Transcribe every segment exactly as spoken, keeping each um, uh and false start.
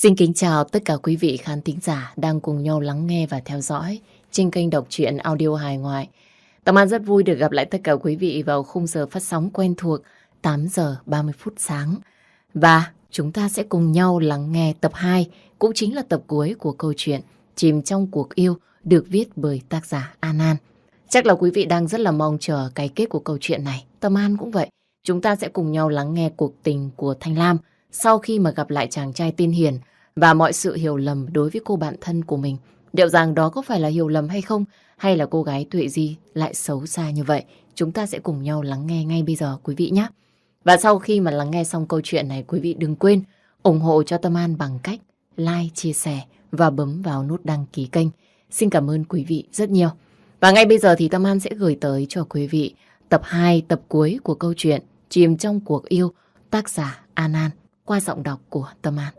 Xin kính chào tất cả quý vị khán thính giả đang cùng nhau lắng nghe và theo dõi trên kênh đọc truyện audio hài ngoại. Tâm An rất vui được gặp lại tất cả quý vị vào khung giờ phát sóng quen thuộc tám giờ ba mươi phút sáng. Và chúng ta sẽ cùng nhau lắng nghe tập hai, cũng chính là tập cuối của câu chuyện Chìm trong cuộc yêu được viết bởi tác giả An An. Chắc là quý vị đang rất là mong chờ cái kết của câu chuyện này. Tâm An cũng vậy. Chúng ta sẽ cùng nhau lắng nghe cuộc tình của Thanh Lam sau khi mà gặp lại chàng trai tên Hiền và mọi sự hiểu lầm đối với cô bạn thân của mình. Liệu rằng đó có phải là hiểu lầm hay không? Hay là cô gái Tuệ Di lại xấu xa như vậy? Chúng ta sẽ cùng nhau lắng nghe ngay bây giờ quý vị nhé. Và sau khi mà lắng nghe xong câu chuyện này, quý vị đừng quên ủng hộ cho Tâm An bằng cách like, chia sẻ và bấm vào nút đăng ký kênh. Xin cảm ơn quý vị rất nhiều. Và ngay bây giờ thì Tâm An sẽ gửi tới cho quý vị tập hai, tập cuối của câu chuyện Chìm trong cuộc yêu, tác giả An An, qua giọng đọc của Tâm An.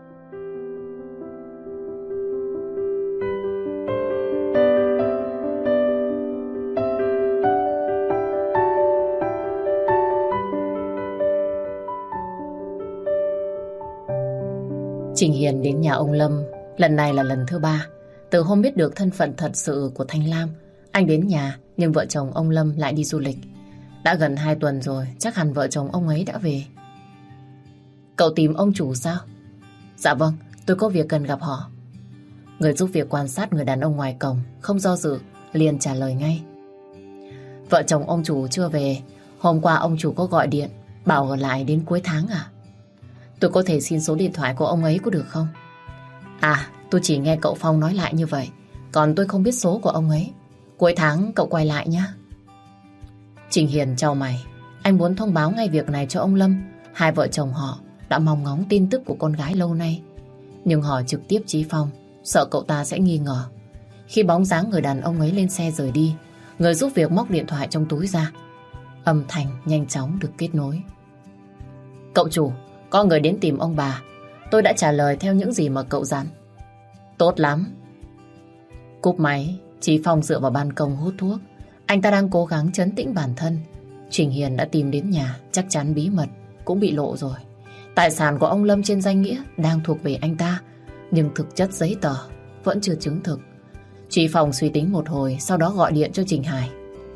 Trình Hiền đến nhà ông Lâm lần này là lần thứ ba. Từ hôm biết được thân phận thật sự của Thanh Lam, anh đến nhà nhưng vợ chồng ông Lâm lại đi du lịch. Đã gần hai tuần rồi, chắc hẳn vợ chồng ông ấy đã về. Cậu tìm ông chủ sao? Dạ vâng, tôi có việc cần gặp họ. Người giúp việc quan sát người đàn ông ngoài cổng, không do dự, liền trả lời ngay. Vợ chồng ông chủ chưa về. Hôm qua ông chủ có gọi điện, bảo ở lại đến cuối tháng à? Tôi có thể xin số điện thoại của ông ấy có được không? À, tôi chỉ nghe cậu Phong nói lại như vậy, còn tôi không biết số của ông ấy. Cuối tháng cậu quay lại nhé. Trình Hiền chau mày. Anh muốn thông báo ngay việc này cho ông Lâm. Hai vợ chồng họ đã mong ngóng tin tức của con gái lâu nay, nhưng họ trực tiếp Chí Phong, sợ cậu ta sẽ nghi ngờ. Khi bóng dáng người đàn ông ấy lên xe rời đi, người giúp việc móc điện thoại trong túi ra. Âm thanh nhanh chóng được kết nối. Cậu chủ, có người đến tìm ông bà. Tôi đã trả lời theo những gì mà cậu dặn. Tốt lắm. Cúp máy, Chí Phong dựa vào ban công hút thuốc. Anh ta đang cố gắng trấn tĩnh bản thân. Trình Hiền đã tìm đến nhà, chắc chắn bí mật cũng bị lộ rồi. Tài sản của ông Lâm trên danh nghĩa đang thuộc về anh ta, nhưng thực chất giấy tờ vẫn chưa chứng thực. Chí Phong suy tính một hồi, sau đó gọi điện cho Trình Hải.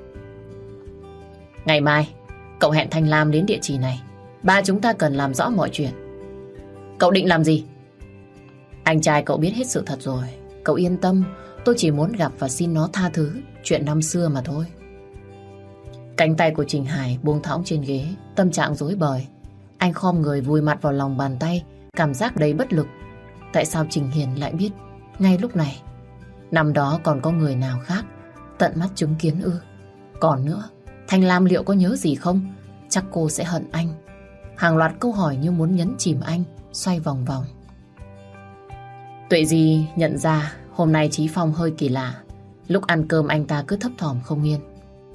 Ngày mai, cậu hẹn Thanh Lam đến địa chỉ này. Ba chúng ta cần làm rõ mọi chuyện. Cậu định làm gì? Anh trai cậu biết hết sự thật rồi. Cậu yên tâm, tôi chỉ muốn gặp và xin nó tha thứ chuyện năm xưa mà thôi. Cánh tay của Trình Hải buông thõng trên ghế, tâm trạng rối bời. Anh khom người vùi mặt vào lòng bàn tay, cảm giác đầy bất lực. Tại sao Trình Hiền lại biết ngay lúc này? Năm đó còn có người nào khác tận mắt chứng kiến ư? Còn nữa, Thanh Lam liệu có nhớ gì không? Chắc cô sẽ hận anh. Hàng loạt câu hỏi như muốn nhấn chìm anh, xoay vòng vòng. Tuệ Di nhận ra hôm nay Chí Phong hơi kỳ lạ. Lúc ăn cơm anh ta cứ thấp thỏm không yên.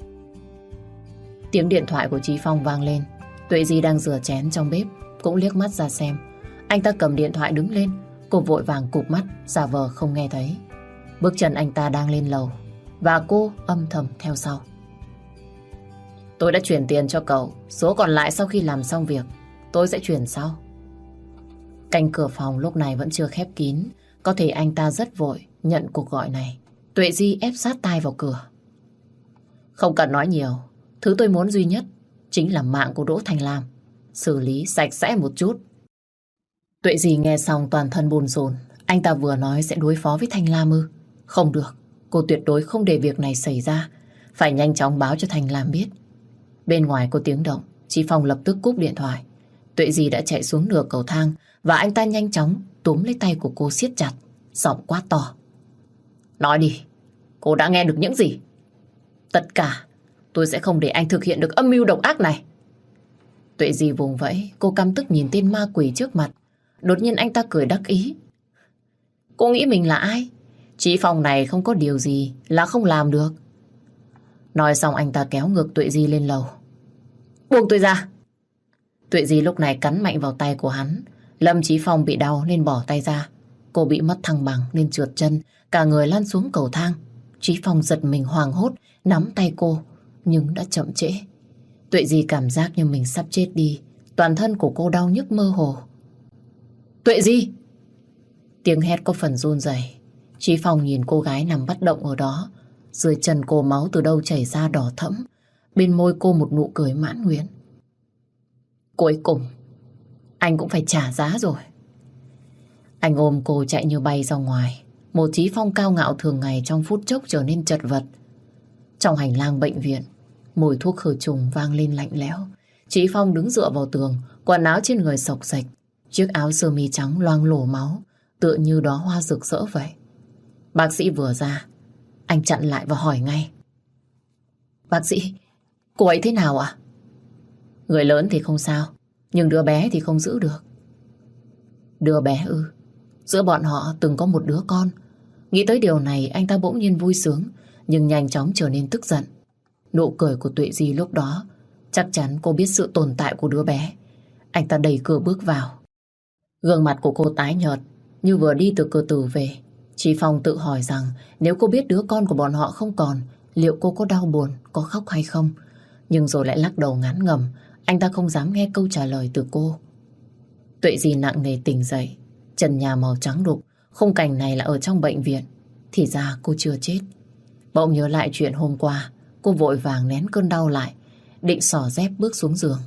Tiếng điện thoại của Chí Phong vang lên. Tuệ Di đang rửa chén trong bếp, cũng liếc mắt ra xem. Anh ta cầm điện thoại đứng lên. Cô vội vàng cụp mắt, giả vờ không nghe thấy. Bước chân anh ta đang lên lầu, và cô âm thầm theo sau. Tôi đã chuyển tiền cho cậu. Số còn lại sau khi làm xong việc tôi sẽ chuyển sau. Cánh cửa phòng lúc này vẫn chưa khép kín. Có thể anh ta rất vội nhận cuộc gọi này. Tuệ Di ép sát tai vào cửa. Không cần nói nhiều. Thứ tôi muốn duy nhất chính là mạng của Đỗ Thanh Lam. Xử lý sạch sẽ một chút. Tuệ Di nghe xong toàn thân bồn chồn. Anh ta vừa nói sẽ đối phó với Thanh Lam ư? Không được. Cô tuyệt đối không để việc này xảy ra. Phải nhanh chóng báo cho Thanh Lam biết. Bên ngoài có tiếng động, Chí Phong lập tức cúp điện thoại. Tuệ Di đã chạy xuống nửa cầu thang và anh ta nhanh chóng túm lấy tay của cô siết chặt, giọng quát to. Nói đi, cô đã nghe được những gì? Tất cả, tôi sẽ không để anh thực hiện được âm mưu độc ác này. Tuệ Di vùng vẫy, cô căm tức nhìn tên ma quỷ trước mặt. Đột nhiên anh ta cười đắc ý. Cô nghĩ mình là ai? Chí Phong này không có điều gì là không làm được. Nói xong anh ta kéo ngược Tuệ Di lên lầu. Buông tôi ra. Tuệ Di lúc này cắn mạnh vào tay của hắn. Lâm Chí Phong bị đau nên bỏ tay ra. Cô bị mất thăng bằng nên trượt chân, cả người lăn xuống cầu thang. Chí Phong giật mình hoảng hốt, nắm tay cô, nhưng đã chậm trễ. Tuệ Di cảm giác như mình sắp chết đi. Toàn thân của cô đau nhức mơ hồ. Tuệ Di! Tiếng hét có phần run rẩy. Chí Phong nhìn cô gái nằm bất động ở đó. Dưới chân cô máu từ đâu chảy ra đỏ thẫm. Bên môi cô một nụ cười mãn nguyện. Cuối cùng, anh cũng phải trả giá rồi. Anh ôm cô chạy như bay ra ngoài. Một Chí Phong cao ngạo thường ngày trong phút chốc trở nên chật vật. Trong hành lang bệnh viện, mùi thuốc khử trùng vang lên lạnh lẽo. Chí Phong đứng dựa vào tường, quần áo trên người xộc xệch, chiếc áo sơ mi trắng loang lổ máu, tựa như đóa hoa rực rỡ vậy. Bác sĩ vừa ra, anh chặn lại và hỏi ngay. Bác sĩ, cô ấy thế nào ạ? Người lớn thì không sao, nhưng đứa bé thì không giữ được. Đứa bé ư? Giữa bọn họ từng có một đứa con. Nghĩ tới điều này anh ta bỗng nhiên vui sướng, nhưng nhanh chóng trở nên tức giận. Nụ cười của Tuệ Di lúc đó chắc chắn cô biết sự tồn tại của đứa bé. Anh ta đẩy cửa bước vào. Gương mặt của cô tái nhợt như vừa đi từ cửa tử về. Chí Phong tự hỏi rằng nếu cô biết đứa con của bọn họ không còn, liệu cô có đau buồn, có khóc hay không? Nhưng rồi lại lắc đầu ngán ngẩm. Anh ta không dám nghe câu trả lời từ cô. Tuệ Di nặng nề tỉnh dậy, trần nhà màu trắng đục. Khung cảnh này là ở trong bệnh viện. Thì ra cô chưa chết. Bỗng nhớ lại chuyện hôm qua, cô vội vàng nén cơn đau lại, định xỏ dép bước xuống giường.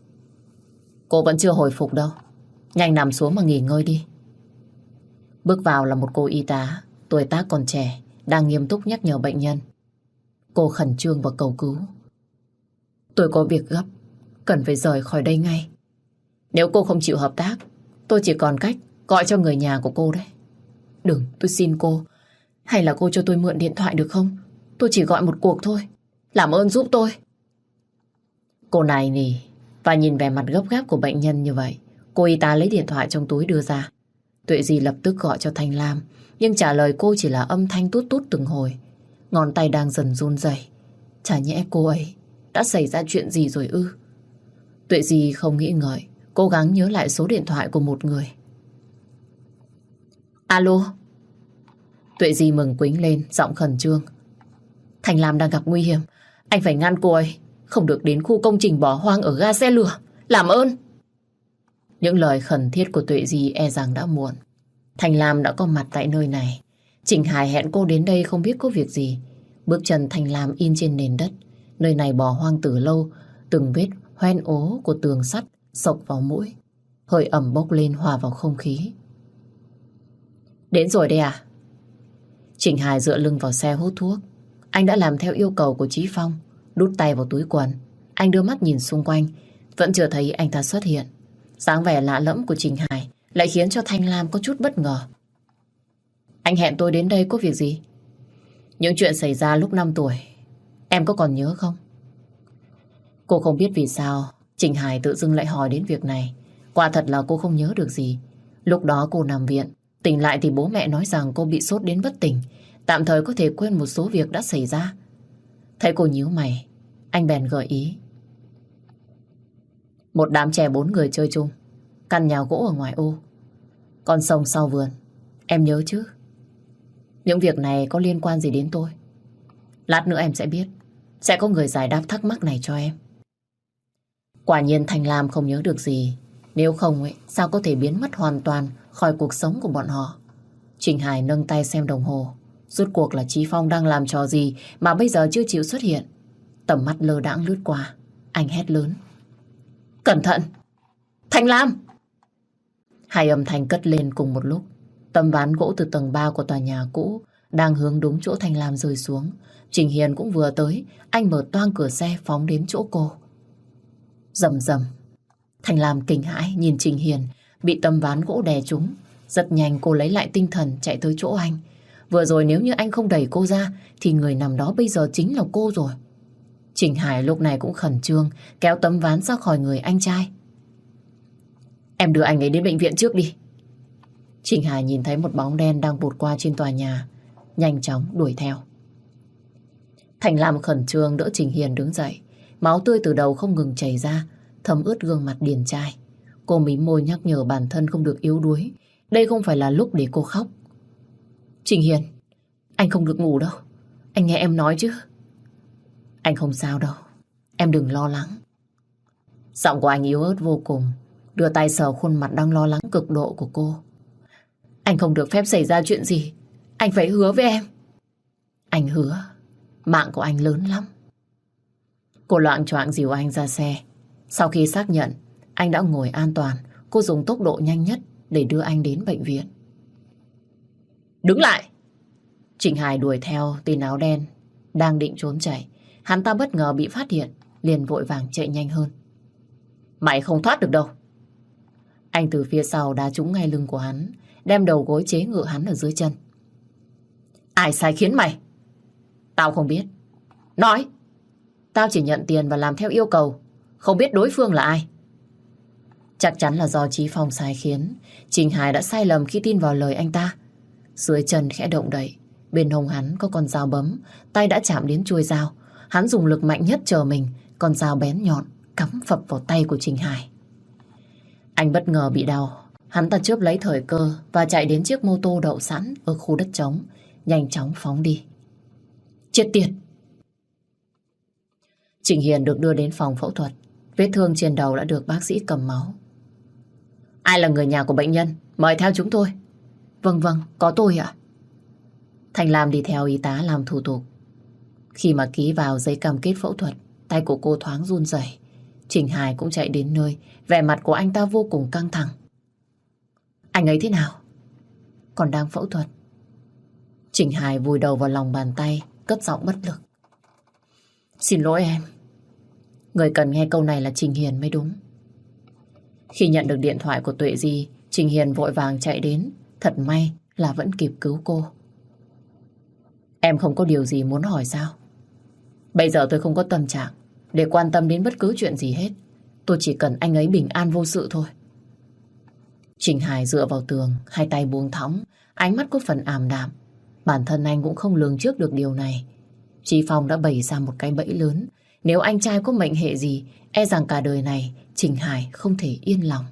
Cô vẫn chưa hồi phục đâu. Nhanh nằm xuống mà nghỉ ngơi đi. Bước vào là một cô y tá, tuổi tác còn trẻ, đang nghiêm túc nhắc nhở bệnh nhân. Cô khẩn trương và cầu cứu. Tôi có việc gấp, cần phải rời khỏi đây ngay. Nếu cô không chịu hợp tác, tôi chỉ còn cách gọi cho người nhà của cô đấy. Đừng, tôi xin cô. Hay là cô cho tôi mượn điện thoại được không? Tôi chỉ gọi một cuộc thôi. Làm ơn giúp tôi. Cô này nỉ và nhìn vẻ mặt gấp gáp của bệnh nhân như vậy, cô y tá lấy điện thoại trong túi đưa ra. Tuệ Di lập tức gọi cho Thanh Lam, nhưng trả lời cô chỉ là âm thanh tút tút từng hồi. Ngón tay đang dần run rẩy. Chả nhẽ cô ấy đã xảy ra chuyện gì rồi ư? Tuệ Di không nghĩ ngợi, cố gắng nhớ lại số điện thoại của một người. Alo. Tuệ Di mừng quính lên, giọng khẩn trương. Thanh Lam đang gặp nguy hiểm. Anh phải ngăn cô ấy không được đến khu công trình bỏ hoang ở ga xe lửa. Làm ơn. Những lời khẩn thiết của Tuệ Di e rằng đã muộn. Thanh Lam đã có mặt tại nơi này. Trình Hải hẹn cô đến đây không biết có việc gì. Bước chân Thanh Lam in trên nền đất. Nơi này bỏ hoang từ lâu. Từng vết hoen ố của tường sắt xộc vào mũi. Hơi ẩm bốc lên hòa vào không khí. Đến rồi đây à? Trình Hải dựa lưng vào xe hút thuốc. Anh đã làm theo yêu cầu của Chí Phong. Đút tay vào túi quần. Anh đưa mắt nhìn xung quanh. Vẫn chưa thấy anh ta xuất hiện. Dáng vẻ lạ lẫm của Trình Hải lại khiến cho Thanh Lam có chút bất ngờ. Anh hẹn tôi đến đây có việc gì? Những chuyện xảy ra lúc năm tuổi, em có còn nhớ không? Cô không biết vì sao Trình Hải tự dưng lại hỏi đến việc này. Quả thật là cô không nhớ được gì. Lúc đó cô nằm viện, tỉnh lại thì bố mẹ nói rằng cô bị sốt đến bất tỉnh, tạm thời có thể quên một số việc đã xảy ra. Thấy cô nhíu mày, anh bèn gợi ý. Một đám trẻ bốn người chơi chung, căn nhà gỗ ở ngoài ô, con sông sau vườn, em nhớ chứ? Những việc này có liên quan gì đến tôi? Lát nữa em sẽ biết. Sẽ có người giải đáp thắc mắc này cho em. Quả nhiên Thanh Lam không nhớ được gì. Nếu không ấy, sao có thể biến mất hoàn toàn khỏi cuộc sống của bọn họ? Trình Hải nâng tay xem đồng hồ. Rốt cuộc là Chí Phong đang làm trò gì mà bây giờ chưa chịu xuất hiện? Tầm mắt lơ đãng lướt qua, anh hét lớn. Cẩn thận! Thanh Lam! Hai âm thanh cất lên cùng một lúc. Tấm ván gỗ từ tầng ba của tòa nhà cũ đang hướng đúng chỗ Thanh Lam rơi xuống. Trình Hiền cũng vừa tới. Anh mở toang cửa xe phóng đến chỗ cô. Rầm rầm. Thanh Lam kinh hãi nhìn Trình Hiền bị tấm ván gỗ đè trúng. Rất nhanh cô lấy lại tinh thần chạy tới chỗ anh. Vừa rồi nếu như anh không đẩy cô ra thì người nằm đó bây giờ chính là cô rồi. Trình Hải lúc này cũng khẩn trương kéo tấm ván ra khỏi người anh trai. Em đưa anh ấy đến bệnh viện trước đi. Trình Hải nhìn thấy một bóng đen đang vụt qua trên tòa nhà, nhanh chóng đuổi theo. Thành Lam khẩn trương đỡ Trình Hiền đứng dậy. Máu tươi từ đầu không ngừng chảy ra, thấm ướt gương mặt điển trai. Cô mím môi nhắc nhở bản thân không được yếu đuối. Đây không phải là lúc để cô khóc. Trình Hiền, anh không được ngủ đâu. Anh nghe em nói chứ. Anh không sao đâu. Em đừng lo lắng. Giọng của anh yếu ớt vô cùng, đưa tay sờ khuôn mặt đang lo lắng cực độ của cô. Anh không được phép xảy ra chuyện gì. Anh phải hứa với em. Anh hứa. Mạng của anh lớn lắm. Cô loạng choạng dìu anh ra xe. Sau khi xác nhận anh đã ngồi an toàn, cô dùng tốc độ nhanh nhất để đưa anh đến bệnh viện. Đứng lại! Trình Hải đuổi theo tên áo đen đang định trốn chạy. Hắn ta bất ngờ bị phát hiện, liền vội vàng chạy nhanh hơn. Mày không thoát được đâu. Anh từ phía sau đá trúng ngay lưng của hắn, đem đầu gối chế ngự hắn ở dưới chân. Ai sai khiến mày? Tao không biết. Nói! Tao chỉ nhận tiền và làm theo yêu cầu, không biết đối phương là ai. Chắc chắn là do Chí Phong sai khiến. Trình Hải đã sai lầm khi tin vào lời anh ta. Dưới chân khẽ động đậy, bên hông hắn có con dao bấm, tay đã chạm đến chuôi dao. Hắn dùng lực mạnh nhất chờ mình, con dao bén nhọn cắm phập vào tay của Trình Hải. Anh bất ngờ bị đau, hắn ta chớp lấy thời cơ và chạy đến chiếc mô tô đậu sẵn ở khu đất trống, nhanh chóng phóng đi. Chết tiệt! Trình Hiền được đưa đến phòng phẫu thuật. Vết thương trên đầu đã được bác sĩ cầm máu. Ai là người nhà của bệnh nhân? Mời theo chúng tôi. Vâng vâng, có tôi ạ. Thành Lam đi theo y tá làm thủ tục. Khi mà ký vào giấy cam kết phẫu thuật, tay của cô thoáng run rẩy. Trình Hải cũng chạy đến nơi, vẻ mặt của anh ta vô cùng căng thẳng. Anh ấy thế nào? Còn đang phẫu thuật. Trình Hải vùi đầu vào lòng bàn tay, cất giọng bất lực. Xin lỗi em. Người cần nghe câu này là Trình Hiền mới đúng. Khi nhận được điện thoại của Tuệ Di, Trình Hiền vội vàng chạy đến. Thật may là vẫn kịp cứu cô. Em không có điều gì muốn hỏi sao? Bây giờ tôi không có tâm trạng để quan tâm đến bất cứ chuyện gì hết. Tôi chỉ cần anh ấy bình an vô sự thôi. Trình Hải dựa vào tường, hai tay buông thõng, ánh mắt có phần ảm đạm. Bản thân anh cũng không lường trước được điều này. Chí Phong đã bày ra một cái bẫy lớn. Nếu anh trai có mệnh hệ gì, e rằng cả đời này Trình Hải không thể yên lòng.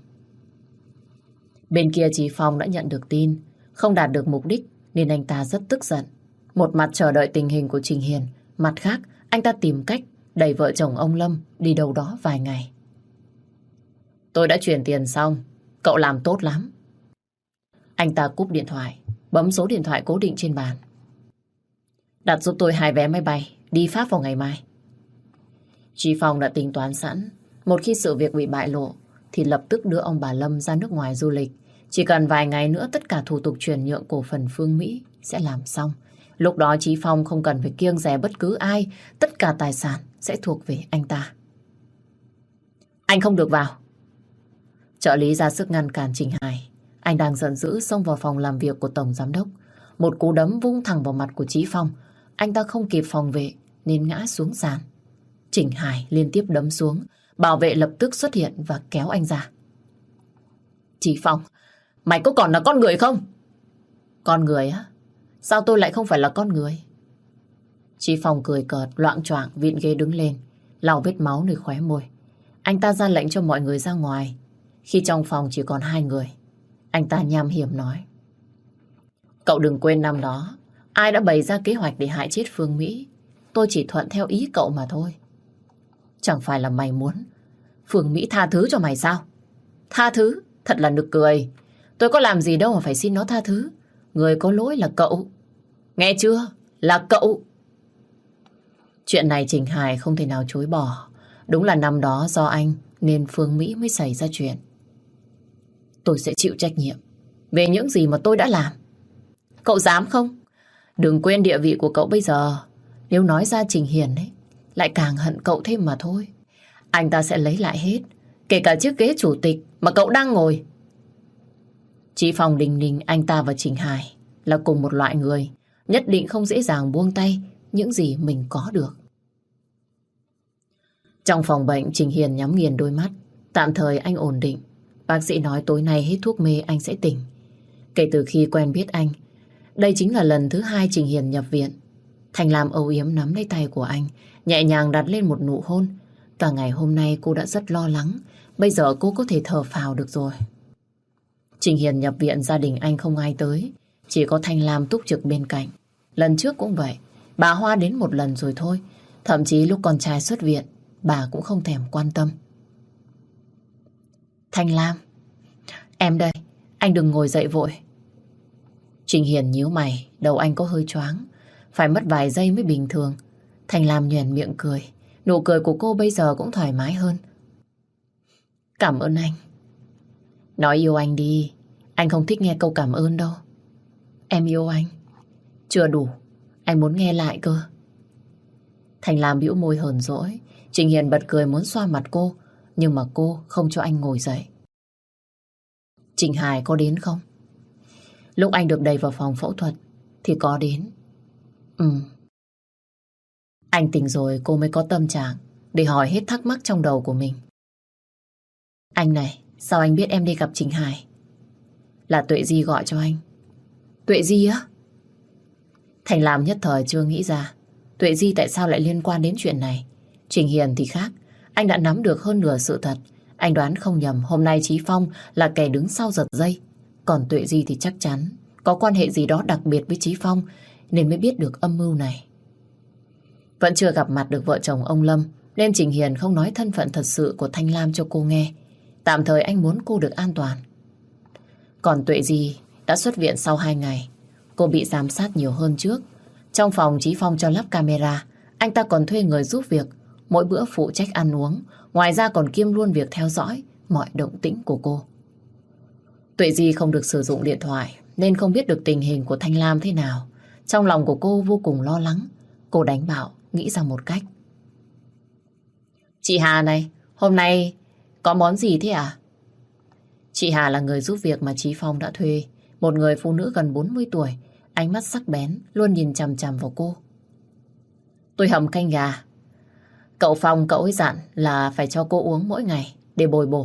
Bên kia Chí Phong đã nhận được tin, không đạt được mục đích nên anh ta rất tức giận. Một mặt chờ đợi tình hình của Trình Hiền, mặt khác anh ta tìm cách đẩy vợ chồng ông Lâm đi đâu đó vài ngày. Tôi đã chuyển tiền xong, cậu làm tốt lắm. Anh ta cúp điện thoại, bấm số điện thoại cố định trên bàn. Đặt giúp tôi hai vé máy bay đi Pháp vào ngày mai. Chí Phong đã tính toán sẵn, một khi sự việc bị bại lộ thì lập tức đưa ông bà Lâm ra nước ngoài du lịch. Chỉ cần vài ngày nữa tất cả thủ tục chuyển nhượng cổ phần Phương Mỹ sẽ làm xong. Lúc đó Chí Phong không cần phải kiêng dè bất cứ ai, tất cả tài sản sẽ thuộc về anh ta. Anh không được vào. Trợ lý ra sức ngăn cản Trình Hải. Anh đang giận dữ xông vào phòng làm việc của Tổng Giám đốc. Một cú đấm vung thẳng vào mặt của Chí Phong. Anh ta không kịp phòng vệ nên ngã xuống sàn. Trình Hải liên tiếp đấm xuống. Bảo vệ lập tức xuất hiện và kéo anh ra. Chí Phong, mày có còn là con người không? Con người á? Sao tôi lại không phải là con người? Chí Phong cười cợt, loạng choạng vịn ghế đứng lên, lau vết máu nơi khóe môi. Anh ta ra lệnh cho mọi người ra ngoài. Khi trong phòng chỉ còn hai người, anh ta nham hiểm nói. Cậu đừng quên năm đó, ai đã bày ra kế hoạch để hại chết Phương Mỹ. Tôi chỉ thuận theo ý cậu mà thôi. Chẳng phải là mày muốn Phương Mỹ tha thứ cho mày sao? Tha thứ? Thật là nực cười. Tôi có làm gì đâu mà phải xin nó tha thứ. Người có lỗi là cậu. Nghe chưa? Là cậu. Chuyện này Trình Hải không thể nào chối bỏ. Đúng là năm đó do anh nên Phương Mỹ mới xảy ra chuyện. Tôi sẽ chịu trách nhiệm về những gì mà tôi đã làm. Cậu dám không? Đừng quên địa vị của cậu bây giờ. Nếu nói ra Trình Hiền ấy, lại càng hận cậu thêm mà thôi. Anh ta sẽ lấy lại hết, kể cả chiếc ghế chủ tịch mà cậu đang ngồi. Chí Phong đình ninh anh ta và Trình Hải là cùng một loại người, nhất định không dễ dàng buông tay những gì mình có được. Trong phòng bệnh, Trình Hiền nhắm nghiền đôi mắt. Tạm thời anh ổn định. Bác sĩ nói tối nay hết thuốc mê anh sẽ tỉnh. Kể từ khi quen biết anh, đây chính là lần thứ hai Trình Hiền nhập viện. Thành Lam âu yếm nắm lấy tay của anh, nhẹ nhàng đặt lên một nụ hôn. Cả ngày hôm nay cô đã rất lo lắng. Bây giờ cô có thể thở phào được rồi. Trình Hiền nhập viện, gia đình anh không ai tới, chỉ có Thanh Lam túc trực bên cạnh. Lần trước cũng vậy, bà Hoa đến một lần rồi thôi. Thậm chí lúc con trai xuất viện, bà cũng không thèm quan tâm. Thanh Lam, em đây, anh đừng ngồi dậy vội. Trình Hiền nhíu mày, đầu anh có hơi choáng. Phải mất vài giây mới bình thường. Thành Lam nhoẻn miệng cười. Nụ cười của cô bây giờ cũng thoải mái hơn. Cảm ơn anh. Nói yêu anh đi. Anh không thích nghe câu cảm ơn đâu. Em yêu anh. Chưa đủ. Anh muốn nghe lại cơ. Thành Lam bĩu môi hờn dỗi. Trình Hiền bật cười muốn xoa mặt cô. Nhưng mà cô không cho anh ngồi dậy. Trình Hải có đến không? Lúc anh được đẩy vào phòng phẫu thuật thì có đến. Ừ. Anh tỉnh rồi cô mới có tâm trạng để hỏi hết thắc mắc trong đầu của mình. Anh này, sao anh biết em đi gặp Trình Hải? Là Tuệ Di gọi cho anh. Tuệ Di á? Thành Lam nhất thời chưa nghĩ ra Tuệ Di tại sao lại liên quan đến chuyện này. Trình Hiền thì khác. Anh đã nắm được hơn nửa sự thật. Anh đoán không nhầm hôm nay Chí Phong là kẻ đứng sau giật dây. Còn Tuệ Di thì chắc chắn có quan hệ gì đó đặc biệt với Chí Phong nên mới biết được âm mưu này. Vẫn chưa gặp mặt được vợ chồng ông Lâm nên Trình Hiền không nói thân phận thật sự của Thanh Lam cho cô nghe. Tạm thời anh muốn cô được an toàn. Còn Tuệ Di đã xuất viện sau hai ngày. Cô bị giám sát nhiều hơn trước. Trong phòng Chí Phong cho lắp camera. Anh ta còn thuê người giúp việc, mỗi bữa phụ trách ăn uống. Ngoài ra còn kiêm luôn việc theo dõi mọi động tĩnh của cô. Tuệ Di không được sử dụng điện thoại nên không biết được tình hình của Thanh Lam thế nào. Trong lòng của cô vô cùng lo lắng. Cô đánh bạo, nghĩ ra một cách. Chị Hà này, hôm nay có món gì thế à? Chị Hà là người giúp việc mà Chí Phong đã thuê. Một người phụ nữ gần bốn mươi tuổi, ánh mắt sắc bén, luôn nhìn chằm chằm vào cô. Tôi hầm canh gà. Cậu Phong cậu ấy dặn là phải cho cô uống mỗi ngày để bồi bổ.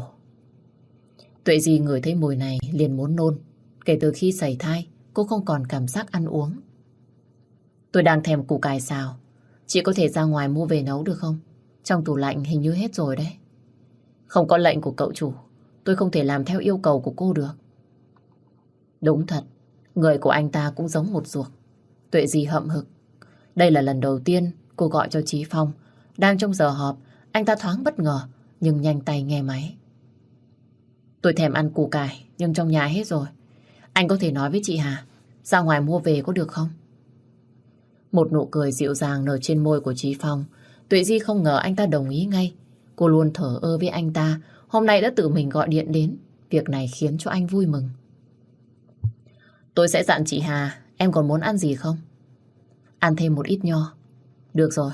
Tuệ Di ngửi thấy mùi này liền muốn nôn. Kể từ khi sảy thai, cô không còn cảm giác ăn uống. Tôi đang thèm củ cải xào. Chị có thể ra ngoài mua về nấu được không? Trong tủ lạnh hình như hết rồi đấy. Không có lệnh của cậu chủ, tôi không thể làm theo yêu cầu của cô được. Đúng thật, người của anh ta cũng giống một ruột. Tuệ Di hậm hực. Đây là lần đầu tiên cô gọi cho Chí Phong. Đang trong giờ họp, anh ta thoáng bất ngờ, nhưng nhanh tay nghe máy. Tôi thèm ăn củ cải, nhưng trong nhà hết rồi. Anh có thể nói với chị Hà, ra ngoài mua về có được không? Một nụ cười dịu dàng nở trên môi của Chí Phong. Tuệ Di không ngờ anh ta đồng ý ngay. Cô luôn thờ ơ với anh ta. Hôm nay đã tự mình gọi điện đến. Việc này khiến cho anh vui mừng. Tôi sẽ dặn chị Hà. Em còn muốn ăn gì không? Ăn thêm một ít nho. Được rồi.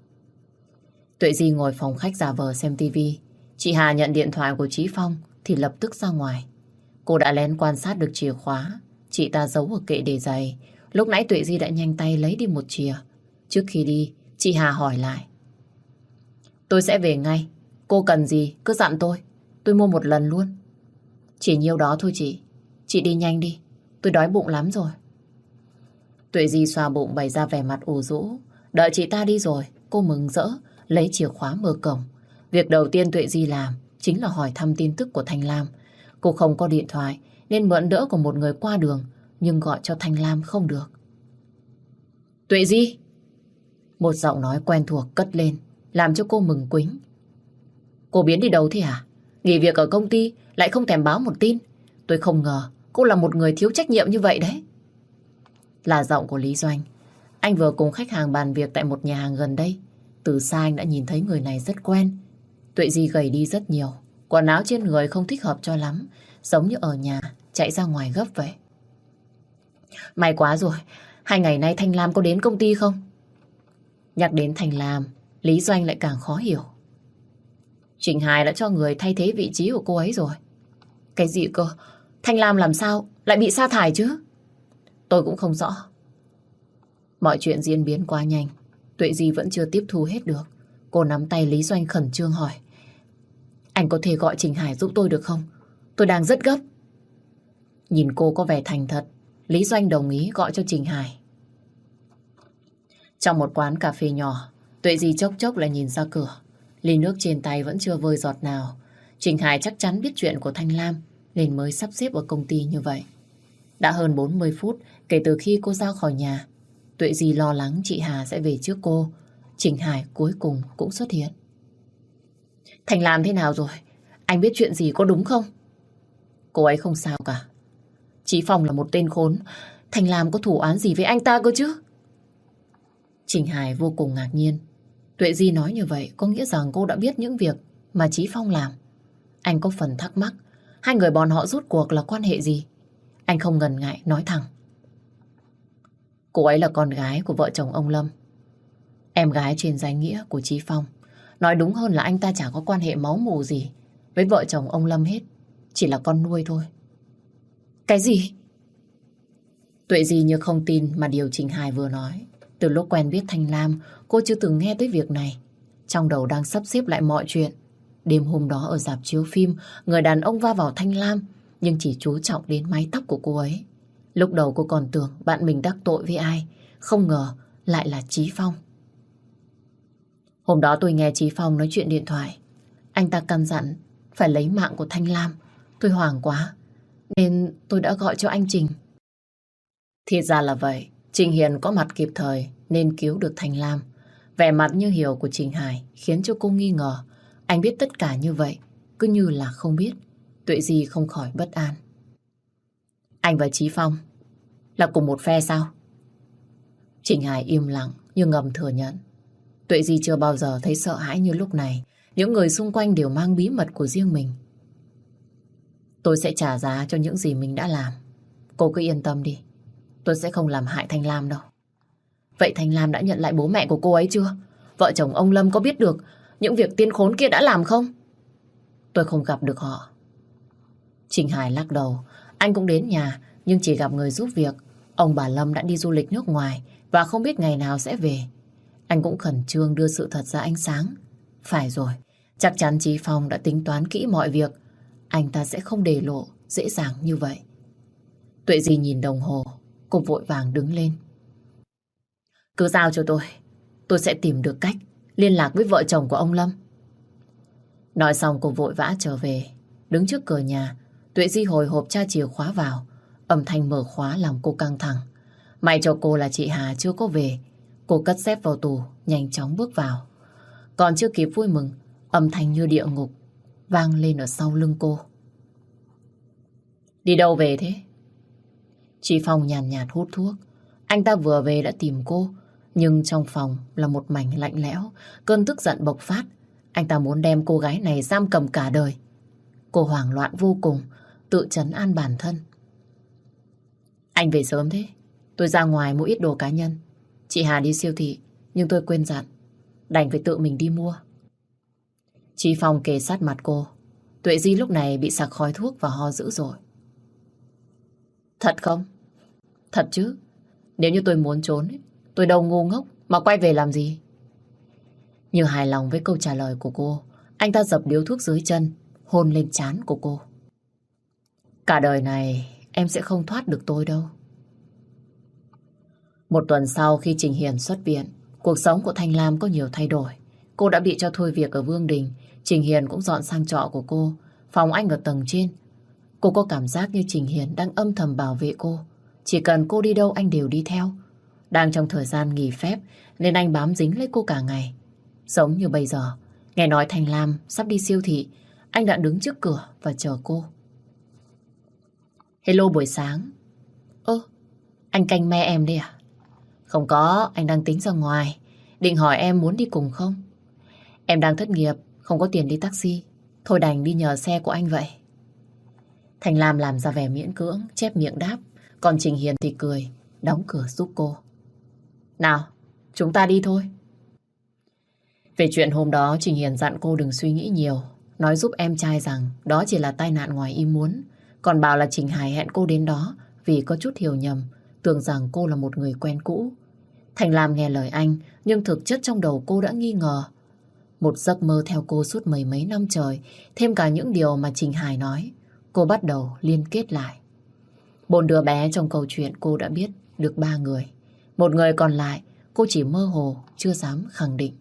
Tuệ Di ngồi phòng khách giả vờ xem tivi. Chị Hà nhận điện thoại của Chí Phong thì lập tức ra ngoài. Cô đã lén quan sát được chìa khóa chị ta giấu ở kệ để giày. Lúc nãy Tuệ Di đã nhanh tay lấy đi một chìa. Trước khi đi, chị Hà hỏi lại. Tôi sẽ về ngay. Cô cần gì cứ dặn tôi. Tôi mua một lần luôn. Chỉ nhiêu đó thôi chị. Chị đi nhanh đi. Tôi đói bụng lắm rồi. Tuệ Di xoa bụng bày ra vẻ mặt ủ rũ. Đợi chị ta đi rồi, cô mừng rỡ lấy chìa khóa mở cổng. Việc đầu tiên Tuệ Di làm chính là hỏi thăm tin tức của Thanh Lam. Cô không có điện thoại nên mượn đỡ của một người qua đường, nhưng gọi cho Thanh Lam không được. Tuệ Di! Một giọng nói quen thuộc cất lên, làm cho cô mừng quính. Cô biến đi đâu thế hả? Nghỉ việc ở công ty lại không thèm báo một tin. Tôi không ngờ cô là một người thiếu trách nhiệm như vậy đấy. Là giọng của Lý Doanh. Anh vừa cùng khách hàng bàn việc tại một nhà hàng gần đây. Từ xa anh đã nhìn thấy người này rất quen. Tuệ Di gầy đi rất nhiều. Quần áo trên người không thích hợp cho lắm, giống như ở nhà chạy ra ngoài gấp vậy. May quá rồi. Hai ngày nay Thanh Lam có đến công ty không? Nhắc đến Thanh Lam, Lý Doanh lại càng khó hiểu. Trình Hải đã cho người thay thế vị trí của cô ấy rồi. Cái gì cơ? Thanh Lam làm sao lại bị sa thải chứ? Tôi cũng không rõ. Mọi chuyện diễn biến quá nhanh. Tuệ Di vẫn chưa tiếp thu hết được. Cô nắm tay Lý Doanh khẩn trương hỏi. Anh có thể gọi Trình Hải giúp tôi được không? Tôi đang rất gấp. Nhìn cô có vẻ thành thật, Lý Doanh đồng ý gọi cho Trình Hải. Trong một quán cà phê nhỏ, Tuệ Di chốc chốc lại nhìn ra cửa. Ly nước trên tay vẫn chưa vơi giọt nào. Trình Hải chắc chắn biết chuyện của Thanh Lam nên mới sắp xếp ở công ty như vậy. Đã hơn bốn mươi phút kể từ khi cô ra khỏi nhà. Tuệ Di lo lắng chị Hà sẽ về trước cô. Trình Hải cuối cùng cũng xuất hiện. Thanh Lam thế nào rồi? Anh biết chuyện gì có đúng không? Cô ấy không sao cả. Chí Phong là một tên khốn. Thành Lam có thủ án gì với anh ta cơ chứ? Trình Hải vô cùng ngạc nhiên. Tuệ Di nói như vậy có nghĩa rằng cô đã biết những việc mà Chí Phong làm. Anh có phần thắc mắc, hai người bọn họ rút cuộc là quan hệ gì? Anh không ngần ngại nói thẳng. Cô ấy là con gái của vợ chồng ông Lâm, em gái trên danh nghĩa của Chí Phong. Nói đúng hơn là anh ta chả có quan hệ máu mủ gì với vợ chồng ông Lâm hết, chỉ là con nuôi thôi. Cái gì? Tuệ Di như không tin mà điều Trình Hải vừa nói. Từ lúc quen biết Thanh Lam, cô chưa từng nghe tới việc này. Trong đầu đang sắp xếp lại mọi chuyện. Đêm hôm đó ở rạp chiếu phim, người đàn ông va vào Thanh Lam, nhưng chỉ chú trọng đến mái tóc của cô ấy. Lúc đầu cô còn tưởng bạn mình đắc tội với ai, không ngờ lại là Chí Phong. Hôm đó tôi nghe Chí Phong nói chuyện điện thoại. Anh ta căn dặn phải lấy mạng của Thanh Lam. Tôi hoảng quá, nên tôi đã gọi cho anh Trình. Thì ra là vậy. Trình Hiền có mặt kịp thời nên cứu được Thanh Lam. Vẻ mặt như hiểu của Trình Hải khiến cho cô nghi ngờ. Anh biết tất cả như vậy, cứ như là không biết. Tuệ Di không khỏi bất an. Anh và Chí Phong là cùng một phe sao? Trình Hải im lặng nhưng ngầm thừa nhận. Tuệ Di chưa bao giờ thấy sợ hãi như lúc này. Những người xung quanh đều mang bí mật của riêng mình. Tôi sẽ trả giá cho những gì mình đã làm. Cô cứ yên tâm đi. Tôi sẽ không làm hại Thanh Lam đâu. Vậy Thanh Lam đã nhận lại bố mẹ của cô ấy chưa? Vợ chồng ông Lâm có biết được những việc tiên khốn kia đã làm không? Tôi không gặp được họ. Trình Hải lắc đầu. Anh cũng đến nhà nhưng chỉ gặp người giúp việc. Ông bà Lâm đã đi du lịch nước ngoài và không biết ngày nào sẽ về. Anh cũng khẩn trương đưa sự thật ra ánh sáng. Phải rồi, chắc chắn Chí Phong đã tính toán kỹ mọi việc. Anh ta sẽ không để lộ dễ dàng như vậy. Tuệ Di nhìn đồng hồ. Cô vội vàng đứng lên. Cứ giao cho tôi. Tôi sẽ tìm được cách liên lạc với vợ chồng của ông Lâm. Nói xong cô vội vã trở về. Đứng trước cửa nhà, Tuệ Di hồi hộp tra chìa khóa vào. Âm thanh mở khóa làm cô căng thẳng. May cho cô là chị Hà chưa có về. Cô cất dép vào tủ, nhanh chóng bước vào. Còn chưa kịp vui mừng, âm thanh như địa ngục vang lên ở sau lưng cô. Đi đâu về thế? Chí Phong nhàn nhạt, nhạt hút thuốc. Anh ta vừa về đã tìm cô, nhưng trong phòng là một mảnh lạnh lẽo. Cơn tức giận bộc phát. Anh ta muốn đem cô gái này giam cầm cả đời. Cô hoảng loạn vô cùng, tự trấn an bản thân. Anh về sớm thế. Tôi ra ngoài mua ít đồ cá nhân. Chị Hà đi siêu thị, nhưng tôi quên dặn, đành phải tự mình đi mua. Chí Phong kề sát mặt cô. Tuệ Di lúc này bị sặc khói thuốc và ho dữ dội. Thật không? Thật chứ. Nếu như tôi muốn trốn, tôi đâu ngu ngốc mà quay về làm gì. Như hài lòng với câu trả lời của cô, anh ta dập điếu thuốc dưới chân, hôn lên trán của cô. Cả đời này em sẽ không thoát được tôi đâu. Một tuần sau khi Trình Hiền xuất viện, cuộc sống của Thanh Lam có nhiều thay đổi. Cô đã bị cho thôi việc ở Vương Đình. Trình Hiền cũng dọn sang trọ của cô, phòng anh ở tầng trên. Cô có cảm giác như Trình Hiền đang âm thầm bảo vệ cô. Chỉ cần cô đi đâu anh đều đi theo. Đang trong thời gian nghỉ phép nên anh bám dính lấy cô cả ngày. Giống như bây giờ, nghe nói Thanh Lam sắp đi siêu thị, anh đã đứng trước cửa và chờ cô. Hello buổi sáng. Ơ, anh canh me em đây à? Không có, anh đang tính ra ngoài. Định hỏi em muốn đi cùng không? Em đang thất nghiệp, không có tiền đi taxi. Thôi đành đi nhờ xe của anh vậy. Thanh Lam làm ra vẻ miễn cưỡng, chép miệng đáp. Còn Trình Hiền thì cười, đóng cửa giúp cô. Nào, chúng ta đi thôi. Về chuyện hôm đó, Trình Hiền dặn cô đừng suy nghĩ nhiều. Nói giúp em trai rằng đó chỉ là tai nạn ngoài ý muốn. Còn bảo là Trình Hải hẹn cô đến đó vì có chút hiểu nhầm, tưởng rằng cô là một người quen cũ. Thành Lam nghe lời anh, nhưng thực chất trong đầu cô đã nghi ngờ. Một giấc mơ theo cô suốt mấy mấy năm trời, thêm cả những điều mà Trình Hải nói, cô bắt đầu liên kết lại. Bốn đứa bé trong câu chuyện cô đã biết được ba người. Một người còn lại cô chỉ mơ hồ, chưa dám khẳng định.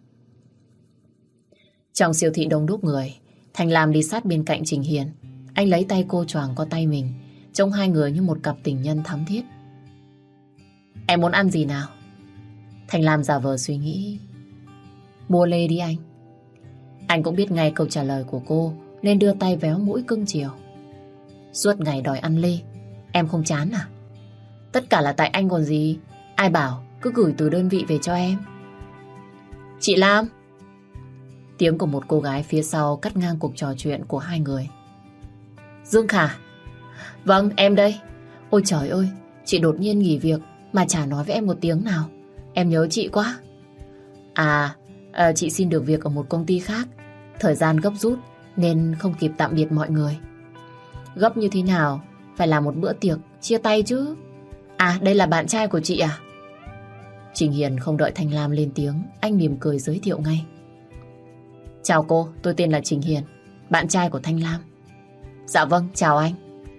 Trong siêu thị đông đúc người, Thành Lam đi sát bên cạnh Trình Hiền. Anh lấy tay cô choàng qua tay mình, trông hai người như một cặp tình nhân thắm thiết. Em muốn ăn gì nào? Thành Lam giả vờ suy nghĩ. Mua lê đi anh. Anh cũng biết ngay câu trả lời của cô nên đưa tay véo mũi cưng chiều. Suốt ngày đòi ăn lê, em không chán à? Tất cả là tại anh còn gì. Ai bảo cứ gửi từ đơn vị về cho em. Chị Lam. Tiếng của một cô gái phía sau cắt ngang cuộc trò chuyện của hai người. Dương Khả. Vâng, em đây. Ôi trời ơi, chị đột nhiên nghỉ việc mà chả nói với em một tiếng nào. Em nhớ chị quá. À, à chị xin được việc ở một công ty khác. Thời gian gấp rút nên không kịp tạm biệt mọi người. Gấp như thế nào? Phải làm một bữa tiệc chia tay chứ. À, đây là bạn trai của chị à? Trình Hiền không đợi Thanh Lam lên tiếng, anh mỉm cười giới thiệu ngay. Chào cô, tôi tên là Trình Hiền, bạn trai của Thanh Lam. Dạ vâng, chào anh.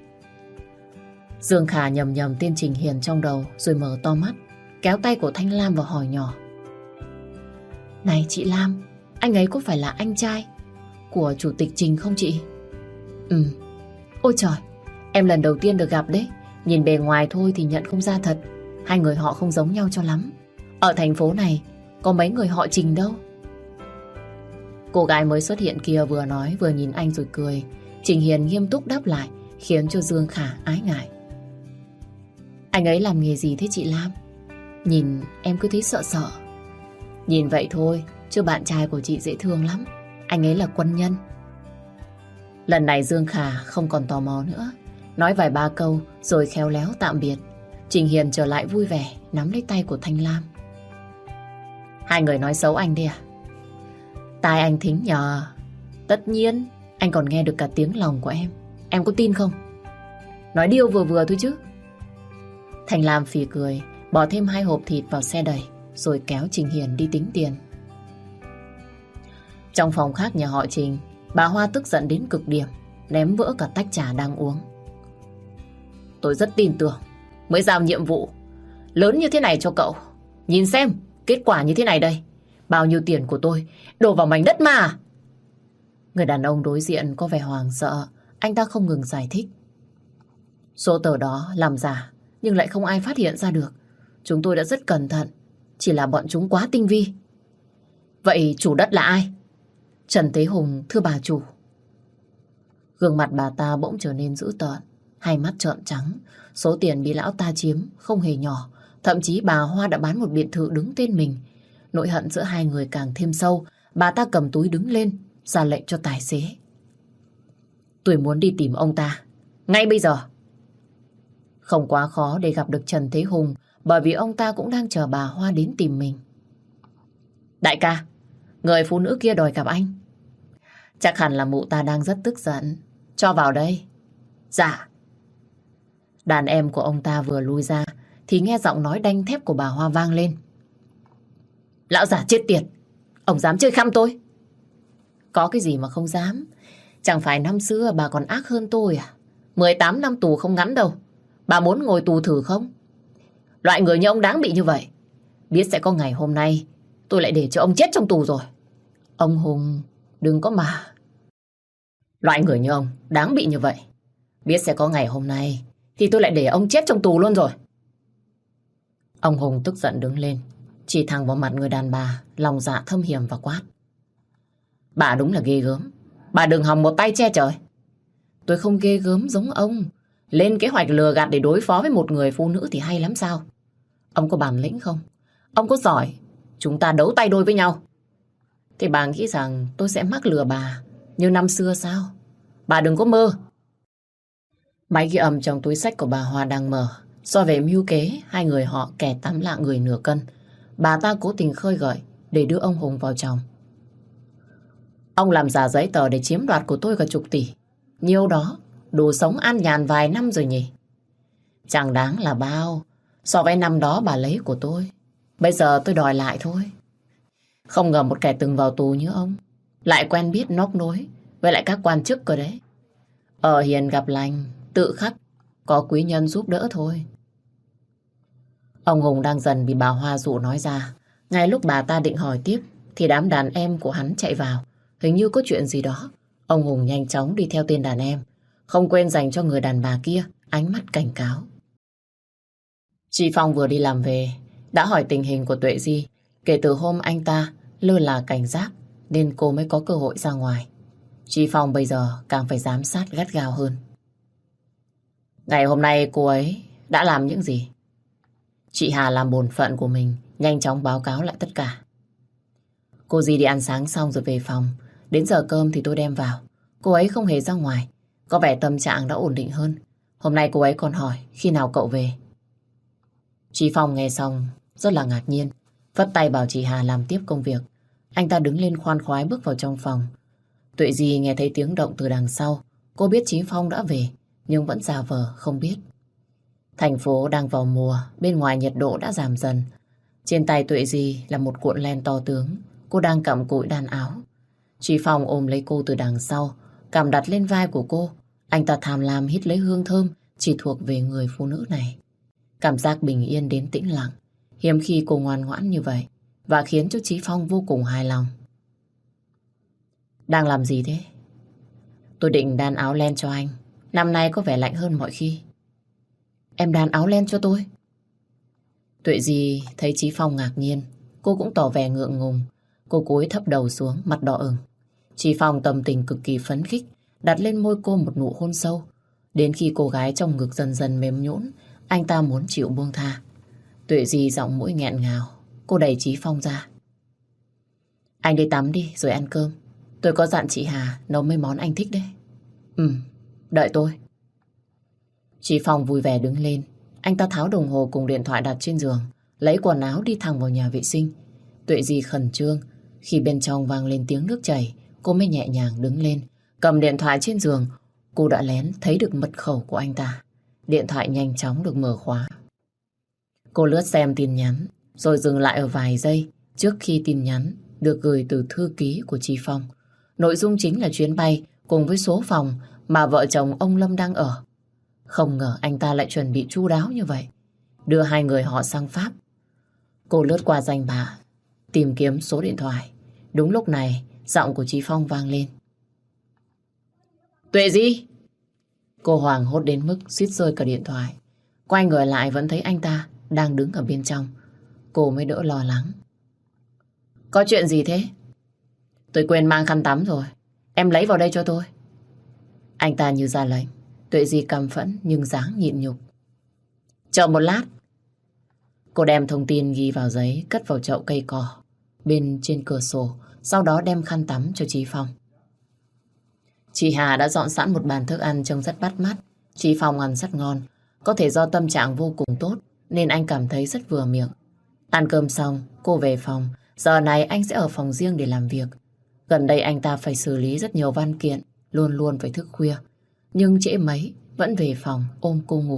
Dương Khả nhầm nhầm tên Trình Hiền trong đầu rồi mở to mắt, kéo tay của Thanh Lam và hỏi nhỏ. Này chị Lam, anh ấy có phải là anh trai của chủ tịch Trình không chị? Ừ. Ôi trời, em lần đầu tiên được gặp đấy. Nhìn bề ngoài thôi thì nhận không ra thật. Hai người họ không giống nhau cho lắm. Ở thành phố này có mấy người họ Trình đâu. Cô gái mới xuất hiện kia vừa nói vừa nhìn anh rồi cười. Trình Hiền nghiêm túc đáp lại, khiến cho Dương Khả ái ngại. Anh ấy làm nghề gì thế chị Lam? Nhìn em cứ thấy sợ sợ. Nhìn vậy thôi, chứ bạn trai của chị dễ thương lắm. Anh ấy là quân nhân. Lần này Dương Khả không còn tò mò nữa, nói vài ba câu rồi khéo léo tạm biệt. Trình Hiền trở lại vui vẻ nắm lấy tay của Thanh Lam. Hai người nói xấu anh đi à? Tai anh thính nhờ. Tất nhiên, anh còn nghe được cả tiếng lòng của em. Em có tin không? Nói điêu vừa vừa thôi chứ. Thanh Lam phì cười, bỏ thêm hai hộp thịt vào xe đẩy, rồi kéo Trình Hiền đi tính tiền. Trong phòng khác nhà họ Trình, bà Hoa tức giận đến cực điểm, ném vỡ cả tách trà đang uống. Tôi rất tin tưởng mới giao nhiệm vụ lớn như thế này cho cậu. Nhìn xem, kết quả như thế này đây. Bao nhiêu tiền của tôi đổ vào mảnh đất mà. Người đàn ông đối diện có vẻ hoảng sợ. Anh ta không ngừng giải thích. Số tờ đó làm giả, nhưng lại không ai phát hiện ra được. Chúng tôi đã rất cẩn thận, chỉ là bọn chúng quá tinh vi. Vậy chủ đất là ai? Trần Thế Hùng, thưa bà chủ. Gương mặt bà ta bỗng trở nên dữ tợn, hai mắt trợn trắng. Số tiền bị lão ta chiếm không hề nhỏ. Thậm chí bà Hoa đã bán một biệt thự đứng tên mình. Nỗi hận giữa hai người càng thêm sâu. Bà ta cầm túi đứng lên, ra lệnh cho tài xế. Tôi muốn đi tìm ông ta ngay bây giờ. Không quá khó để gặp được Trần Thế Hùng, bởi vì ông ta cũng đang chờ bà Hoa đến tìm mình. Đại ca, người phụ nữ kia đòi gặp anh. Chắc hẳn là mụ ta đang rất tức giận. Cho vào đây. Dạ. Đàn em của ông ta vừa lui ra thì nghe giọng nói đanh thép của bà Hoa vang lên. Lão già chết tiệt, ông dám chơi khăm tôi? Có cái gì mà không dám. Chẳng phải năm xưa bà còn ác hơn tôi à? mười tám năm tù không ngắn đâu. Bà muốn ngồi tù thử không? Loại người như ông đáng bị như vậy. Biết sẽ có ngày hôm nay tôi lại để cho ông chết trong tù rồi. Ông Hùng, đừng có mà. Loại người như ông đáng bị như vậy. Biết sẽ có ngày hôm nay thì tôi lại để ông chết trong tù luôn rồi. Ông Hùng tức giận đứng lên, chỉ thẳng vào mặt người đàn bà, lòng dạ thâm hiểm và quát. Bà đúng là ghê gớm. Bà đừng hòng một tay che trời. Tôi không ghê gớm giống ông. Lên kế hoạch lừa gạt để đối phó với một người phụ nữ thì hay lắm sao? Ông có bản lĩnh không? Ông có giỏi, chúng ta đấu tay đôi với nhau. Thì bà nghĩ rằng tôi sẽ mắc lừa bà như năm xưa sao? Bà đừng có mơ. Máy ghi âm trong túi xách của bà Hoa đang mở. Do về mưu kế, hai người họ kẻ tám lạng người nửa cân. Bà ta cố tình khơi gợi để đưa ông Hùng vào chồng. Ông làm giả giấy tờ để chiếm đoạt của tôi cả chục tỷ. Nhiêu đó đủ sống an nhàn vài năm rồi nhỉ? Chẳng đáng là bao. So với năm đó bà lấy của tôi, bây giờ tôi đòi lại thôi. Không ngờ một kẻ từng vào tù như ông lại quen biết nóc nối với lại các quan chức cơ đấy. Ở hiền gặp lành, tự khắc, có quý nhân giúp đỡ thôi. Ông Hùng đang dần bị bà Hoa dụ nói ra. Ngay lúc bà ta định hỏi tiếp thì đám đàn em của hắn chạy vào. Hình như có chuyện gì đó. Ông Hùng nhanh chóng đi theo tên đàn em, không quên dành cho người đàn bà kia ánh mắt cảnh cáo. Chị Phong vừa đi làm về đã hỏi tình hình của Tuệ Di. Kể từ hôm anh ta lơ là cảnh giác nên cô mới có cơ hội ra ngoài. Chị Phong bây giờ càng phải giám sát gắt gao hơn. Ngày hôm nay cô ấy đã làm những gì? Chị Hà làm bổn phận của mình, nhanh chóng báo cáo lại tất cả. Cô dì đi ăn sáng xong rồi về phòng. Đến giờ cơm thì tôi đem vào. Cô ấy không hề ra ngoài. Có vẻ tâm trạng đã ổn định hơn. Hôm nay cô ấy còn hỏi khi nào cậu về. Chị Phong nghe xong rất là ngạc nhiên, vất tay bảo chị Hà làm tiếp công việc. Anh ta đứng lên khoan khoái bước vào trong phòng. Tuệ Dì nghe thấy tiếng động từ đằng sau. Cô biết Chí Phong đã về, nhưng vẫn giả vờ không biết. Thành phố đang vào mùa, bên ngoài nhiệt độ đã giảm dần. Trên tay Tuệ Dì là một cuộn len to tướng. Cô đang cặm cụi đan áo. Chí Phong ôm lấy cô từ đằng sau, cằm đặt lên vai của cô. Anh ta tham lam hít lấy hương thơm chỉ thuộc về người phụ nữ này. Cảm giác bình yên đến tĩnh lặng. Hiếm khi cô ngoan ngoãn như vậy, và khiến cho Chí Phong vô cùng hài lòng. Đang làm gì thế? Tôi định đan áo len cho anh. Năm nay có vẻ lạnh hơn mọi khi. Em đan áo len cho tôi? Tuệ Dì thấy Chí Phong ngạc nhiên, cô cũng tỏ vẻ ngượng ngùng. Cô cúi thấp đầu xuống, mặt đỏ ửng. Chí Phong tâm tình cực kỳ phấn khích, đặt lên môi cô một nụ hôn sâu. Đến khi cô gái trong ngực dần dần mềm nhũn, anh ta muốn chịu buông tha. Tuệ Dì giọng mũi nghẹn ngào. Cô đẩy Chí Phong ra. Anh đi tắm đi rồi ăn cơm. Tôi có dặn chị Hà nấu mấy món anh thích đấy. Ừ, đợi tôi. Chí Phong vui vẻ đứng lên. Anh ta tháo đồng hồ cùng điện thoại đặt trên giường, lấy quần áo đi thẳng vào nhà vệ sinh. Tuệ Dì khẩn trương. Khi bên trong vang lên tiếng nước chảy, cô mới nhẹ nhàng đứng lên, cầm điện thoại trên giường. Cô đã lén thấy được mật khẩu của anh ta. Điện thoại nhanh chóng được mở khóa. Cô lướt xem tin nhắn, rồi dừng lại ở vài giây trước khi tin nhắn được gửi từ thư ký của Chí Phong. Nội dung chính là chuyến bay cùng với số phòng mà vợ chồng ông Lâm đang ở. Không ngờ anh ta lại chuẩn bị chu đáo như vậy, đưa hai người họ sang Pháp. Cô lướt qua danh bạ, tìm kiếm số điện thoại. Đúng lúc này, giọng của Chí Phong vang lên. Tuệ Dì! Cô hoảng hốt đến mức suýt rơi cả điện thoại. Quay người lại vẫn thấy anh ta đang đứng ở bên trong. Cô mới đỡ lo lắng. Có chuyện gì thế? Tôi quên mang khăn tắm rồi. Em lấy vào đây cho tôi. Anh ta như ra lệnh. Tuệ Dì căm phẫn nhưng dáng nhịn nhục. Chờ một lát. Cô đem thông tin ghi vào giấy, cất vào chậu cây cỏ bên trên cửa sổ, sau đó đem khăn tắm cho Chí Phong. Chị Hà đã dọn sẵn một bàn thức ăn trông rất bắt mắt. Chí Phong ăn rất ngon. Có thể do tâm trạng vô cùng tốt nên anh cảm thấy rất vừa miệng. Ăn cơm xong, cô về phòng. Giờ này anh sẽ ở phòng riêng để làm việc. Gần đây anh ta phải xử lý rất nhiều văn kiện, luôn luôn phải thức khuya. Nhưng trễ mấy vẫn về phòng ôm cô ngủ.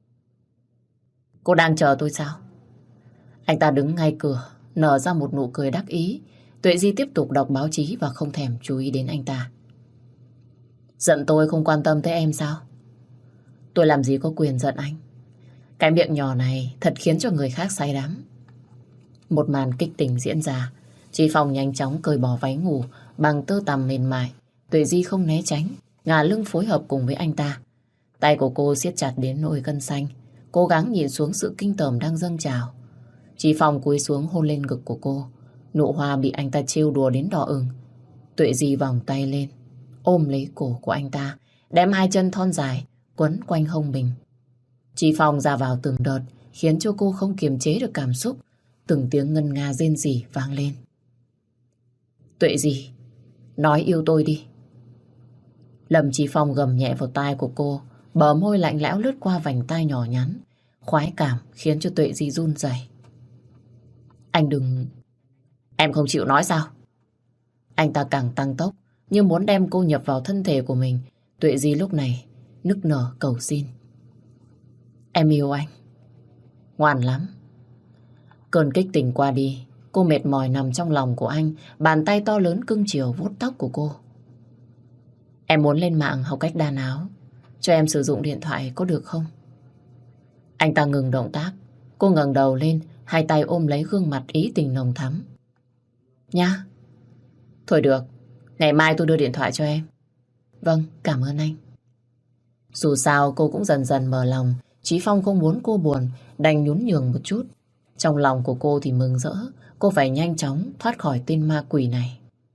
Cô đang chờ tôi sao? Anh ta đứng ngay cửa, nở ra một nụ cười đắc ý. Tuệ Dì tiếp tục đọc báo chí và không thèm chú ý đến anh ta. Giận tôi không quan tâm tới em sao? Tôi làm gì có quyền giận anh. Cái miệng nhỏ này thật khiến cho người khác say đắm. Một màn kịch tình diễn ra. Chí Phong nhanh chóng cởi bỏ váy ngủ bằng tơ tằm mềm mại. Tuệ Dì không né tránh, ngả lưng phối hợp cùng với anh ta. Tay của cô siết chặt đến nỗi gân xanh, cố gắng nhìn xuống sự kinh tởm đang dâng trào. Chí Phong cúi xuống hôn lên ngực của cô. Nụ hoa bị anh ta trêu đùa đến đỏ ửng. Tuệ Dì vòng tay lên, ôm lấy cổ của anh ta, đem hai chân thon dài quấn quanh hông mình. Chí Phong ra vào từng đợt, khiến cho cô không kiềm chế được cảm xúc. Từng tiếng ngân nga rên rỉ vang lên. Tuệ Dì, nói yêu tôi đi. Lâm Chí Phong gầm nhẹ vào tai của cô, bờ môi lạnh lẽo lướt qua vành tai nhỏ nhắn. Khoái cảm khiến cho Tuệ Dì run rẩy. Anh đừng... Em không chịu nói sao? Anh ta càng tăng tốc, như muốn đem cô nhập vào thân thể của mình. Tuệ Dì lúc này nức nở cầu xin. Em yêu anh. Ngoan lắm. Cơn kích tình qua đi, cô mệt mỏi nằm trong lòng của anh, bàn tay to lớn cưng chiều vuốt tóc của cô. Em muốn lên mạng học cách đan áo, cho em sử dụng điện thoại có được không? Anh ta ngừng động tác, cô ngẩng đầu lên, hai tay ôm lấy gương mặt ý tình nồng thắm. Nhá. Thôi được, ngày mai tôi đưa điện thoại cho em. Vâng, cảm ơn anh. Dù sao cô cũng dần dần mở lòng. Chí Phong không muốn cô buồn, đành nhún nhường một chút. Trong lòng của cô thì mừng rỡ. Cô phải nhanh chóng thoát khỏi tên ma quỷ này.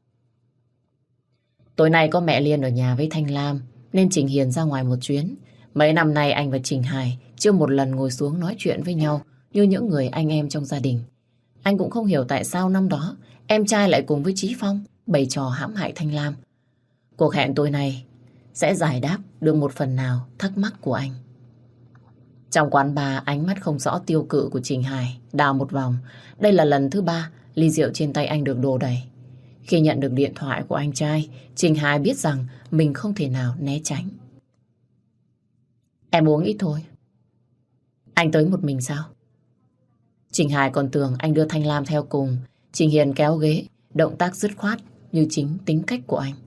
Tối nay có mẹ Liên ở nhà với Thanh Lam, nên Trình Hiền ra ngoài một chuyến. Mấy năm nay anh và Trình Hải chưa một lần ngồi xuống nói chuyện với nhau như những người anh em trong gia đình. Anh cũng không hiểu tại sao năm đó em trai lại cùng với Chí Phong bày trò hãm hại Thanh Lam. Cuộc hẹn tối nay sẽ giải đáp được một phần nào thắc mắc của anh. Trong quán bar, ánh mắt không rõ tiêu cự của Trình Hải đào một vòng. Đây là lần thứ ba ly rượu trên tay anh được đổ đầy. Khi nhận được điện thoại của anh trai, Trình Hải biết rằng mình không thể nào né tránh. Em uống ít thôi. Anh tới một mình sao? Trình Hải còn tưởng anh đưa Thanh Lam theo cùng. Trình Hiền kéo ghế, động tác dứt khoát như chính tính cách của anh.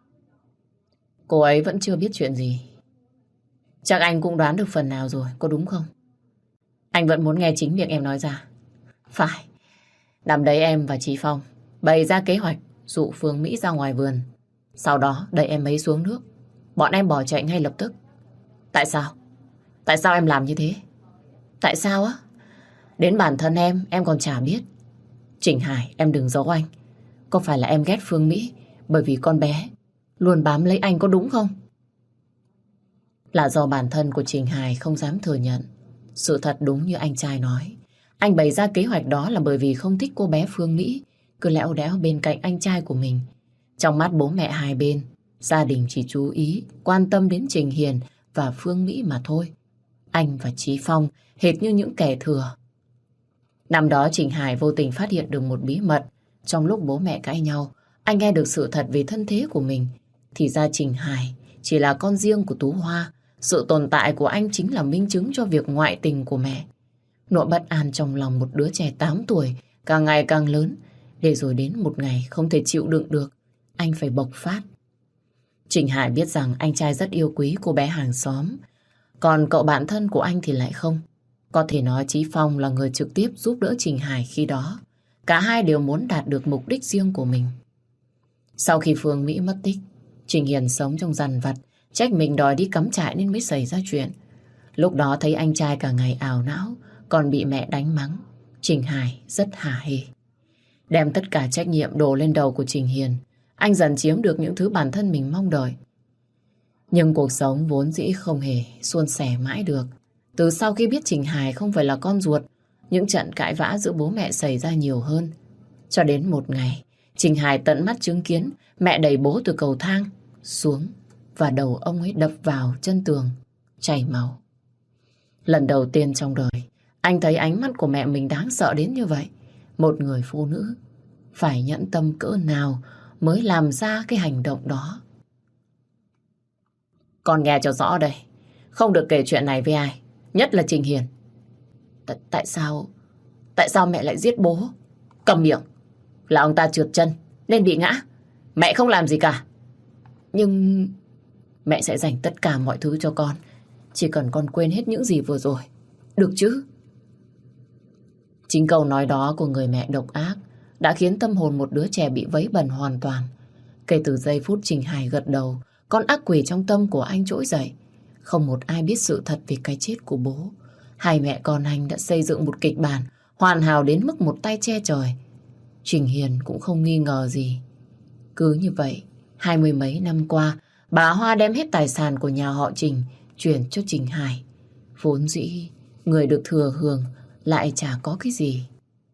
Cô ấy vẫn chưa biết chuyện gì. Chắc anh cũng đoán được phần nào rồi, có đúng không? Anh vẫn muốn nghe chính miệng em nói ra. Phải. Năm đấy em và Chí Phong bày ra kế hoạch dụ Phương Mỹ ra ngoài vườn. Sau đó đẩy em ấy xuống nước. Bọn em bỏ chạy ngay lập tức. Tại sao? Tại sao em làm như thế? Tại sao á? Đến bản thân em, em còn chả biết. Trình Hải, em đừng giấu anh. Có phải là em ghét Phương Mỹ bởi vì con bé luôn bám lấy anh, có đúng không? Là do bản thân của Trình Hải không dám thừa nhận. Sự thật đúng như anh trai nói. Anh bày ra kế hoạch đó là bởi vì không thích cô bé Phương Mỹ cứ lẽo đẽo bên cạnh anh trai của mình. Trong mắt bố mẹ hai bên, gia đình chỉ chú ý, quan tâm đến Trình Hiền và Phương Mỹ mà thôi. Anh và Chí Phong hệt như những kẻ thừa. Năm đó Trình Hải vô tình phát hiện được một bí mật. Trong lúc bố mẹ cãi nhau, anh nghe được sự thật về thân thế của mình. Thì ra Trình Hải chỉ là con riêng của Tú Hoa. Sự tồn tại của anh chính là minh chứng cho việc ngoại tình của mẹ. Nỗi bất an trong lòng một đứa trẻ tám tuổi càng ngày càng lớn, để rồi đến một ngày không thể chịu đựng được, anh phải bộc phát. Trình Hải biết rằng anh trai rất yêu quý cô bé hàng xóm, còn cậu bạn thân của anh thì lại không. Có thể nói Chí Phong là người trực tiếp giúp đỡ Trình Hải khi đó. Cả hai đều muốn đạt được mục đích riêng của mình. Sau khi Phương Mỹ mất tích, Trình Hiền sống trong dằn vặt, trách mình đòi đi cắm trại nên mới xảy ra chuyện. Lúc đó thấy anh trai cả ngày ảo não, còn bị mẹ đánh mắng, Trình Hải rất hả hê. Đem tất cả trách nhiệm đổ lên đầu của Trình Hiền, anh dần chiếm được những thứ bản thân mình mong đợi. Nhưng cuộc sống vốn dĩ không hề suôn sẻ mãi được. Từ sau khi biết Trình Hải không phải là con ruột, những trận cãi vã giữa bố mẹ xảy ra nhiều hơn. Cho đến một ngày, Trình Hải tận mắt chứng kiến mẹ đẩy bố từ cầu thang xuống và đầu ông ấy đập vào chân tường, chảy máu. Lần đầu tiên trong đời, anh thấy ánh mắt của mẹ mình đáng sợ đến như vậy. Một người phụ nữ phải nhẫn tâm cỡ nào mới làm ra cái hành động đó. Con nghe cho rõ đây, không được kể chuyện này với ai, nhất là Trình Hiền. T- Tại sao, tại sao mẹ lại giết bố? Cầm miệng, là ông ta trượt chân nên bị ngã. Mẹ không làm gì cả. Nhưng mẹ sẽ dành tất cả mọi thứ cho con, chỉ cần con quên hết những gì vừa rồi, được chứ? Chính câu nói đó của người mẹ độc ác đã khiến tâm hồn một đứa trẻ bị vấy bẩn hoàn toàn. Kể từ giây phút Trình Hải gật đầu, con ác quỷ trong tâm của anh trỗi dậy. Không một ai biết sự thật về cái chết của bố. Hai mẹ con anh đã xây dựng một kịch bản hoàn hảo đến mức một tay che trời. Trình Hiền cũng không nghi ngờ gì. Cứ như vậy, hai mươi mấy năm qua, bà Hoa đem hết tài sản của nhà họ Trình chuyển cho Trình Hải. Vốn dĩ, người được thừa hưởng lại chả có cái gì.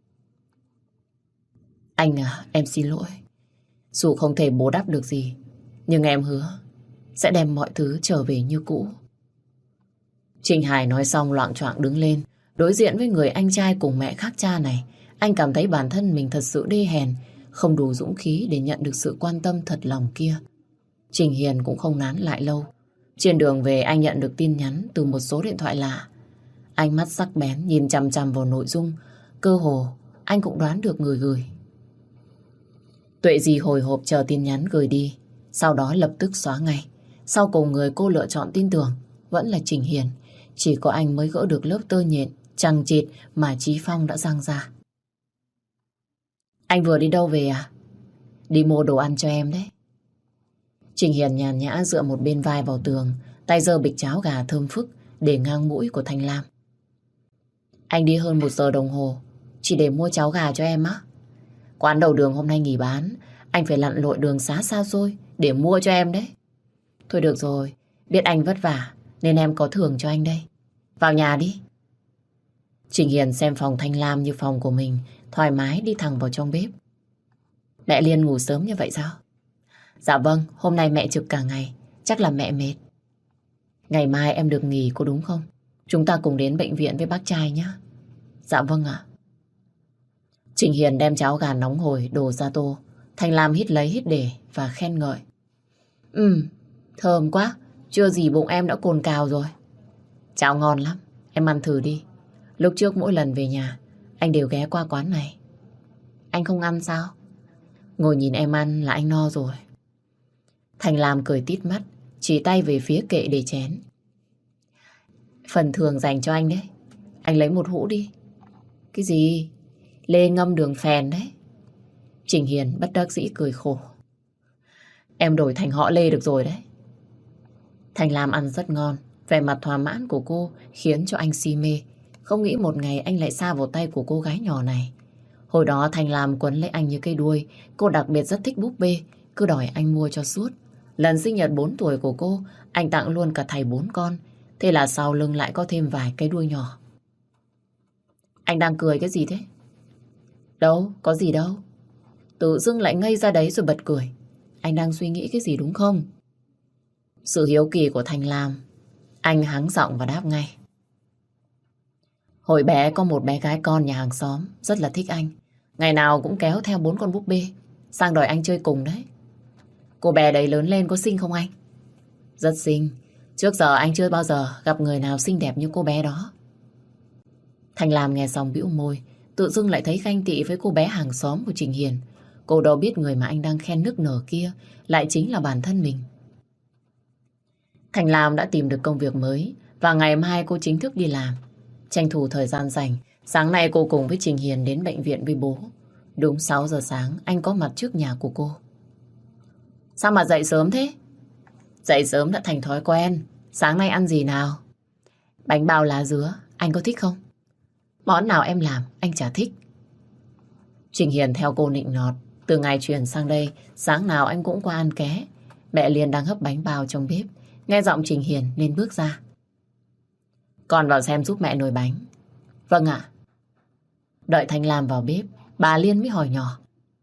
Anh à, em xin lỗi. Dù không thể bù đắp được gì, nhưng em hứa sẽ đem mọi thứ trở về như cũ. Trình Hải nói xong loạng choạng đứng lên, đối diện với người anh trai cùng mẹ khác cha này. Anh cảm thấy bản thân mình thật sự đê hèn, không đủ dũng khí để nhận được sự quan tâm thật lòng kia. Trình Hiền cũng không nán lại lâu. Trên đường về anh nhận được tin nhắn từ một số điện thoại lạ. Ánh mắt sắc bén nhìn chằm chằm vào nội dung. Cơ hồ anh cũng đoán được người gửi. Tuệ Dì hồi hộp chờ tin nhắn gửi đi, sau đó lập tức xóa ngay. Sau cùng người cô lựa chọn tin tưởng vẫn là Trình Hiền. Chỉ có anh mới gỡ được lớp tơ nhện chằng chịt mà Chí Phong đã giăng ra. Anh vừa đi đâu về à? Đi mua đồ ăn cho em đấy. Trình Hiền nhàn nhã dựa một bên vai vào tường, tay giơ bịch cháo gà thơm phức để ngang mũi của Thanh Lam. Anh đi hơn một giờ đồng hồ chỉ để mua cháo gà cho em á? Quán đầu đường hôm nay nghỉ bán, anh phải lặn lội đường xá xa xôi để mua cho em đấy. Thôi được rồi, biết anh vất vả nên em có thưởng cho anh đây. Vào nhà đi. Trình Hiền xem phòng Thanh Lam như phòng của mình, thoải mái đi thẳng vào trong bếp. Mẹ Liên ngủ sớm như vậy sao? Dạ vâng, hôm nay mẹ trực cả ngày, chắc là mẹ mệt. Ngày mai em được nghỉ có đúng không? Chúng ta cùng đến bệnh viện với bác trai nhé. Dạ vâng ạ. Trình Hiền đem cháo gà nóng hổi đổ ra tô. Thanh Lam hít lấy hít để và khen ngợi. Ừ, thơm quá, chưa gì bụng em đã cồn cào rồi. Cháo ngon lắm, em ăn thử đi. Lúc trước mỗi lần về nhà, anh đều ghé qua quán này. Anh không ăn sao? Ngồi nhìn em ăn là anh no rồi. Thanh Lam cười tít mắt, chỉ tay về phía kệ để chén. Phần thưởng dành cho anh đấy. Anh lấy một hũ đi. Cái gì? Lê ngâm đường phèn đấy. Trình Hiền bất đắc dĩ cười khổ. Em đổi thành họ Lê được rồi đấy. Thanh Lam ăn rất ngon. Vẻ mặt thỏa mãn của cô khiến cho anh si mê. Không nghĩ một ngày anh lại sa vào tay của cô gái nhỏ này. Hồi đó Thanh Lam quấn lấy anh như cây đuôi. Cô đặc biệt rất thích búp bê, cứ đòi anh mua cho suốt. Lần sinh nhật bốn tuổi của cô, anh tặng luôn cả thầy bốn con. Thế là sau lưng lại có thêm vài cái đuôi nhỏ. Anh đang cười cái gì thế? Đâu, có gì đâu. Tự dưng lại ngây ra đấy rồi bật cười. Anh đang suy nghĩ cái gì đúng không? Sự hiếu kỳ của Thanh Lam. Anh hắng giọng và đáp ngay. Hồi bé có một bé gái con nhà hàng xóm rất là thích anh. Ngày nào cũng kéo theo bốn con búp bê sang đòi anh chơi cùng đấy. Cô bé đấy lớn lên có xinh không anh? Rất xinh. Trước giờ anh chưa bao giờ gặp người nào xinh đẹp như cô bé đó. Thanh Lam nghe xong bĩu môi, tự dưng lại thấy ganh tị với cô bé hàng xóm của Trình Hiền. Cô đâu biết người mà anh đang khen nức nở kia lại chính là bản thân mình. Thanh Lam đã tìm được công việc mới và ngày mai cô chính thức đi làm. Tranh thủ thời gian rảnh, sáng nay cô cùng với Trình Hiền đến bệnh viện với bố. Đúng sáu giờ sáng anh có mặt trước nhà của cô. Sao mà dậy sớm thế? Dậy sớm đã thành thói quen. Sáng nay ăn gì nào? Bánh bao lá dứa, anh có thích không? Món nào em làm, anh chả thích. Trình Hiền theo cô nịnh nọt. Từ ngày chuyển sang đây, sáng nào anh cũng qua ăn ké. Mẹ Liên đang hấp bánh bao trong bếp. Nghe giọng Trình Hiền nên bước ra. Con vào xem giúp mẹ nồi bánh. Vâng ạ. Đợi Thanh Lam vào bếp, bà Liên mới hỏi nhỏ.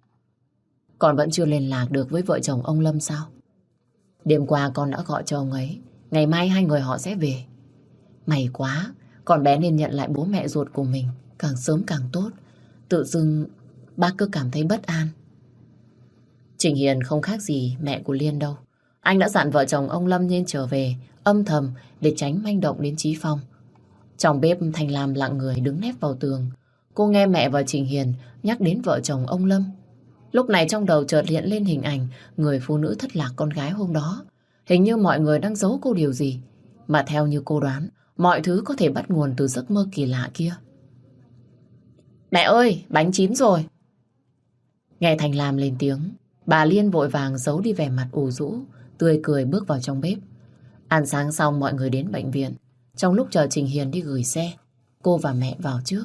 Con vẫn chưa liên lạc được với vợ chồng ông Lâm sao? Đêm qua con đã gọi cho ông ấy. Ngày mai hai người họ sẽ về. May quá, con bé nên nhận lại bố mẹ ruột của mình. Càng sớm càng tốt. Tự dưng bác cứ cảm thấy bất an. Trình Hiền không khác gì mẹ của Liên đâu. Anh đã dặn vợ chồng ông Lâm nên trở về âm thầm để tránh manh động đến Chí Phong. Trong bếp Thanh Lam lặng người đứng nép vào tường. Cô nghe mẹ và Trình Hiền nhắc đến vợ chồng ông Lâm. Lúc này trong đầu chợt hiện lên hình ảnh người phụ nữ thất lạc con gái hôm đó. Hình như mọi người đang giấu cô điều gì. Mà theo như cô đoán, mọi thứ có thể bắt nguồn từ giấc mơ kỳ lạ kia. Mẹ ơi, bánh chín rồi. Nghe Thanh Lam lên tiếng, bà Liên vội vàng giấu đi vẻ mặt ủ rũ, tươi cười bước vào trong bếp. Ăn sáng xong mọi người đến bệnh viện. Trong lúc chờ Trình Hiền đi gửi xe, cô và mẹ vào trước.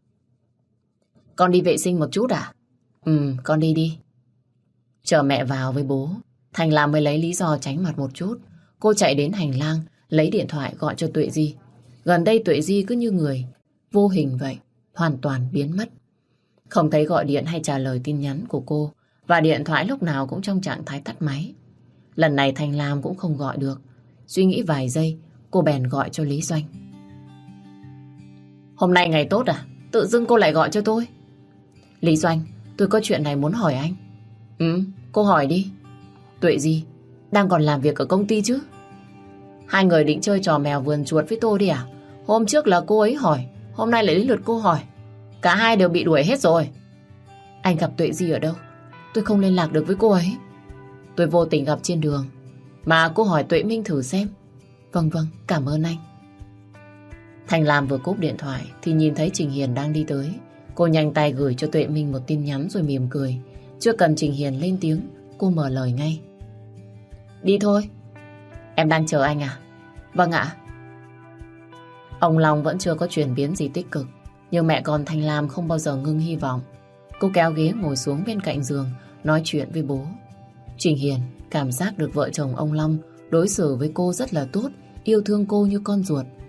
Con đi vệ sinh một chút à? Ừ, con đi đi. Chờ mẹ vào với bố, Thành Lam mới lấy lý do tránh mặt một chút. Cô chạy đến hành lang, lấy điện thoại gọi cho Tuệ Di. Gần đây Tuệ Di cứ như người vô hình vậy, hoàn toàn biến mất. Không thấy gọi điện hay trả lời tin nhắn của cô, và điện thoại lúc nào cũng trong trạng thái tắt máy. Lần này Thanh Lam cũng không gọi được. Suy nghĩ vài giây, cô bèn gọi cho Lý Doanh. Hôm nay ngày tốt à? Tự dưng cô lại gọi cho tôi. Lý Doanh, tôi có chuyện này muốn hỏi anh. Ừ, cô hỏi đi. Tuệ Di đang còn làm việc ở công ty chứ? Hai người định chơi trò mèo vườn chuột với tôi đi à? Hôm trước là cô ấy hỏi, hôm nay lại đến lượt cô hỏi. Cả hai đều bị đuổi hết rồi. Anh gặp Tuệ Di ở đâu? Tôi không liên lạc được với cô ấy. Tôi vô tình gặp trên đường. Mà cô hỏi Tuệ Minh thử xem. Vâng vâng, cảm ơn anh. Thành Lam vừa cúp điện thoại thì nhìn thấy Trình Hiền đang đi tới. Cô nhanh tay gửi cho Tuệ Minh một tin nhắn rồi mỉm cười. Chưa cần Trình Hiền lên tiếng, cô mở lời ngay. Đi thôi. Em đang chờ anh à? Vâng ạ. Ông Long vẫn chưa có chuyển biến gì tích cực, nhưng mẹ con Thanh Lam không bao giờ ngưng hy vọng. Cô kéo ghế ngồi xuống bên cạnh giường, nói chuyện với bố. Trình Hiền cảm giác được vợ chồng ông Long đối xử với cô rất là tốt, yêu thương cô như con ruột.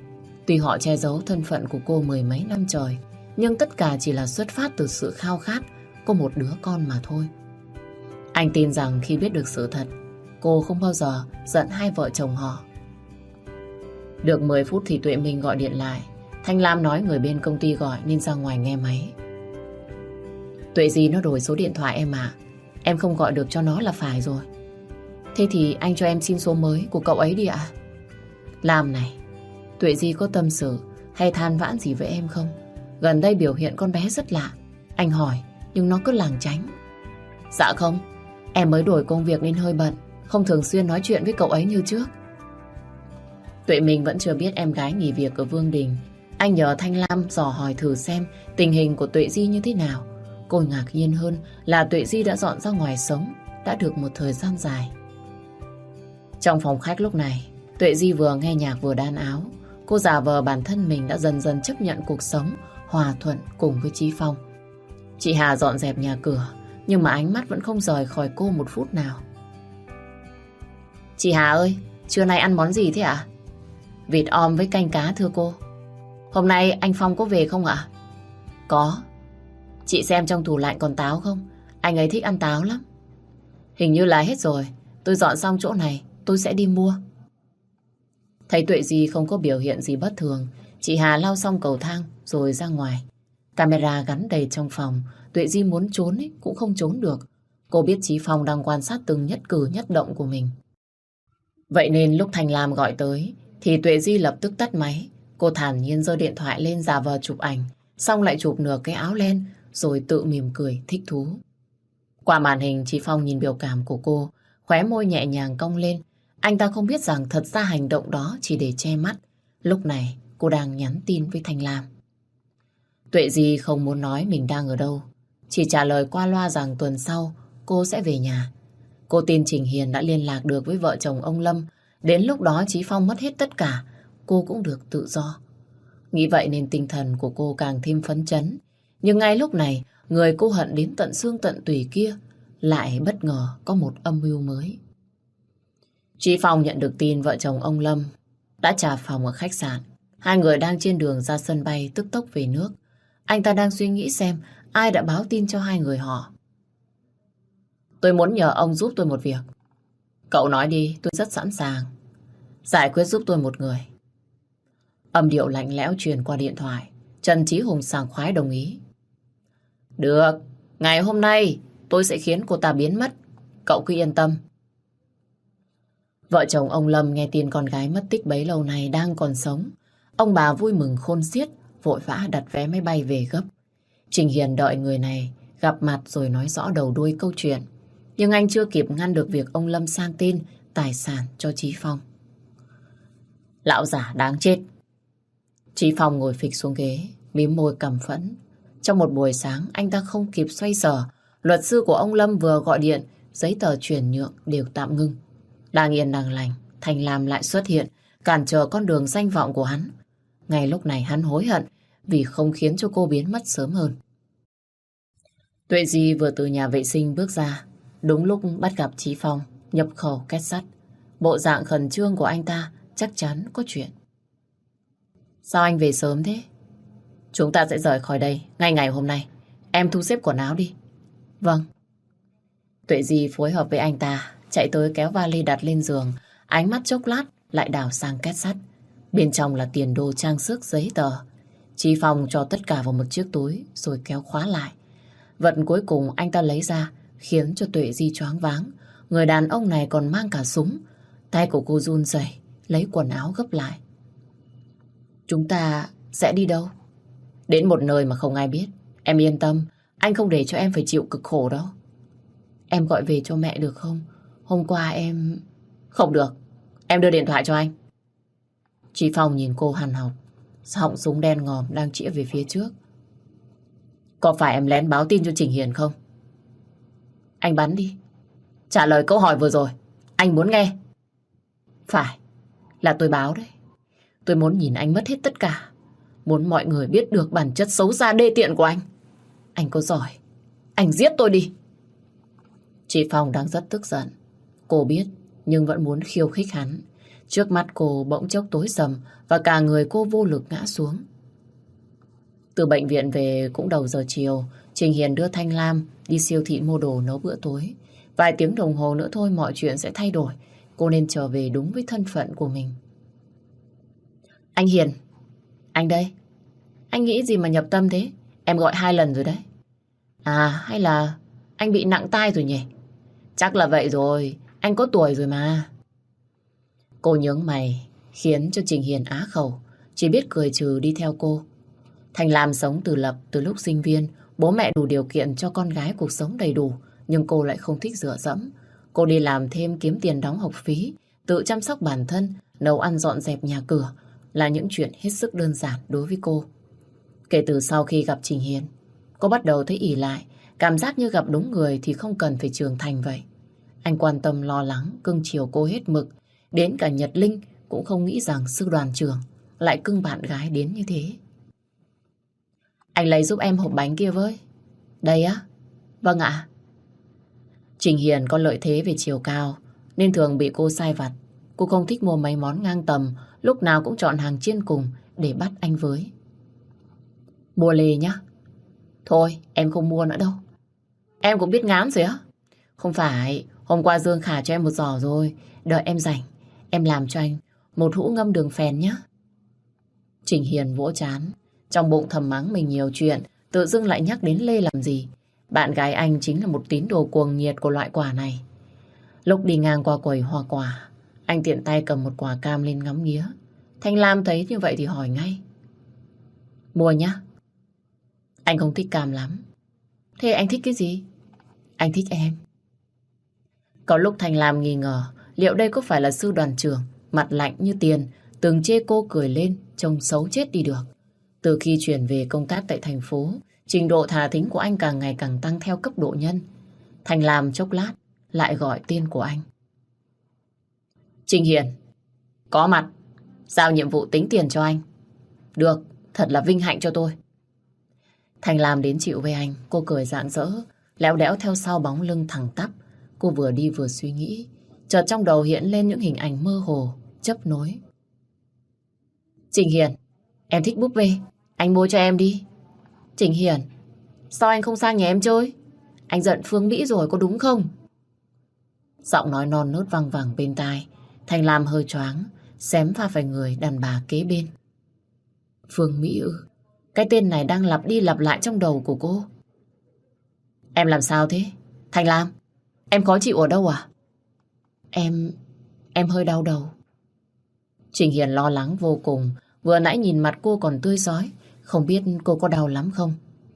Tuy họ che giấu thân phận của cô mười mấy năm trời, nhưng tất cả chỉ là xuất phát từ sự khao khát có một đứa con mà thôi. Anh tin rằng khi biết được sự thật, cô không bao giờ giận hai vợ chồng họ. Được mười phút thì Tuệ Minh gọi điện lại. Thanh Lam nói người bên công ty gọi nên ra ngoài nghe máy. Tuệ Di nó đổi số điện thoại em ạ. Em không gọi được cho nó là phải rồi. Thế thì anh cho em xin số mới của cậu ấy đi ạ. Lam này, Tuệ Di có tâm sự hay than vãn gì với em không? Gần đây biểu hiện con bé rất lạ. Anh hỏi nhưng nó cứ lảng tránh. Dạ không, em mới đổi công việc nên hơi bận, không thường xuyên nói chuyện với cậu ấy như trước. Tuệ Minh vẫn chưa biết em gái nghỉ việc ở Vương Đình. Anh nhờ Thanh Lam dò hỏi thử xem tình hình của Tuệ Di như thế nào. Cô ngạc nhiên hơn là Tuệ Di đã dọn ra ngoài sống, đã được một thời gian dài. Trong phòng khách lúc này, Tuệ Di vừa nghe nhạc vừa đan áo. Cô giả vờ bản thân mình đã dần dần chấp nhận cuộc sống hòa thuận cùng với Chí Phong. Chị Hà dọn dẹp nhà cửa, nhưng mà ánh mắt vẫn không rời khỏi cô một phút nào. Chị Hà ơi, trưa nay ăn món gì thế ạ? Vịt om với canh cá thưa cô. Hôm nay anh Phong có về không ạ? Có. Chị xem trong tủ lạnh còn táo không? Anh ấy thích ăn táo lắm. Hình như là hết rồi. Tôi dọn xong chỗ này, tôi sẽ đi mua. Thấy Tuệ Di không có biểu hiện gì bất thường, chị Hà lao xong cầu thang rồi ra ngoài. Camera gắn đầy trong phòng, Tuệ Di muốn trốn ấy, cũng không trốn được. Cô biết Chí Phong đang quan sát từng nhất cử nhất động của mình. Vậy nên lúc Thanh Lam gọi tới thì Tuệ Di lập tức tắt máy. Cô thản nhiên giơ điện thoại lên giả vờ chụp ảnh, xong lại chụp nửa cái áo len rồi tự mỉm cười thích thú. Qua màn hình, Chí Phong nhìn biểu cảm của cô, khóe môi nhẹ nhàng cong lên. Anh ta không biết rằng thật ra hành động đó chỉ để che mắt. Lúc này cô đang nhắn tin với Thanh Lam. Tuệ Di không muốn nói mình đang ở đâu, chỉ trả lời qua loa rằng tuần sau cô sẽ về nhà. Cô tin Trình Hiền đã liên lạc được với vợ chồng ông Lâm. Đến lúc đó Chí Phong mất hết tất cả, cô cũng được tự do. Nghĩ vậy nên tinh thần của cô càng thêm phấn chấn. Nhưng ngay lúc này, người cô hận đến tận xương tận tủy kia lại bất ngờ có một âm mưu mới. Chí Phong nhận được tin vợ chồng ông Lâm đã trả phòng ở khách sạn. Hai người đang trên đường ra sân bay tức tốc về nước. Anh ta đang suy nghĩ xem ai đã báo tin cho hai người họ. Tôi muốn nhờ ông giúp tôi một việc. Cậu nói đi, tôi rất sẵn sàng. Giải quyết giúp tôi một người. Âm điệu lạnh lẽo truyền qua điện thoại. Trần Chí Hùng sảng khoái đồng ý. Được, ngày hôm nay tôi sẽ khiến cô ta biến mất. Cậu cứ yên tâm. Vợ chồng ông Lâm nghe tin con gái mất tích bấy lâu nay đang còn sống. Ông bà vui mừng khôn xiết, vội vã đặt vé máy bay về gấp. Trình Hiền đợi người này gặp mặt rồi nói rõ đầu đuôi câu chuyện. Nhưng anh chưa kịp ngăn được việc ông Lâm sang tin tài sản cho Chí Phong. Lão già đáng chết. Chí Phong ngồi phịch xuống ghế, mím môi căm phẫn. Trong một buổi sáng anh ta không kịp xoay sở. Luật sư của ông Lâm vừa gọi điện, giấy tờ chuyển nhượng đều tạm ngưng. Đang yên đang lành, Thanh Lam lại xuất hiện, cản trở con đường danh vọng của hắn. Ngay lúc này hắn hối hận vì không khiến cho cô biến mất sớm hơn. Tuệ Di vừa từ nhà vệ sinh bước ra, đúng lúc bắt gặp Chí Phong nhập khẩu két sắt. Bộ dạng khẩn trương của anh ta chắc chắn có chuyện. Sao anh về sớm thế? Chúng ta sẽ rời khỏi đây ngay ngày hôm nay. Em thu xếp quần áo đi. Vâng. Tuệ Di phối hợp với anh ta, chạy tới kéo vali đặt lên giường. Ánh mắt chốc lát lại đảo sang két sắt. Bên trong là tiền đồ trang sức giấy tờ. Chí Phong cho tất cả vào một chiếc túi rồi kéo khóa lại. Vật cuối cùng anh ta lấy ra khiến cho Tuệ Di choáng váng. Người đàn ông này còn mang cả súng. Tay của cô run rẩy lấy quần áo gấp lại. Chúng ta sẽ đi đâu? Đến một nơi mà không ai biết. Em yên tâm, anh không để cho em phải chịu cực khổ đâu. Em gọi về cho mẹ được không? Hôm qua em... Không được, em đưa điện thoại cho anh. Chí Phong nhìn cô hằn học, họng súng đen ngòm đang chĩa về phía trước. Có phải em lén báo tin cho Trình Hiền không? Anh bắn đi. Trả lời câu hỏi vừa rồi, anh muốn nghe. Phải, là tôi báo đấy. Tôi muốn nhìn anh mất hết tất cả. Muốn mọi người biết được bản chất xấu xa đê tiện của anh. Anh có giỏi, anh giết tôi đi. Chị Phong đang rất tức giận. Cô biết, nhưng vẫn muốn khiêu khích hắn. Trước mắt cô bỗng chốc tối sầm và cả người cô vô lực ngã xuống. Từ bệnh viện về cũng đầu giờ chiều, Trình Hiền đưa Thanh Lam đi siêu thị mua đồ nấu bữa tối. Vài tiếng đồng hồ nữa thôi mọi chuyện sẽ thay đổi. Cô nên trở về đúng với thân phận của mình. Anh Hiền, anh đây. Anh nghĩ gì mà nhập tâm thế? Em gọi hai lần rồi đấy. À, hay là anh bị nặng tai rồi nhỉ? Chắc là vậy rồi, anh có tuổi rồi mà. Cô nhướng mày, khiến cho Trình Hiền á khẩu, chỉ biết cười trừ đi theo cô. Thành Lam sống tự lập từ lúc sinh viên, bố mẹ đủ điều kiện cho con gái cuộc sống đầy đủ, nhưng cô lại không thích dựa dẫm. Cô đi làm thêm kiếm tiền đóng học phí, tự chăm sóc bản thân, nấu ăn dọn dẹp nhà cửa là những chuyện hết sức đơn giản đối với cô. Kể từ sau khi gặp Trình Hiền, cô bắt đầu thấy ỷ lại, cảm giác như gặp đúng người thì không cần phải trưởng thành vậy. Anh quan tâm lo lắng, cưng chiều cô hết mực. Đến cả Nhật Linh cũng không nghĩ rằng sư đoàn trưởng lại cưng bạn gái đến như thế. Anh lấy giúp em hộp bánh kia với. Đây á? Vâng ạ. Trình Hiền có lợi thế về chiều cao nên thường bị cô sai vặt. Cô không thích mua mấy món ngang tầm, lúc nào cũng chọn hàng trên cùng để bắt anh với. Mua lề nhá. Thôi em không mua nữa đâu. Em cũng biết ngán rồi á. Không phải, hôm qua Dương Khả cho em một giỏ rồi. Đợi em rảnh, em làm cho anh một hũ ngâm đường phèn nhá. Trình Hiền vỗ trán, trong bụng thầm mắng mình nhiều chuyện, tự dưng lại nhắc đến Lê làm gì. Bạn gái anh chính là một tín đồ cuồng nhiệt của loại quả này. Lúc đi ngang qua quầy hoa quả, anh tiện tay cầm một quả cam lên ngắm nghía. Thanh Lam thấy như vậy thì hỏi ngay. Mua nhá. Anh không thích cam lắm. Thế anh thích cái gì? Anh thích em. Có lúc Thanh Lam nghi ngờ liệu đây có phải là sư đoàn trưởng mặt lạnh như tiền từng chê cô cười lên trông xấu chết đi được. Từ khi chuyển về công tác tại thành phố, trình độ thà thính của anh càng ngày càng tăng theo cấp độ nhân. Thanh Lam chốc lát lại gọi tên của anh. Trình Hiền, có mặt, giao nhiệm vụ tính tiền cho anh. Được, thật là vinh hạnh cho tôi. Thanh Lam đến chịu với anh, cô cười rạng rỡ, léo đẽo theo sau bóng lưng thẳng tắp. Cô vừa đi vừa suy nghĩ, chợt trong đầu hiện lên những hình ảnh mơ hồ, chấp nối. Trình Hiền, em thích búp bê, anh mua cho em đi. Trình Hiền, sao anh không sang nhà em chơi? Anh giận Phương Mỹ rồi có đúng không? Giọng nói non nớt văng vẳng bên tai, Thanh Lam hơi choáng, xém pha phải người đàn bà kế bên. Phương Mỹ ư? Cái tên này đang lặp đi lặp lại trong đầu của cô. Em làm sao thế? Thanh Lam, em khó chịu ở đâu à? Em... em hơi đau đầu. Trình Hiền lo lắng vô cùng. Vừa nãy nhìn mặt cô còn tươi rói, không biết cô có đau lắm không?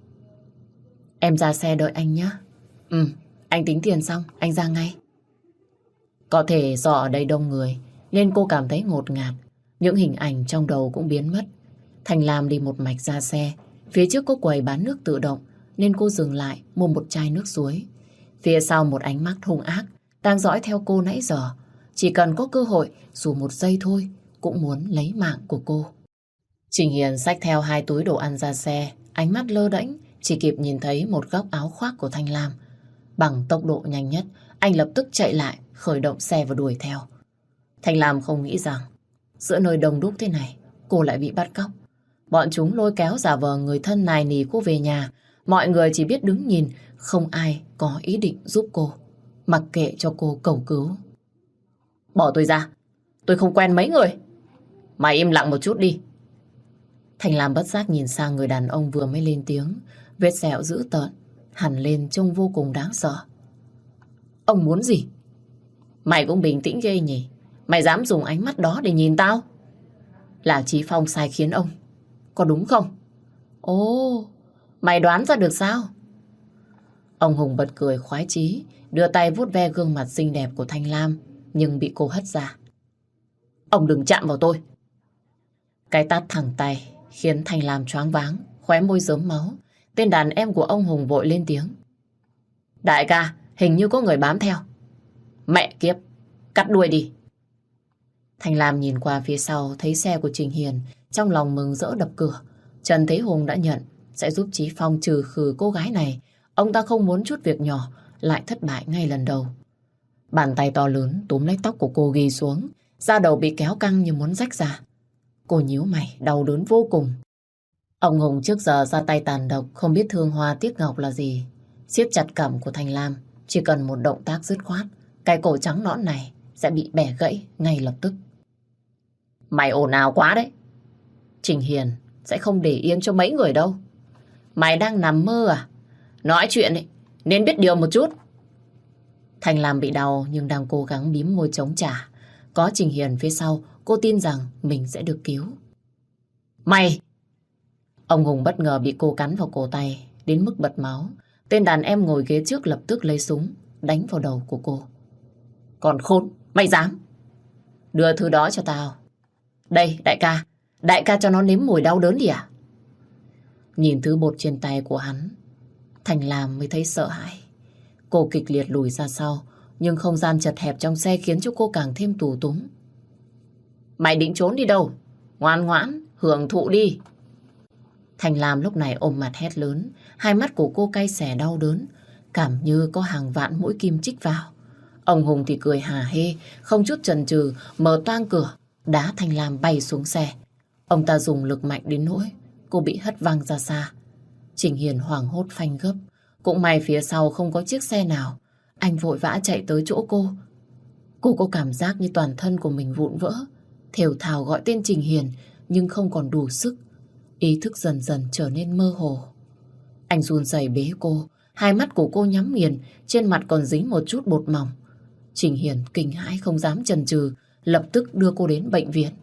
Em ra xe đợi anh nhé. Ừ, anh tính tiền xong, anh ra ngay. Có thể do ở đây đông người nên cô cảm thấy ngột ngạt. Những hình ảnh trong đầu cũng biến mất. Thanh Lam đi một mạch ra xe. Phía trước có quầy bán nước tự động nên cô dừng lại mua một chai nước suối. Phía sau một ánh mắt hung ác đang dõi theo cô nãy giờ. Chỉ cần có cơ hội dù một giây thôi cũng muốn lấy mạng của cô. Trình Hiền xách theo hai túi đồ ăn ra xe, ánh mắt lơ đễnh, chỉ kịp nhìn thấy một góc áo khoác của Thanh Lam. Bằng tốc độ nhanh nhất, anh lập tức chạy lại, khởi động xe và đuổi theo. Thanh Lam không nghĩ rằng giữa nơi đông đúc thế này, cô lại bị bắt cóc. Bọn chúng lôi kéo giả vờ người thân nài nỉ cô về nhà. Mọi người chỉ biết đứng nhìn, không ai có ý định giúp cô, mặc kệ cho cô cầu cứu. Bỏ tôi ra, tôi không quen mấy người. Mày im lặng một chút đi. Thanh Lam bất giác nhìn sang người đàn ông vừa mới lên tiếng. Vết sẹo dữ tợn hẳn lên trông vô cùng đáng sợ. Ông muốn gì? Mày cũng bình tĩnh ghê nhỉ. Mày dám dùng ánh mắt đó để nhìn tao? Là Chí Phong sai khiến ông, có đúng không? Ồ, mày đoán ra được sao? Ông Hùng bật cười khoái chí, đưa tay vuốt ve gương mặt xinh đẹp của Thanh Lam, nhưng bị cô hất ra. Ông đừng chạm vào tôi. Cái tát thẳng tay khiến Thanh Lam choáng váng, khóe môi rớm máu. Tên đàn em của ông Hùng vội lên tiếng. Đại ca, hình như có người bám theo. Mẹ kiếp, cắt đuôi đi. Thanh Lam nhìn qua phía sau thấy xe của Trình Hiền, trong lòng mừng rỡ đập cửa. Trần Thế Hùng đã nhận sẽ giúp Chí Phong trừ khử cô gái này. Ông ta không muốn chút việc nhỏ lại thất bại ngay lần đầu. Bàn tay to lớn túm lấy tóc của cô ghi xuống, da đầu bị kéo căng như muốn rách ra. Cô nhíu mày, đau đớn vô cùng. Ông Hùng trước giờ ra tay tàn độc, không biết thương hoa tiếc ngọc là gì. Siết chặt cằm của Thanh Lam, chỉ cần một động tác dứt khoát, cái cổ trắng nõn này sẽ bị bẻ gãy ngay lập tức. Mày ồn ào quá đấy. Trình Hiền sẽ không để yên cho mấy người đâu. Mày đang nằm mơ à? Nói chuyện ấy, nên biết điều một chút. Thanh Lam bị đau nhưng đang cố gắng bím môi chống trả. Có Trình Hiền phía sau, cô tin rằng mình sẽ được cứu. Mày! Ông Hùng bất ngờ bị cô cắn vào cổ tay, đến mức bật máu. Tên đàn em ngồi ghế trước lập tức lấy súng, đánh vào đầu của cô. Còn khốn, mày dám! Đưa thứ đó cho tao. Đây, đại ca, đại ca cho nó nếm mùi đau đớn đi à? Nhìn thứ bột trên tay của hắn, Thành Lam mới thấy sợ hãi. Cô kịch liệt lùi ra sau, nhưng không gian chật hẹp trong xe khiến cho cô càng thêm tù túng. Mày định trốn đi đâu? Ngoan ngoãn, hưởng thụ đi. Thành Lam lúc này ôm mặt hét lớn, hai mắt của cô cay xè đau đớn, cảm như có hàng vạn mũi kim chích vào. Ông Hùng thì cười hà hê, không chút chần chừ mở toang cửa, đá Thanh Lam bay xuống xe. Ông ta dùng lực mạnh đến nỗi cô bị hất văng ra xa. Trình Hiền hoảng hốt phanh gấp, cũng may phía sau không có chiếc xe nào. Anh vội vã chạy tới chỗ cô. Cô có cảm giác như toàn thân của mình vụn vỡ, thều thào gọi tên Trình Hiền nhưng không còn đủ sức. Ý thức dần dần trở nên mơ hồ. Anh run rẩy bế cô, hai mắt của cô nhắm nghiền, trên mặt còn dính một chút bột mỏng. Trình Hiền kinh hãi không dám chần chừ, lập tức đưa cô đến bệnh viện.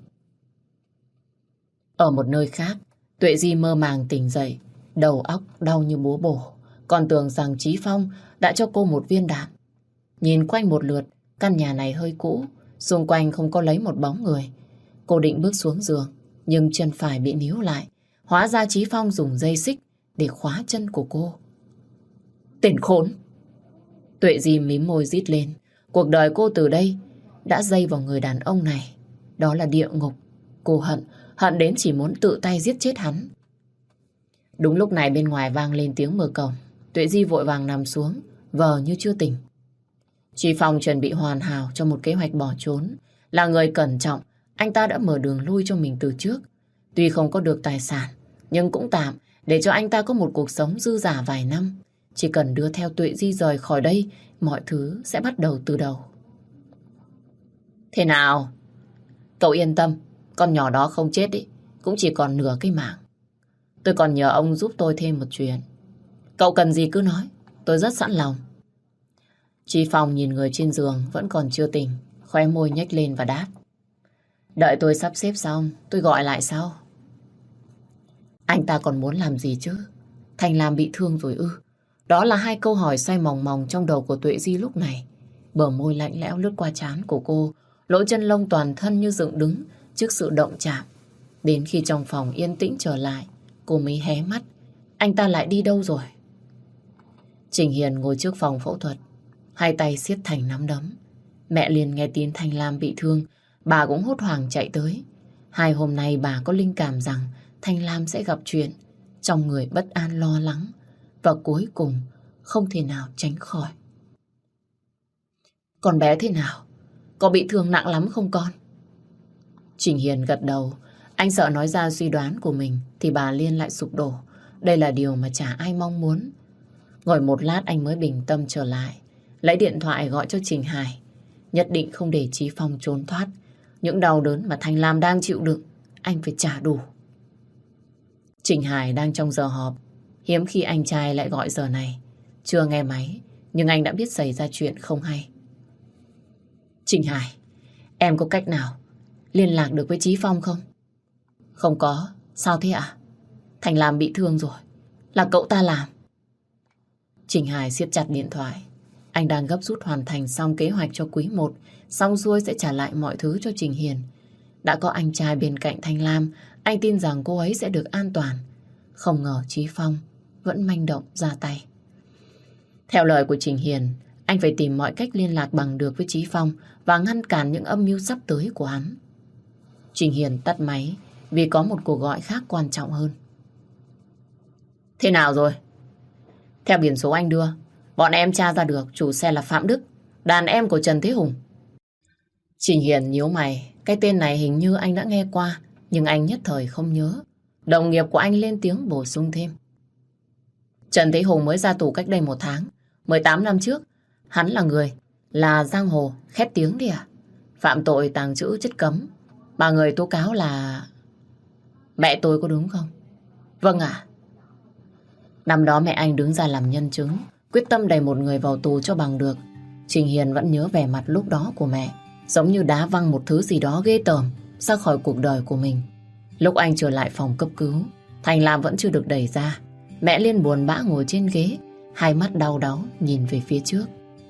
Ở một nơi khác, Tuệ Di mơ màng tỉnh dậy, đầu óc đau như búa bổ, còn tưởng rằng Chí Phong đã cho cô một viên đạn. Nhìn quanh một lượt, căn nhà này hơi cũ, xung quanh không có lấy một bóng người. Cô định bước xuống giường, nhưng chân phải bị níu lại. Hóa ra Chí Phong dùng dây xích để khóa chân của cô. Tên khốn! Tuệ Di mím môi rít lên. Cuộc đời cô từ đây đã dây vào người đàn ông này. Đó là địa ngục. Cô hận, hận đến chỉ muốn tự tay giết chết hắn. Đúng lúc này bên ngoài vang lên tiếng mở cổng. Tuệ Di vội vàng nằm xuống, vờ như chưa tỉnh. Chí Phong chuẩn bị hoàn hảo cho một kế hoạch bỏ trốn. Là người cẩn trọng, anh ta đã mở đường lui cho mình từ trước. Tuy không có được tài sản, nhưng cũng tạm để cho anh ta có một cuộc sống dư dả vài năm. Chỉ cần đưa theo Tuệ Di rời khỏi đây, mọi thứ sẽ bắt đầu từ đầu. Thế nào? Cậu yên tâm, con nhỏ đó không chết ý, cũng chỉ còn nửa cái mạng. Tôi còn nhờ ông giúp tôi thêm một chuyện. Cậu cần gì cứ nói, tôi rất sẵn lòng. Chí Phong nhìn người trên giường vẫn còn chưa tỉnh, khóe môi nhếch lên và đáp. Đợi tôi sắp xếp xong, tôi gọi lại sau. Anh ta còn muốn làm gì chứ? Thành Lam bị thương rồi ư? Đó là hai câu hỏi xoay mòng mòng trong đầu của Tuệ Di lúc này. Bờ môi lạnh lẽo lướt qua trán của cô, lỗ chân lông toàn thân như dựng đứng trước sự động chạm. Đến khi trong phòng yên tĩnh trở lại, cô mới hé mắt. Anh ta lại đi đâu rồi? Trình Hiền ngồi trước phòng phẫu thuật, hai tay siết thành nắm đấm. Mẹ liền nghe tin Thanh Lam bị thương, bà cũng hốt hoảng chạy tới. Hai hôm nay bà có linh cảm rằng Thanh Lam sẽ gặp chuyện, trong người bất an lo lắng, và cuối cùng không thể nào tránh khỏi. Con bé thế nào? Có bị thương nặng lắm không con? Trình Hiền gật đầu. Anh sợ nói ra suy đoán của mình thì bà Liên lại sụp đổ. Đây là điều mà chả ai mong muốn. Ngồi một lát anh mới bình tâm trở lại, lấy điện thoại gọi cho Trình Hải. Nhất định không để Chí Phong trốn thoát. Những đau đớn mà Thanh Lam đang chịu đựng, anh phải trả đủ. Trình Hải đang trong giờ họp. Hiếm khi anh trai lại gọi giờ này. Chưa nghe máy, nhưng anh đã biết xảy ra chuyện không hay. Trình Hải, em có cách nào liên lạc được với Chí Phong không? Không có. Sao thế ạ? Thành Lam bị thương rồi. Là cậu ta làm. Trình Hải siết chặt điện thoại. Anh đang gấp rút hoàn thành xong kế hoạch cho quý một, xong xuôi sẽ trả lại mọi thứ cho Trình Hiền. Đã có anh trai bên cạnh Thanh Lam, anh tin rằng cô ấy sẽ được an toàn. Không ngờ Chí Phong vẫn manh động ra tay. Theo lời của Trình Hiền, anh phải tìm mọi cách liên lạc bằng được với Chí Phong và ngăn cản những âm mưu sắp tới của hắn. Trình Hiền tắt máy vì có một cuộc gọi khác quan trọng hơn. Thế nào rồi? Theo biển số anh đưa, bọn em tra ra được chủ xe là Phạm Đức, đàn em của Trần Thế Hùng. Trình Hiền nhíu mày, cái tên này hình như anh đã nghe qua, nhưng anh nhất thời không nhớ. Đồng nghiệp của anh lên tiếng bổ sung thêm. Trần Thế Hùng mới ra tù cách đây một tháng, mười tám năm trước. Hắn là người, là giang hồ, khét tiếng đi à? Phạm tội tàng trữ chất cấm. Mà người tố cáo là... Mẹ tôi có đúng không? Vâng ạ. Năm đó mẹ anh đứng ra làm nhân chứng, quyết tâm đẩy một người vào tù cho bằng được. Trình Hiền vẫn nhớ vẻ mặt lúc đó của mẹ, giống như đá văng một thứ gì đó ghê tởm ra khỏi cuộc đời của mình. Lúc anh trở lại phòng cấp cứu, Thành Lam vẫn chưa được đẩy ra. Mẹ Liên buồn bã ngồi trên ghế, hai mắt đau đáu nhìn về phía trước.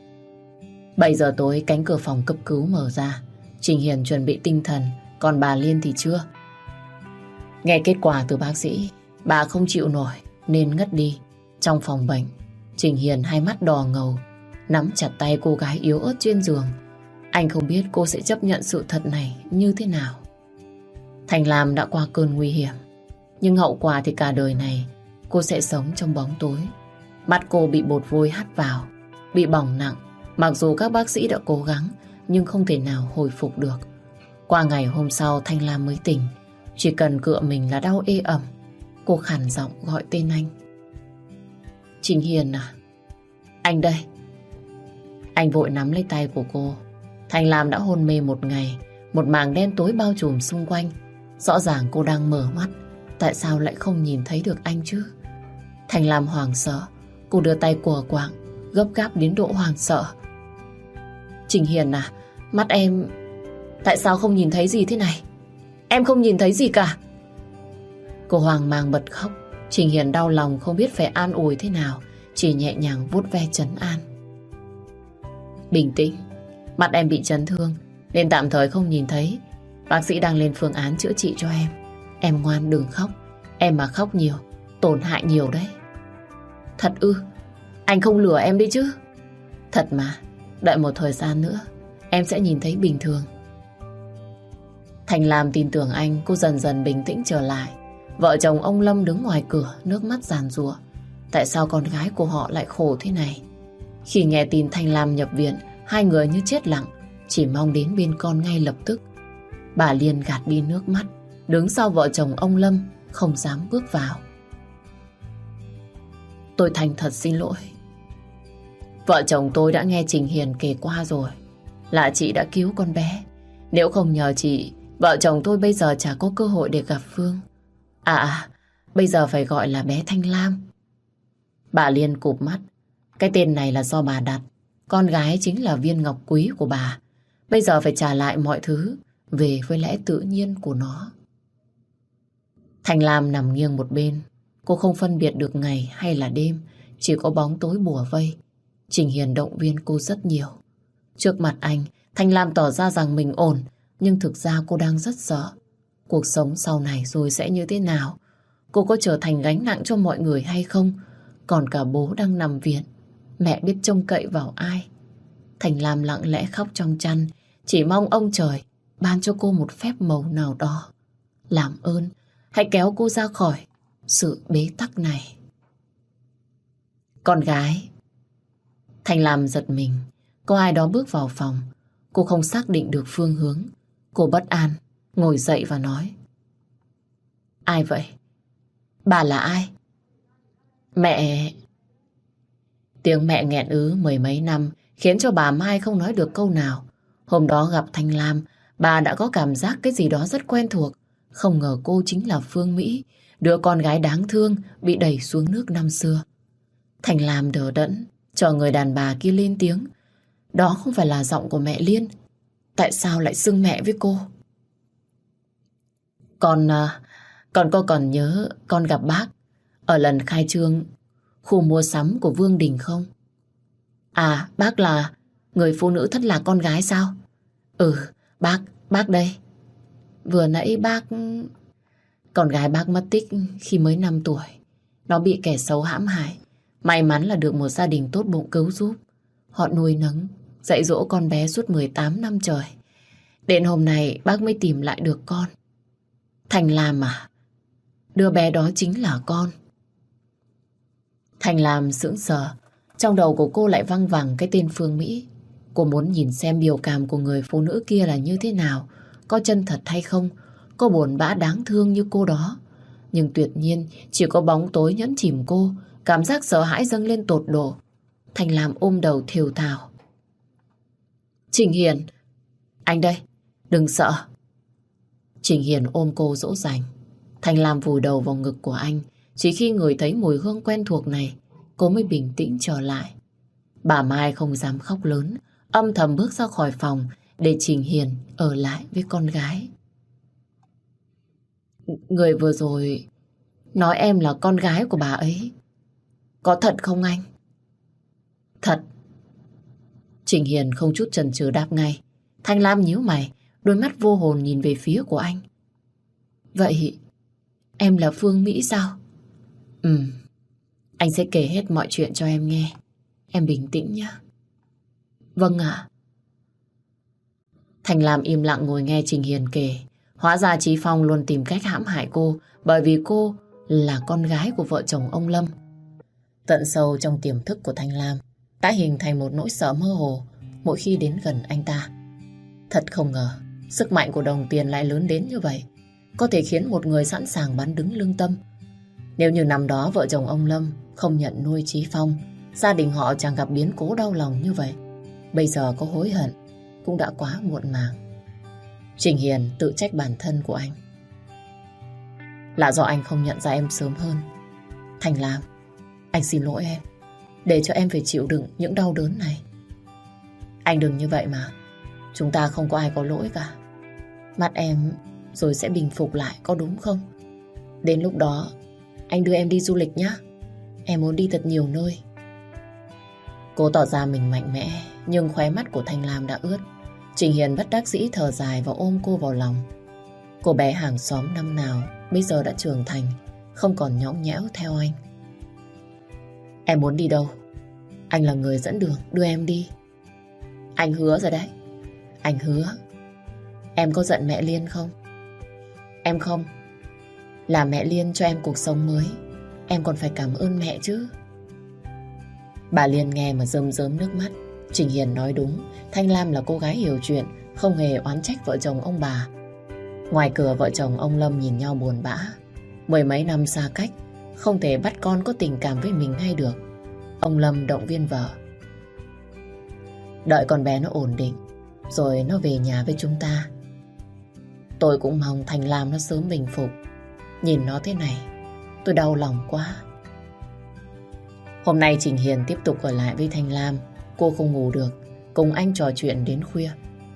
Bảy giờ tối cánh cửa phòng cấp cứu mở ra. Trình Hiền chuẩn bị tinh thần, còn bà Liên thì chưa. Nghe kết quả từ bác sĩ, bà không chịu nổi nên ngất đi. Trong phòng bệnh, Trình Hiền hai mắt đỏ ngầu, nắm chặt tay cô gái yếu ớt trên giường. Anh không biết cô sẽ chấp nhận sự thật này như thế nào. Thành Lam đã qua cơn nguy hiểm, nhưng hậu quả thì cả đời này cô sẽ sống trong bóng tối. Mắt cô bị bột vôi hắt vào, bị bỏng nặng. Mặc dù các bác sĩ đã cố gắng, nhưng không thể nào hồi phục được. Qua ngày hôm sau Thanh Lam mới tỉnh. Chỉ cần cựa mình là đau ê ẩm. Cô khàn giọng gọi tên anh. Trình Hiền à? Anh đây. Anh vội nắm lấy tay của cô. Thành Lam đã hôn mê một ngày. Một màng đen tối bao trùm xung quanh. Rõ ràng cô đang mở mắt. Tại sao lại không nhìn thấy được anh chứ? Thành Lam hoảng sợ. Cô đưa tay của quạng, gấp gáp đến độ hoảng sợ. Trình Hiền à, mắt em... Tại sao không nhìn thấy gì thế này? Em không nhìn thấy gì cả. Cô hoang mang bật khóc. Trình Hiền đau lòng không biết phải an ủi thế nào, chỉ nhẹ nhàng vuốt ve trấn an. Bình tĩnh, mắt em bị chấn thương nên tạm thời không nhìn thấy. Bác sĩ đang lên phương án chữa trị cho em. Em ngoan đừng khóc. Em mà khóc nhiều, tổn hại nhiều đấy. Thật ư? Anh không lừa em đấy chứ? Thật mà, đợi một thời gian nữa em sẽ nhìn thấy bình thường. Thành Lam tin tưởng anh. Cô dần dần bình tĩnh trở lại. Vợ chồng ông Lâm đứng ngoài cửa, nước mắt giàn giụa. Tại sao con gái của họ lại khổ thế này? Khi nghe tin Thành Lam nhập viện, hai người như chết lặng, chỉ mong đến bên con ngay lập tức. Bà Liên gạt đi nước mắt, đứng sau vợ chồng ông Lâm, không dám bước vào. Tôi thành thật xin lỗi. Vợ chồng tôi đã nghe Trình Hiền kể qua rồi, là chị đã cứu con bé. Nếu không nhờ chị, vợ chồng tôi bây giờ chả có cơ hội để gặp Phương. À à, bây giờ phải gọi là bé Thanh Lam. Bà Liên cụp mắt. Cái tên này là do bà đặt. Con gái chính là viên ngọc quý của bà. Bây giờ phải trả lại mọi thứ về với lẽ tự nhiên của nó. Thanh Lam nằm nghiêng một bên. Cô không phân biệt được ngày hay là đêm, chỉ có bóng tối bủa vây. Trình Hiền động viên cô rất nhiều. Trước mặt anh, Thanh Lam tỏ ra rằng mình ổn, nhưng thực ra cô đang rất sợ. Cuộc sống sau này rồi sẽ như thế nào? Cô có trở thành gánh nặng cho mọi người hay không? Còn cả bố đang nằm viện, mẹ biết trông cậy vào ai? Thành Lam lặng lẽ khóc trong chăn, chỉ mong ông trời ban cho cô một phép màu nào đó. Làm ơn, hãy kéo cô ra khỏi sự bế tắc này. Con gái. Thành Lam giật mình. Có ai đó bước vào phòng. Cô không xác định được phương hướng. Cô bất an, ngồi dậy và nói. Ai vậy? Bà là ai? Mẹ... Tiếng mẹ nghẹn ứ mười mấy năm khiến cho bà Mai không nói được câu nào. Hôm đó gặp Thanh Lam, bà đã có cảm giác cái gì đó rất quen thuộc. Không ngờ cô chính là Phương Mỹ, đứa con gái đáng thương bị đẩy xuống nước năm xưa. Thanh Lam đờ đẫn, chờ người đàn bà kia lên tiếng. Đó không phải là giọng của mẹ Liên. Tại sao lại xưng mẹ với cô? Con, à, con có còn nhớ con gặp bác ở lần khai trương khu mua sắm của Vương Đình không? À, bác là người phụ nữ thất lạc con gái sao? Ừ, bác, bác đây. Vừa nãy bác... Con gái bác mất tích khi mới năm tuổi. Nó bị kẻ xấu hãm hại. May mắn là được một gia đình tốt bụng cứu giúp. Họ nuôi nấng, dạy dỗ con bé suốt mười tám năm trời. Đến hôm nay bác mới tìm lại được con. Thành Lam à? Đứa bé đó chính là con. Thành Lam sững sờ. Trong đầu của cô lại văng vẳng cái tên Phương Mỹ. Cô Cô muốn nhìn xem biểu cảm của người phụ nữ kia là như thế nào, có chân thật hay không, có buồn bã đáng thương như cô đó. Nhưng tuyệt nhiên chỉ có bóng tối nhẫn chìm cô, cảm giác sợ hãi dâng lên tột độ. Thanh Lam ôm đầu thều thào. Trình Hiền, anh đây, đừng sợ. Trình Hiền ôm cô dỗ dành. Thanh Lam vùi đầu vào ngực của anh. Chỉ khi ngửi thấy mùi hương quen thuộc này, cô mới bình tĩnh trở lại. Bà Mai không dám khóc lớn, âm thầm bước ra khỏi phòng để Trình Hiền ở lại với con gái. Người vừa rồi nói em là con gái của bà ấy. Có thật không anh? Thật. Trình Hiền không chút chần chừ đáp ngay. Thanh Lam nhíu mày, đôi mắt vô hồn nhìn về phía của anh. Vậy em là Phương Mỹ sao? Ừ. Anh sẽ kể hết mọi chuyện cho em nghe. Em bình tĩnh nhé. Vâng ạ. Thanh Lam im lặng ngồi nghe Trình Hiền kể. Hóa ra Chí Phong luôn tìm cách hãm hại cô bởi vì cô là con gái của vợ chồng ông Lâm. Tận sâu trong tiềm thức của Thanh Lam đã hình thành một nỗi sợ mơ hồ mỗi khi đến gần anh ta. Thật không ngờ sức mạnh của đồng tiền lại lớn đến như vậy, có thể khiến một người sẵn sàng bắn đứng lương tâm. Nếu như năm đó vợ chồng ông Lâm không nhận nuôi Chí Phong, gia đình họ chẳng gặp biến cố đau lòng như vậy. Bây giờ có hối hận cũng đã quá muộn màng. Trình Hiền tự trách bản thân của anh. Là do anh không nhận ra em sớm hơn. Thanh Lam, anh xin lỗi em, để cho em phải chịu đựng những đau đớn này. Anh đừng như vậy mà. Chúng ta không có ai có lỗi cả. Mắt em rồi sẽ bình phục lại, có đúng không? Đến lúc đó anh đưa em đi du lịch nhé. Em muốn đi thật nhiều nơi. Cô tỏ ra mình mạnh mẽ, nhưng khóe mắt của Thanh Lam đã ướt. Trình Hiền bất đắc dĩ thở dài và ôm cô vào lòng. Cô bé hàng xóm năm nào bây giờ đã trưởng thành, không còn nhõng nhẽo theo anh. Em muốn đi đâu? Anh là người dẫn đường, đưa em đi. Anh hứa rồi đấy. Anh hứa. Em có giận mẹ Liên không? Em không. Là mẹ Liên cho em cuộc sống mới, em còn phải cảm ơn mẹ chứ. Bà Liên nghe mà rơm rớm nước mắt. Trình Hiền nói đúng, Thanh Lam là cô gái hiểu chuyện, không hề oán trách vợ chồng ông bà. Ngoài cửa vợ chồng ông Lâm nhìn nhau buồn bã. Mười mấy năm xa cách, không thể bắt con có tình cảm với mình ngay được. Ông Lâm động viên vợ. Đợi con bé nó ổn định, rồi nó về nhà với chúng ta. Tôi cũng mong Thanh Lam nó sớm bình phục. Nhìn nó thế này, tôi đau lòng quá. Hôm nay Trình Hiền tiếp tục ở lại với Thanh Lam. Cô không ngủ được, cùng anh trò chuyện đến khuya.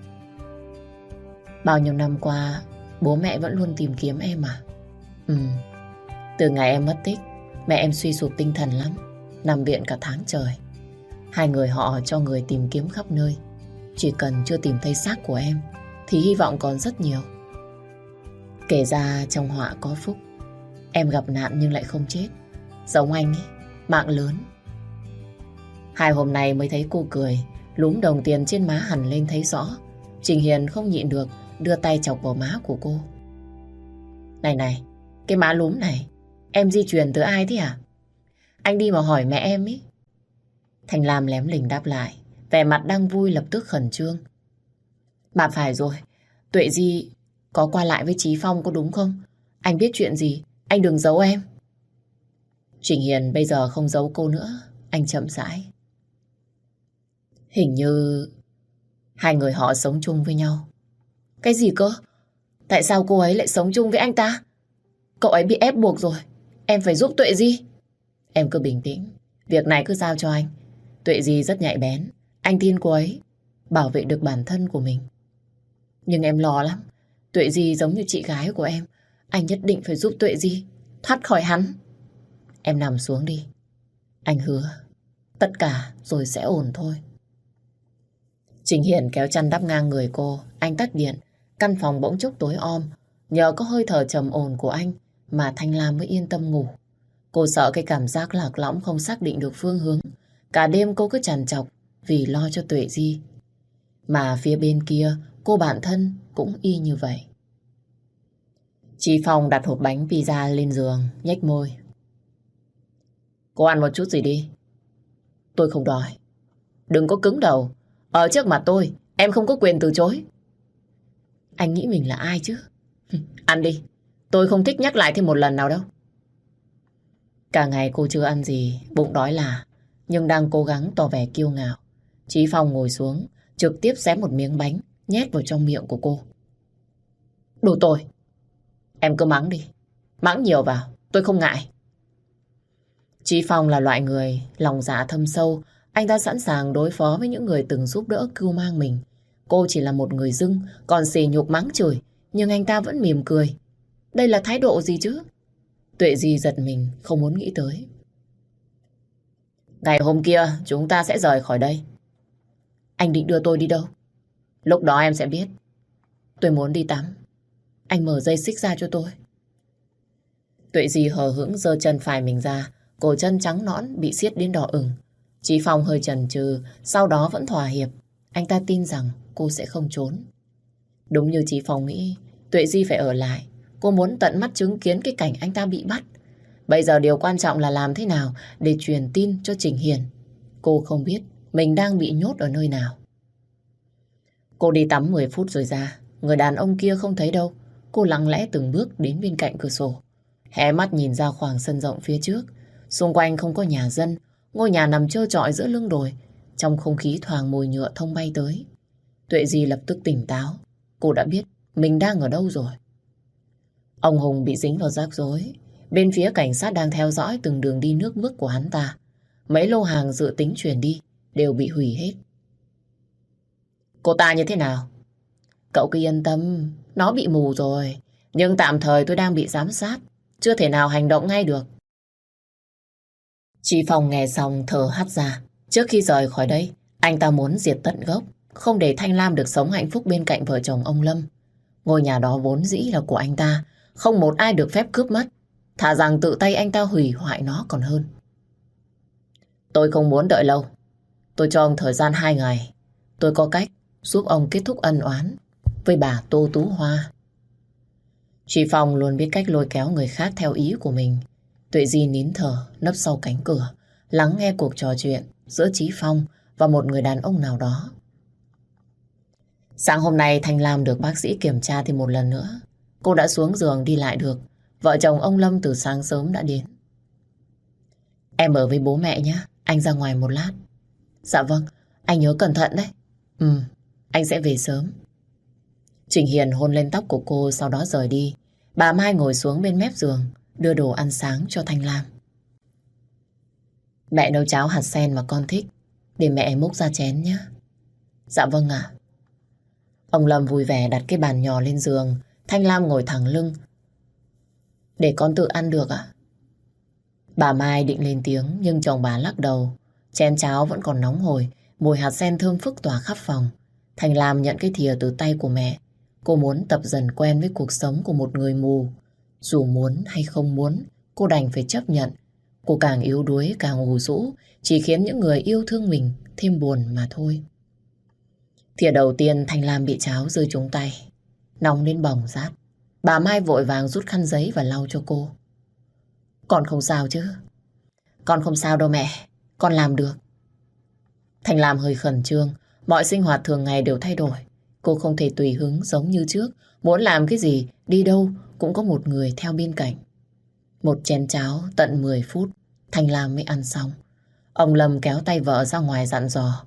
Bao nhiêu năm qua, bố mẹ vẫn luôn tìm kiếm em à? Ừ. Từ ngày em mất tích, mẹ em suy sụp tinh thần lắm, nằm viện cả tháng trời. Hai người họ cho người tìm kiếm khắp nơi. Chỉ cần chưa tìm thấy xác của em thì hy vọng còn rất nhiều. Kể ra trong họa có phúc, em gặp nạn nhưng lại không chết. Giống anh ấy, mạng lớn. Hai hôm nay mới thấy cô cười, lúm đồng tiền trên má hằn lên thấy rõ. Trình Hiền không nhịn được, đưa tay chọc vào má của cô. Này này, cái má lúm này, em di truyền từ ai thế à? Anh đi mà hỏi mẹ em ý. Thanh Lam lém lỉnh đáp lại, vẻ mặt đang vui lập tức khẩn trương. Bà phải rồi, Tuệ Di có qua lại với Chí Phong có đúng không? Anh biết chuyện gì, anh đừng giấu em. Trình Hiền bây giờ không giấu cô nữa, anh chậm rãi. Hình như hai người họ sống chung với nhau. Cái gì cơ? Tại sao cô ấy lại sống chung với anh ta? Cậu ấy bị ép buộc rồi, em phải giúp Tuệ Di. Em cứ bình tĩnh, việc này cứ giao cho anh. Tuệ Di rất nhạy bén, anh tin cô ấy bảo vệ được bản thân của mình. Nhưng em lo lắm, Tuệ Di giống như chị gái của em. Anh nhất định phải giúp Tuệ Di thoát khỏi hắn. Em nằm xuống đi. Anh hứa, tất cả rồi sẽ ổn thôi. Trình Hiền kéo chăn đắp ngang người cô. Anh tắt điện. Căn phòng bỗng chốc tối om. Nhờ có hơi thở trầm ổn của anh mà Thanh Lam mới yên tâm ngủ. Cô sợ cái cảm giác lạc lõng không xác định được phương hướng. Cả đêm cô cứ trằn trọc vì lo cho Tuệ Di. Mà phía bên kia cô bản thân cũng y như vậy. Chí Phong đặt hộp bánh pizza lên giường, nhếch môi. Cô ăn một chút gì đi. Tôi không đói. Đừng có cứng đầu. Ở trước mặt tôi, em không có quyền từ chối. Anh nghĩ mình là ai chứ? Ăn đi, tôi không thích nhắc lại thêm một lần nào đâu. Cả ngày cô chưa ăn gì, bụng đói là, nhưng đang cố gắng tỏ vẻ kiêu ngạo. Chí Phong ngồi xuống, trực tiếp xé một miếng bánh, nhét vào trong miệng của cô. Đồ tồi! Em cứ mắng đi, mắng nhiều vào, tôi không ngại. Chí Phong là loại người lòng dạ thâm sâu, anh ta sẵn sàng đối phó với những người từng giúp đỡ cưu mang mình. Cô chỉ là một người dưng, còn xỉ nhục mắng chửi, nhưng anh ta vẫn mỉm cười. Đây là thái độ gì chứ? Tuệ Di giật mình, không muốn nghĩ tới. Ngày hôm kia chúng ta sẽ rời khỏi đây. Anh định đưa tôi đi đâu? Lúc đó em sẽ biết. Tôi muốn đi tắm. Anh mở dây xích ra cho tôi. Tuệ Di hờ hững giơ chân phải mình ra, cổ chân trắng nõn bị siết đến đỏ ửng. Chí Phong hơi chần chừ, sau đó vẫn thỏa hiệp. Anh ta tin rằng cô sẽ không trốn. Đúng như Chí Phong nghĩ, Tuệ Di phải ở lại. Cô muốn tận mắt chứng kiến cái cảnh anh ta bị bắt. Bây giờ điều quan trọng là làm thế nào để truyền tin cho Trình Hiền. Cô không biết mình đang bị nhốt ở nơi nào. Cô đi tắm mười phút rồi ra. Người đàn ông kia không thấy đâu. Cô lặng lẽ từng bước đến bên cạnh cửa sổ, hé mắt nhìn ra khoảng sân rộng phía trước. Xung quanh không có nhà dân, ngôi nhà nằm trơ trọi giữa lưng đồi. Trong không khí thoảng mùi nhựa thông bay tới. Tuệ Di lập tức tỉnh táo. Cô đã biết mình đang ở đâu rồi. Ông Hùng bị dính vào rắc rối. Bên phía cảnh sát đang theo dõi từng đường đi nước bước của hắn ta. Mấy lô hàng dự tính chuyển đi đều bị hủy hết. Cô ta như thế nào? Cậu cứ yên tâm, nó bị mù rồi. Nhưng tạm thời tôi đang bị giám sát, chưa thể nào hành động ngay được. Chí Phong nghe xong thở hắt ra. Trước khi rời khỏi đây, anh ta muốn diệt tận gốc, không để Thanh Lam được sống hạnh phúc bên cạnh vợ chồng ông Lâm. Ngôi nhà đó vốn dĩ là của anh ta, không một ai được phép cướp mất. Thà rằng tự tay anh ta hủy hoại nó còn hơn. Tôi không muốn đợi lâu. Tôi cho ông thời gian hai ngày. Tôi có cách giúp ông kết thúc ân oán với bà Tô Tú Hoa. Chí Phong luôn biết cách lôi kéo người khác theo ý của mình. Tuệ Di nín thở, nấp sau cánh cửa, lắng nghe cuộc trò chuyện giữa Chí Phong và một người đàn ông nào đó. Sáng hôm nay Thanh Lam được bác sĩ kiểm tra thêm một lần nữa. Cô đã xuống giường đi lại được. Vợ chồng ông Lâm từ sáng sớm đã đến. Em ở với bố mẹ nhé, anh ra ngoài một lát. Dạ vâng, anh nhớ cẩn thận đấy. Ừ, anh sẽ về sớm. Trình Hiền hôn lên tóc của cô, sau đó rời đi. Bà Mai ngồi xuống bên mép giường, đưa đồ ăn sáng cho Thanh Lam. Mẹ nấu cháo hạt sen mà con thích, để mẹ múc ra chén nhé. Dạ vâng ạ. Ông Lâm vui vẻ đặt cái bàn nhỏ lên giường. Thanh Lam ngồi thẳng lưng. Để con tự ăn được ạ? Bà Mai định lên tiếng, nhưng chồng bà lắc đầu. Chén cháo vẫn còn nóng hổi, mùi hạt sen thơm phức tỏa khắp phòng. Thanh Lam nhận cái thìa từ tay của mẹ. Cô muốn tập dần quen với cuộc sống của một người mù. Dù muốn hay không muốn, cô đành phải chấp nhận. Cô càng yếu đuối, càng ù rũ, chỉ khiến những người yêu thương mình thêm buồn mà thôi. Thìa đầu tiên Thanh Lam bị cháo rơi trúng tay, nóng đến bỏng rát. Bà Mai vội vàng rút khăn giấy và lau cho cô. Con không sao chứ? Con không sao đâu mẹ, con làm được. Thanh Lam hơi khẩn trương, mọi sinh hoạt thường ngày đều thay đổi. Cô không thể tùy hứng giống như trước, muốn làm cái gì, đi đâu cũng có một người theo bên cạnh. Một chén cháo tận mười phút, Thanh Lam mới ăn xong. Ông Lâm kéo tay vợ ra ngoài dặn dò.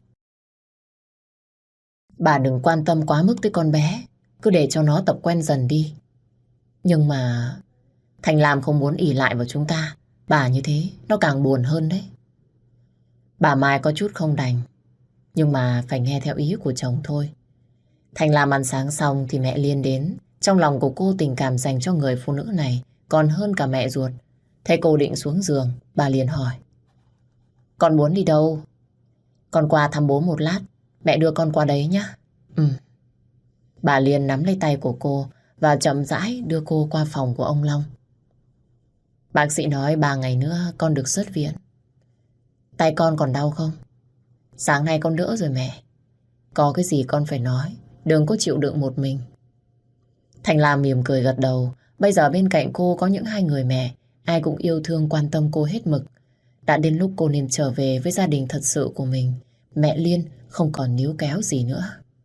Bà đừng quan tâm quá mức tới con bé, cứ để cho nó tập quen dần đi. Nhưng mà Thanh Lam không muốn ỷ lại vào chúng ta. Bà như thế, nó càng buồn hơn đấy. Bà Mai có chút không đành, nhưng mà phải nghe theo ý của chồng thôi. Thanh Lam ăn sáng xong thì mẹ Liên đến. Trong lòng của cô tình cảm dành cho người phụ nữ này còn hơn cả mẹ ruột. Thấy cô định xuống giường, bà liền hỏi. Con muốn đi đâu? Con qua thăm bố một lát, mẹ đưa con qua đấy nhé. Ừ. Bà Liên nắm lấy tay của cô và chậm rãi đưa cô qua phòng của ông Long. Bác sĩ nói ba ngày nữa con được xuất viện. Tay con còn đau không? Sáng nay con đỡ rồi mẹ. Có cái gì con phải nói, đừng có chịu đựng một mình. Thanh Lam mỉm cười gật đầu. Bây giờ bên cạnh cô có những hai người mẹ, ai cũng yêu thương quan tâm cô hết mực. Đã đến lúc cô nên trở về với gia đình thật sự của mình. mẹ Liên không còn níu kéo gì nữa.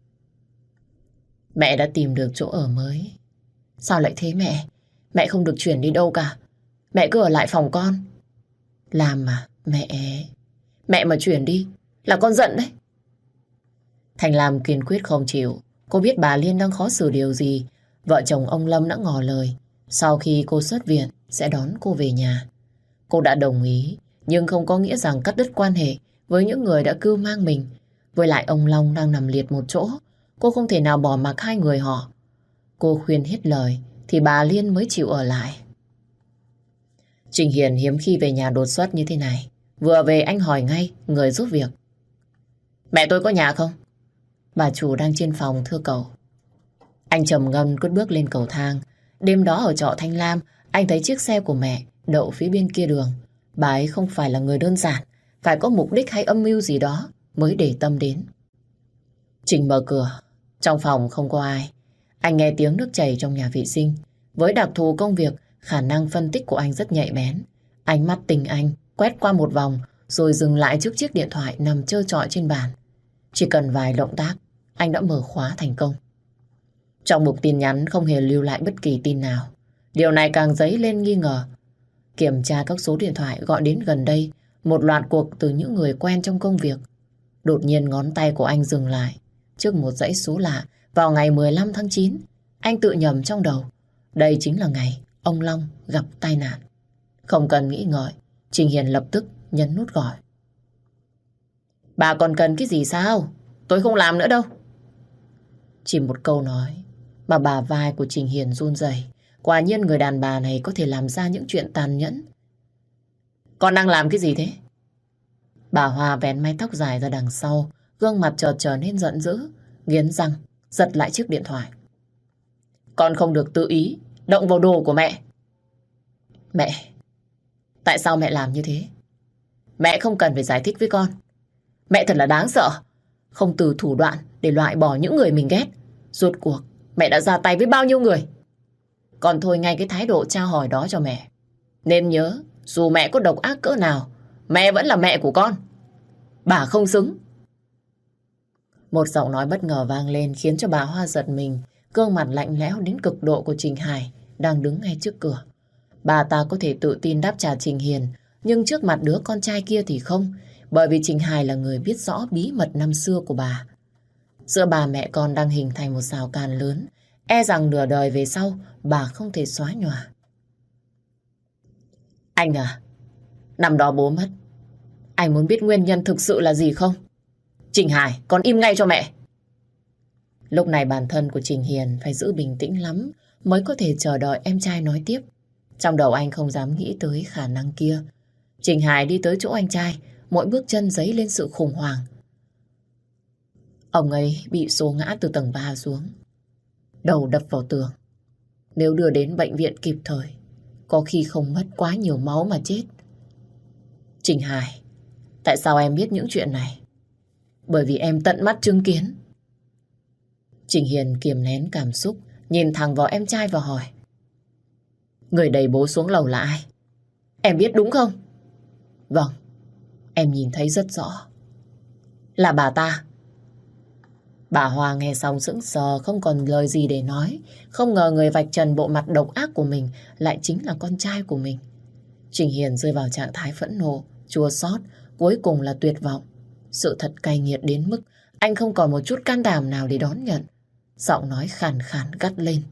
Mẹ đã tìm được chỗ ở mới. Sao lại thế mẹ? Mẹ không được chuyển đi đâu cả. Mẹ cứ ở lại phòng con. Làm mà, mẹ... Mẹ mà chuyển đi là con giận đấy. Thành Lam kiên quyết không chịu. Cô biết bà Liên đang khó xử điều gì. Vợ chồng ông Lâm đã ngỏ lời sau khi cô xuất viện sẽ đón cô về nhà. Cô đã đồng ý, nhưng không có nghĩa rằng cắt đứt quan hệ với những người đã cưu mang mình. Với lại ông Long đang nằm liệt một chỗ, cô không thể nào bỏ mặc hai người họ. Cô khuyên hết lời thì bà Liên mới chịu ở lại. Trình Hiền hiếm khi về nhà đột xuất như thế này. Vừa về anh hỏi ngay người giúp việc. Mẹ tôi có nhà không? Bà chủ đang trên phòng thưa cậu. Anh trầm ngâm cất bước lên cầu thang. Đêm đó ở trọ Thanh Lam, anh thấy chiếc xe của mẹ đậu phía bên kia đường. Bà ấy không phải là người đơn giản, phải có mục đích hay âm mưu gì đó mới để tâm đến. Trình mở cửa, trong phòng không có ai. Anh nghe tiếng nước chảy trong nhà vệ sinh. Với đặc thù công việc, khả năng phân tích của anh rất nhạy bén. Ánh mắt tình anh quét qua một vòng rồi dừng lại trước chiếc điện thoại nằm trơ trọi trên bàn. Chỉ cần vài động tác, anh đã mở khóa thành công. Trong mục tin nhắn không hề lưu lại bất kỳ tin nào. Điều này càng dấy lên nghi ngờ. Kiểm tra các số điện thoại gọi đến gần đây, một loạt cuộc từ những người quen trong công việc. Đột nhiên ngón tay của anh dừng lại trước một dãy số lạ vào ngày mười lăm tháng chín. Anh tự nhầm trong đầu. Đây chính là ngày ông Long gặp tai nạn. Không cần nghĩ ngợi, Trình Hiền lập tức nhấn nút gọi. Bà còn cần cái gì sao? Tôi không làm nữa đâu. Chỉ một câu nói mà bà vai của Trình Hiền run rẩy. Quả nhiên người đàn bà này có thể làm ra những chuyện tàn nhẫn. Con đang làm cái gì thế? Bà Hoa vén mái tóc dài ra đằng sau, gương mặt chợt trở nên giận dữ, nghiến răng giật lại chiếc điện thoại. Con không được tự ý động vào đồ của mẹ. Mẹ, tại sao mẹ làm như thế? Mẹ không cần phải giải thích với con. Mẹ thật là đáng sợ, không từ thủ đoạn để loại bỏ những người mình ghét. Rốt cuộc mẹ đã ra tay với bao nhiêu người? Con thôi ngay cái thái độ trao hỏi đó cho mẹ. Nên nhớ, dù mẹ có độc ác cỡ nào, mẹ vẫn là mẹ của con. Bà không xứng. Một giọng nói bất ngờ vang lên khiến cho bà Hoa giật mình. Gương mặt lạnh lẽo đến cực độ của Trình Hải đang đứng ngay trước cửa. Bà ta có thể tự tin đáp trả Trình Hiền, nhưng trước mặt đứa con trai kia thì không, bởi vì Trình Hải là người biết rõ bí mật năm xưa của bà. Giữa bà mẹ con đang hình thành một rào cản lớn, e rằng nửa đời về sau bà không thể xóa nhòa. Anh à, năm đó bố mất, anh muốn biết nguyên nhân thực sự là gì không? Trình Hải, con im ngay cho mẹ. Lúc này bản thân của Trình Hiền phải giữ bình tĩnh lắm mới có thể chờ đợi em trai nói tiếp. Trong đầu anh không dám nghĩ tới khả năng kia. Trình Hải đi tới chỗ anh trai, mỗi bước chân dấy lên sự khủng hoảng. Ông ấy bị xô ngã từ tầng ba xuống, đầu đập vào tường. Nếu đưa đến bệnh viện kịp thời, có khi không mất quá nhiều máu mà chết. Trình Hải, tại sao em biết những chuyện này? Bởi vì em tận mắt chứng kiến. Trình Hiền kiềm nén cảm xúc, nhìn thẳng vào em trai và hỏi. Người đẩy bố xuống lầu là ai? Em biết đúng không? Vâng, em nhìn thấy rất rõ. Là bà ta. Bà Hoa nghe xong sững sờ, không còn lời gì để nói. Không ngờ người vạch trần bộ mặt độc ác của mình lại chính là con trai của mình. Trình Hiền rơi vào trạng thái phẫn nộ, chua xót, cuối cùng là tuyệt vọng. Sự thật cay nghiệt đến mức anh không còn một chút can đảm nào để đón nhận. Giọng nói khàn khàn gắt lên.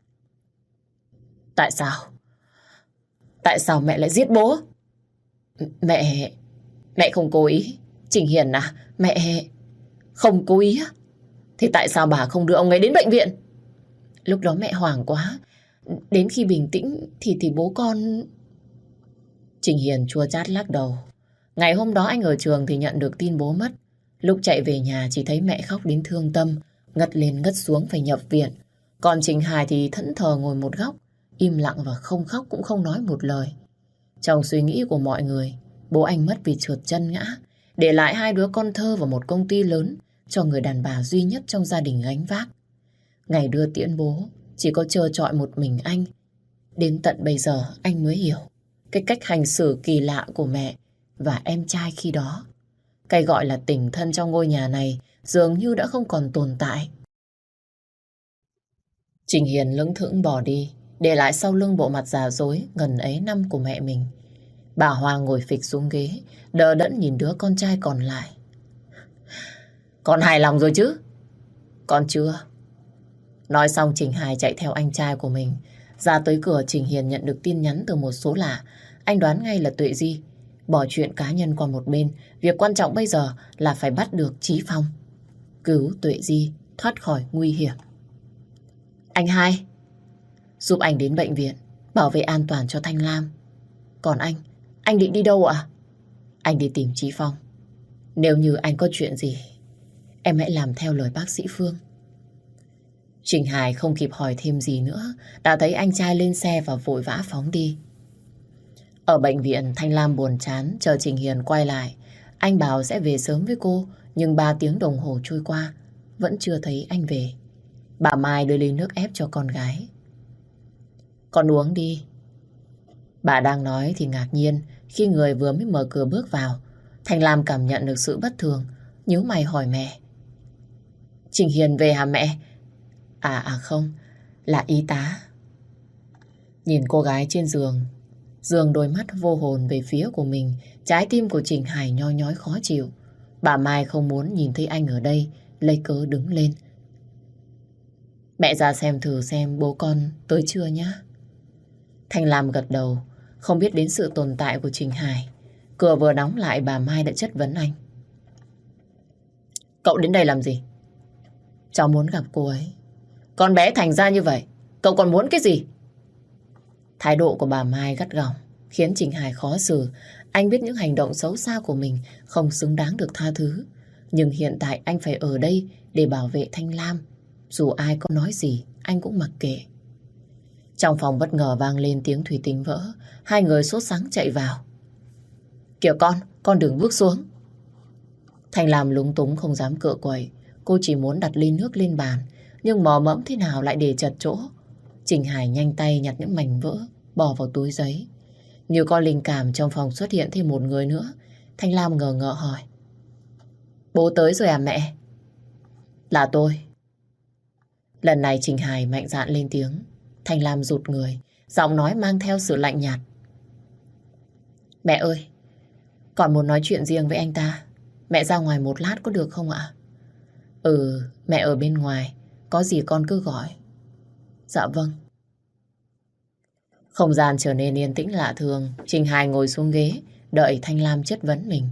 Tại sao? Tại sao mẹ lại giết bố? Mẹ... Mẹ không cố ý. Trình Hiền à, mẹ... Không cố ý á? Thì tại sao bà không đưa ông ấy đến bệnh viện? Lúc đó mẹ hoảng quá. Đến khi bình tĩnh thì thì bố con... Trình Hiền chua chát lắc đầu. Ngày hôm đó anh ở trường thì nhận được tin bố mất. Lúc chạy về nhà chỉ thấy mẹ khóc đến thương tâm, ngất lên ngất xuống phải nhập viện. Còn Trình Hải thì thẫn thờ ngồi một góc, im lặng và không khóc cũng không nói một lời. Trong suy nghĩ của mọi người, bố anh mất vì trượt chân ngã, để lại hai đứa con thơ và một công ty lớn cho người đàn bà duy nhất trong gia đình gánh vác. Ngày đưa tiễn bố, chỉ có trơ trọi một mình anh. Đến tận bây giờ anh mới hiểu cái cách hành xử kỳ lạ của mẹ và em trai khi đó. Cái gọi là tình thân trong ngôi nhà này dường như đã không còn tồn tại. Trình Hiền lững thững bỏ đi, để lại sau lưng bộ mặt già dối ngần ấy năm của mẹ mình. Bà Hoa ngồi phịch xuống ghế, đờ đẫn nhìn đứa con trai còn lại. Con hài lòng rồi chứ? Con chưa. Nói xong Trình Hải chạy theo anh trai của mình. Ra tới cửa, Trình Hiền nhận được tin nhắn từ một số lạ. Anh đoán ngay là Tuệ Di. Bỏ chuyện cá nhân qua một bên, việc quan trọng bây giờ là phải bắt được Chí Phong, cứu Tuệ Di thoát khỏi nguy hiểm. Anh hai, giúp anh đến bệnh viện, bảo vệ an toàn cho Thanh Lam. Còn anh, anh định đi đâu ạ? Anh đi tìm Chí Phong. Nếu như anh có chuyện gì, em hãy làm theo lời bác sĩ Phương. Trình Hải không kịp hỏi thêm gì nữa, đã thấy anh trai lên xe và vội vã phóng đi. Ở bệnh viện, Thanh Lam buồn chán chờ Trình Hiền quay lại. Anh bảo sẽ về sớm với cô, nhưng ba tiếng đồng hồ trôi qua, vẫn chưa thấy anh về. Bà Mai đưa ly nước ép cho con gái. Con uống đi. Bà đang nói thì ngạc nhiên khi người vừa mới mở cửa bước vào. Thanh Lam cảm nhận được sự bất thường, nhíu mày hỏi mẹ. Trình Hiền về hả mẹ? À à không, là y tá. Nhìn cô gái trên giường, giường đôi mắt vô hồn về phía của mình, trái tim của Trình Hải nhói nhói khó chịu. Bà Mai không muốn nhìn thấy anh ở đây, lấy cớ đứng lên. Mẹ ra xem thử xem bố con tới chưa nhá. Thanh Lam gật đầu, không biết đến sự tồn tại của Trình Hải. Cửa vừa đóng lại, bà Mai đã chất vấn anh. Cậu đến đây làm gì? Cháu muốn gặp cô ấy. Con bé thành ra như vậy, cậu còn muốn cái gì? Thái độ của bà Mai gắt gỏng khiến Trình Hải khó xử. Anh biết những hành động xấu xa của mình không xứng đáng được tha thứ. Nhưng hiện tại anh phải ở đây để bảo vệ Thanh Lam. Dù ai có nói gì, anh cũng mặc kệ. Trong phòng bất ngờ vang lên tiếng thủy tinh vỡ. Hai người sốt sắng chạy vào. Kìa con, con đừng bước xuống. Thanh Lam lúng túng không dám cựa quậy. Cô chỉ muốn đặt ly nước lên bàn, nhưng mò mẫm thế nào lại để chật chỗ. Trình Hải nhanh tay nhặt những mảnh vỡ, bỏ vào túi giấy. Như có linh cảm, trong phòng xuất hiện thêm một người nữa. Thanh Lam ngờ ngợ hỏi. Bố tới rồi à mẹ? Là tôi. Lần này Trình Hải mạnh dạn lên tiếng. Thanh Lam rụt người, giọng nói mang theo sự lạnh nhạt. Mẹ ơi, con muốn nói chuyện riêng với anh ta. Mẹ ra ngoài một lát có được không ạ? Ừ, mẹ ở bên ngoài, có gì con cứ gọi. Dạ vâng. Không gian trở nên yên tĩnh lạ thường. Trình Hải ngồi xuống ghế, đợi Thanh Lam chất vấn mình.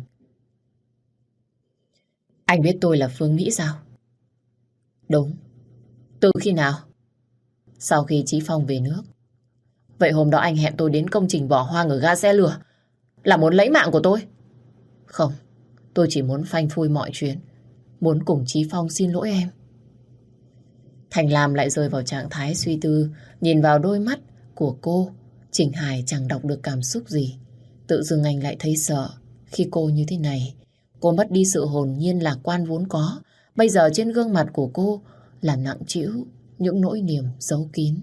Anh biết tôi là Phương Mỹ sao? Đúng. Từ khi nào? Sau khi Chí Phong về nước. Vậy hôm đó anh hẹn tôi đến công trình bỏ hoang ở ga xe lửa, là muốn lấy mạng của tôi? Không, tôi chỉ muốn phanh phui mọi chuyện, muốn cùng Chí Phong xin lỗi em. Thành Lam lại rơi vào trạng thái suy tư. Nhìn vào đôi mắt của cô, Trình Hải chẳng đọc được cảm xúc gì. Tự dưng anh lại thấy sợ. Khi cô như thế này, cô mất đi sự hồn nhiên lạc quan vốn có. Bây giờ trên gương mặt của cô là nặng trĩu những nỗi niềm giấu kín.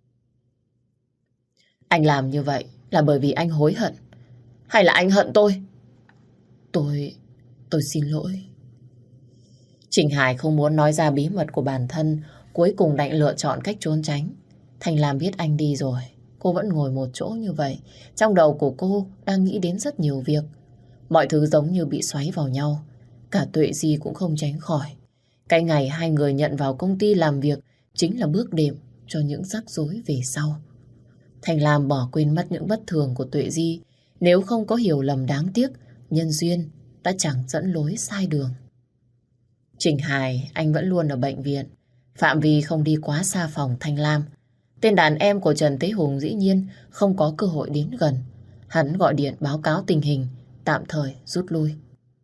Anh làm như vậy là bởi vì anh hối hận, hay là anh hận tôi? Tôi... tôi xin lỗi. Trình Hải không muốn nói ra bí mật của bản thân, cuối cùng đành lựa chọn cách trốn tránh. Thành Lam biết anh đi rồi, cô vẫn ngồi một chỗ như vậy. Trong đầu của cô đang nghĩ đến rất nhiều việc. Mọi thứ giống như bị xoáy vào nhau. Cả Tuệ Di cũng không tránh khỏi. Cái ngày hai người nhận vào công ty làm việc chính là bước đệm cho những rắc rối về sau. Thành Lam bỏ quên mất những bất thường của Tuệ Di. Nếu không có hiểu lầm đáng tiếc, nhân duyên đã chẳng dẫn lối sai đường. Trình Hải, anh vẫn luôn ở bệnh viện. Phạm vi không đi quá xa phòng Thanh Lam. Tên đàn em của Trần Tế Hùng dĩ nhiên không có cơ hội đến gần. Hắn gọi điện báo cáo tình hình, tạm thời rút lui.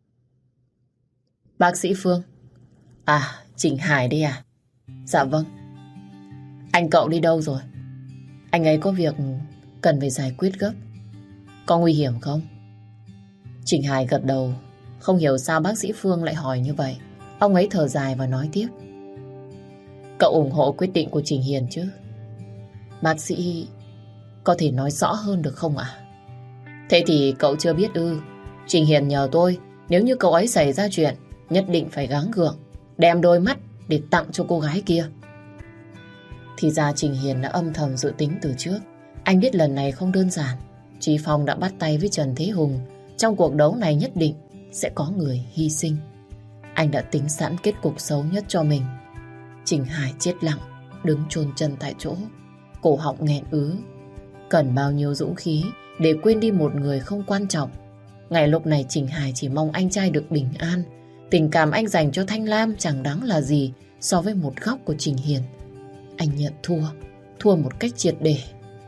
Bác sĩ Phương. À, Trình Hải đây à? Dạ vâng. Anh cậu đi đâu rồi? Anh ấy có việc cần phải giải quyết gấp. Có nguy hiểm không? Trình Hải gật đầu. Không hiểu sao bác sĩ Phương lại hỏi như vậy. Ông ấy thở dài và nói tiếp. Cậu ủng hộ quyết định của Trình Hiền chứ? Bác sĩ có thể nói rõ hơn được không ạ? Thế thì cậu chưa biết ư? Trình Hiền nhờ tôi Nếu như cậu ấy xảy ra chuyện, nhất định phải gắng gượng, đem đôi mắt để tặng cho cô gái kia. Thì ra Trình Hiền đã âm thầm dự tính từ trước. Anh biết lần này không đơn giản. Chí Phong đã bắt tay với Trần Thế Hùng. Trong cuộc đấu này nhất định sẽ có người hy sinh. Anh đã tính sẵn kết cục xấu nhất cho mình. Trình Hải chết lặng, đứng chôn chân tại chỗ, cổ họng nghẹn ứ. Cần bao nhiêu dũng khí để quên đi một người không quan trọng. Ngày lúc này Trình Hải chỉ mong anh trai được bình an. Tình cảm anh dành cho Thanh Lam chẳng đáng là gì so với một góc của Trình Hiền. Anh nhận thua, thua một cách triệt để.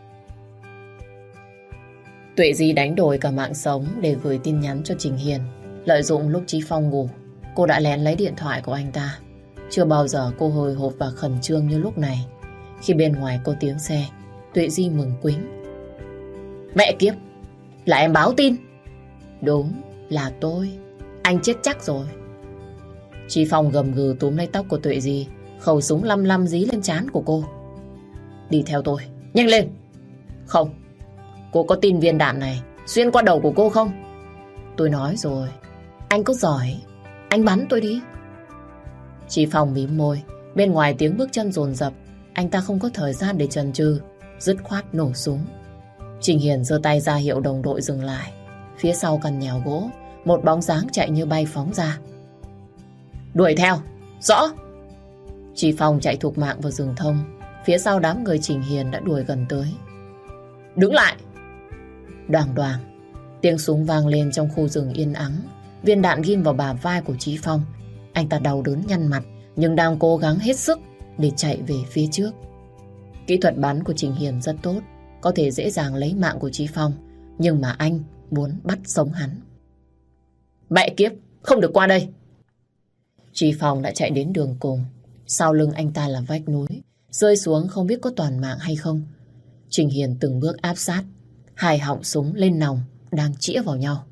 Tuệ Di đánh đổi cả mạng sống để gửi tin nhắn cho Trình Hiền. Lợi dụng lúc Chí Phong ngủ, cô đã lén lấy điện thoại của anh ta. Chưa bao giờ cô hồi hộp và khẩn trương như lúc này. Khi bên ngoài có tiếng xe, Tuệ Di mừng quính. Mẹ kiếp, là em báo tin. Đúng, là tôi. Anh chết chắc rồi. Chí Phong gầm gừ túm lấy tóc của Tuệ Di, khẩu súng lăm lăm dí lên trán của cô. Đi theo tôi, nhanh lên. Không, cô có tin viên đạn này xuyên qua đầu của cô không? Tôi nói rồi, anh có giỏi, anh bắn tôi đi. Chí Phong mím môi, bên ngoài tiếng bước chân dồn dập. Anh ta không có thời gian để chần chừ, dứt khoát nổ súng. Trình Hiền giơ tay ra hiệu đồng đội dừng lại. Phía sau căn nhà gỗ, một bóng dáng chạy như bay phóng ra. Đuổi theo, rõ. Chí Phong chạy thục mạng vào rừng thông. Phía sau đám người Trình Hiền đã đuổi gần tới. Đứng lại. Đoàng đoàng, tiếng súng vang lên trong khu rừng yên ắng. Viên đạn ghim vào bả vai của Chí Phong. Anh ta đau đớn nhăn mặt, nhưng đang cố gắng hết sức để chạy về phía trước. Kỹ thuật bắn của Trình Hiền rất tốt, có thể dễ dàng lấy mạng của Chí Phong, nhưng mà anh muốn bắt sống hắn. Mẹ kiếp, không được qua đây. Chí Phong đã chạy đến đường cùng. Sau lưng anh ta là vách núi, rơi xuống không biết có toàn mạng hay không. Trình Hiền từng bước áp sát, hai họng súng lên nòng đang chĩa vào nhau.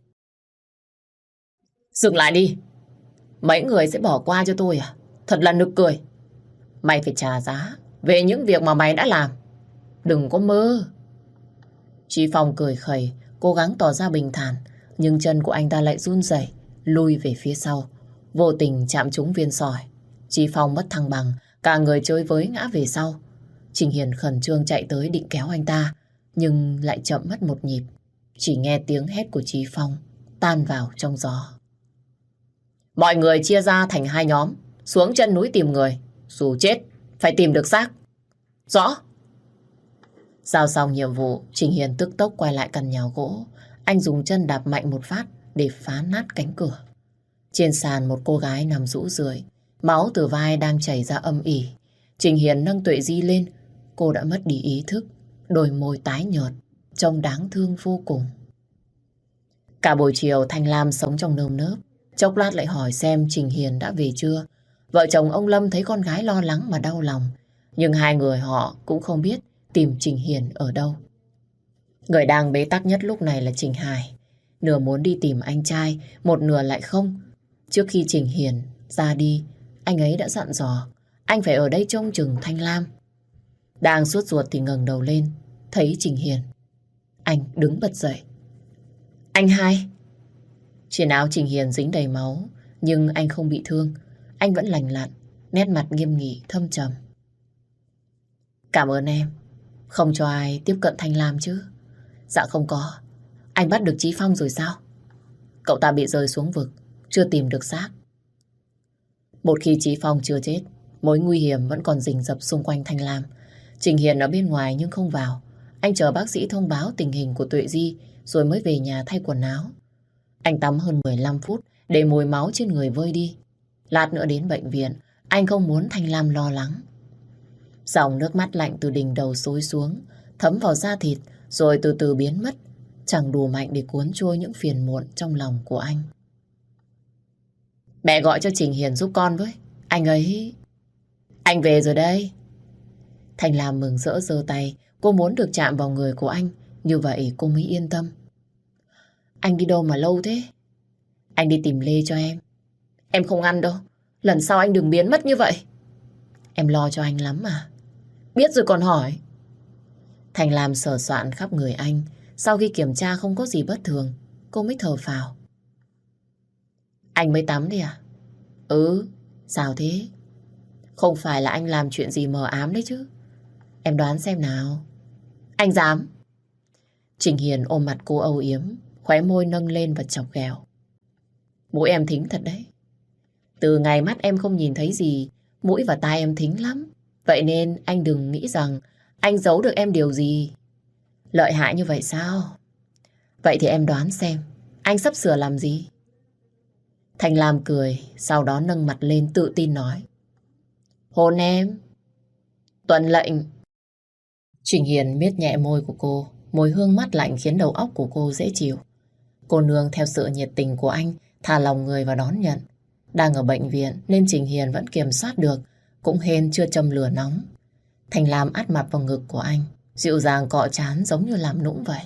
Dừng lại đi. Mấy người sẽ bỏ qua cho tôi à? Thật là nực cười. Mày phải trả giá về những việc mà mày đã làm. Đừng có mơ. Chí Phong cười khẩy, cố gắng tỏ ra bình thản, nhưng chân của anh ta lại run rẩy, lùi về phía sau, vô tình chạm trúng viên sỏi. Chí Phong mất thăng bằng, cả người chơi với ngã về sau. Trình Hiền khẩn trương chạy tới định kéo anh ta, nhưng lại chậm mất một nhịp. Chỉ nghe tiếng hét của Chí Phong tan vào trong gió. Mọi người chia ra thành hai nhóm, xuống chân núi tìm người. Dù chết, phải tìm được xác. Rõ. Giao xong nhiệm vụ, Trình Hiền tức tốc quay lại căn nhà gỗ. Anh dùng chân đạp mạnh một phát để phá nát cánh cửa. Trên sàn một cô gái nằm rũ rượi, máu từ vai đang chảy ra âm ỉ. Trình Hiền nâng Tuệ Di lên. Cô đã mất đi ý thức, đôi môi tái nhợt, trông đáng thương vô cùng. Cả buổi chiều Thanh Lam sống trong nơm nớp. Chốc lát lại hỏi xem Trình Hiền đã về chưa. Vợ chồng ông Lâm thấy con gái lo lắng mà đau lòng. Nhưng hai người họ cũng không biết tìm Trình Hiền ở đâu. Người đang bế tắc nhất lúc này là Trình Hải. Nửa muốn đi tìm anh trai, một nửa lại không. Trước khi Trình Hiền ra đi, anh ấy đã dặn dò anh phải ở đây trông chừng Thanh Lam. Đang sốt ruột thì ngẩng đầu lên, thấy Trình Hiền. Anh đứng bật dậy. Anh hai. Trên áo Trình Hiền dính đầy máu, nhưng anh không bị thương. Anh vẫn lành lặn, nét mặt nghiêm nghị, thâm trầm. Cảm ơn em. Không cho ai tiếp cận Thanh Lam chứ? Dạ không có. Anh bắt được Chí Phong rồi sao? Cậu ta bị rơi xuống vực, chưa tìm được xác. Một khi Chí Phong chưa chết, mối nguy hiểm vẫn còn rình rập xung quanh Thanh Lam. Trình Hiền ở bên ngoài nhưng không vào. Anh chờ bác sĩ thông báo tình hình của Tuệ Di rồi mới về nhà thay quần áo. Anh tắm hơn mười lăm phút để mùi máu trên người vơi đi. Lát nữa đến bệnh viện, anh không muốn Thanh Lam lo lắng. Dòng nước mắt lạnh từ đỉnh đầu xối xuống, thấm vào da thịt rồi từ từ biến mất, chẳng đủ mạnh để cuốn trôi những phiền muộn trong lòng của anh. Mẹ gọi cho Trình Hiền giúp con với. Anh ấy... Anh về rồi đây. Thanh Lam mừng rỡ giơ tay, cô muốn được chạm vào người của anh, như vậy cô mới yên tâm. Anh đi đâu mà lâu thế? Anh đi tìm Lê cho em. Em không ăn đâu, lần sau anh đừng biến mất như vậy. Em lo cho anh lắm mà. Biết rồi còn hỏi. Thanh Lam sờ soạn khắp người anh. Sau khi kiểm tra không có gì bất thường, cô mới thở phào. Anh mới tắm đi à? Ừ, sao thế? Không phải là anh làm chuyện gì mờ ám đấy chứ? Em đoán xem nào. Anh dám? Trình Hiền ôm mặt cô âu yếm, khóe môi nâng lên và chọc ghẹo. Mũi em thính thật đấy. Từ ngày mắt em không nhìn thấy gì, mũi và tai em thính lắm. Vậy nên anh đừng nghĩ rằng anh giấu được em điều gì. Lợi hại như vậy sao? Vậy thì em đoán xem, anh sắp sửa làm gì? Thành Lam cười, sau đó nâng mặt lên tự tin nói. Hôn em. Tuân lệnh. Trình Hiền miết nhẹ môi của cô, mùi hương mát lạnh khiến đầu óc của cô dễ chịu. Cô nương theo sự nhiệt tình của anh, thả lòng người và đón nhận. Đang ở bệnh viện nên Trình Hiền vẫn kiểm soát được, cũng hên chưa châm lửa nóng. Thành Lam áp mặt vào ngực của anh, dịu dàng cọ trán giống như làm nũng vậy.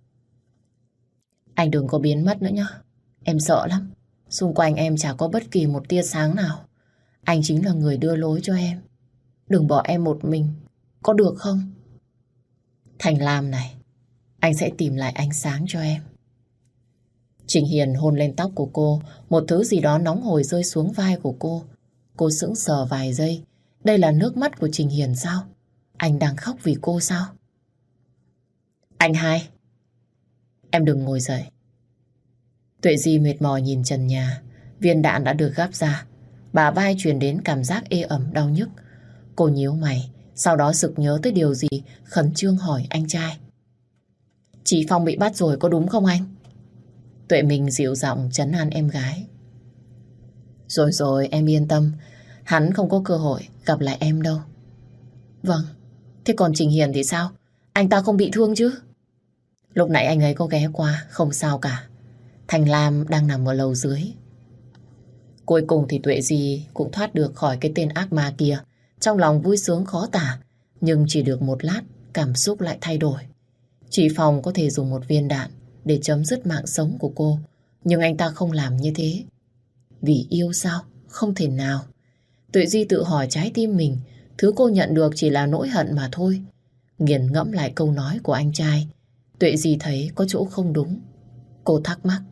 Anh đừng có biến mất nữa nhá. Em sợ lắm. Xung quanh em chả có bất kỳ một tia sáng nào. Anh chính là người đưa lối cho em. Đừng bỏ em một mình, có được không? Thành Lam này, anh sẽ tìm lại ánh sáng cho em. Trình Hiền hôn lên tóc của cô, một thứ gì đó nóng hổi rơi xuống vai của cô. Cô sững sờ vài giây. Đây là nước mắt của Trình Hiền sao? Anh đang khóc vì cô sao? Anh hai, em đừng ngồi dậy. Tuệ Di mệt mỏi nhìn trần nhà. Viên đạn đã được gắp ra. Bả vai truyền đến cảm giác ê ẩm đau nhức. Cô nhíu mày, sau đó sực nhớ tới điều gì, khẩn trương hỏi anh trai. Chị Phong bị bắt rồi có đúng không anh? Tuệ Minh dịu giọng trấn an em gái. Rồi rồi, em yên tâm. Hắn không có cơ hội gặp lại em đâu. Vâng, thế còn Trình Hiền thì sao? Anh ta không bị thương chứ? Lúc nãy anh ấy có ghé qua, không sao cả. Thành Lam đang nằm ở lầu dưới. Cuối cùng thì Tuệ Di cũng thoát được khỏi cái tên ác ma kia. Trong lòng vui sướng khó tả, nhưng chỉ được một lát, cảm xúc lại thay đổi. Chị Phong có thể dùng một viên đạn để chấm dứt mạng sống của cô, nhưng anh ta không làm như thế. Vì yêu sao? Không thể nào. Tuệ Di tự hỏi trái tim mình, thứ cô nhận được chỉ là nỗi hận mà thôi. Nghiền ngẫm lại câu nói của anh trai, Tuệ Di thấy có chỗ không đúng. Cô thắc mắc.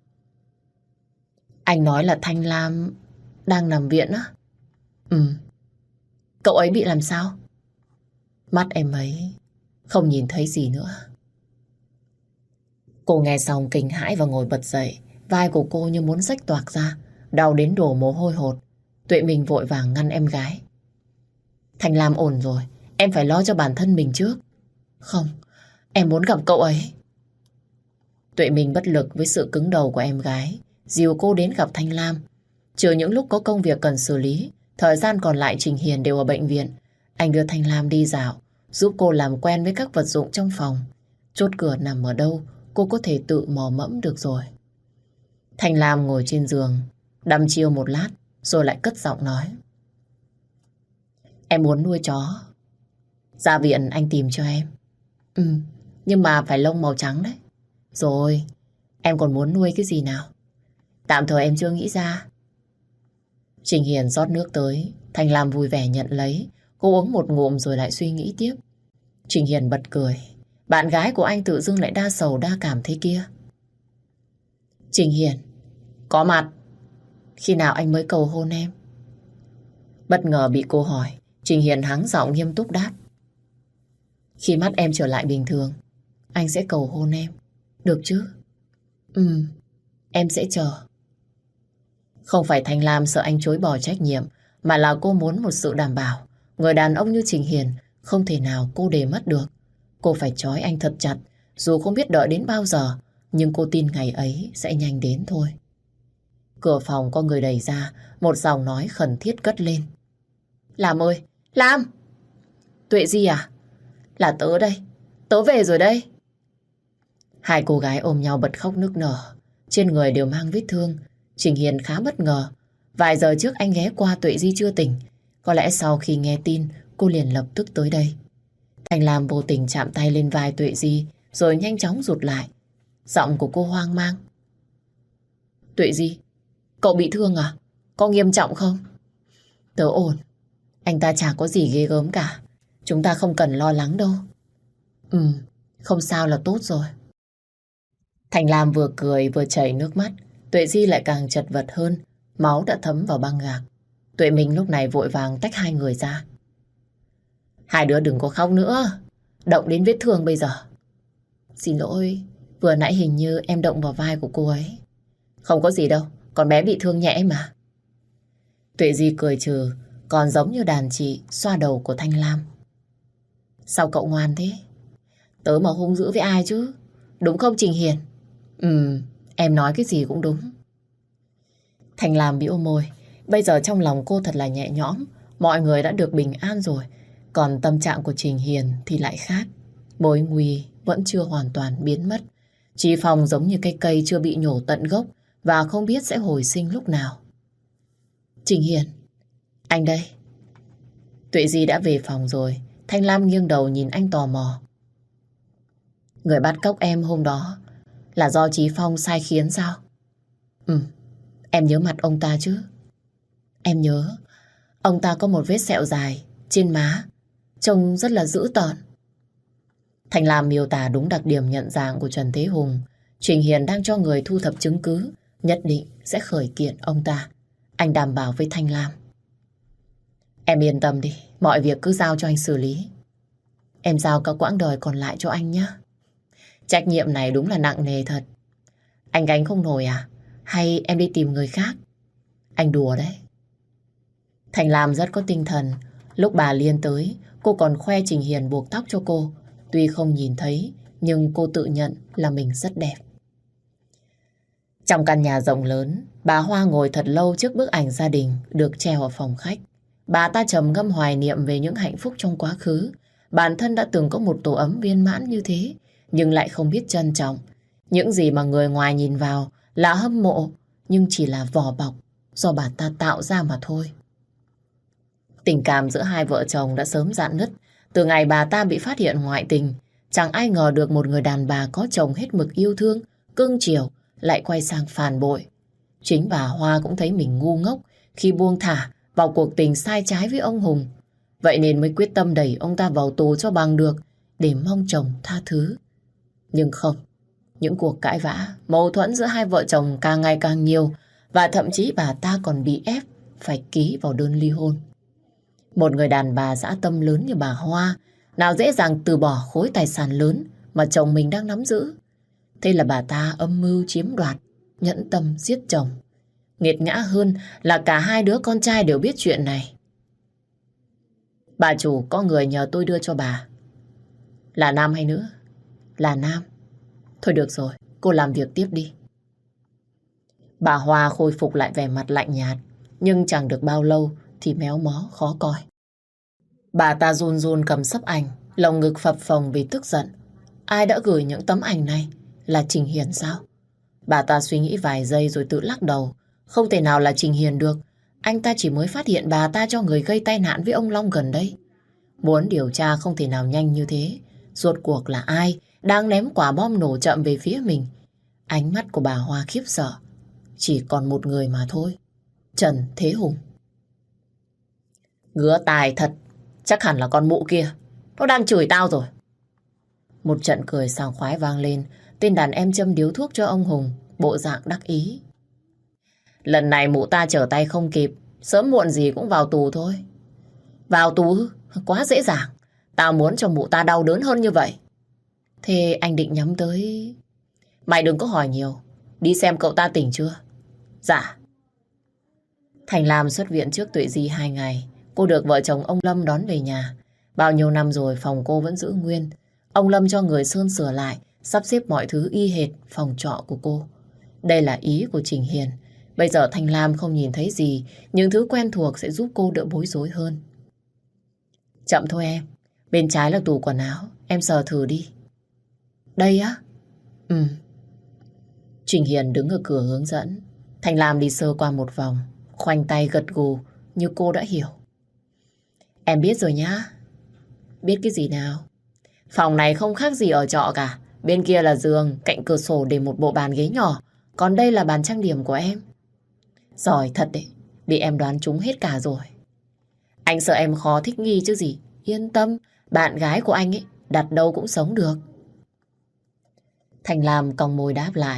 Anh nói là Thanh Lam đang nằm viện á? Ừ. Cậu ấy bị làm sao? Mắt em ấy không nhìn thấy gì nữa. Cô nghe xong kinh hãi và ngồi bật dậy. Vai của cô như muốn rách toạc ra, đau đến đổ mồ hôi hột. Tuệ Minh vội vàng ngăn em gái. Thành Lam ổn rồi, em phải lo cho bản thân mình trước. Không, em muốn gặp cậu ấy. Tuệ Minh bất lực với sự cứng đầu của em gái, dìu cô đến gặp Thanh Lam. Trừ những lúc có công việc cần xử lý, thời gian còn lại Trình Hiền đều ở bệnh viện. Anh đưa Thanh Lam đi dạo, giúp cô làm quen với các vật dụng trong phòng. Chốt cửa nằm ở đâu, cô có thể tự mò mẫm được rồi. Thanh Lam ngồi trên giường, đăm chiêu một lát, rồi lại cất giọng nói. Em muốn nuôi chó. Ra viện anh tìm cho em. Ừ, nhưng mà phải lông màu trắng đấy. Rồi, em còn muốn nuôi cái gì nào? Tạm thời em chưa nghĩ ra. Trình Hiền rót nước tới, Thanh Lam vui vẻ nhận lấy. Cô uống một ngụm rồi lại suy nghĩ tiếp. Trình Hiền bật cười. Bạn gái của anh tự dưng lại đa sầu đa cảm thế kia. Trình Hiền, có mặt. Khi nào anh mới cầu hôn em? Bất ngờ bị cô hỏi, Trình Hiền hắng giọng nghiêm túc đáp. Khi mắt em trở lại bình thường, anh sẽ cầu hôn em. Được chứ? Ừ, em sẽ chờ. Không phải Thanh Lam sợ anh chối bỏ trách nhiệm, mà là cô muốn một sự đảm bảo. Người đàn ông như Trình Hiền không thể nào cô để mất được. Cô phải trói anh thật chặt, dù không biết đợi đến bao giờ, nhưng cô tin ngày ấy sẽ nhanh đến thôi. Cửa phòng có người đẩy ra, một giọng nói khẩn thiết cất lên. Lam ơi, Lam! Tuệ Di à? Là tớ đây, tớ về rồi đây. Hai cô gái ôm nhau bật khóc nức nở, trên người đều mang vết thương. Trình Hiền khá bất ngờ. Vài giờ trước anh ghé qua Tuệ Di chưa tỉnh. Có lẽ sau khi nghe tin, cô liền lập tức tới đây. Thành Lam vô tình chạm tay lên vai Tuệ Di, rồi nhanh chóng rụt lại. Giọng của cô hoang mang. Tuệ Di, cậu bị thương à? Có nghiêm trọng không? Tớ ổn. Anh ta chả có gì ghê gớm cả. Chúng ta không cần lo lắng đâu. Ừ, không sao là tốt rồi. Thành Lam vừa cười vừa chảy nước mắt. Tuệ Di lại càng chật vật hơn, máu đã thấm vào băng gạc. Tuệ Minh lúc này vội vàng tách hai người ra. Hai đứa đừng có khóc nữa, động đến vết thương bây giờ. Xin lỗi, vừa nãy hình như em động vào vai của cô ấy. Không có gì đâu, con bé bị thương nhẹ mà. Tuệ Di cười trừ, còn giống như đàn chị xoa đầu của Thanh Lam. Sao cậu ngoan thế? Tớ mà hung dữ với ai chứ? Đúng không Trình Hiền? Ừ, em nói cái gì cũng đúng. Thanh Lam bĩu môi. Bây giờ trong lòng cô thật là nhẹ nhõm. Mọi người đã được bình an rồi. Còn tâm trạng của Trình Hiền thì lại khác. Mối nguy vẫn chưa hoàn toàn biến mất. Chỉ phòng giống như cây cây chưa bị nhổ tận gốc và không biết sẽ hồi sinh lúc nào. Trình Hiền, anh đây. Tuệ Di đã về phòng rồi. Thanh Lam nghiêng đầu nhìn anh tò mò. Người bắt cóc em hôm đó là do Chí Phong sai khiến sao? Ừ, em nhớ mặt ông ta chứ? Em nhớ. Ông ta có một vết sẹo dài trên má, trông rất là dữ tợn. Thanh Lam miêu tả đúng đặc điểm nhận dạng của Trần Thế Hùng. Trình Hiền đang cho người thu thập chứng cứ, nhất định sẽ khởi kiện ông ta. Anh đảm bảo với Thanh Lam. Em yên tâm đi, mọi việc cứ giao cho anh xử lý. Em giao cả quãng đời còn lại cho anh nhé. Trách nhiệm này đúng là nặng nề thật. Anh gánh không nổi à? Hay em đi tìm người khác? Anh đùa đấy. Thanh Lam rất có tinh thần. Lúc bà Liên tới, cô còn khoe Trình Hiền buộc tóc cho cô. Tuy không nhìn thấy, nhưng cô tự nhận là mình rất đẹp. Trong căn nhà rộng lớn, bà Hoa ngồi thật lâu trước bức ảnh gia đình được treo ở phòng khách. Bà ta trầm ngâm hoài niệm về những hạnh phúc trong quá khứ. Bản thân đã từng có một tổ ấm viên mãn như thế, nhưng lại không biết trân trọng. Những gì mà người ngoài nhìn vào là hâm mộ, nhưng chỉ là vỏ bọc do bà ta tạo ra mà thôi. Tình cảm giữa hai vợ chồng đã sớm rạn nứt. Từ ngày bà ta bị phát hiện ngoại tình, chẳng ai ngờ được một người đàn bà có chồng hết mực yêu thương, cưng chiều, lại quay sang phản bội. Chính bà Hoa cũng thấy mình ngu ngốc khi buông thả vào cuộc tình sai trái với ông Hùng. Vậy nên mới quyết tâm đẩy ông ta vào tù cho bằng được, để mong chồng tha thứ. Nhưng không, những cuộc cãi vã, mâu thuẫn giữa hai vợ chồng càng ngày càng nhiều, và thậm chí bà ta còn bị ép phải ký vào đơn ly hôn. Một người đàn bà dã tâm lớn như bà Hoa nào dễ dàng từ bỏ khối tài sản lớn mà chồng mình đang nắm giữ. Thế là bà ta âm mưu chiếm đoạt, nhẫn tâm giết chồng. Nghiệt ngã hơn là cả hai đứa con trai đều biết chuyện này. Bà chủ có người nhờ tôi đưa cho bà. Là nam hay nữ? Là nam. Thôi được rồi, cô làm việc tiếp đi. Bà Hoa khôi phục lại vẻ mặt lạnh nhạt, nhưng chẳng được bao lâu thì méo mó khó coi. Bà ta run run cầm sấp ảnh, lồng ngực phập phồng vì tức giận. Ai đã gửi những tấm ảnh này? Là Trình Hiền sao? Bà ta suy nghĩ vài giây rồi tự lắc đầu. Không thể nào là Trình Hiền được. Anh ta chỉ mới phát hiện bà ta cho người gây tai nạn với ông Long gần đây. Muốn điều tra không thể nào nhanh như thế. Rốt cuộc là ai đang ném quả bom nổ chậm về phía mình? Ánh mắt của bà Hoa khiếp sợ. Chỉ còn một người mà thôi. Trần Thế Hùng. Ngứa tài thật. Chắc hẳn là con mụ kia. Nó đang chửi tao rồi. Một trận cười sảng khoái vang lên. Tên đàn em châm điếu thuốc cho ông Hùng, bộ dạng đắc ý. Lần này mụ ta trở tay không kịp, sớm muộn gì cũng vào tù thôi. Vào tù? Quá dễ dàng. Tao muốn cho mụ ta đau đớn hơn như vậy. Thế anh định nhắm tới... Mày đừng có hỏi nhiều. Đi xem cậu ta tỉnh chưa? Dạ. Thành Lam xuất viện trước Tuệ Di hai ngày. Cô được vợ chồng ông Lâm đón về nhà. Bao nhiêu năm rồi phòng cô vẫn giữ nguyên. Ông Lâm cho người sơn sửa lại, sắp xếp mọi thứ y hệt phòng trọ của cô. Đây là ý của Trình Hiền. Bây giờ Thanh Lam không nhìn thấy gì, những thứ quen thuộc sẽ giúp cô đỡ bối rối hơn. Chậm thôi em. Bên trái là tủ quần áo. Em sờ thử đi. Đây á? Ừ. Trình Hiền đứng ở cửa hướng dẫn. Thanh Lam đi sơ qua một vòng, khoanh tay gật gù như cô đã hiểu. Em biết rồi nhá. Biết cái gì nào? Phòng này không khác gì ở trọ cả. Bên kia là giường, cạnh cửa sổ để một bộ bàn ghế nhỏ. Còn đây là bàn trang điểm của em. Giỏi thật đấy, bị em đoán trúng hết cả rồi. Anh sợ em khó thích nghi chứ gì. Yên tâm, bạn gái của anh ấy đặt đâu cũng sống được. Thành Lam cong môi đáp lại.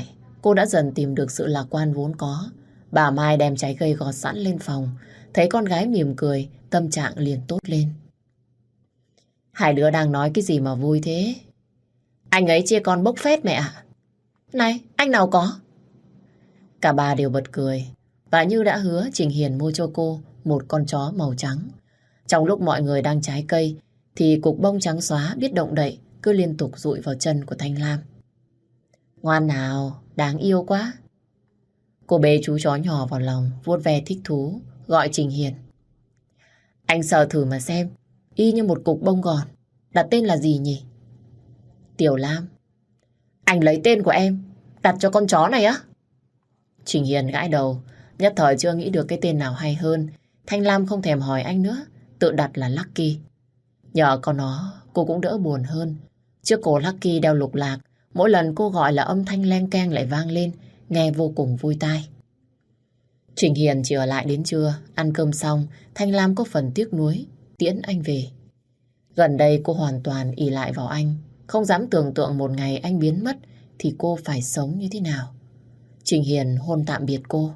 cô đã dần tìm được sự lạc quan vốn có. Bà Mai đem trái cây gọt sẵn lên phòng. Thấy con gái mỉm cười, tâm trạng liền tốt lên. Hai đứa đang nói cái gì mà vui thế? Anh ấy chia con bốc phét mẹ ạ. Này, anh nào có? Cả ba đều bật cười. Và như đã hứa, Trình Hiền mua cho cô một con chó màu trắng. Trong lúc mọi người đang trái cây, thì cục bông trắng xóa biết động đậy cứ liên tục dụi vào chân của Thanh Lam. Ngoan nào, đáng yêu quá. Cô bế chú chó nhỏ vào lòng, vuốt ve thích thú, gọi Trình Hiền. Anh sờ thử mà xem, y như một cục bông gòn. Đặt tên là gì nhỉ? Tiểu Lam. Anh lấy tên của em, đặt cho con chó này á? Trình Hiền gãi đầu, nhất thời chưa nghĩ được cái tên nào hay hơn. Thanh Lam không thèm hỏi anh nữa, tự đặt là Lucky. Nhờ có nó, cô cũng đỡ buồn hơn. Trước cổ Lucky đeo lục lạc, mỗi lần cô gọi là âm thanh len keng lại vang lên, nghe vô cùng vui tai. Trình Hiền chỉ ở lại đến trưa, ăn cơm xong, Thanh Lam có phần tiếc nuối, tiễn anh về. Gần đây cô hoàn toàn ỷ lại vào anh, không dám tưởng tượng một ngày anh biến mất thì cô phải sống như thế nào. Trình Hiền hôn tạm biệt cô.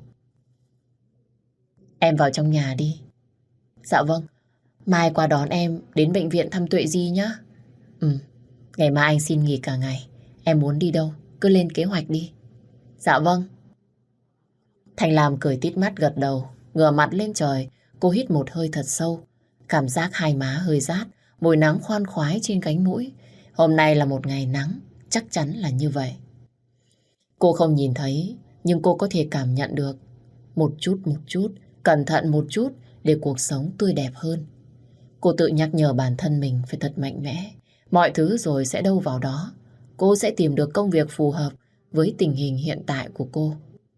Em vào trong nhà đi. Dạ vâng, mai qua đón em đến bệnh viện thăm Tuệ Di nhé. Ừ, ngày mai anh xin nghỉ cả ngày. Em muốn đi đâu, cứ lên kế hoạch đi. Dạ vâng. Thanh Lam cười tít mắt gật đầu, ngửa mặt lên trời, cô hít một hơi thật sâu. Cảm giác hai má hơi rát, mùi nắng khoan khoái trên cánh mũi. Hôm nay là một ngày nắng, chắc chắn là như vậy. Cô không nhìn thấy, nhưng cô có thể cảm nhận được. Một chút một chút, cẩn thận một chút để cuộc sống tươi đẹp hơn. Cô tự nhắc nhở bản thân mình phải thật mạnh mẽ. Mọi thứ rồi sẽ đâu vào đó. Cô sẽ tìm được công việc phù hợp với tình hình hiện tại của cô.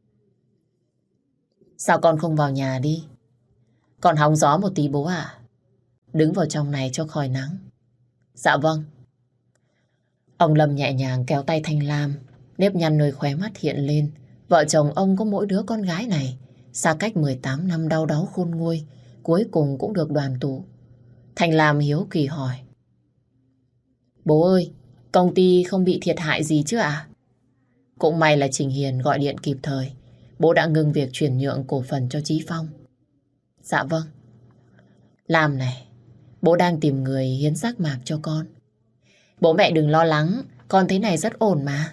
Sao con không vào nhà đi? Con hóng gió một tí bố ạ. Đứng vào trong này cho khỏi nắng. Dạ vâng. Ông Lâm nhẹ nhàng kéo tay Thanh Lam, nếp nhăn nơi khóe mắt hiện lên. Vợ chồng ông có mỗi đứa con gái này, xa cách mười tám năm đau đáu khôn nguôi, cuối cùng cũng được đoàn tụ. Thanh Lam hiếu kỳ hỏi. Bố ơi, công ty không bị thiệt hại gì chứ ạ? À? Cũng may là Trình Hiền gọi điện kịp thời. Bố đã ngừng việc chuyển nhượng cổ phần cho Chí Phong. Dạ vâng. Lam này, bố đang tìm người hiến xác mạc cho con. Bố mẹ đừng lo lắng, con thế này rất ổn mà.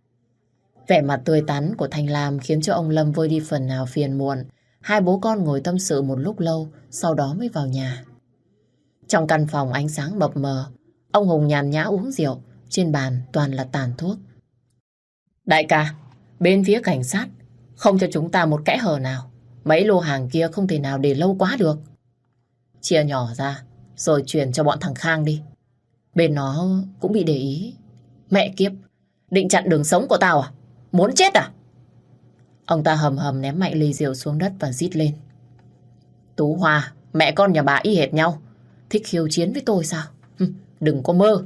Vẻ mặt tươi tắn của Thanh Lam khiến cho ông Lâm vơi đi phần nào phiền muộn. Hai bố con ngồi tâm sự một lúc lâu, sau đó mới vào nhà. Trong căn phòng ánh sáng mập mờ, ông Hùng nhàn nhã uống rượu, trên bàn toàn là tàn thuốc. Đại ca, bên phía cảnh sát không cho chúng ta một kẽ hở nào. Mấy lô hàng kia không thể nào để lâu quá được. Chia nhỏ ra, rồi chuyển cho bọn thằng Khang đi. Bên nó cũng bị để ý. Mẹ kiếp, định chặn đường sống của tao à? Muốn chết à? Ông ta hầm hầm ném mạnh ly rượu xuống đất và rít lên. Tú Hoa, mẹ con nhà bà y hệt nhau. Thích khiêu chiến với tôi sao? Hừ, đừng có mơ.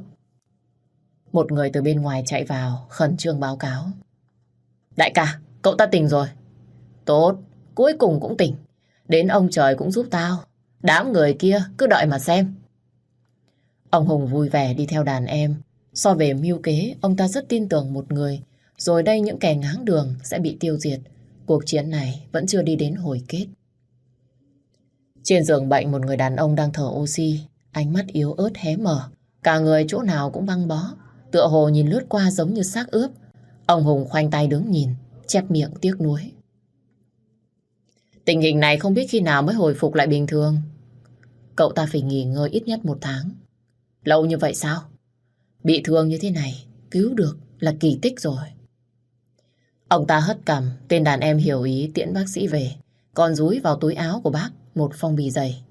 Một người từ bên ngoài chạy vào, khẩn trương báo cáo. Đại ca, cậu ta tỉnh rồi. Tốt, cuối cùng cũng tỉnh. Đến ông trời cũng giúp tao. Đám người kia cứ đợi mà xem. Ông Hùng vui vẻ đi theo đàn em. So về mưu kế, ông ta rất tin tưởng một người. Rồi đây những kẻ ngáng đường sẽ bị tiêu diệt. Cuộc chiến này vẫn chưa đi đến hồi kết. Trên giường bệnh một người đàn ông đang thở oxy. Ánh mắt yếu ớt hé mở. Cả người chỗ nào cũng băng bó. Tựa hồ nhìn lướt qua giống như xác ướp. Ông Hùng khoanh tay đứng nhìn, chép miệng tiếc nuối. Tình hình này không biết khi nào mới hồi phục lại bình thường. Cậu ta phải nghỉ ngơi ít nhất một tháng. Lâu như vậy sao? Bị thương như thế này, cứu được là kỳ tích rồi. Ông ta hất cằm, tên đàn em hiểu ý tiễn bác sĩ về, còn dúi vào túi áo của bác một phong bì dày.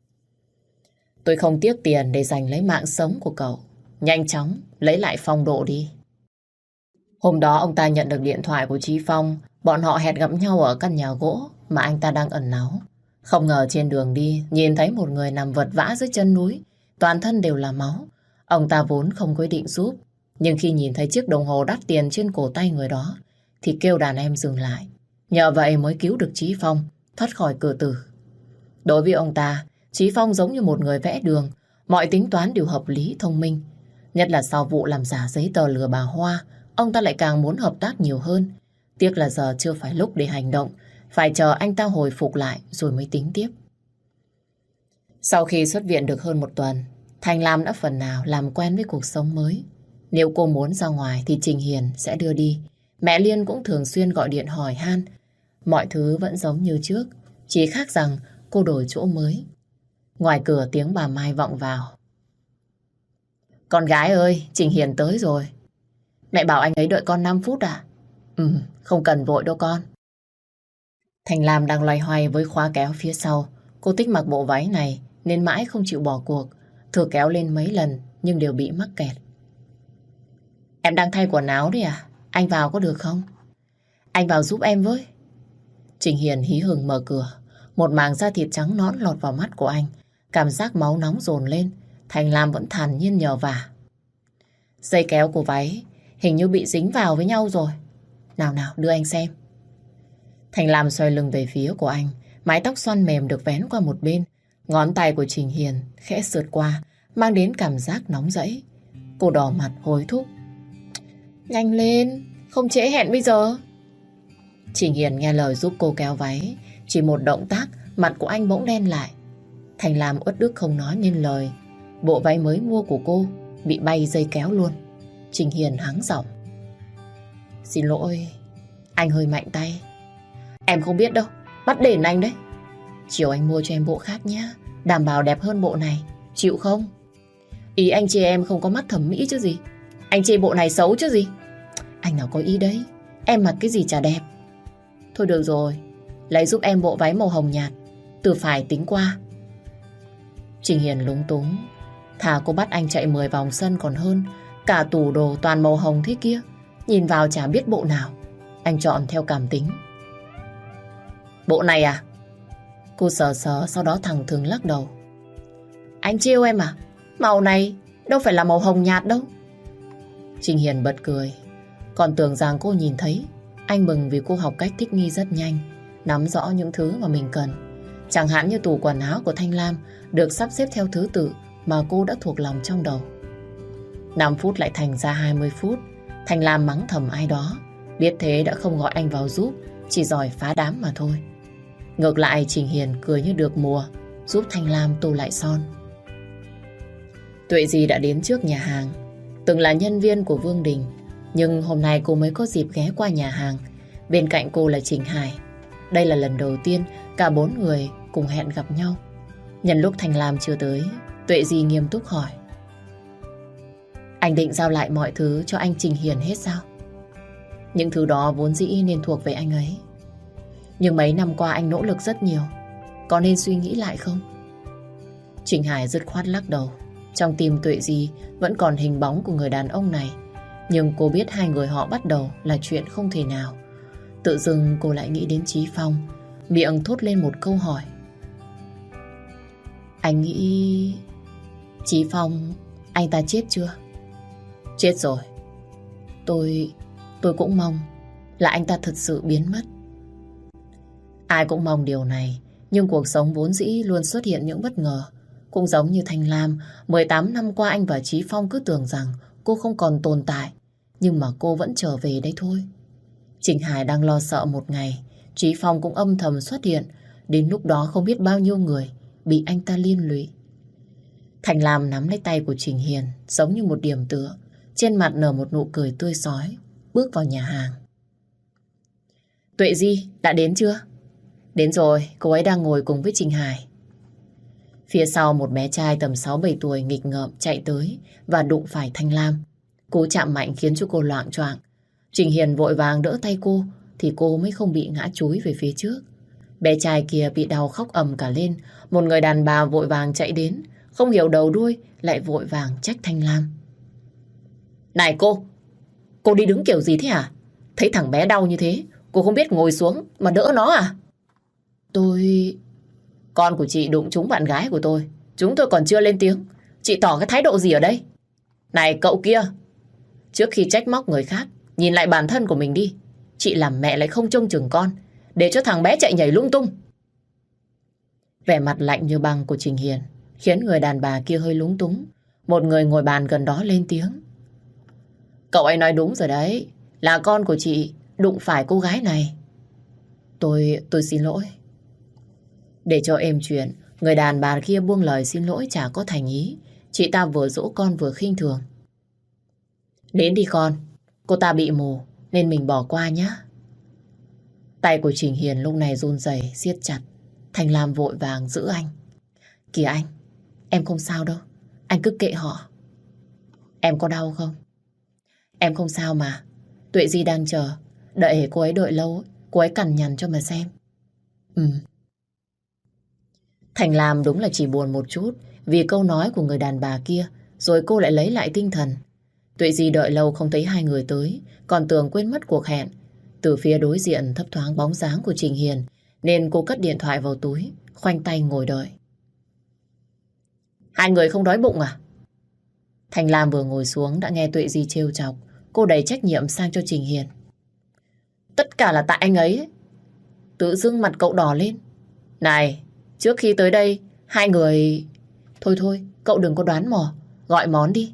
Tôi không tiếc tiền để giành lấy mạng sống của cậu. Nhanh chóng lấy lại phong độ đi. Hôm đó ông ta nhận được điện thoại của Chí Phong. Bọn họ hẹn gặp nhau ở căn nhà gỗ mà anh ta đang ẩn náu. Không ngờ trên đường đi nhìn thấy một người nằm vật vã dưới chân núi, toàn thân đều là máu. Ông ta vốn không có ý định giúp, nhưng khi nhìn thấy chiếc đồng hồ đắt tiền trên cổ tay người đó thì kêu đàn em dừng lại. Nhờ vậy mới cứu được Chí Phong thoát khỏi cửa tử. Đối với ông ta, Chí Phong giống như một người vẽ đường, mọi tính toán đều hợp lý thông minh. Nhất là sau vụ làm giả giấy tờ lừa bà Hoa, ông ta lại càng muốn hợp tác nhiều hơn. Tiếc là giờ chưa phải lúc để hành động, phải chờ anh ta hồi phục lại rồi mới tính tiếp. Sau khi xuất viện được hơn một tuần, Thanh Lam đã phần nào làm quen với cuộc sống mới. Nếu cô muốn ra ngoài thì Trình Hiền sẽ đưa đi. Mẹ Liên cũng thường xuyên gọi điện hỏi han. Mọi thứ vẫn giống như trước, chỉ khác rằng cô đổi chỗ mới. Ngoài cửa tiếng bà Mai vọng vào. Con gái ơi, Trình Hiền tới rồi. Mẹ bảo anh ấy đợi con năm phút à? Ừ, không cần vội đâu con. Thành Lam đang loay hoay với khóa kéo phía sau. Cô thích mặc bộ váy này nên mãi không chịu bỏ cuộc. Thử kéo lên mấy lần nhưng đều bị mắc kẹt. Em đang thay quần áo đấy à? Anh vào có được không? Anh vào giúp em với. Trình Hiền hí hửng mở cửa. Một mảng da thịt trắng nõn lọt vào mắt của anh. Cảm giác máu nóng dồn lên. Thành Lam vẫn thản nhiên nhờ vả. Dây kéo của váy hình như bị dính vào với nhau rồi. Nào nào đưa anh xem. Thành Lam xoay lưng về phía của anh. Mái tóc xoăn mềm được vén qua một bên. Ngón tay của Trình Hiền khẽ sượt qua, mang đến cảm giác nóng rẫy. Cô đỏ mặt hối thúc. Nhanh lên, không trễ hẹn bây giờ. Trình Hiền nghe lời giúp cô kéo váy. Chỉ một động tác, mặt của anh bỗng đen lại. Thành Lam uất ức không nói nên lời. Bộ váy mới mua của cô bị bay dây kéo luôn. Trình Hiền hắng giọng. Xin lỗi, anh hơi mạnh tay. Em không biết đâu, bắt đền anh đấy. Chiều anh mua cho em bộ khác nhé, đảm bảo đẹp hơn bộ này. Chịu không? Ý anh chê em không có mắt thẩm mỹ chứ gì. Anh chê bộ này xấu chứ gì. Anh nào có ý đấy, em mặc cái gì chả đẹp. Thôi được rồi, lấy giúp em bộ váy màu hồng nhạt, từ phải tính qua. Trình Hiền lúng túng. Thà cô bắt anh chạy mười vòng sân còn hơn. Cả tủ đồ toàn màu hồng thế kia, nhìn vào chả biết bộ nào. Anh chọn theo cảm tính. Bộ này à? Cô sờ sờ sau đó thẳng thừng lắc đầu. Anh trêu em à? Màu này đâu phải là màu hồng nhạt đâu. Trình Hiền bật cười. Còn tưởng rằng cô nhìn thấy. Anh mừng vì cô học cách thích nghi rất nhanh, nắm rõ những thứ mà mình cần. Chẳng hạn như tủ quần áo của Thanh Lam được sắp xếp theo thứ tự mà cô đã thuộc lòng trong đầu. năm phút lại thành ra hai mươi phút. Thanh Lam mắng thầm ai đó. Biết thế đã không gọi anh vào giúp, chỉ giỏi phá đám mà thôi. Ngược lại Trình Hiền cười như được mùa, giúp Thanh Lam tô lại son. Tuệ Dì đã đến trước nhà hàng. Từng là nhân viên của Vương Đình, nhưng hôm nay cô mới có dịp ghé qua nhà hàng. Bên cạnh cô là Trình Hải. Đây là lần đầu tiên cả bốn người cùng hẹn gặp nhau. Nhân lúc Thanh Lam chưa tới, Tuệ Dì nghiêm túc hỏi. Anh định giao lại mọi thứ cho anh Trình Hiền hết sao? Những thứ đó vốn dĩ nên thuộc về anh ấy. Nhưng mấy năm qua anh nỗ lực rất nhiều, có nên suy nghĩ lại không? Trình Hải dứt khoát lắc đầu. Trong tim Tuệ Dì vẫn còn hình bóng của người đàn ông này. Nhưng cô biết hai người họ bắt đầu là chuyện không thể nào. Tự dưng cô lại nghĩ đến Chí Phong, miệng thốt lên một câu hỏi. Anh nghĩ... Chí Phong, anh ta chết chưa? Chết rồi. Tôi... tôi cũng mong là anh ta thật sự biến mất. Ai cũng mong điều này, nhưng cuộc sống vốn dĩ luôn xuất hiện những bất ngờ. Cũng giống như Thanh Lam, mười tám năm qua anh và Chí Phong cứ tưởng rằng cô không còn tồn tại, nhưng mà cô vẫn trở về đây thôi. Trình Hải đang lo sợ một ngày Chí Phong cũng âm thầm xuất hiện. Đến lúc đó không biết bao nhiêu người bị anh ta liên lụy. Thành Lam nắm lấy tay của Trình Hiền giống như một điểm tựa, trên mặt nở một nụ cười tươi rói, bước vào nhà hàng. Tuệ Di đã đến chưa? Đến rồi, cô ấy đang ngồi cùng với Trình Hải. Phía sau một bé trai tầm sáu bảy tuổi nghịch ngợm chạy tới và đụng phải Thanh Lam. Cú chạm mạnh khiến cho cô loạng choạng. Trình Hiền vội vàng đỡ tay cô thì cô mới không bị ngã chúi về phía trước. Bé trai kia bị đau khóc ầm cả lên. Một người đàn bà vội vàng chạy đến, không hiểu đầu đuôi lại vội vàng trách Thanh Lam. Này cô, cô đi đứng kiểu gì thế hả? Thấy thằng bé đau như thế, cô không biết ngồi xuống mà đỡ nó à? Tôi... Con của chị đụng trúng bạn gái của tôi. Chúng tôi còn chưa lên tiếng, chị tỏ cái thái độ gì ở đây? Này cậu kia, trước khi trách móc người khác, nhìn lại bản thân của mình đi. Chị làm mẹ lại không trông chừng con, để cho thằng bé chạy nhảy lung tung. Vẻ mặt lạnh như băng của Trình Hiền khiến người đàn bà kia hơi lúng túng. Một người ngồi bàn gần đó lên tiếng. Cậu ấy nói đúng rồi đấy, là con của chị đụng phải cô gái này. Tôi, tôi xin lỗi. Để cho êm chuyện, người đàn bà kia buông lời xin lỗi chả có thành ý. Chị ta vừa dỗ con vừa khinh thường. Đến đi con, cô ta bị mù nên mình bỏ qua nhé. Tay của Trình Hiền lúc này run rẩy siết chặt. Thành Lam vội vàng giữ anh. Kìa anh, em không sao đâu. Anh cứ kệ họ. Em có đau không? Em không sao mà. Tuệ Di đang chờ. Đợi cô ấy đợi lâu, cô ấy cằn nhằn cho mà xem. Ừ. Thành Lam đúng là chỉ buồn một chút vì câu nói của người đàn bà kia, rồi cô lại lấy lại tinh thần. Tuệ Di đợi lâu không thấy hai người tới, còn tưởng quên mất cuộc hẹn. Từ phía đối diện thấp thoáng bóng dáng của Trình Hiền, nên cô cất điện thoại vào túi, khoanh tay ngồi đợi. Hai người không đói bụng à? Thành Lam vừa ngồi xuống đã nghe Tuệ Di trêu chọc. Cô đẩy trách nhiệm sang cho Trình Hiền. Tất cả là tại anh ấy. Tự dưng mặt cậu đỏ lên. Này, trước khi tới đây, hai người... Thôi thôi, cậu đừng có đoán mò, gọi món đi.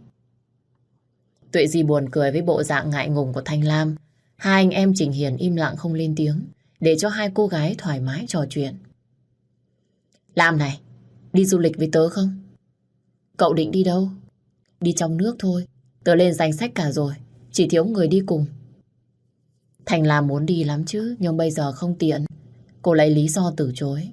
Tuệ Di buồn cười với bộ dạng ngại ngùng của Thanh Lam. Hai anh em Trình Hiền im lặng không lên tiếng, để cho hai cô gái thoải mái trò chuyện. Lam này, đi du lịch với tớ không? Cậu định đi đâu? Đi trong nước thôi, tớ lên danh sách cả rồi, chỉ thiếu người đi cùng. Thành Lam muốn đi lắm chứ, nhưng bây giờ không tiện. Cô lấy lý do từ chối.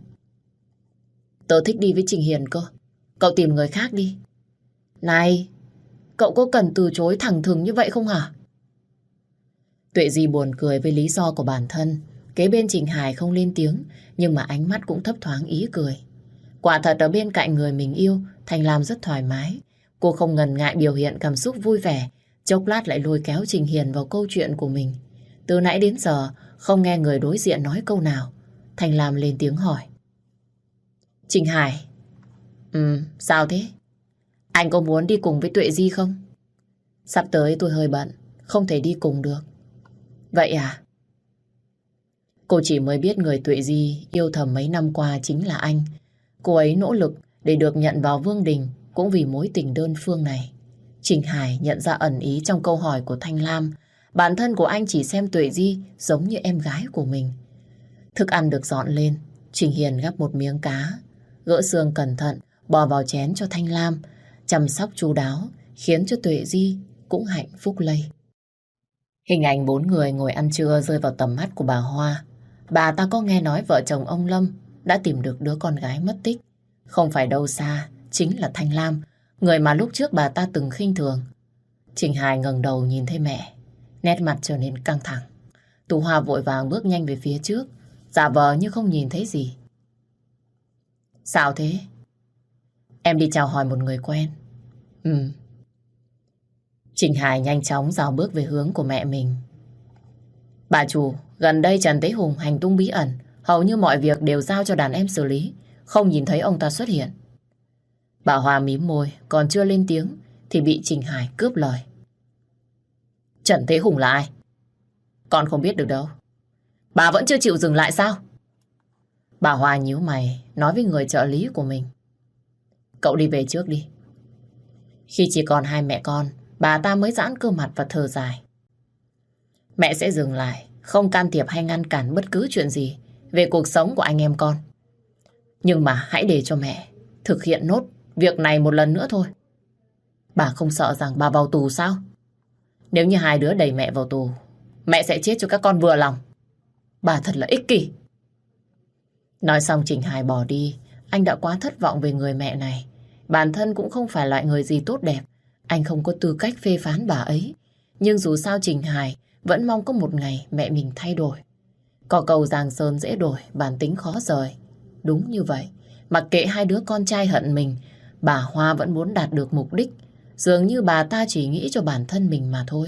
Tớ thích đi với Trình Hiền cơ, cậu tìm người khác đi. Này, cậu có cần từ chối thẳng thừng như vậy không hả? Tuệ Di buồn cười với lý do của bản thân. Kế bên Trình Hải không lên tiếng, nhưng mà ánh mắt cũng thấp thoáng ý cười. Quả thật ở bên cạnh người mình yêu, Thành Lam rất thoải mái. Cô không ngần ngại biểu hiện cảm xúc vui vẻ, chốc lát lại lôi kéo Trình Hiền vào câu chuyện của mình. Từ nãy đến giờ, không nghe người đối diện nói câu nào. Thành Lam lên tiếng hỏi. Trình Hải, Ừ, sao thế? Anh có muốn đi cùng với Tuệ Di không? Sắp tới tôi hơi bận, không thể đi cùng được. Vậy à? Cô chỉ mới biết người Tuệ Di yêu thầm mấy năm qua chính là anh. Cô ấy nỗ lực để được nhận vào Vương Đình cũng vì mối tình đơn phương này. Trình Hải nhận ra ẩn ý trong câu hỏi của Thanh Lam. Bản thân của anh chỉ xem Tuệ Di giống như em gái của mình. Thức ăn được dọn lên, Trình Hiền gắp một miếng cá, gỡ xương cẩn thận, bỏ vào chén cho Thanh Lam, chăm sóc chu đáo, khiến cho Tuệ Di cũng hạnh phúc lây. Hình ảnh bốn người ngồi ăn trưa rơi vào tầm mắt của bà Hoa. Bà ta có nghe nói vợ chồng ông Lâm đã tìm được đứa con gái mất tích. Không phải đâu xa, chính là Thanh Lam, người mà lúc trước bà ta từng khinh thường. Trình Hải ngẩng đầu nhìn thấy mẹ, nét mặt trở nên căng thẳng. Tú Hoa vội vàng bước nhanh về phía trước, giả vờ như không nhìn thấy gì. Sao thế? Em đi chào hỏi một người quen. Ừ. Trình Hải nhanh chóng dào bước về hướng của mẹ mình. Bà chủ, gần đây Trần Tế Hùng hành tung bí ẩn, hầu như mọi việc đều giao cho đàn em xử lý, không nhìn thấy ông ta xuất hiện. Bà Hoa mím môi, còn chưa lên tiếng thì bị Trình Hải cướp lời. Trần Tế Hùng là ai? Con không biết được đâu. Bà vẫn chưa chịu dừng lại sao? Bà Hoa nhíu mày, nói với người trợ lý của mình. Cậu đi về trước đi. Khi chỉ còn hai mẹ con, bà ta mới giãn cơ mặt và thở dài. Mẹ sẽ dừng lại, không can thiệp hay ngăn cản bất cứ chuyện gì về cuộc sống của anh em con. Nhưng mà hãy để cho mẹ thực hiện nốt việc này một lần nữa thôi. Bà không sợ rằng bà vào tù sao? Nếu như hai đứa đẩy mẹ vào tù, mẹ sẽ chết cho các con vừa lòng. Bà thật là ích kỷ. Nói xong Trình Hải bỏ đi. Anh đã quá thất vọng về người mẹ này. Bản thân cũng không phải loại người gì tốt đẹp. Anh không có tư cách phê phán bà ấy. Nhưng dù sao Trình Hải vẫn mong có một ngày mẹ mình thay đổi. Có câu giang sơn dễ đổi, bản tính khó rời. Đúng như vậy. Mặc kệ hai đứa con trai hận mình, bà Hoa vẫn muốn đạt được mục đích. Dường như bà ta chỉ nghĩ cho bản thân mình mà thôi.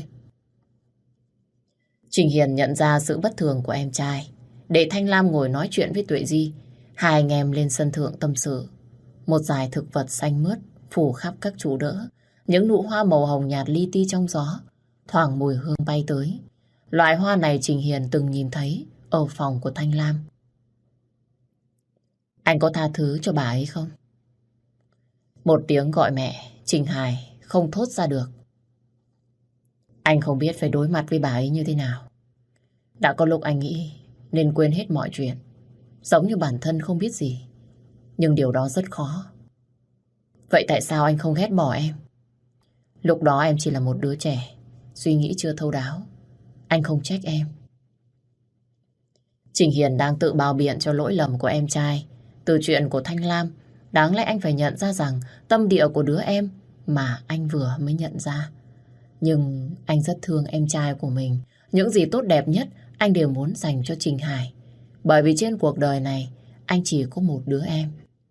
Trình Hiền nhận ra sự bất thường của em trai. Để Thanh Lam ngồi nói chuyện với Tuệ Di, hai anh em lên sân thượng tâm sự. Một dải thực vật xanh mướt phủ khắp các trụ đỡ. Những nụ hoa màu hồng nhạt li ti trong gió, thoảng mùi hương bay tới. Loại hoa này Trình Hiền từng nhìn thấy ở phòng của Thanh Lam. Anh có tha thứ cho bà ấy không? Một tiếng gọi mẹ, Trình Hải không thốt ra được. Anh không biết phải đối mặt với bà ấy như thế nào. Đã có lúc anh nghĩ nên quên hết mọi chuyện, giống như bản thân không biết gì. Nhưng điều đó rất khó. Vậy tại sao anh không ghét bỏ em? Lúc đó em chỉ là một đứa trẻ, suy nghĩ chưa thấu đáo. Anh không trách em. Trình Hiền đang tự bào biện cho lỗi lầm của em trai. Từ chuyện của Thanh Lam, đáng lẽ anh phải nhận ra rằng tâm địa của đứa em mà anh vừa mới nhận ra. Nhưng anh rất thương em trai của mình. Những gì tốt đẹp nhất anh đều muốn dành cho Trình Hải. Bởi vì trên cuộc đời này anh chỉ có một đứa em.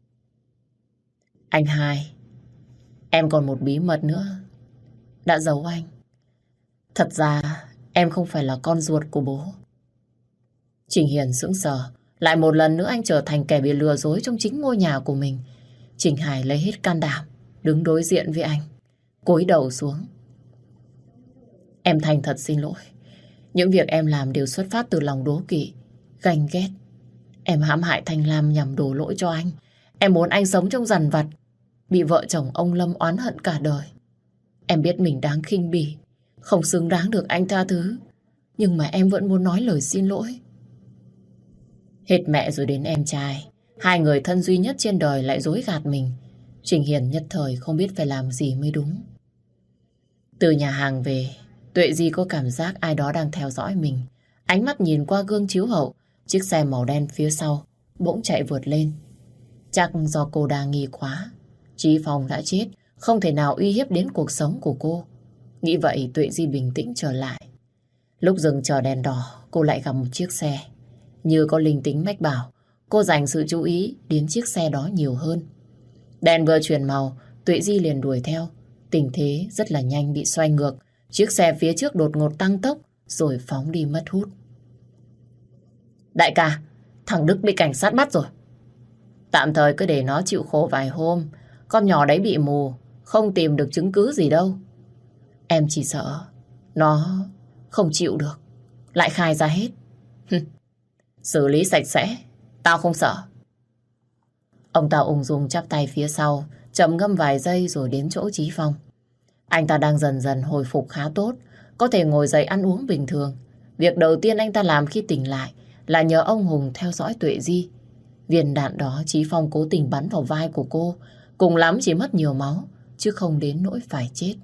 Anh hai, em còn một bí mật nữa đã giấu anh. Thật ra em không phải là con ruột của bố. Trình Hiền sững sờ. Lại một lần nữa anh trở thành kẻ bị lừa dối trong chính ngôi nhà của mình. Trình Hải lấy hết can đảm đứng đối diện với anh, cúi đầu xuống. Em thành thật xin lỗi. Những việc em làm đều xuất phát từ lòng đố kỵ, ganh ghét. Em hãm hại Thanh Lam nhằm đổ lỗi cho anh. Em muốn anh sống trong dằn vặt, bị vợ chồng ông Lâm oán hận cả đời. Em biết mình đáng khinh bỉ, không xứng đáng được anh tha thứ. Nhưng mà em vẫn muốn nói lời xin lỗi. Hết mẹ rồi đến em trai, hai người thân duy nhất trên đời lại dối gạt mình. Trình Hiền nhất thời không biết phải làm gì mới đúng. Từ nhà hàng về, Tuệ Di có cảm giác ai đó đang theo dõi mình. Ánh mắt nhìn qua gương chiếu hậu, chiếc xe màu đen phía sau bỗng chạy vượt lên. Chắc do cô đa nghi quá. Chí Phong đã chết, không thể nào uy hiếp đến cuộc sống của cô. Nghĩ vậy Tuệ Di bình tĩnh trở lại. Lúc dừng chờ đèn đỏ, cô lại gặp một chiếc xe. Như có linh tính mách bảo, cô dành sự chú ý đến chiếc xe đó nhiều hơn. Đèn vừa chuyển màu, Tuệ Di liền đuổi theo. Tình thế rất là nhanh bị xoay ngược. Chiếc xe phía trước đột ngột tăng tốc rồi phóng đi mất hút. Đại ca, thằng Đức bị cảnh sát bắt rồi. Tạm thời cứ để nó chịu khổ vài hôm. Con nhỏ đấy bị mù, không tìm được chứng cứ gì đâu. Em chỉ sợ nó không chịu được, lại khai ra hết. Xử lý sạch sẽ, tao không sợ. Ông ta ung dung chắp tay phía sau, trầm ngâm vài giây rồi đến chỗ Chí Phong. Anh ta đang dần dần hồi phục khá tốt, có thể ngồi dậy ăn uống bình thường. Việc đầu tiên anh ta làm khi tỉnh lại là nhờ ông Hùng theo dõi Tuệ Di. Viên đạn đó Chí Phong cố tình bắn vào vai của cô, cùng lắm chỉ mất nhiều máu, chứ không đến nỗi phải chết.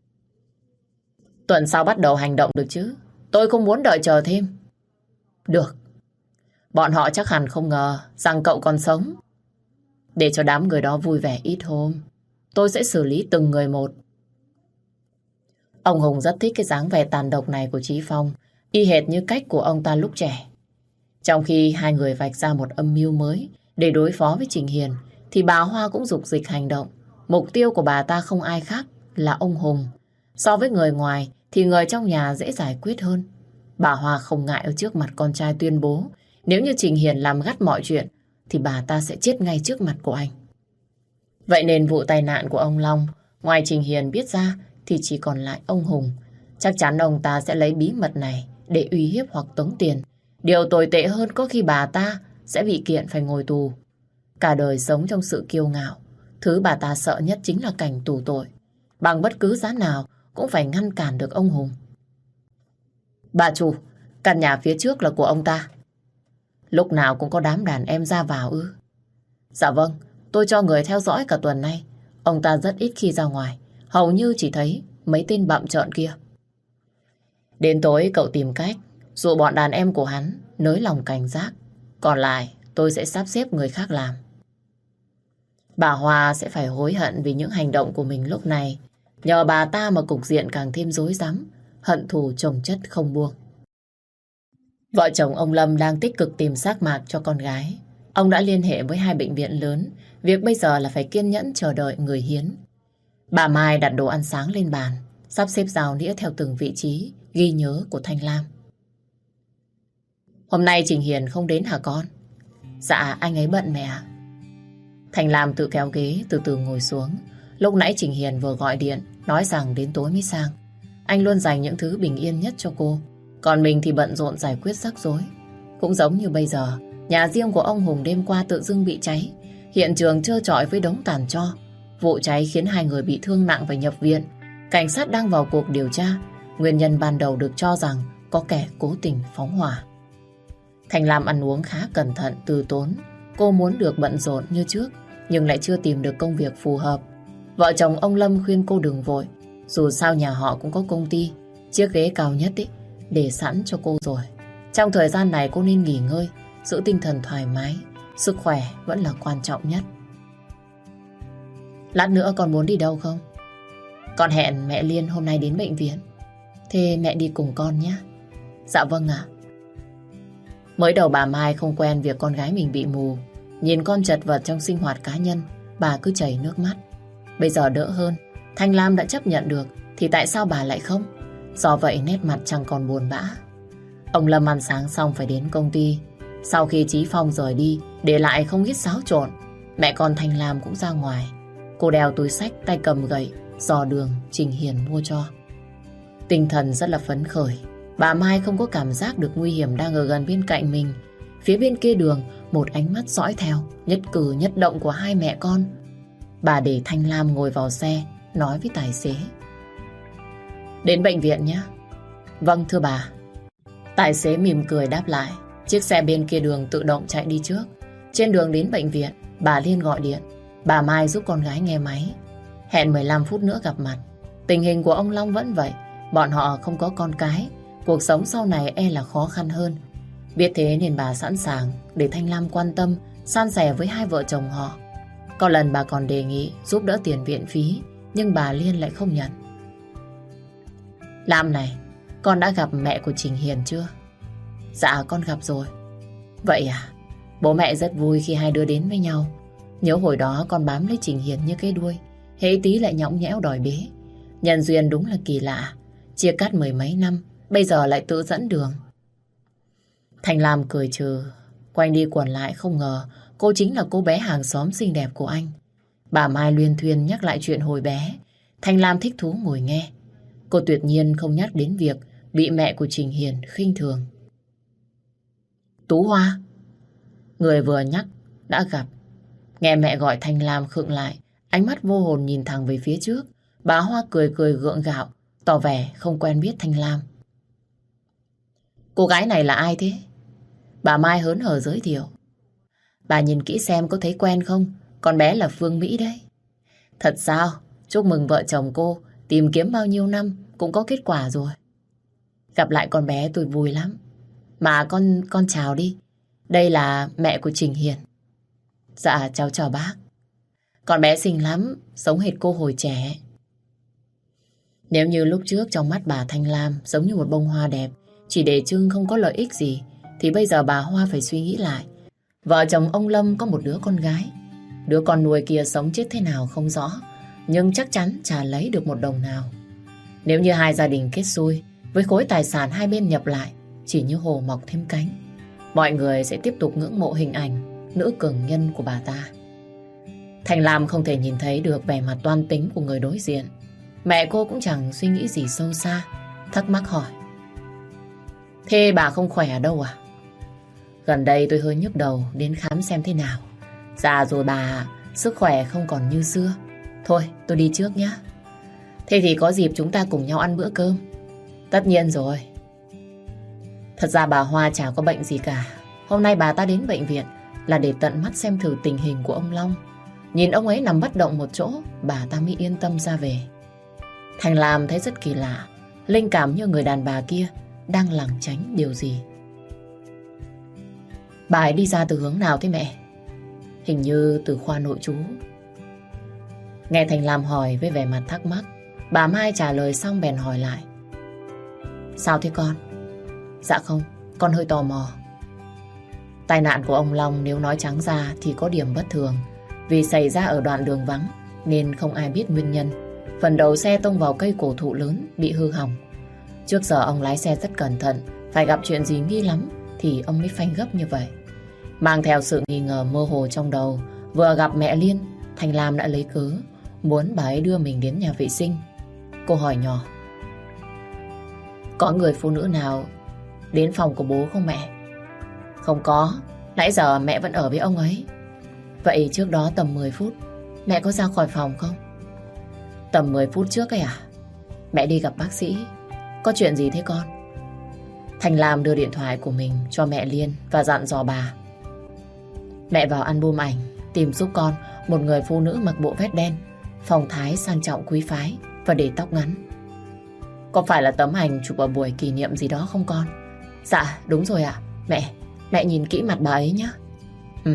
Tuần sau bắt đầu hành động được chứ? Tôi không muốn đợi chờ thêm. Được. Bọn họ chắc hẳn không ngờ rằng cậu còn sống. Để cho đám người đó vui vẻ ít hôm, tôi sẽ xử lý từng người một. Ông Hùng rất thích cái dáng vẻ tàn độc này của Chí Phong, y hệt như cách của ông ta lúc trẻ. Trong khi hai người vạch ra một âm mưu mới để đối phó với Trình Hiền, thì bà Hoa cũng dục dịch hành động. Mục tiêu của bà ta không ai khác là ông Hùng. So với người ngoài thì người trong nhà dễ giải quyết hơn. Bà Hoa không ngại ở trước mặt con trai tuyên bố nếu như Trình Hiền làm gắt mọi chuyện thì bà ta sẽ chết ngay trước mặt của anh. Vậy nên vụ tai nạn của ông Long, ngoài Trình Hiền biết ra thì chỉ còn lại ông Hùng. Chắc chắn ông ta sẽ lấy bí mật này để uy hiếp hoặc tống tiền. Điều tồi tệ hơn có khi bà ta sẽ bị kiện phải ngồi tù. Cả đời sống trong sự kiêu ngạo, thứ bà ta sợ nhất chính là cảnh tù tội. Bằng bất cứ giá nào cũng phải ngăn cản được ông Hùng. Bà chủ, căn nhà phía trước là của ông ta. Lúc nào cũng có đám đàn em ra vào ư? Dạ vâng, tôi cho người theo dõi cả tuần nay. Ông ta rất ít khi ra ngoài, hầu như chỉ thấy mấy tên bặm trợn kia. Đến tối cậu tìm cách dụ bọn đàn em của hắn nới lòng cảnh giác. Còn lại tôi sẽ sắp xếp người khác làm. Bà Hoa sẽ phải hối hận vì những hành động của mình lúc này. Nhờ bà ta mà cục diện càng thêm rối rắm, hận thù chồng chất không buông. Vợ chồng ông Lâm đang tích cực tìm xác mạc cho con gái. Ông đã liên hệ với hai bệnh viện lớn. Việc bây giờ là phải kiên nhẫn chờ đợi người hiến. Bà Mai đặt đồ ăn sáng lên bàn, sắp xếp dao nĩa theo từng vị trí ghi nhớ của Thanh Lam. Hôm nay Trình Hiền không đến hả con? Dạ anh ấy bận mẹ ạ. Thanh Lam tự kéo ghế từ từ ngồi xuống. Lúc nãy Trình Hiền vừa gọi điện nói rằng đến tối mới sang. Anh luôn dành những thứ bình yên nhất cho cô, còn mình thì bận rộn giải quyết rắc rối. Cũng giống như bây giờ, nhà riêng của ông Hùng đêm qua tự dưng bị cháy. Hiện trường trơ trọi với đống tàn tro. Vụ cháy khiến hai người bị thương nặng phải nhập viện. Cảnh sát đang vào cuộc điều tra. Nguyên nhân ban đầu được cho rằng có kẻ cố tình phóng hỏa. Thành Lam ăn uống khá cẩn thận, từ tốn. Cô muốn được bận rộn như trước, nhưng lại chưa tìm được công việc phù hợp. Vợ chồng ông Lâm khuyên cô đừng vội. Dù sao nhà họ cũng có công ty, chiếc ghế cao nhất ý, để sẵn cho cô rồi. Trong thời gian này cô nên nghỉ ngơi, giữ tinh thần thoải mái. Sức khỏe vẫn là quan trọng nhất. Lát nữa con muốn đi đâu không? Con hẹn mẹ Liên hôm nay đến bệnh viện. Thế mẹ đi cùng con nhé. Dạ vâng ạ. Mới đầu bà Mai không quen việc con gái mình bị mù. Nhìn con chật vật trong sinh hoạt cá nhân, bà cứ chảy nước mắt. Bây giờ đỡ hơn, Thanh Lam đã chấp nhận được, thì tại sao bà lại không? Do vậy nét mặt chẳng còn buồn bã. Ông Lâm ăn sáng xong phải đến công ty. Sau khi Chí Phong rời đi, để lại không ít xáo trộn, mẹ con Thanh Lam cũng ra ngoài. Cô đeo túi xách, tay cầm gậy, dò đường Trình Hiền mua cho. Tinh thần rất là phấn khởi. Bà Mai không có cảm giác được nguy hiểm đang ở gần bên cạnh mình. Phía bên kia đường, một ánh mắt dõi theo nhất cử nhất động của hai mẹ con. Bà để Thanh Lam ngồi vào xe, nói với tài xế: Đến bệnh viện nhé. Vâng thưa bà. Tài xế mỉm cười đáp lại. Chiếc xe bên kia đường tự động chạy đi trước. Trên đường đến bệnh viện, bà Liên gọi điện. Bà Mai giúp con gái nghe máy. Hẹn mười lăm phút nữa gặp mặt. Tình hình của ông Long vẫn vậy. Bọn họ không có con cái. Cuộc sống sau này e là khó khăn hơn. Biết thế nên bà sẵn sàng để Thanh Lam quan tâm, san sẻ với hai vợ chồng họ. Có lần bà còn đề nghị giúp đỡ tiền viện phí, nhưng bà Liên lại không nhận. Lam này, con đã gặp mẹ của Trình Hiền chưa? Dạ con gặp rồi. Vậy à? Bố mẹ rất vui khi hai đứa đến với nhau. Nhớ hồi đó con bám lấy Trình Hiền như cái đuôi, hễ tí lại nhõng nhẽo đòi bế. Nhân duyên đúng là kỳ lạ. Chia cắt mười mấy năm, bây giờ lại tự dẫn đường. Thanh Lam cười trừ, quanh đi quẩn lại không ngờ cô chính là cô bé hàng xóm xinh đẹp của anh. Bà Mai luyên thuyên nhắc lại chuyện hồi bé. Thanh Lam thích thú ngồi nghe. Cô tuyệt nhiên không nhắc đến việc bị mẹ của Trình Hiền khinh thường. Tú Hoa. Người vừa nhắc đã gặp. Nghe mẹ gọi Thanh Lam khựng lại, ánh mắt vô hồn nhìn thẳng về phía trước. Bà Hoa cười cười gượng gạo, tỏ vẻ không quen biết Thanh Lam. Cô gái này là ai thế? Bà Mai hớn hở giới thiệu. Bà nhìn kỹ xem có thấy quen không? Con bé là Phương Mỹ đấy. Thật sao? Chúc mừng vợ chồng cô tìm kiếm bao nhiêu năm cũng có kết quả rồi. Gặp lại con bé tôi vui lắm. Mà con con chào đi. Đây là mẹ của Trình Hiền. Dạ cháu chào bác. Con bé xinh lắm, giống hệt cô hồi trẻ. Nếu như lúc trước trong mắt bà Thanh Lam giống như một bông hoa đẹp, chỉ để trưng không có lợi ích gì, thì bây giờ bà Hoa phải suy nghĩ lại. Vợ chồng ông Lâm có một đứa con gái. Đứa con nuôi kia sống chết thế nào không rõ, nhưng chắc chắn chả lấy được một đồng nào. Nếu như hai gia đình kết xui, với khối tài sản hai bên nhập lại chỉ như hồ mọc thêm cánh, mọi người sẽ tiếp tục ngưỡng mộ hình ảnh nữ cường nhân của bà ta. Thanh Lam không thể nhìn thấy được vẻ mặt toan tính của người đối diện. Mẹ cô cũng chẳng suy nghĩ gì sâu xa, thắc mắc hỏi: Thế bà không khỏe ở đâu à? Gần đây tôi hơi nhức đầu, đến khám xem thế nào. Già rồi bà, sức khỏe không còn như xưa. Thôi tôi đi trước nhé. Thế thì có dịp chúng ta cùng nhau ăn bữa cơm. Tất nhiên rồi. Thật ra bà Hoa chả có bệnh gì cả. Hôm nay bà ta đến bệnh viện là để tận mắt xem thử tình hình của ông Long. Nhìn ông ấy nằm bất động một chỗ, bà ta mới yên tâm ra về. Thành Lam thấy rất kỳ lạ, linh cảm như người đàn bà kia đang lảng tránh điều gì. Bà ấy đi ra từ hướng nào thế mẹ? Hình như từ khoa nội trú. Nghe Thành Lam hỏi với vẻ mặt thắc mắc, bà Mai trả lời xong bèn hỏi lại: Sao thế con? Dạ không, con hơi tò mò. Tai nạn của ông Long nếu nói trắng ra thì có điểm bất thường. Vì xảy ra ở đoạn đường vắng nên không ai biết nguyên nhân. Phần đầu xe tông vào cây cổ thụ lớn bị hư hỏng. Trước giờ ông lái xe rất cẩn thận, phải gặp chuyện gì nghi lắm thì ông mới phanh gấp như vậy. Mang theo sự nghi ngờ mơ hồ trong đầu, vừa gặp mẹ Liên, Thanh Lam đã lấy cớ muốn bà ấy đưa mình đến nhà vệ sinh. Cô hỏi nhỏ: Có người phụ nữ nào đến phòng của bố không mẹ? Không có, nãy giờ mẹ vẫn ở với ông ấy. Vậy trước đó tầm mười phút mẹ có ra khỏi phòng không? Tầm mười phút trước ấy à? Mẹ đi gặp bác sĩ. Có chuyện gì thế con? Thành Lam đưa điện thoại của mình cho mẹ Liên và dặn dò bà. Mẹ vào album ảnh tìm giúp con một người phụ nữ mặc bộ vest đen, phong thái sang trọng quý phái và để tóc ngắn. Có phải là tấm ảnh chụp ở buổi kỷ niệm gì đó không con? Dạ đúng rồi ạ. Mẹ, mẹ nhìn kỹ mặt bà ấy nhé. Ừ.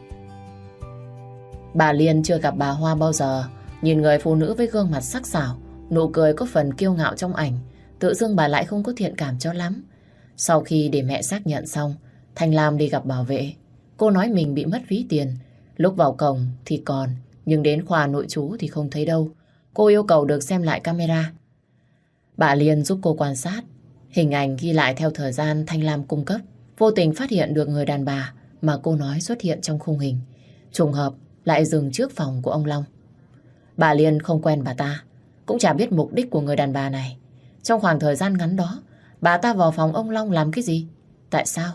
Bà Liên chưa gặp bà Hoa bao giờ. Nhìn người phụ nữ với gương mặt sắc sảo, nụ cười có phần kiêu ngạo trong ảnh, tự dưng bà lại không có thiện cảm cho lắm. Sau khi để mẹ xác nhận xong, Thành Lam đi gặp bảo vệ. Cô nói mình bị mất ví tiền. Lúc vào cổng thì còn, nhưng đến khoa nội trú thì không thấy đâu. Cô yêu cầu được xem lại camera. Bà Liên giúp cô quan sát. Hình ảnh ghi lại theo thời gian Thanh Lam cung cấp. Vô tình phát hiện được người đàn bà mà cô nói xuất hiện trong khung hình. Trùng hợp lại dừng trước phòng của ông Long. Bà Liên không quen bà ta, cũng chả biết mục đích của người đàn bà này. Trong khoảng thời gian ngắn đó, bà ta vào phòng ông Long làm cái gì? Tại sao?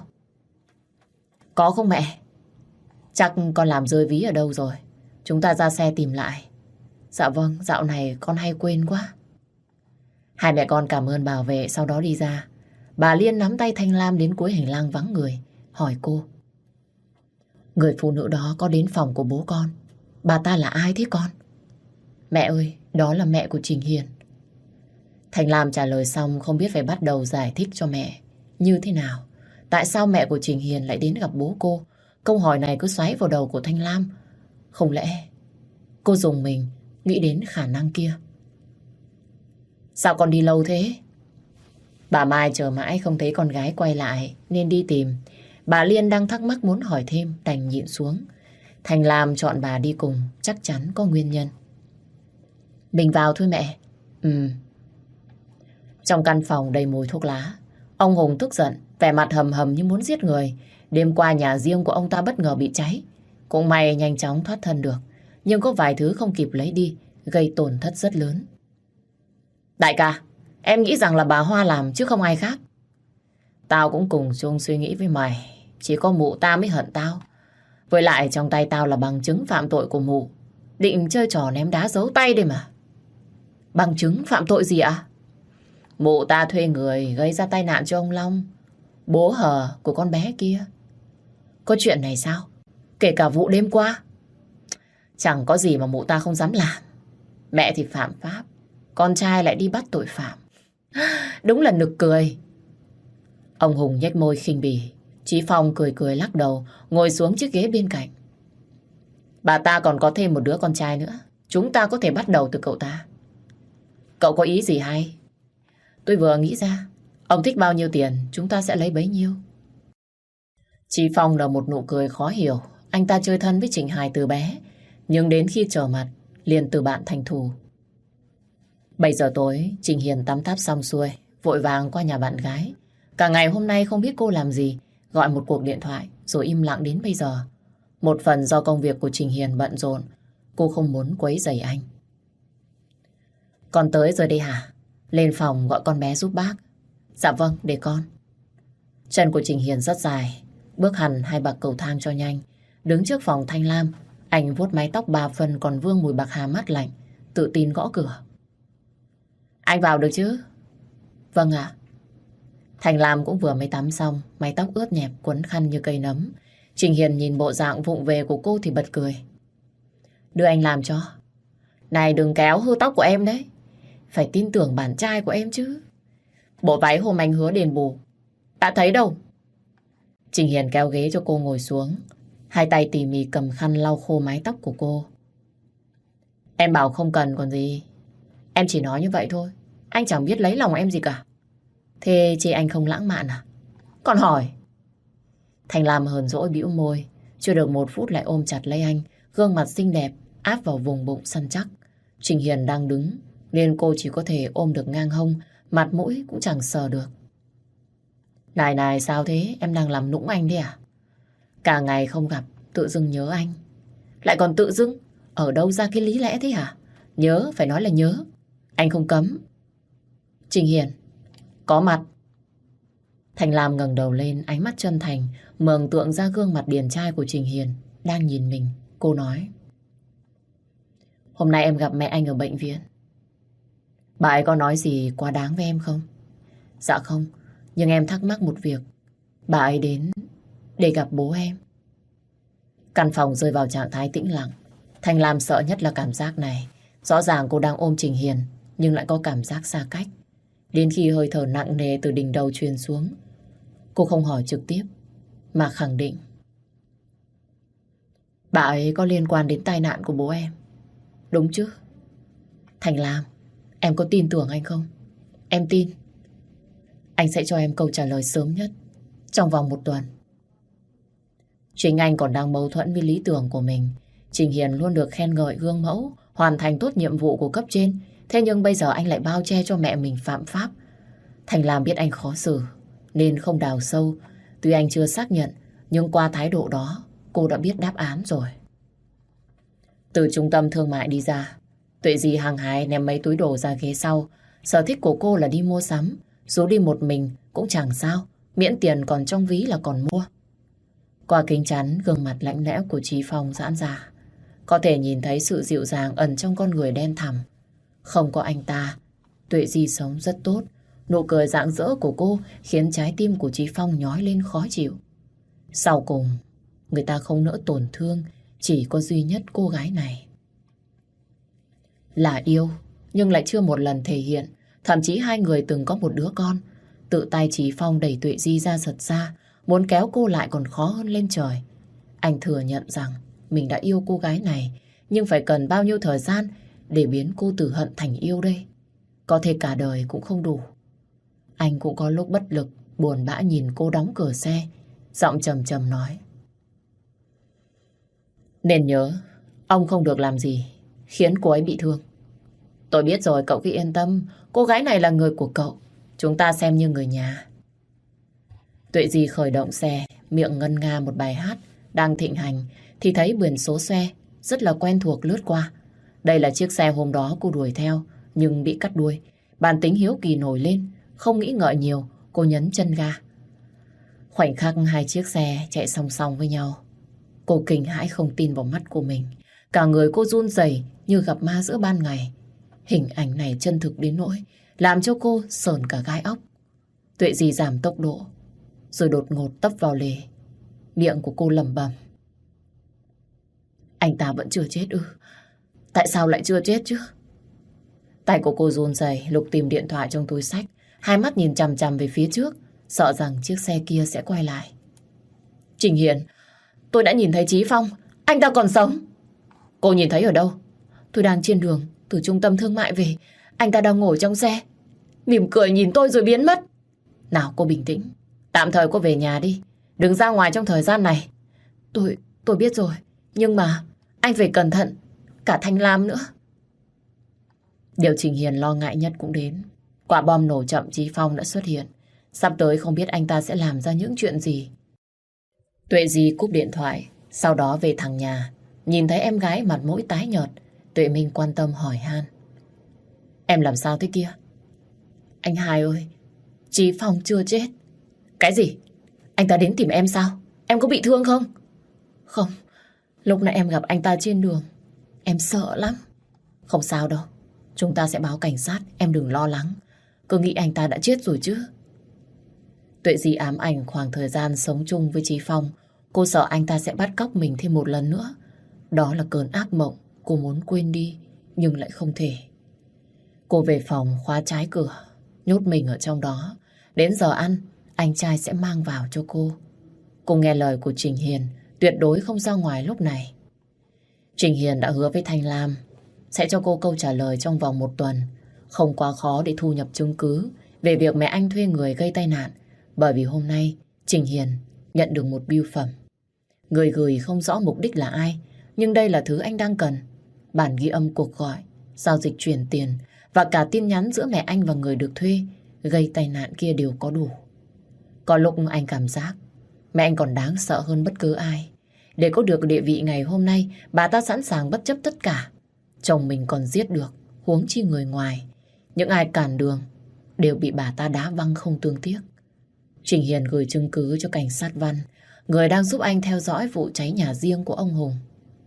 Có không mẹ? Chắc con làm rơi ví ở đâu rồi. Chúng ta ra xe tìm lại. Dạ vâng, dạo này con hay quên quá. Hai mẹ con cảm ơn bảo vệ, sau đó đi ra. Bà Liên nắm tay Thanh Lam đến cuối hành lang vắng người, hỏi cô. Người phụ nữ đó có đến phòng của bố con. Bà ta là ai thế con? Mẹ ơi, đó là mẹ của Trình Hiền. Thanh Lam trả lời xong không biết phải bắt đầu giải thích cho mẹ như thế nào. Tại sao mẹ của Trình Hiền lại đến gặp bố cô? Câu hỏi này cứ xoáy vào đầu của Thanh Lam. Không lẽ cô dùng mình nghĩ đến khả năng kia? Sao con đi lâu thế? Bà Mai chờ mãi không thấy con gái quay lại nên đi tìm. Bà Liên đang thắc mắc muốn hỏi thêm, đành nhịn xuống. Thành Lam chọn bà đi cùng, chắc chắn có nguyên nhân. Mình vào thôi mẹ. Ừ. Trong căn phòng đầy mùi thuốc lá, ông Hùng tức giận, vẻ mặt hầm hầm như muốn giết người. Đêm qua nhà riêng của ông ta bất ngờ bị cháy. Cũng may nhanh chóng thoát thân được, nhưng có vài thứ không kịp lấy đi, gây tổn thất rất lớn. Đại ca, em nghĩ rằng là bà Hoa làm chứ không ai khác. Tao cũng cùng chung suy nghĩ với mày. Chỉ có mụ ta mới hận tao. Với lại trong tay tao là bằng chứng phạm tội của mụ. Định chơi trò ném đá giấu tay đây mà. Bằng chứng phạm tội gì ạ? Mụ ta thuê người gây ra tai nạn cho ông Long, bố hờ của con bé kia. Có chuyện này sao? Kể cả vụ đêm qua. Chẳng có gì mà mụ ta không dám làm. Mẹ thì phạm pháp, con trai lại đi bắt tội phạm. Đúng là nực cười. Ông Hùng nhếch môi khinh bỉ. Chí Phong cười cười lắc đầu, ngồi xuống chiếc ghế bên cạnh. Bà ta còn có thêm một đứa con trai nữa. Chúng ta có thể bắt đầu từ cậu ta. Cậu có ý gì hay? Tôi vừa nghĩ ra. Ông thích bao nhiêu tiền, chúng ta sẽ lấy bấy nhiêu. Chí Phong nở một nụ cười khó hiểu. Anh ta chơi thân với Trịnh Hải từ bé, nhưng đến khi trở mặt liền từ bạn thành thù. Bảy giờ tối, Trình Hiền tắm táp xong xuôi, vội vàng qua nhà bạn gái. Cả ngày hôm nay không biết cô làm gì, gọi một cuộc điện thoại rồi im lặng đến bây giờ. Một phần do công việc của Trình Hiền bận rộn, cô không muốn quấy rầy anh. Con tới rồi đây hả? Lên phòng gọi con bé giúp bác. Dạ vâng, để con. Chân của Trình Hiền rất dài, bước hẳn hai bậc cầu thang cho nhanh. Đứng trước phòng Thanh Lam, anh vuốt mái tóc ba phần còn vương mùi bạc hà mát lạnh, tự tin gõ cửa. Anh vào được chứ? Vâng ạ. Thành Lam cũng vừa mới tắm xong, mái tóc ướt nhẹp quấn khăn như cây nấm. Trình Hiền nhìn bộ dạng vụng về của cô thì bật cười. Đưa anh làm cho. Này đừng kéo hư tóc của em đấy. Phải tin tưởng bạn trai của em chứ. Bộ váy hôm anh hứa đền bù đã thấy đâu. Trình Hiền kéo ghế cho cô ngồi xuống, hai tay tỉ mỉ cầm khăn lau khô mái tóc của cô. Em bảo không cần còn gì. Em chỉ nói như vậy thôi. Anh chẳng biết lấy lòng em gì cả. Thế chị anh không lãng mạn à? Còn hỏi. Thành Lam hờn dỗi bĩu môi. Chưa được một phút lại ôm chặt lấy anh, gương mặt xinh đẹp áp vào vùng bụng săn chắc. Trình Hiền đang đứng nên cô chỉ có thể ôm được ngang hông, mặt mũi cũng chẳng sờ được. Này này, sao thế? Em đang làm nũng anh đấy à? Cả ngày không gặp, tự dưng nhớ anh. Lại còn tự dưng? Ở đâu ra cái lý lẽ thế hả? Nhớ, phải nói là nhớ. Anh không cấm. Trình Hiền, có mặt. Thành Lam ngẩng đầu lên, ánh mắt chân thành, mường tượng ra gương mặt điển trai của Trình Hiền đang nhìn mình. Cô nói. Hôm nay em gặp mẹ anh ở bệnh viện. Bà ấy có nói gì quá đáng với em không? Dạ không, Nhưng em thắc mắc một việc. Bà ấy đến để gặp bố em. Căn phòng rơi vào trạng thái tĩnh lặng. Thanh Lam sợ nhất là cảm giác này. Rõ ràng cô đang ôm Trình Hiền, nhưng lại có cảm giác xa cách. Đến khi hơi thở nặng nề từ đỉnh đầu truyền xuống, cô không hỏi trực tiếp, mà khẳng định. Bà ấy có liên quan đến tai nạn của bố em, đúng chứ? Thanh Lam, em có tin tưởng anh không? Em tin. Anh sẽ cho em câu trả lời sớm nhất, trong vòng một tuần. Chính anh còn đang mâu thuẫn với lý tưởng của mình. Trình Hiền luôn được khen ngợi gương mẫu, hoàn thành tốt nhiệm vụ của cấp trên. Thế nhưng bây giờ anh lại bao che cho mẹ mình phạm pháp. Thành Lam biết anh khó xử, nên không đào sâu. Tuy anh chưa xác nhận, nhưng qua thái độ đó, cô đã biết đáp án rồi. Từ trung tâm thương mại đi ra, Tuệ Dì hàng hái ném mấy túi đồ ra ghế sau. Sở thích của cô là đi mua sắm. Dù đi một mình cũng chẳng sao, miễn tiền còn trong ví là còn mua. Qua kính chắn, gương mặt lạnh lẽo của Chí Phong giãn ra. Có thể nhìn thấy sự dịu dàng ẩn trong con người đen thẳm. Không có anh ta, Tuệ Di sống rất tốt. Nụ cười rạng rỡ của cô khiến trái tim của Chí Phong nhói lên khó chịu. Sau cùng, người ta không nỡ tổn thương, chỉ có duy nhất cô gái này. Là yêu, nhưng lại chưa một lần thể hiện. Thậm chí hai người từng có một đứa con. Tự tay Chí Phong đẩy Tuệ Di ra giật ra, muốn kéo cô lại còn khó hơn lên trời. Anh thừa nhận rằng mình đã yêu cô gái này, nhưng phải cần bao nhiêu thời gian để biến cô từ hận thành yêu đây? Có thể cả đời cũng không đủ. Anh cũng có lúc bất lực, buồn bã nhìn cô đóng cửa xe, giọng trầm trầm nói. Nên nhớ, ông không được làm gì khiến cô ấy bị thương. Tôi biết rồi, cậu cứ yên tâm, cô gái này là người của cậu, chúng ta xem như người nhà. Tuệ Di khởi động xe, miệng ngân nga một bài hát đang thịnh hành, thì thấy biển số xe rất là quen thuộc lướt qua. Đây là chiếc xe hôm đó cô đuổi theo, nhưng bị cắt đuôi. Bản tính hiếu kỳ nổi lên, không nghĩ ngợi nhiều, cô nhấn chân ga. Khoảnh khắc hai chiếc xe chạy song song với nhau, cô kinh hãi không tin vào mắt của mình. Cả người cô run rẩy như gặp ma giữa ban ngày. Hình ảnh này chân thực đến nỗi làm cho cô sởn cả gai óc. Tuệ Di giảm tốc độ, rồi đột ngột tấp vào lề. Miệng của cô lẩm bẩm. Anh ta vẫn chưa chết ư? Tại sao lại chưa chết chứ? Tay của cô run rẩy lục tìm điện thoại trong túi xách, hai mắt nhìn chằm chằm về phía trước, sợ rằng chiếc xe kia sẽ quay lại. Trình Hiền, tôi đã nhìn thấy Chí Phong, anh ta còn sống. Cô nhìn thấy ở đâu? Tôi đang trên đường từ trung tâm thương mại về, anh ta đang ngồi trong xe, mỉm cười nhìn tôi rồi biến mất. Nào cô bình tĩnh, tạm thời cô về nhà đi, đừng ra ngoài trong thời gian này. Tôi, tôi biết rồi, nhưng mà anh phải cẩn thận, cả Thanh Lam nữa. Điều Trình Hiền lo ngại nhất cũng đến. Quả bom nổ chậm Chí Phong đã xuất hiện. Sắp tới không biết anh ta sẽ làm ra những chuyện gì. Tuệ Di cúp điện thoại, sau đó về thẳng nhà. Nhìn thấy em gái mặt mũi tái nhợt, Tuệ Minh quan tâm hỏi han. Em làm sao thế kia? Anh hai ơi, Chí Phong chưa chết. Cái gì? Anh ta đến tìm em sao? Em có bị thương không? Không, lúc nãy em gặp anh ta trên đường, em sợ lắm. Không sao đâu, chúng ta sẽ báo cảnh sát, em đừng lo lắng. Cứ nghĩ anh ta đã chết rồi chứ. Tuệ Di ám ảnh khoảng thời gian sống chung với Chí Phong. Cô sợ anh ta sẽ bắt cóc mình thêm một lần nữa. Đó là cơn ác mộng cô muốn quên đi, nhưng lại không thể. Cô về phòng khóa trái cửa, nhốt mình ở trong đó. Đến giờ ăn, anh trai sẽ mang vào cho cô. Cô nghe lời của Trình Hiền, tuyệt đối không ra ngoài lúc này. Trình Hiền đã hứa với Thanh Lam sẽ cho cô câu trả lời trong vòng một tuần. Không quá khó để thu nhập chứng cứ về việc mẹ anh thuê người gây tai nạn. Bởi vì hôm nay Trình Hiền nhận được một bưu phẩm. Người gửi không rõ mục đích là ai, nhưng đây là thứ anh đang cần. Bản ghi âm cuộc gọi, giao dịch chuyển tiền và cả tin nhắn giữa mẹ anh và người được thuê gây tai nạn kia đều có đủ. Có lúc anh cảm giác mẹ anh còn đáng sợ hơn bất cứ ai. Để có được địa vị ngày hôm nay, bà ta sẵn sàng bất chấp tất cả. Chồng mình còn giết được, huống chi người ngoài. Những ai cản đường đều bị bà ta đá văng không thương tiếc. Trình Hiền gửi chứng cứ cho cảnh sát Văn, người đang giúp anh theo dõi vụ cháy nhà riêng của ông Hùng.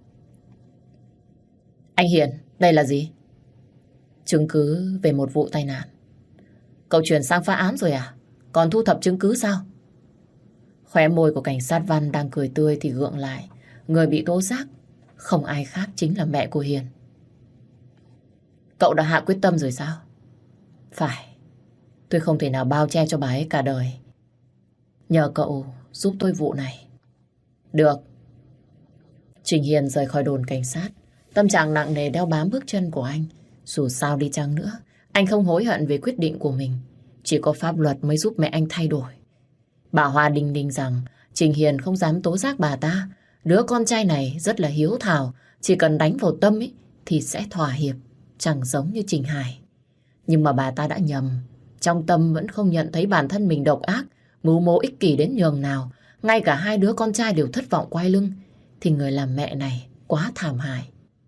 Anh Hiền, đây là gì? Chứng cứ về một vụ tai nạn. Cậu chuyển sang phá án rồi à? còn thu thập chứng cứ sao? Khóe môi của cảnh sát Văn đang cười tươi thì gượng lại. Người bị tố giác không ai khác chính là mẹ của Hiền. Cậu đã hạ quyết tâm rồi sao? Phải. Tôi không thể nào bao che cho bà ấy cả đời. Nhờ cậu giúp tôi vụ này. Được. Trình Hiền rời khỏi đồn cảnh sát. Tâm trạng nặng nề đeo bám bước chân của anh. Dù sao đi chăng nữa, anh không hối hận về quyết định của mình. Chỉ có pháp luật mới giúp mẹ anh thay đổi. Bà Hoa đinh ninh rằng Trình Hiền không dám tố giác bà ta. Đứa con trai này rất là hiếu thảo. Chỉ cần đánh vào tâm ấy, thì sẽ thỏa hiệp. Chẳng giống như Trình Hải. Nhưng mà bà ta đã nhầm. Trong tâm vẫn không nhận thấy bản thân mình độc ác, mưu mô ích kỷ đến nhường nào. Ngay cả hai đứa con trai đều thất vọng quay lưng. Thì người làm mẹ này quá thảm hại.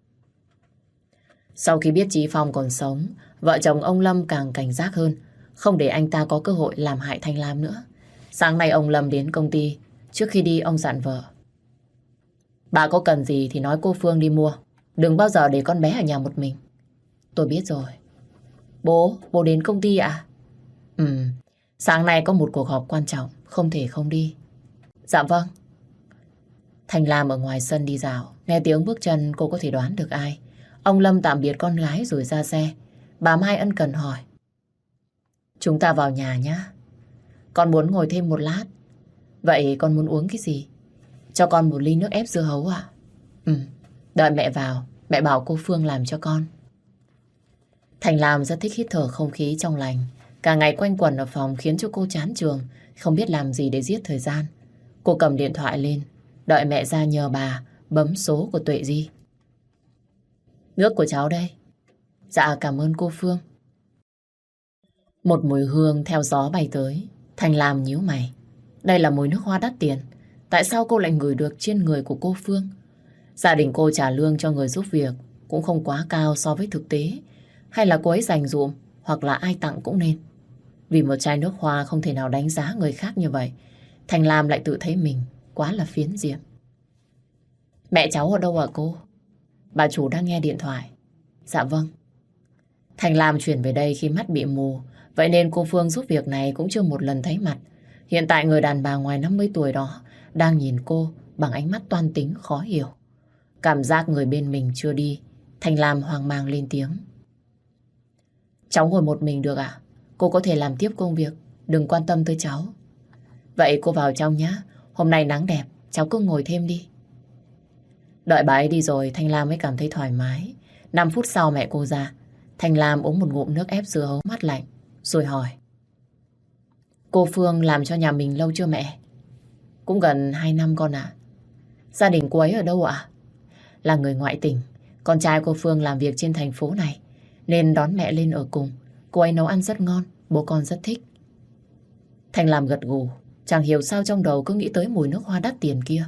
Sau khi biết Chí Phong còn sống, vợ chồng ông Lâm càng cảnh giác hơn, không để anh ta có cơ hội làm hại Thanh Lam nữa. Sáng nay ông Lâm đến công ty. Trước khi đi ông dặn vợ: bà có cần gì thì nói cô Phương đi mua. Đừng bao giờ để con bé ở nhà một mình. Tôi biết rồi. Bố, bố đến công ty ạ? À? Ừ, sáng nay có một cuộc họp quan trọng, không thể không đi. Dạ vâng. Thanh Lam ở ngoài sân đi dạo, nghe tiếng bước chân cô có thể đoán được ai. Ông Lâm tạm biệt con gái rồi ra xe. Bà Mai ân cần hỏi: chúng ta vào nhà nhé. Con muốn ngồi thêm một lát. Vậy con muốn uống cái gì? Cho con một ly nước ép dưa hấu ạ. À? Ừ, đợi mẹ vào, mẹ bảo cô Phương làm cho con. Thành Lam rất thích hít thở không khí trong lành. Cả ngày quanh quẩn ở phòng khiến cho cô chán trường, không biết làm gì để giết thời gian. Cô cầm điện thoại lên, đợi mẹ ra nhờ bà bấm số của Tuệ Di. Nước của cháu đây. Dạ cảm ơn cô Phương. Một mùi hương theo gió bay tới. Thành Lam nhíu mày. Đây là mùi nước hoa đắt tiền. Tại sao cô lại ngửi được trên người của cô Phương? Gia đình cô trả lương cho người giúp việc cũng không quá cao so với thực tế. Hay là cô ấy dành dụm, hoặc là ai tặng cũng nên. Vì một chai nước hoa không thể nào đánh giá người khác như vậy. Thành Lam lại tự thấy mình quá là phiến diện. Mẹ cháu ở đâu hả cô? Bà chủ đang nghe điện thoại. Dạ vâng. Thành Lam chuyển về đây khi mắt bị mù. Vậy nên cô Phương giúp việc này cũng chưa một lần thấy mặt. Hiện tại người đàn bà ngoài năm mươi tuổi đó đang nhìn cô bằng ánh mắt toan tính khó hiểu. Cảm giác người bên mình chưa đi, Thành Lam hoang mang lên tiếng. Cháu ngồi một mình được ạ? Cô có thể làm tiếp công việc, đừng quan tâm tới cháu. Vậy cô vào trong nhé. Hôm nay nắng đẹp, cháu cứ ngồi thêm đi. Đợi bà ấy đi rồi, Thanh Lam mới cảm thấy thoải mái. năm phút sau mẹ cô ra. Thanh Lam uống một ngụm nước ép dưa hấu mát lạnh, rồi hỏi: cô Phương làm cho nhà mình lâu chưa mẹ? Cũng gần hai năm con ạ. Gia đình cô ấy ở đâu ạ? Là người ngoại tỉnh. Con trai cô Phương làm việc trên thành phố này, nên đón mẹ lên ở cùng. Cô ấy nấu ăn rất ngon, bố con rất thích. Thanh Lam gật gù, chẳng hiểu sao trong đầu cứ nghĩ tới mùi nước hoa đắt tiền kia.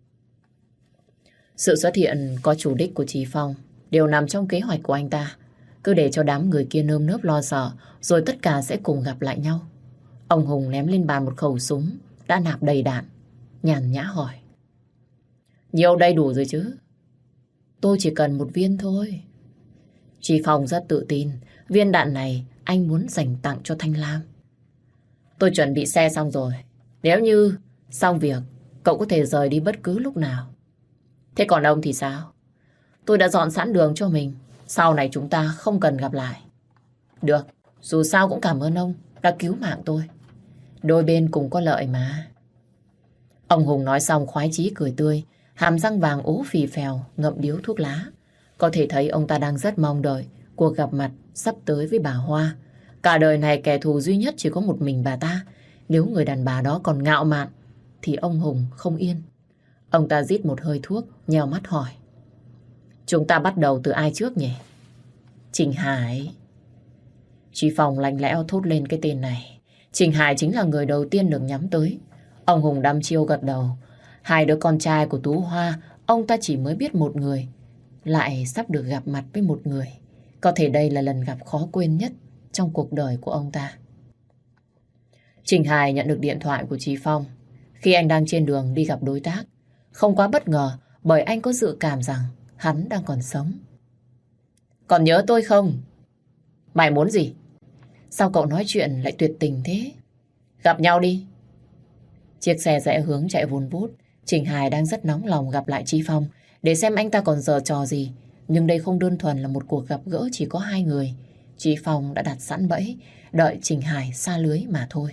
Sự xuất hiện có chủ đích của Chí Phong đều nằm trong kế hoạch của anh ta. Cứ để cho đám người kia nơm nớp lo sợ, rồi tất cả sẽ cùng gặp lại nhau. Ông Hùng ném lên bàn một khẩu súng đã nạp đầy đạn, nhàn nhã hỏi: nhiều đầy đủ rồi chứ? Tôi chỉ cần một viên thôi. Chí Phong rất tự tin, viên đạn này anh muốn dành tặng cho Thanh Lam. Tôi chuẩn bị xe xong rồi. Nếu như xong việc, cậu có thể rời đi bất cứ lúc nào. Thế còn ông thì sao? Tôi đã dọn sẵn đường cho mình. Sau này chúng ta không cần gặp lại. Được, dù sao cũng cảm ơn ông đã cứu mạng tôi. Đôi bên cùng có lợi mà. Ông Hùng nói xong khoái chí cười tươi, hàm răng vàng ố phì phèo ngậm điếu thuốc lá. Có thể thấy ông ta đang rất mong đợi cuộc gặp mặt sắp tới với bà Hoa. Cả đời này kẻ thù duy nhất chỉ có một mình bà ta. Nếu người đàn bà đó còn ngạo mạn thì ông Hùng không yên. Ông ta rít một hơi thuốc, nheo mắt hỏi: chúng ta bắt đầu từ ai trước nhỉ? Trình Hải. Chí Phong lạnh lẽo thốt lên cái tên này. Trình Hải chính là người đầu tiên được nhắm tới. Ông Hùng đăm chiêu gật đầu. Hai đứa con trai của Tú Hoa, ông ta chỉ mới biết một người, lại sắp được gặp mặt với một người. Có thể đây là lần gặp khó quên nhất trong cuộc đời của ông ta. Trình Hải nhận được điện thoại của Chí Phong khi anh đang trên đường đi gặp đối tác. Không quá bất ngờ, bởi anh có dự cảm rằng hắn đang còn sống. Còn nhớ tôi không? Mày muốn gì? Sao cậu nói chuyện lại tuyệt tình thế? Gặp nhau đi. Chiếc xe rẽ hướng chạy vùn vút. Trình Hải đang rất nóng lòng gặp lại Chí Phong để xem anh ta còn giở trò gì. Nhưng đây không đơn thuần là một cuộc gặp gỡ chỉ có hai người. Chí Phong đã đặt sẵn bẫy, đợi Trình Hải sa lưới mà thôi.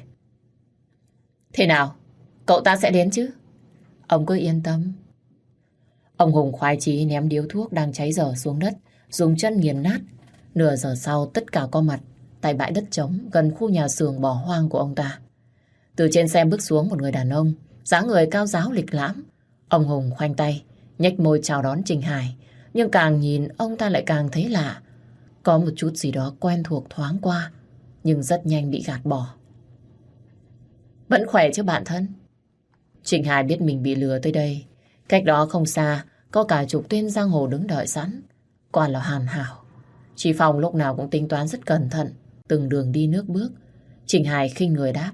Thế nào? Cậu ta sẽ đến chứ? Ông cứ yên tâm. Ông Hùng khoái chí ném điếu thuốc đang cháy dở xuống đất, dùng chân nghiền nát. Nửa giờ sau tất cả có mặt tại bãi đất trống gần khu nhà xưởng bỏ hoang của ông ta. Từ trên xe bước xuống một người đàn ông, dáng người cao ráo lịch lãm. Ông Hùng khoanh tay, nhếch môi chào đón Trình Hải. Nhưng càng nhìn ông ta lại càng thấy lạ. Có một chút gì đó quen thuộc thoáng qua, nhưng rất nhanh bị gạt bỏ. Vẫn khỏe chứ bạn thân? Trình Hải biết mình bị lừa tới đây. Cách đó không xa, có cả chục tên giang hồ đứng đợi sẵn. Còn là hoàn hảo. Chí Phong lúc nào cũng tính toán rất cẩn thận, từng đường đi nước bước. Trình Hải khinh người đáp.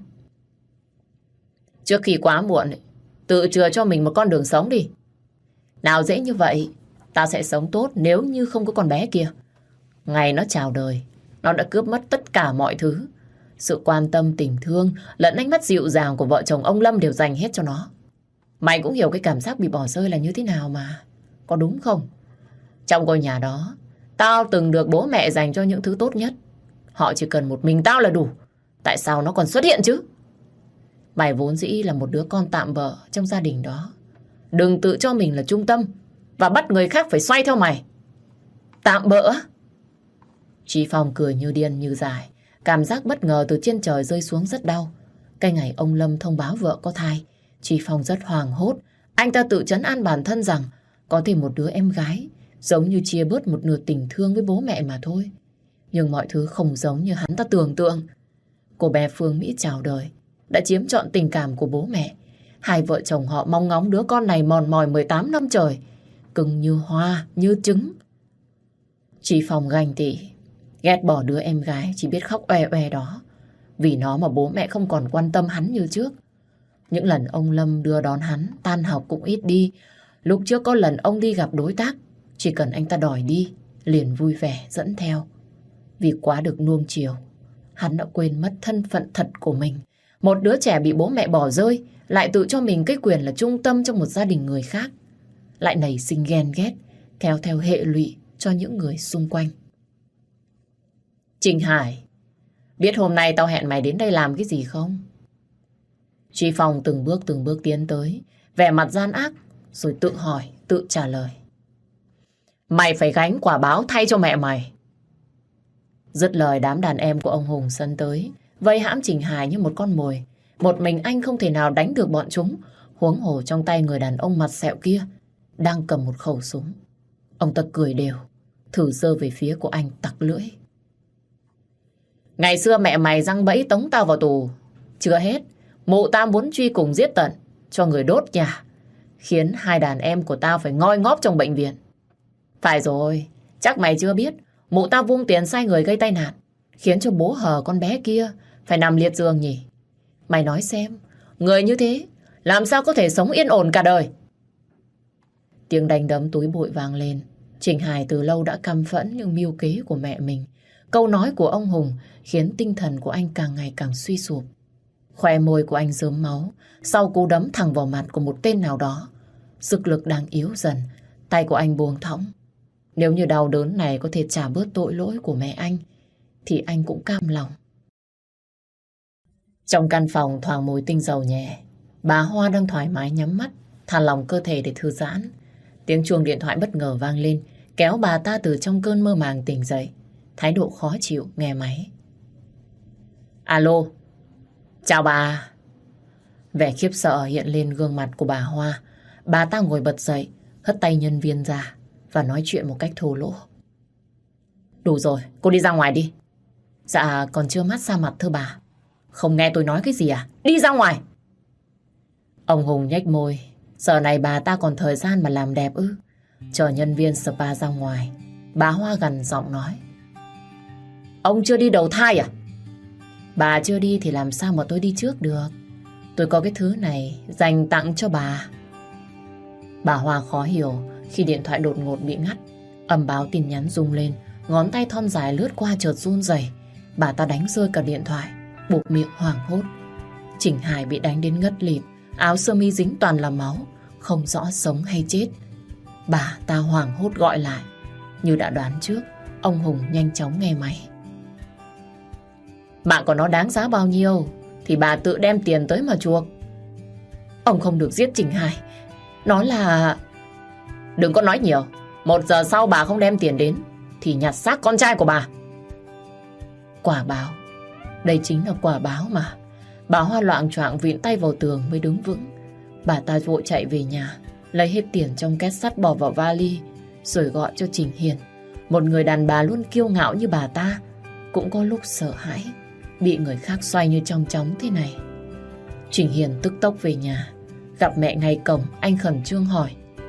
Trước khi quá muộn, tự chừa cho mình một con đường sống đi. Nào dễ như vậy, ta sẽ sống tốt nếu như không có con bé kia. Ngày nó chào đời, nó đã cướp mất tất cả mọi thứ. Sự quan tâm, tình thương, lẫn ánh mắt dịu dàng của vợ chồng ông Lâm đều dành hết cho nó. Mày cũng hiểu cái cảm giác bị bỏ rơi là như thế nào mà. Có đúng không? Trong ngôi nhà đó, tao từng được bố mẹ dành cho những thứ tốt nhất. Họ chỉ cần một mình tao là đủ. Tại sao nó còn xuất hiện chứ? Mày vốn dĩ là một đứa con tạm bợ trong gia đình đó. Đừng tự cho mình là trung tâm và bắt người khác phải xoay theo mày. Tạm bợ? Chí Phong cười như điên như dại. Cảm giác bất ngờ từ trên trời rơi xuống rất đau. Cái ngày ông Lâm thông báo vợ có thai, Chí Phong rất hoảng hốt. Anh ta tự trấn an bản thân rằng có thêm một đứa em gái, giống như chia bớt một nửa tình thương với bố mẹ mà thôi. Nhưng mọi thứ không giống như hắn ta tưởng tượng. Cô bé Phương Mỹ chào đời đã chiếm trọn tình cảm của bố mẹ. Hai vợ chồng họ mong ngóng đứa con này mòn mỏi mười tám năm trời, cưng như hoa, như trứng. Chí Phong ganh tị, ghét bỏ đứa em gái chỉ biết khóc oe oe đó. Vì nó mà bố mẹ không còn quan tâm hắn như trước. Những lần ông Lâm đưa đón hắn, tan học cũng ít đi. Lúc trước có lần ông đi gặp đối tác, chỉ cần anh ta đòi đi, liền vui vẻ dẫn theo. Vì quá được nuông chiều, hắn đã quên mất thân phận thật của mình. Một đứa trẻ bị bố mẹ bỏ rơi, lại tự cho mình cái quyền là trung tâm trong một gia đình người khác. Lại nảy sinh ghen ghét, kéo theo hệ lụy cho những người xung quanh. Trình Hải, biết hôm nay tao hẹn mày đến đây làm cái gì không? Chí Phong từng bước từng bước tiến tới, vẻ mặt gian ác, rồi tự hỏi, tự trả lời. Mày phải gánh quả báo thay cho mẹ mày. Dứt lời, đám đàn em của ông Hùng sân tới, vây hãm Trình Hải như một con mồi. Một mình anh không thể nào đánh được bọn chúng, huống hồ trong tay người đàn ông mặt sẹo kia đang cầm một khẩu súng. Ông ta cười đều, thử giơ về phía của anh tặc lưỡi. Ngày xưa mẹ mày giăng bẫy tống tao vào tù. Chưa hết, mụ tao muốn truy cùng giết tận, cho người đốt nhà, khiến hai đàn em của tao phải ngoi ngóp trong bệnh viện. Phải rồi, chắc mày chưa biết, mụ tao vung tiền sai người gây tai nạn, khiến cho bố hờ con bé kia phải nằm liệt giường nhỉ. Mày nói xem, người như thế làm sao có thể sống yên ổn cả đời? Tiếng đánh đấm túi bụi vang lên. Trình Hải từ lâu đã căm phẫn những mưu kế của mẹ mình. Câu nói của ông Hùng khiến tinh thần của anh càng ngày càng suy sụp. Khoe môi của anh rớm máu sau cú đấm thẳng vào mặt của một tên nào đó. Sức lực đang yếu dần, tay của anh buông thõng. Nếu như đau đớn này có thể trả bớt tội lỗi của mẹ anh, thì anh cũng cam lòng. Trong căn phòng thoảng mùi tinh dầu nhẹ, bà Hoa đang thoải mái nhắm mắt, thả lỏng cơ thể để thư giãn. Tiếng chuông điện thoại bất ngờ vang lên, kéo bà ta từ trong cơn mơ màng tỉnh dậy. Thái độ khó chịu nghe máy. Alo, chào bà. Vẻ khiếp sợ hiện lên gương mặt của bà Hoa. Bà ta ngồi bật dậy, hất tay nhân viên ra và nói chuyện một cách thô lỗ. Đủ rồi, cô đi ra ngoài đi. Dạ, còn chưa mát xa mặt thưa bà. Không nghe tôi nói cái gì à? Đi ra ngoài. Ông Hùng nhếch môi. Giờ này bà ta còn thời gian mà làm đẹp ư? Chờ nhân viên spa ra ngoài, bà Hoa gằn giọng nói. Ông chưa đi đầu thai à? Bà chưa đi thì làm sao mà tôi đi trước được? Tôi có cái thứ này dành tặng cho bà. Bà Hoa khó hiểu khi điện thoại đột ngột bị ngắt. Âm báo tin nhắn rung lên, ngón tay thon dài lướt qua chợt run rẩy. Bà ta đánh rơi cả điện thoại, buộc miệng hoảng hốt. Trình Hải bị đánh đến ngất lịm, áo sơ mi dính toàn là máu, không rõ sống hay chết. Bà ta hoảng hốt gọi lại. Như đã đoán trước, ông Hùng nhanh chóng nghe máy. Mạng của nó đáng giá bao nhiêu thì bà tự đem tiền tới mà chuộc. Ông không được giết Trình Hải. Nó là... Đừng có nói nhiều. Một giờ sau bà không đem tiền đến thì nhặt xác con trai của bà. Quả báo. Đây chính là quả báo mà. Bà Hoa loạng choạng vịn tay vào tường mới đứng vững. Bà ta vội chạy về nhà, lấy hết tiền trong két sắt bỏ vào vali, rồi gọi cho Trình Hiền. Một người đàn bà luôn kiêu ngạo như bà ta cũng có lúc sợ hãi bị người khác xoay như trong chóng thế này. Trình Hiền tức tốc về nhà, gặp mẹ ngay cổng, anh khẩn trương hỏi.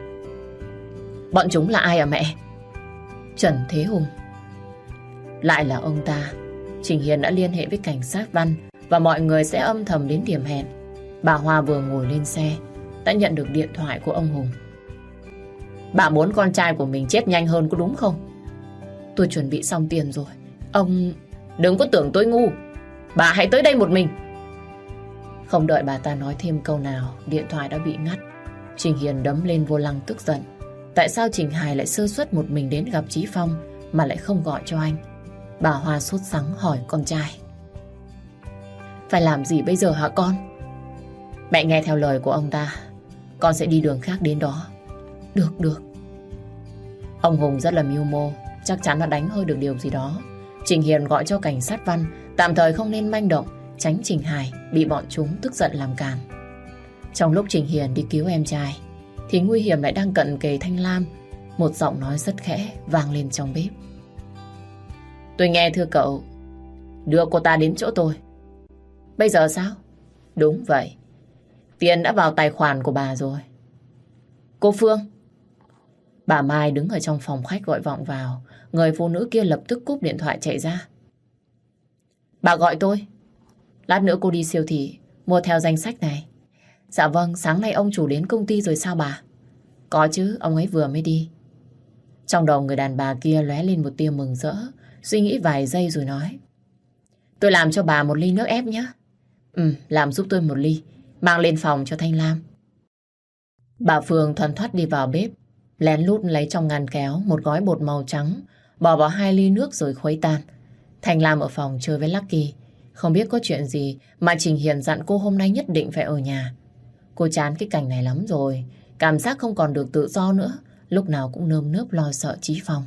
Bọn chúng là ai à mẹ? Trần Thế Hùng. Lại là ông ta. Trình Hiền đã liên hệ với cảnh sát Văn và mọi người sẽ âm thầm đến điểm hẹn. Bà Hoa vừa ngồi lên xe đã nhận được điện thoại của ông Hùng. Bà muốn con trai của mình chết nhanh hơn có đúng không? Tôi chuẩn bị xong tiền rồi. Ông... Đừng có tưởng tôi ngu. Bà hãy tới đây một mình. Không đợi bà ta nói thêm câu nào, điện thoại đã bị ngắt. Trình Hiền đấm lên vô lăng tức giận. Tại sao Trình Hải lại sơ suất một mình đến gặp Chí Phong mà lại không gọi cho anh? Bà Hoa sốt sắng hỏi con trai. Phải làm gì bây giờ hả con? Mẹ nghe theo lời của ông ta, con sẽ đi đường khác đến đó. Được, được. Ông Hùng rất là mưu mô, chắc chắn là đánh hơi được điều gì đó. Trình Hiền gọi cho cảnh sát Văn, tạm thời không nên manh động, tránh Trình Hải bị bọn chúng tức giận làm càn. Trong lúc Trình Hiền đi cứu em trai, thì nguy hiểm lại đang cận kề Thanh Lam. Một giọng nói rất khẽ vang lên trong bếp. Tôi nghe thưa cậu, đưa cô ta đến chỗ tôi. Bây giờ sao? Đúng vậy, tiền đã vào tài khoản của bà rồi. Cô Phương. Bà Mai đứng ở trong phòng khách gọi vọng vào. Người phụ nữ kia lập tức cúp điện thoại chạy ra. Bà gọi tôi. Lát nữa cô đi siêu thị mua theo danh sách này. Dạ vâng, sáng nay ông chủ đến công ty rồi sao bà? Có chứ, ông ấy vừa mới đi. Trong đầu người đàn bà kia lóe lên một tia mừng rỡ, suy nghĩ vài giây rồi nói. Tôi làm cho bà một ly nước ép nhé. Ừ, làm giúp tôi một ly, mang lên phòng cho Thanh Lam. Bà Phương thoăn thoắt đi vào bếp, lén lút lấy trong ngăn kéo một gói bột màu trắng, bỏ vào hai ly nước rồi khuấy tan. Thanh Lam ở phòng chơi với Lucky, không biết có chuyện gì mà Trình Hiền dặn cô hôm nay nhất định phải ở nhà. Cô chán cái cảnh này lắm rồi, cảm giác không còn được tự do nữa, lúc nào cũng nơm nớp lo sợ Chí Phong.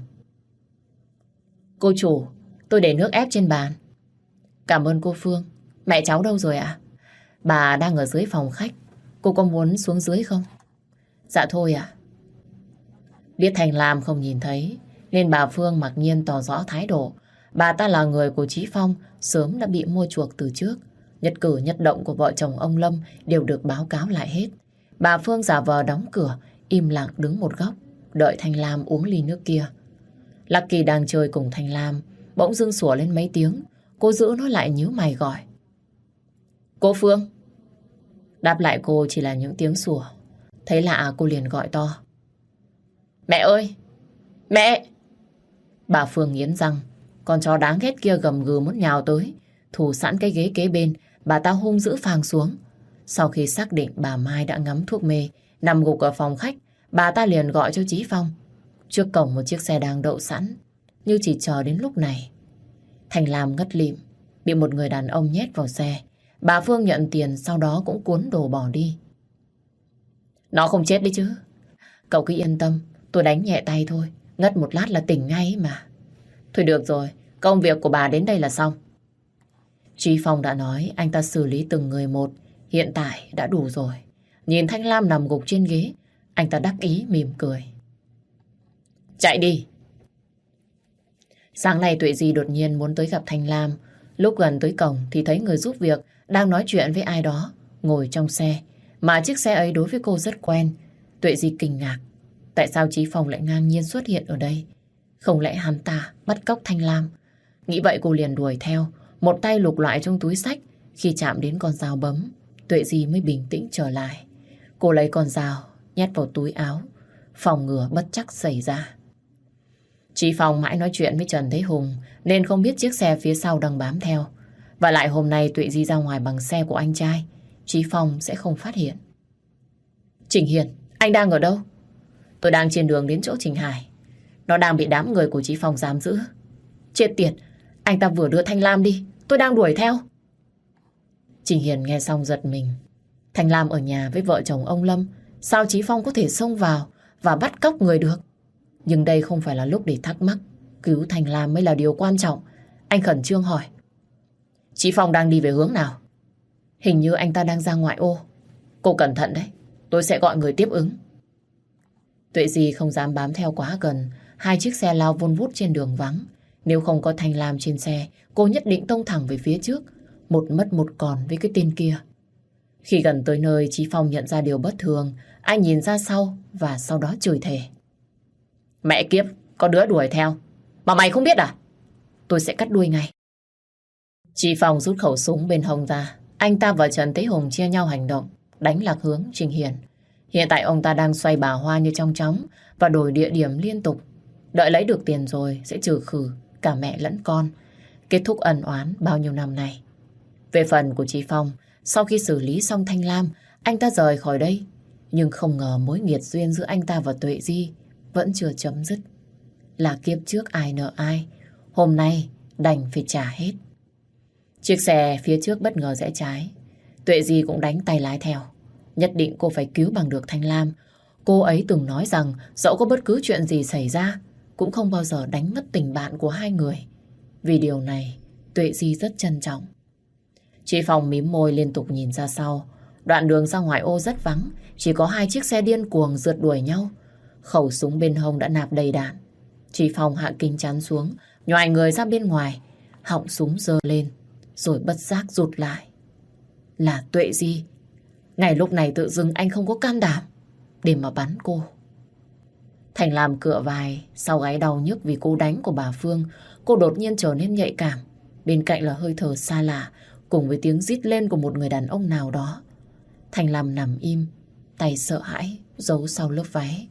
Cô chủ, tôi để nước ép trên bàn. Cảm ơn cô Phương. Mẹ cháu đâu rồi ạ? Bà đang ở dưới phòng khách, cô có muốn xuống dưới không? Dạ thôi ạ. Biết Thành Lam không nhìn thấy nên bà Phương mặc nhiên tỏ rõ thái độ. Bà ta là người của Chí Phong, sớm đã bị mua chuộc từ trước. Nhất cử nhất động của vợ chồng ông Lâm đều được báo cáo lại hết. Bà Phương giả vờ đóng cửa, im lặng đứng một góc, đợi Thanh Lam uống ly nước kia. Lucky đang chơi cùng Thanh Lam, bỗng dưng sủa lên mấy tiếng. Cô giữ nó lại nhíu mày gọi. Cô Phương. Đáp lại cô chỉ là những tiếng sủa. Thấy lạ cô liền gọi to. Mẹ ơi! Mẹ! Bà Phương nghiến răng. Con chó đáng ghét kia gầm gừ muốn nhào tới. Thủ sẵn cái ghế kế bên, bà ta hung dữ phang xuống. Sau khi xác định bà Mai đã ngắm thuốc mê, nằm gục ở phòng khách, bà ta liền gọi cho Chí Phong. Trước cổng một chiếc xe đang đậu sẵn, như chỉ chờ đến lúc này. Thành Lam ngất lịm, bị một người đàn ông nhét vào xe. Bà Phương nhận tiền, sau đó cũng cuốn đồ bỏ đi. Nó không chết đấy chứ. Cậu cứ yên tâm, tôi đánh nhẹ tay thôi, ngất một lát là tỉnh ngay mà. Thôi được rồi, công việc của bà đến đây là xong. Chí Phong đã nói anh ta xử lý từng người một, hiện tại đã đủ rồi. Nhìn Thanh Lam nằm gục trên ghế, anh ta đắc ý mỉm cười. Chạy đi. Sáng nay Tuệ Di đột nhiên muốn tới gặp Thanh Lam. Lúc gần tới cổng thì thấy người giúp việc đang nói chuyện với ai đó, ngồi trong xe. Mà chiếc xe ấy đối với cô rất quen. Tuệ Di kinh ngạc. Tại sao Chí Phong lại ngang nhiên xuất hiện ở đây? Không lẽ hắn ta bắt cóc Thanh Lam? Nghĩ vậy cô liền đuổi theo, một tay lục lại trong túi xách. Khi chạm đến con dao bấm, Tuệ Di mới bình tĩnh trở lại. Cô lấy con dao, nhét vào túi áo, phòng ngừa bất trắc xảy ra. Chí Phong mãi nói chuyện với Trần Thế Hùng nên không biết chiếc xe phía sau đang bám theo. Và lại hôm nay Tuệ Di ra ngoài bằng xe của anh trai. Chí Phong sẽ không phát hiện. Trình Hiền, anh đang ở đâu? Tôi đang trên đường đến chỗ Trình Hải. Nó đang bị đám người của Chí Phong giam giữ. Chết tiệt, anh ta vừa đưa Thanh Lam đi, tôi đang đuổi theo. Trình Hiền nghe xong giật mình. Thanh Lam ở nhà với vợ chồng ông Lâm, sao Chí Phong có thể xông vào và bắt cóc người được? Nhưng đây không phải là lúc để thắc mắc. Cứu Thanh Lam mới là điều quan trọng. Anh khẩn trương hỏi. Chí Phong đang đi về hướng nào? Hình như anh ta đang ra ngoại ô. Cô cẩn thận đấy, tôi sẽ gọi người tiếp ứng. Tuệ Di không dám bám theo quá gần. Hai chiếc xe lao vun vút trên đường vắng. Nếu không có Thanh Lam trên xe, cô nhất định tông thẳng về phía trước. Một mất một còn với cái tên kia. Khi gần tới nơi, Chí Phong nhận ra điều bất thường. Anh nhìn ra sau và sau đó chửi thề. Mẹ kiếp, có đứa đuổi theo. Mà mày không biết à? Tôi sẽ cắt đuôi ngay. Chí Phong rút khẩu súng bên hông ra. Anh ta và Trần Thế Hùng chia nhau hành động, đánh lạc hướng Trình Hiền. Hiện tại ông ta đang xoay bà hoa như trong chóng và đổi địa điểm liên tục. Đợi lấy được tiền rồi sẽ trừ khử cả mẹ lẫn con, kết thúc ân oán bao nhiêu năm nay. Về phần của Chí Phong, sau khi xử lý xong Thanh Lam, anh ta rời khỏi đây. Nhưng không ngờ mối nghiệt duyên giữa anh ta và Tuệ Di vẫn chưa chấm dứt. Là kiếp trước ai nợ ai, hôm nay đành phải trả hết. Chiếc xe phía trước bất ngờ rẽ trái. Tuệ Di cũng đánh tay lái theo. Nhất định cô phải cứu bằng được Thanh Lam. Cô ấy từng nói rằng dẫu có bất cứ chuyện gì xảy ra cũng không bao giờ đánh mất tình bạn của hai người. Vì điều này Tuệ Di rất trân trọng. Chí Phong mím môi liên tục nhìn ra sau. Đoạn đường ra ngoại ô rất vắng, chỉ có hai chiếc xe điên cuồng rượt đuổi nhau. Khẩu súng bên hông đã nạp đầy đạn. Chí Phong hạ kính chắn xuống, nhoài người ra bên ngoài, họng súng giơ lên, rồi bất giác rụt lại. Là Tuệ Di. Ngày lúc này tự dưng anh không có can đảm để mà bắn cô. Thành làm cựa vai, sau gáy đau nhức vì cú đánh của bà Phương, cô đột nhiên trở nên nhạy cảm. Bên cạnh là hơi thở xa lạ, cùng với tiếng rít lên của một người đàn ông nào đó. Thành Lam nằm im, tay sợ hãi, giấu sau lớp váy.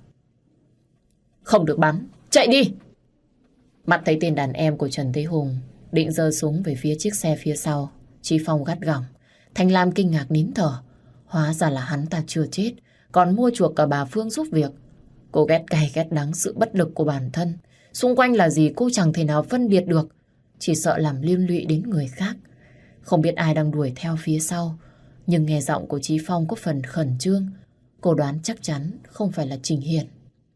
Không được bắn, chạy đi! Mặt thấy tên đàn em của Trần Thế Hùng định giơ súng về phía chiếc xe phía sau. Chí Phong gắt gỏng. Thành Lam kinh ngạc nín thở. Hóa ra là hắn ta chưa chết, còn mua chuộc cả bà Phương giúp việc. Cô ghét cay ghét đắng sự bất lực của bản thân. Xung quanh là gì cô chẳng thể nào phân biệt được. Chỉ sợ làm liên lụy đến người khác. Không biết ai đang đuổi theo phía sau, nhưng nghe giọng của Chí Phong có phần khẩn trương. Cô đoán chắc chắn không phải là Trình Hiền.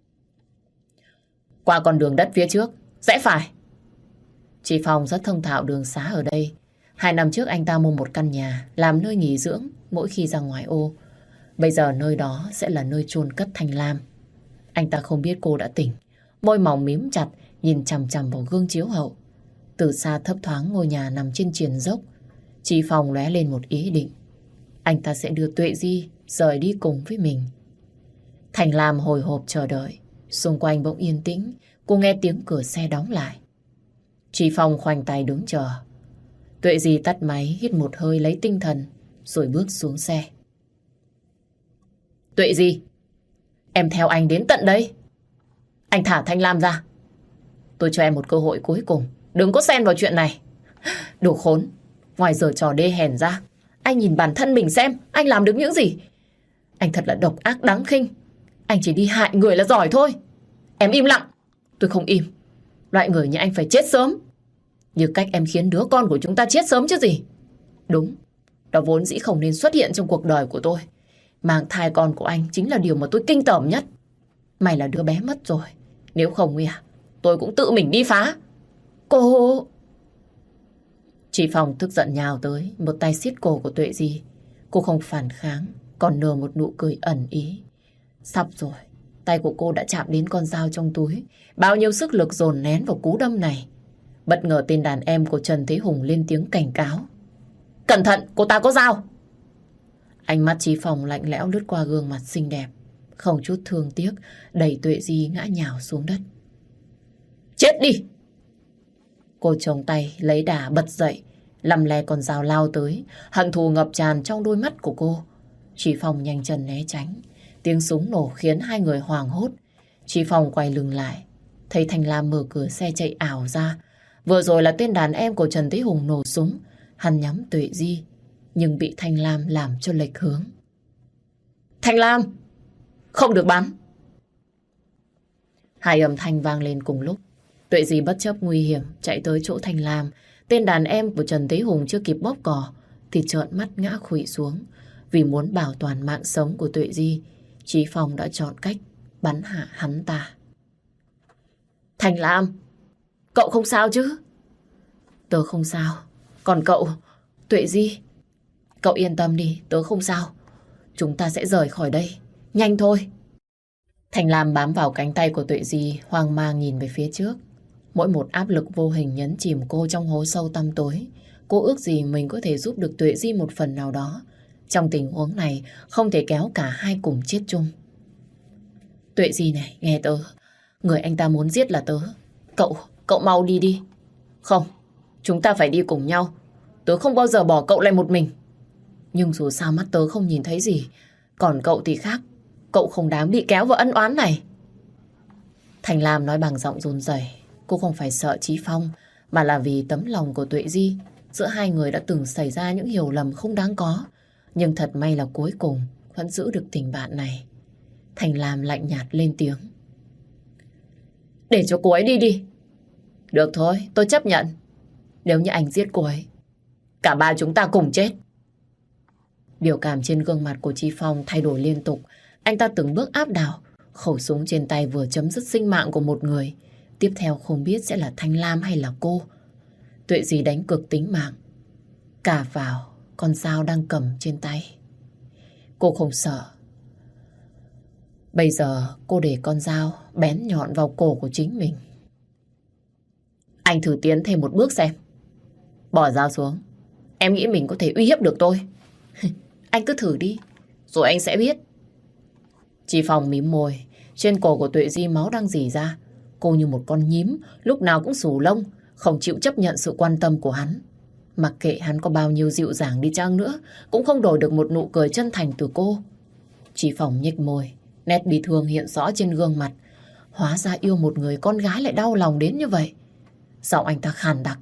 Qua con đường đất phía trước, rẽ phải. Chí Phong rất thông thạo đường xá ở đây. Hai năm trước anh ta mua một căn nhà làm nơi nghỉ dưỡng mỗi khi ra ngoài ô. Bây giờ nơi đó sẽ là nơi chôn cất Thanh Lam. Anh ta không biết cô đã tỉnh. Môi mỏng mím chặt, nhìn chằm chằm vào gương chiếu hậu. Từ xa thấp thoáng ngôi nhà nằm trên triền dốc. Chí Phong lóe lên một ý định. Anh ta sẽ đưa Tuệ Di rời đi cùng với mình. Thanh Lam hồi hộp chờ đợi. Xung quanh bỗng yên tĩnh. Cô nghe tiếng cửa xe đóng lại. Chí Phong khoanh tay đứng chờ. Tuệ Di tắt máy, hít một hơi lấy tinh thần, rồi bước xuống xe. Tuệ Di, em theo anh đến tận đây. Anh thả Thanh Lam ra. Tôi cho em một cơ hội cuối cùng. Đừng có xen vào chuyện này. Đồ khốn, ngoài giờ trò đê hèn ra, anh nhìn bản thân mình xem, anh làm được những gì. Anh thật là độc ác đáng khinh. Anh chỉ đi hại người là giỏi thôi. Em im lặng. Tôi không im. Loại người như anh phải chết sớm. Như cách em khiến đứa con của chúng ta chết sớm chứ gì. Đúng, đó vốn dĩ không nên xuất hiện trong cuộc đời của tôi. Mang thai con của anh chính là điều mà tôi kinh tởm nhất. Mày là đứa bé mất rồi. Nếu không Nguy à, tôi cũng tự mình đi phá. Cô... Chị Phong tức giận nhào tới, một tay siết cổ của Tuệ Di. Cô không phản kháng, còn nở một nụ cười ẩn ý. Sắp rồi, tay của cô đã chạm đến con dao trong túi. Bao nhiêu sức lực dồn nén vào cú đâm này. Bất ngờ tên đàn em của Trần Thế Hùng lên tiếng cảnh cáo. Cẩn thận, cô ta có dao. Ánh mắt Chí Phong lạnh lẽo lướt qua gương mặt xinh đẹp, không chút thương tiếc, đẩy Tuệ Di ngã nhào xuống đất. Chết đi! Cô chống tay, lấy đà bật dậy, lầm lè con dao lao tới, hận thù ngập tràn trong đôi mắt của cô. Chí Phong nhanh chân né tránh, tiếng súng nổ khiến hai người hoảng hốt. Chí Phong quay lưng lại, thấy Thanh Lam mở cửa xe chạy ảo ra. Vừa rồi là tên đàn em của Trần Thế Hùng nổ súng, hắn nhắm Tuệ Di. nhưng bị Thanh Lam làm cho lệch hướng. Thanh Lam! Không được bắn! Hai âm thanh vang lên cùng lúc. Tuệ Di bất chấp nguy hiểm chạy tới chỗ Thanh Lam. Tên đàn em của Trần Thế Hùng chưa kịp bóp cò thì trợn mắt ngã khuỵu xuống. Vì muốn bảo toàn mạng sống của Tuệ Di, Chí Phong đã chọn cách bắn hạ hắn ta. Thanh Lam! Cậu không sao chứ? Tớ không sao. Còn cậu, Tuệ Di, cậu yên tâm đi, tớ không sao. Chúng ta sẽ rời khỏi đây. Nhanh thôi. Thanh Lam bám vào cánh tay của Tuệ Di, hoang mang nhìn về phía trước. Mỗi một áp lực vô hình nhấn chìm cô trong hố sâu tăm tối. Cô ước gì mình có thể giúp được Tuệ Di một phần nào đó. Trong tình huống này, không thể kéo cả hai cùng chết chung. Tuệ Di này, nghe tớ. Người anh ta muốn giết là tớ. Cậu, cậu mau đi đi. Không, chúng ta phải đi cùng nhau. Tớ không bao giờ bỏ cậu lại một mình. Nhưng dù sao mắt tớ không nhìn thấy gì. Còn cậu thì khác. Cậu không đáng bị kéo vào ân oán này. Thành Lam nói bằng giọng run rẩy. Cô không phải sợ Chí Phong, mà là vì tấm lòng của Tuệ Di. Giữa hai người đã từng xảy ra những hiểu lầm không đáng có. Nhưng thật may là cuối cùng vẫn giữ được tình bạn này. Thành Lam lạnh nhạt lên tiếng. Để cho cô ấy đi đi. Được thôi, tôi chấp nhận. Nếu như anh giết cô ấy, cả ba chúng ta cùng chết. Biểu cảm trên gương mặt của Chí Phong thay đổi liên tục. Anh ta từng bước áp đảo. Khẩu súng trên tay vừa chấm dứt sinh mạng của một người. Tiếp theo không biết sẽ là Thanh Lam hay là cô. Tuệ Di đánh cược tính mạng, cả vào con dao đang cầm trên tay. Cô không sợ. Bây giờ cô để con dao bén nhọn vào cổ của chính mình. Anh thử tiến thêm một bước xem. Bỏ dao xuống. Em nghĩ mình có thể uy hiếp được tôi. Anh cứ thử đi, rồi anh sẽ biết. Chí Phong mím môi. Trên cổ của Tuệ Di máu đang rỉ ra. Cô như một con nhím, lúc nào cũng xù lông, không chịu chấp nhận sự quan tâm của hắn. Mặc kệ hắn có bao nhiêu dịu dàng đi chăng nữa, cũng không đổi được một nụ cười chân thành từ cô. Chí Phong nhếch môi, nét bi thương hiện rõ trên gương mặt. Hóa ra yêu một người con gái lại đau lòng đến như vậy. Giọng anh ta khàn đặc.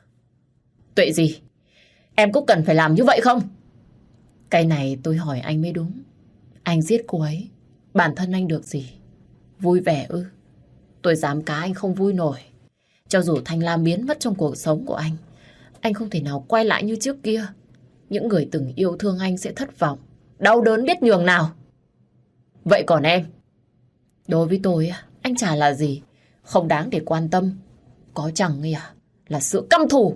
Tuệ Di, em có cần phải làm như vậy không? Cái này tôi hỏi anh mới đúng. Anh giết cô ấy, bản thân anh được gì? Vui vẻ ư? Tôi dám cá anh không vui nổi. Cho dù Thanh Lam biến mất trong cuộc sống của anh, anh không thể nào quay lại như trước kia. Những người từng yêu thương anh sẽ thất vọng, đau đớn biết nhường nào. Vậy còn em? Đối với tôi, anh chả là gì, không đáng để quan tâm. Có chẳng nghe à, là sự căm thù.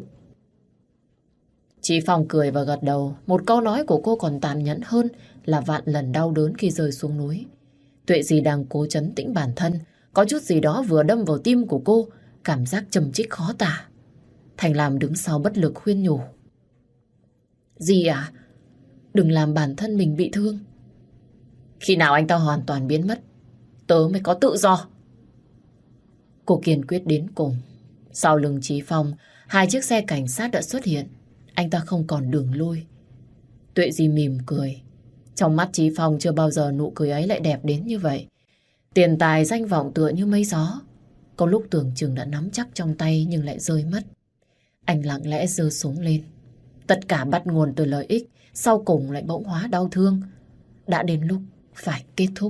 Chí Phong cười và gật đầu. Một câu nói của cô còn tàn nhẫn hơn là vạn lần đau đớn khi rơi xuống núi. Tuệ Di đang cố trấn tĩnh bản thân. Có chút gì đó vừa đâm vào tim của cô, cảm giác trầm trích khó tả. Thành Lam đứng sau bất lực khuyên nhủ. Di à, đừng làm bản thân mình bị thương. Khi nào anh ta hoàn toàn biến mất, tớ mới có tự do. Cô kiên quyết đến cùng. Sau lưng Chí Phong, hai chiếc xe cảnh sát đã xuất hiện. Anh ta không còn đường lui. Tuệ Di mỉm cười. Trong mắt Chí Phong chưa bao giờ nụ cười ấy lại đẹp đến như vậy. Tiền tài danh vọng tựa như mây gió. Có lúc tưởng chừng đã nắm chắc trong tay nhưng lại rơi mất. Anh lặng lẽ giơ súng lên. Tất cả bắt nguồn từ lợi ích, sau cùng lại bỗng hóa đau thương. Đã đến lúc phải kết thúc.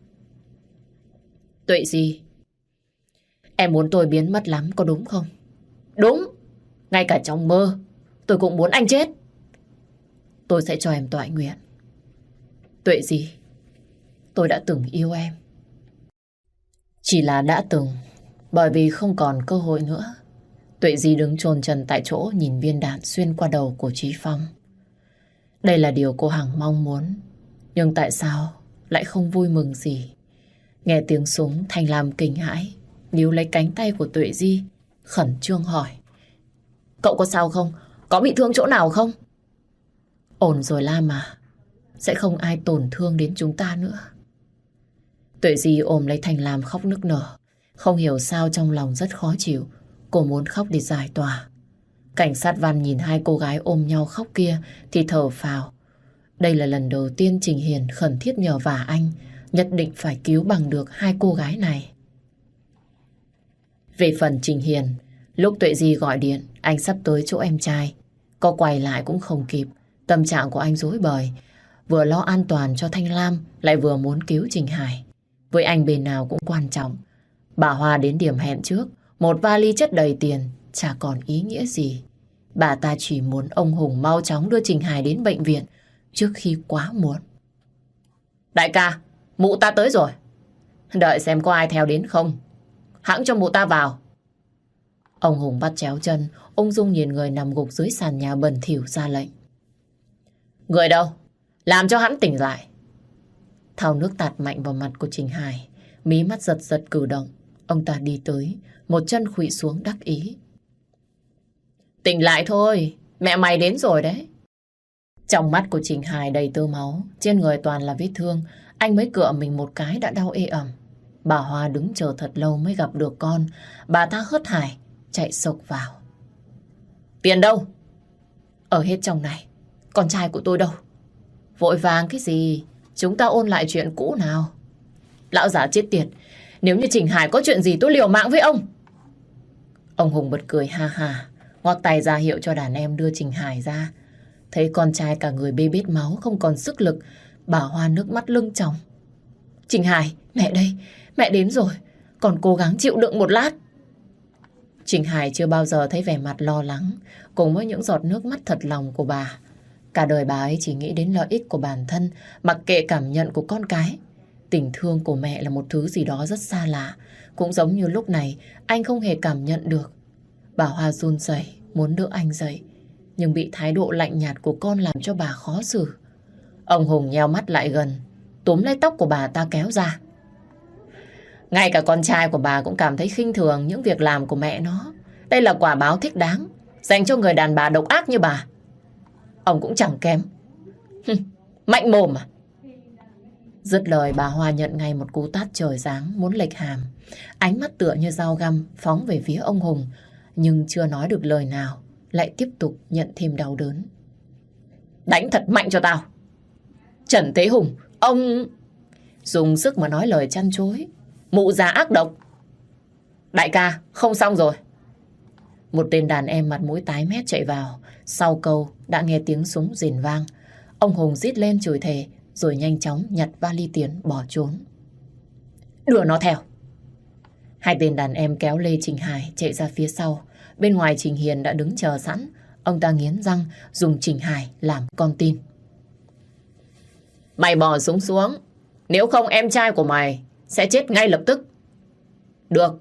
Tuệ Di, em muốn tôi biến mất lắm có đúng không? Đúng, ngay cả trong mơ tôi cũng muốn anh chết. Tôi sẽ cho em toại nguyện. Tuệ Di, tôi đã từng yêu em. Chỉ là đã từng, bởi vì không còn cơ hội nữa. Tuệ Di đứng chôn chân tại chỗ nhìn viên đạn xuyên qua đầu của Chí Phong. Đây là điều cô Hằng mong muốn. Nhưng tại sao lại không vui mừng gì? Nghe tiếng súng, Thành Lam kinh hãi, níu lấy cánh tay của Tuệ Di, khẩn trương hỏi. Cậu có sao không? Có bị thương chỗ nào không? Ổn rồi Lam à. Sẽ không ai tổn thương đến chúng ta nữa. Tuệ Di ôm lấy Thành Lam khóc nức nở. Không hiểu sao trong lòng rất khó chịu. Cô muốn khóc để giải tỏa. Cảnh sát Văn nhìn hai cô gái ôm nhau khóc kia thì thở phào. Đây là lần đầu tiên Trình Hiền khẩn thiết nhờ vả anh nhất định phải cứu bằng được hai cô gái này. Về phần Trình Hiền, lúc Tuệ Di gọi điện, anh sắp tới chỗ em trai. Có quay lại cũng không kịp. Tâm trạng của anh rối bời, vừa lo an toàn cho Thanh Lam, lại vừa muốn cứu Trình Hải. Với anh bên nào cũng quan trọng. Bà Hoa đến điểm hẹn trước, một vali chất đầy tiền, chả còn ý nghĩa gì. Bà ta chỉ muốn ông Hùng mau chóng đưa Trình Hải đến bệnh viện trước khi quá muộn. Đại ca, mụ ta tới rồi. Đợi xem có ai theo đến không. Hãng cho mụ ta vào. Ông Hùng bắt chéo chân, ung dung nhìn người nằm gục dưới sàn nhà bẩn thỉu ra lệnh. Người đâu? Làm cho hắn tỉnh lại. Thao nước tạt mạnh vào mặt của Trình Hải, mí mắt giật giật cử động. Ông ta đi tới, một chân khuỵu xuống đắc ý. Tỉnh lại thôi, mẹ mày đến rồi đấy. Trong mắt của Trình Hải đầy tơ máu, trên người toàn là vết thương. Anh mới cựa mình một cái đã đau ê ẩm. Bà Hoa đứng chờ thật lâu mới gặp được con. Bà ta hớt hải, chạy sộc vào. Tiền đâu? Ở hết trong này. Con trai của tôi đâu? Vội vàng cái gì? Chúng ta ôn lại chuyện cũ nào. Lão già chết tiệt, nếu như Trình Hải có chuyện gì tôi liều mạng với ông. Ông Hùng bật cười ha ha, ngoắc tay ra hiệu cho đàn em đưa Trình Hải ra. Thấy con trai cả người bê bết máu, không còn sức lực, bà Hoa nước mắt lưng tròng. Trình Hải, mẹ đây, mẹ đến rồi, còn cố gắng chịu đựng một lát. Trình Hải chưa bao giờ thấy vẻ mặt lo lắng cùng với những giọt nước mắt thật lòng của bà. Cả đời bà ấy chỉ nghĩ đến lợi ích của bản thân, mặc kệ cảm nhận của con cái. Tình thương của mẹ là một thứ gì đó rất xa lạ, cũng giống như lúc này anh không hề cảm nhận được. Bà Hoa run rẩy muốn đỡ anh dậy, nhưng bị thái độ lạnh nhạt của con làm cho bà khó xử. Ông Hùng nheo mắt lại gần, túm lấy tóc của bà ta kéo ra. Ngay cả con trai của bà cũng cảm thấy khinh thường những việc làm của mẹ nó. Đây là quả báo thích đáng dành cho người đàn bà độc ác như bà. Ông cũng chẳng kém. Mạnh mồm à? Dứt lời bà Hoa nhận ngay một cú tát trời giáng muốn lệch hàm. Ánh mắt tựa như dao găm phóng về phía ông Hùng, nhưng chưa nói được lời nào lại tiếp tục nhận thêm đau đớn. Đánh thật mạnh cho tao. Trần Thế Hùng, ông... Dùng sức mà nói lời chăn chối. Mụ già ác độc. Đại ca, không xong rồi. Một tên đàn em mặt mũi tái mét chạy vào. Sau câu đã nghe tiếng súng rền vang. Ông Hùng rít lên chửi thề, rồi nhanh chóng nhặt vali tiền bỏ trốn. Đưa nó theo. Hai tên đàn em kéo Lê Trình Hải chạy ra phía sau. Bên ngoài Trình Hiền đã đứng chờ sẵn. Ông ta nghiến răng dùng Trình Hải làm con tin. Mày bỏ súng xuống, nếu không em trai của mày sẽ chết ngay lập tức. Được.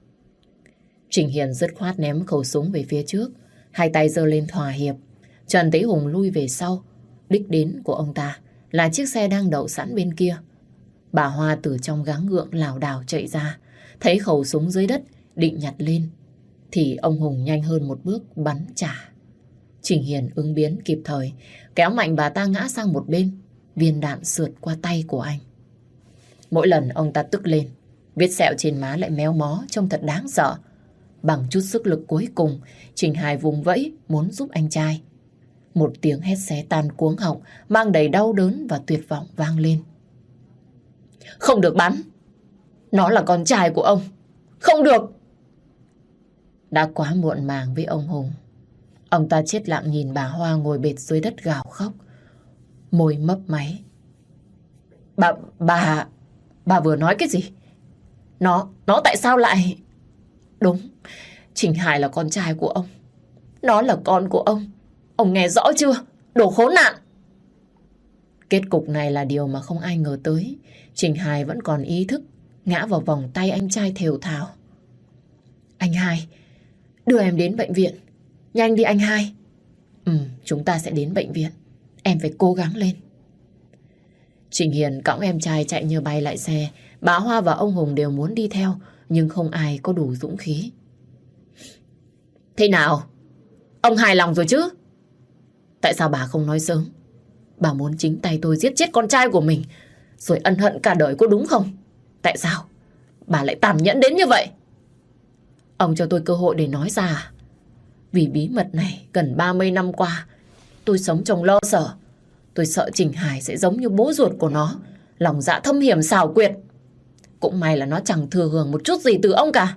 Trình Hiền dứt khoát ném khẩu súng về phía trước, hai tay giơ lên thỏa hiệp. Trần Thế Hùng lui về sau. Đích đến của ông ta là chiếc xe đang đậu sẵn bên kia. Bà Hoa từ trong gắng gượng lảo đảo chạy ra, thấy khẩu súng dưới đất định nhặt lên, thì ông Hùng nhanh hơn một bước bắn trả. Trình Hiền ứng biến kịp thời, kéo mạnh bà ta ngã sang một bên. Viên đạn sượt qua tay của anh. Mỗi lần ông ta tức lên, vết sẹo trên má lại méo mó, trông thật đáng sợ. Bằng chút sức lực cuối cùng, Trình Hải vùng vẫy muốn giúp anh trai. Một tiếng hét xé tan cuống họng, mang đầy đau đớn và tuyệt vọng vang lên. Không được bắn. Nó là con trai của ông. Không được. Đã quá muộn màng với ông Hùng. Ông ta chết lặng nhìn bà Hoa ngồi bệt dưới đất gào khóc, môi mấp máy. Bà, bà, bà vừa nói cái gì? Nó, nó tại sao lại... Đúng, Trình Hải là con trai của ông. Nó là con của ông. Ông nghe rõ chưa? Đồ khốn nạn. Kết cục này là điều mà không ai ngờ tới. Trình Hải vẫn còn ý thức, ngã vào vòng tay anh trai thều thào. Anh Hai, đưa em đến bệnh viện. Nhanh đi anh Hai. Ừ, chúng ta sẽ đến bệnh viện. Em phải cố gắng lên. Trình Hiền cõng em trai chạy như bay lại xe. Bà Hoa và ông Hùng đều muốn đi theo, nhưng không ai có đủ dũng khí. Thế nào? Ông hài lòng rồi chứ? Tại sao bà không nói sớm? Bà muốn chính tay tôi giết chết con trai của mình, rồi ân hận cả đời có đúng không? Tại sao bà lại tàn nhẫn đến như vậy? Ông cho tôi cơ hội để nói ra. Vì bí mật này gần ba mươi năm qua tôi sống trong lo sợ. Tôi sợ Trình Hải sẽ giống như bố ruột của nó, lòng dạ thâm hiểm xảo quyệt. Cũng may là nó chẳng thừa hưởng một chút gì từ ông cả.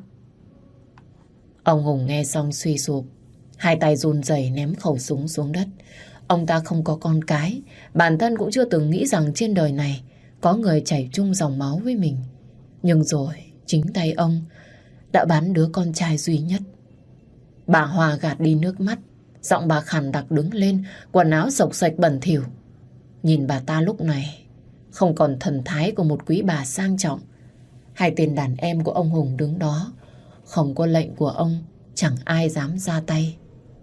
Ông Hùng nghe xong suy sụp, hai tay run rẩy ném khẩu súng xuống đất. Ông ta không có con cái, bản thân cũng chưa từng nghĩ rằng trên đời này có người chảy chung dòng máu với mình. Nhưng rồi, chính tay ông đã bán đứa con trai duy nhất. Bà Hoa gạt đi nước mắt, giọng bà khàn đặc đứng lên, quần áo xộc xệch bẩn thỉu. Nhìn bà ta lúc này, không còn thần thái của một quý bà sang trọng. Hai tên đàn em của ông Hùng đứng đó, không có lệnh của ông, chẳng ai dám ra tay.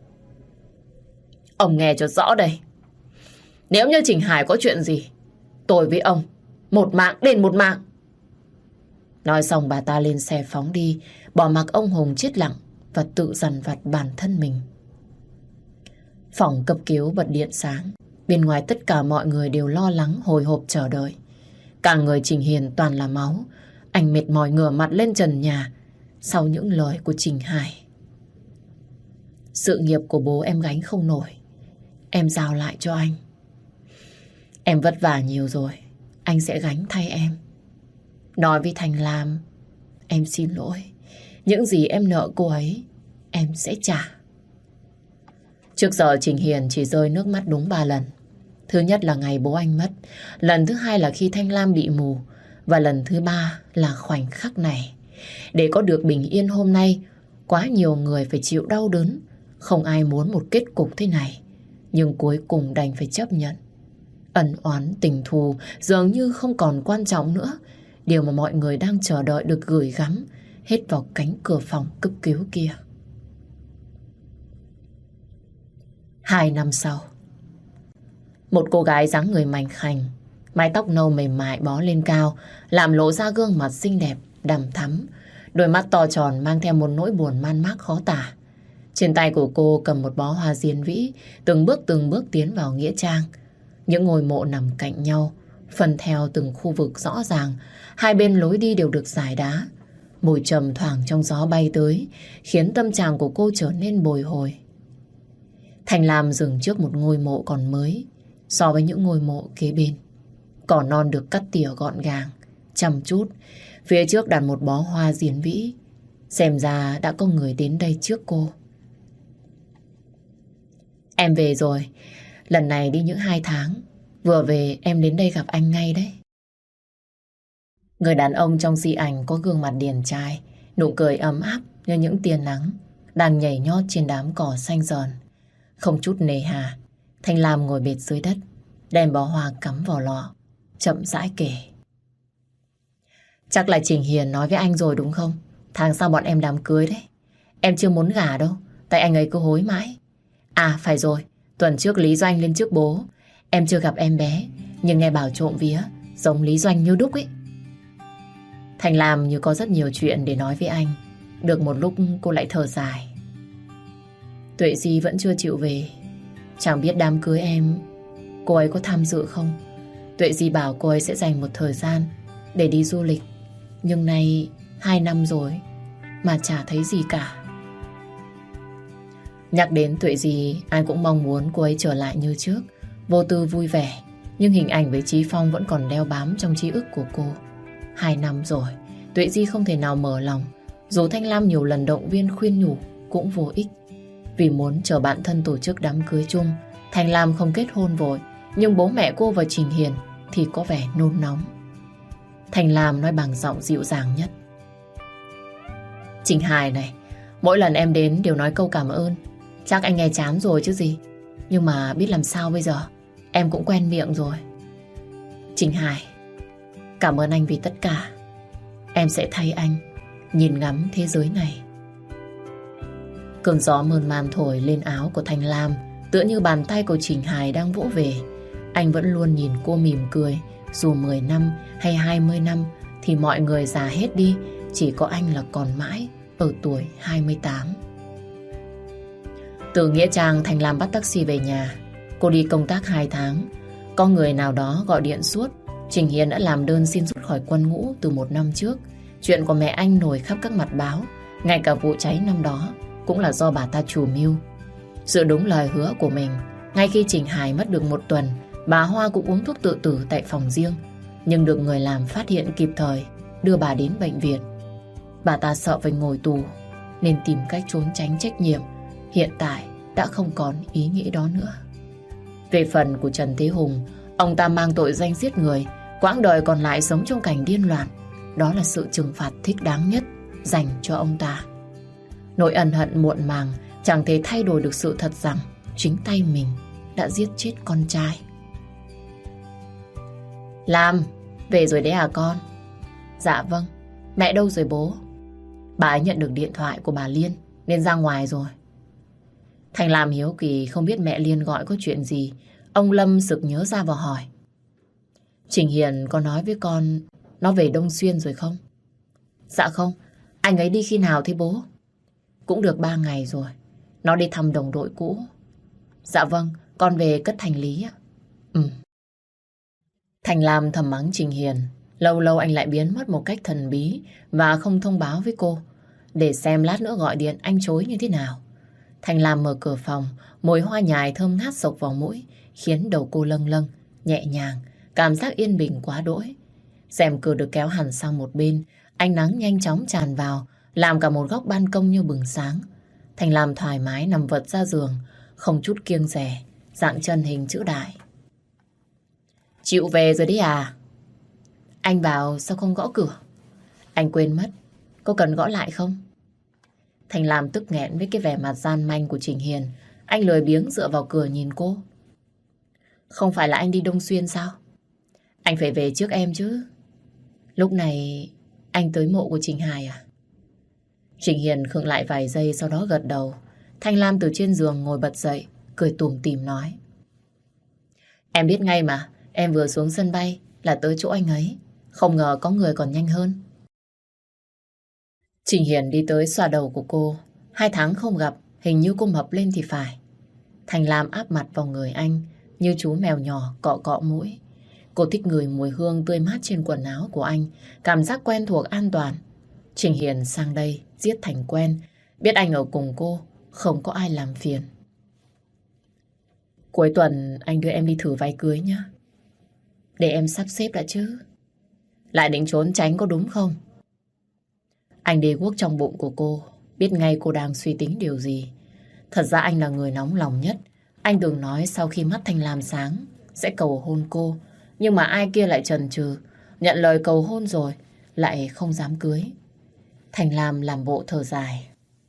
Ông nghe cho rõ đây. Nếu như Trình Hải có chuyện gì, tôi với ông, một mạng đền một mạng. Nói xong bà ta lên xe phóng đi, bỏ mặc ông Hùng chết lặng và tự dằn vặt bản thân mình. Phòng cấp cứu bật điện sáng. Bên ngoài tất cả mọi người đều lo lắng hồi hộp chờ đợi. Cả người Trình Hiền toàn là máu. Anh mệt mỏi ngửa mặt lên trần nhà sau những lời của Trình Hải. Sự nghiệp của bố em gánh không nổi, em giao lại cho anh. Em vất vả nhiều rồi, anh sẽ gánh thay em. Nói với Thành Lam, em xin lỗi. Những gì em nợ cô ấy, em sẽ trả. Trước giờ Trình Hiền chỉ rơi nước mắt đúng ba lần. Thứ nhất là ngày bố anh mất, lần thứ hai là khi Thanh Lam bị mù, và lần thứ ba là khoảnh khắc này. Để có được bình yên hôm nay, quá nhiều người phải chịu đau đớn. Không ai muốn một kết cục thế này, nhưng cuối cùng đành phải chấp nhận. Ân oán tình thù dường như không còn quan trọng nữa. Điều mà mọi người đang chờ đợi được gửi gắm hết vào cánh cửa phòng cấp cứu kia. Hai năm sau, một cô gái dáng người mảnh khảnh, mái tóc nâu mềm mại bó lên cao, làm lộ ra gương mặt xinh đẹp, đằm thắm. Đôi mắt to tròn mang theo một nỗi buồn man mác khó tả. Trên tay của cô cầm một bó hoa diên vĩ, từng bước từng bước tiến vào nghĩa trang. Những ngôi mộ nằm cạnh nhau, phân theo từng khu vực rõ ràng. Hai bên lối đi đều được rải đá. Mùi trầm thoảng trong gió bay tới, khiến tâm trạng của cô trở nên bồi hồi. Thành Lam dừng trước một ngôi mộ còn mới so với những ngôi mộ kế bên. Cỏ non được cắt tỉa gọn gàng, chăm chút. Phía trước đặt một bó hoa diên vĩ. Xem ra đã có người đến đây trước cô. Em về rồi. Lần này đi những hai tháng. Vừa về em đến đây gặp anh ngay đấy. Người đàn ông trong di ảnh có gương mặt điển trai, nụ cười ấm áp như những tia nắng đang nhảy nhót trên đám cỏ xanh rờn. Không chút nề hà, Thanh Lam ngồi bệt dưới đất, đem bó hoa cắm vào lọ, chậm rãi kể. Chắc là Trình Hiền nói với anh rồi đúng không? Tháng sau bọn em đám cưới đấy. Em chưa muốn gả đâu, tại anh ấy cứ hối mãi. À phải rồi, tuần trước Lý Doanh lên trước bố. Em chưa gặp em bé, nhưng nghe bảo trộm vía giống Lý Doanh như đúc ấy. Thành Lam như có rất nhiều chuyện để nói với anh. Được một lúc cô lại thở dài. Tuệ Di vẫn chưa chịu về. Chẳng biết đám cưới em cô ấy có tham dự không. Tuệ Di bảo cô ấy sẽ dành một thời gian để đi du lịch. Nhưng nay hai năm rồi mà chả thấy gì cả. Nhắc đến Tuệ Di, ai cũng mong muốn cô ấy trở lại như trước, vô tư vui vẻ. Nhưng hình ảnh với Chí Phong vẫn còn đeo bám trong ký ức của cô. Hai năm rồi, Tuệ Di không thể nào mở lòng. Dù Thanh Lam nhiều lần động viên khuyên nhủ cũng vô ích. Vì muốn chờ bạn thân tổ chức đám cưới chung, Thanh Lam không kết hôn vội. Nhưng bố mẹ cô và Trình Hiền thì có vẻ nôn nóng. Thanh Lam nói bằng giọng dịu dàng nhất. Trình Hải này, mỗi lần em đến đều nói câu cảm ơn. Chắc anh nghe chán rồi chứ gì. Nhưng mà biết làm sao bây giờ, em cũng quen miệng rồi. Trình Hải, cảm ơn anh vì tất cả. Em sẽ thay anh nhìn ngắm thế giới này. Cơn gió mơn man thổi lên áo của Thanh Lam, tựa như bàn tay của Trình Hải đang vỗ về. Anh vẫn luôn nhìn cô mỉm cười. Dù mười năm hay hai mươi năm thì mọi người già hết đi, chỉ có anh là còn mãi ở tuổi hai mươi tám. Từ nghĩa trang, Thanh Lam bắt taxi về nhà. Cô đi công tác hai tháng. Có người nào đó gọi điện suốt. Trình Hiền đã làm đơn xin rút khỏi quân ngũ từ một năm trước. Chuyện của mẹ anh nổi khắp các mặt báo. Ngay cả vụ cháy năm đó cũng là do bà ta chủ mưu. Giữ đúng lời hứa của mình, ngay khi Trình Hải mất được một tuần, bà Hoa cũng uống thuốc tự tử tại phòng riêng. Nhưng được người làm phát hiện kịp thời, đưa bà đến bệnh viện. Bà ta sợ phải ngồi tù nên tìm cách trốn tránh trách nhiệm. Hiện tại đã không còn ý nghĩ đó nữa. Về phần của Trần Thế Hùng, ông ta mang tội danh giết người, quãng đời còn lại sống trong cảnh điên loạn. Đó là sự trừng phạt thích đáng nhất dành cho ông ta. Nỗi ân hận muộn màng chẳng thể thay đổi được sự thật rằng chính tay mình đã giết chết con trai. Lam, về rồi đấy à con? Dạ vâng. Mẹ đâu rồi bố? Bà ấy nhận được điện thoại của bà Liên nên ra ngoài rồi. Thành Lam hiếu kỳ không biết mẹ Liên gọi có chuyện gì. Ông Lâm sực nhớ ra và hỏi: Trình Hiền có nói với con nó về Đông Xuyên rồi không? Dạ không. Anh ấy đi khi nào thế bố? Cũng được ba ngày rồi. Nó đi thăm đồng đội cũ. Dạ vâng, con về cất hành lý ạ. Ừ. Thành Lam thầm mắng Trình Hiền. Lâu lâu anh lại biến mất một cách thần bí và không thông báo với cô, để xem lát nữa gọi điện anh chối như thế nào. Thành Lam mở cửa phòng, mùi hoa nhài thơm ngát sộc vào mũi, khiến đầu cô lâng lâng, nhẹ nhàng, cảm giác yên bình quá đỗi. Rèm cửa được kéo hẳn sang một bên, ánh nắng nhanh chóng tràn vào, làm cả một góc ban công như bừng sáng. Thành Lam thoải mái nằm vật ra giường, không chút kiêng dè, dạng chân hình chữ đại. Chịu về rồi đấy à? Anh vào sao không gõ cửa? Anh quên mất, có cần gõ lại không? Thành Lam tức nghẹn với cái vẻ mặt gian manh của Trình Hiền. Anh lười biếng dựa vào cửa nhìn cô. Không phải là anh đi Đông Xuyên sao? Anh phải về trước em chứ. Lúc này anh tới mộ của Trình Hải à? Trình Hiền khựng lại vài giây, sau đó gật đầu. Thanh Lam từ trên giường ngồi bật dậy, cười tủm tỉm nói: Em biết ngay mà, em vừa xuống sân bay là tới chỗ anh ấy. Không ngờ có người còn nhanh hơn. Trình Hiền đi tới xoa đầu của cô. Hai tháng không gặp, hình như cô mập lên thì phải. Thành Lam áp mặt vào người anh như chú mèo nhỏ cọ cọ mũi. Cô thích ngửi mùi hương tươi mát trên quần áo của anh, cảm giác quen thuộc an toàn. Trình Hiền sang đây giết thành quen, biết anh ở cùng cô, không có ai làm phiền. Cuối tuần anh đưa em đi thử váy cưới nhé. Để em sắp xếp đã chứ. Lại định trốn tránh có đúng không? Anh đi guốc trong bụng của cô, biết ngay cô đang suy tính điều gì. Thật ra anh là người nóng lòng nhất. Anh từng nói sau khi mắt Thanh Lam sáng sẽ cầu hôn cô, nhưng mà ai kia lại chần chừ, nhận lời cầu hôn rồi lại không dám cưới. Thành Lam làm bộ thở dài.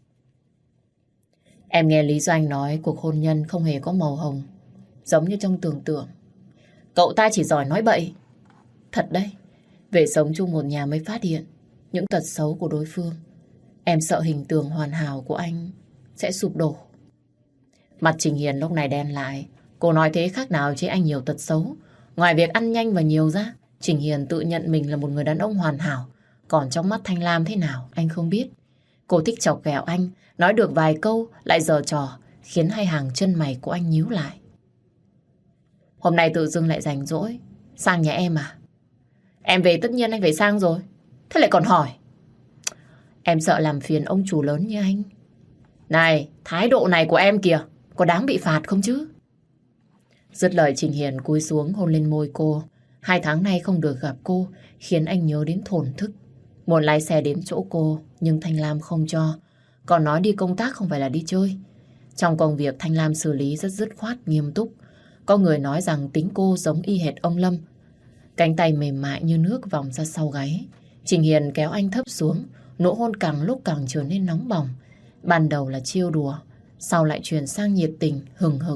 Em nghe Lý Doanh nói cuộc hôn nhân không hề có màu hồng, giống như trong tưởng tượng. Cậu ta chỉ giỏi nói bậy. Thật đấy, về sống chung một nhà mới phát hiện những tật xấu của đối phương. Em sợ hình tượng hoàn hảo của anh sẽ sụp đổ. Mặt Trình Hiền lúc này đen lại. Cô nói thế khác nào chứ anh nhiều tật xấu. Ngoài việc ăn nhanh và nhiều ra, Trình Hiền tự nhận mình là một người đàn ông hoàn hảo. Còn trong mắt Thanh Lam thế nào anh không biết. Cô thích chọc ghẹo anh, nói được vài câu lại giở trò, khiến hai hàng chân mày của anh nhíu lại. Hôm nay tự dưng lại rảnh rỗi sang nhà em à? Em về tất nhiên anh phải sang rồi, thế lại còn hỏi. Em sợ làm phiền ông chủ lớn như anh. Này, thái độ này của em kìa, có đáng bị phạt không chứ? Dứt lời Trình Hiền cúi xuống hôn lên môi cô. Hai tháng nay không được gặp cô khiến anh nhớ đến thổn thức. Muốn lái xe đến chỗ cô nhưng Thanh Lam không cho. Còn nói đi công tác không phải là đi chơi. Trong công việc Thanh Lam xử lý rất dứt khoát, nghiêm túc. Có người nói rằng tính cô giống y hệt ông Lâm. Cánh tay mềm mại như nước vòng ra sau gáy. Trình Hiền kéo anh thấp xuống. Nụ hôn càng lúc càng trở nên nóng bỏng. Ban đầu là trêu đùa, sau lại chuyển sang nhiệt tình, hừng hực.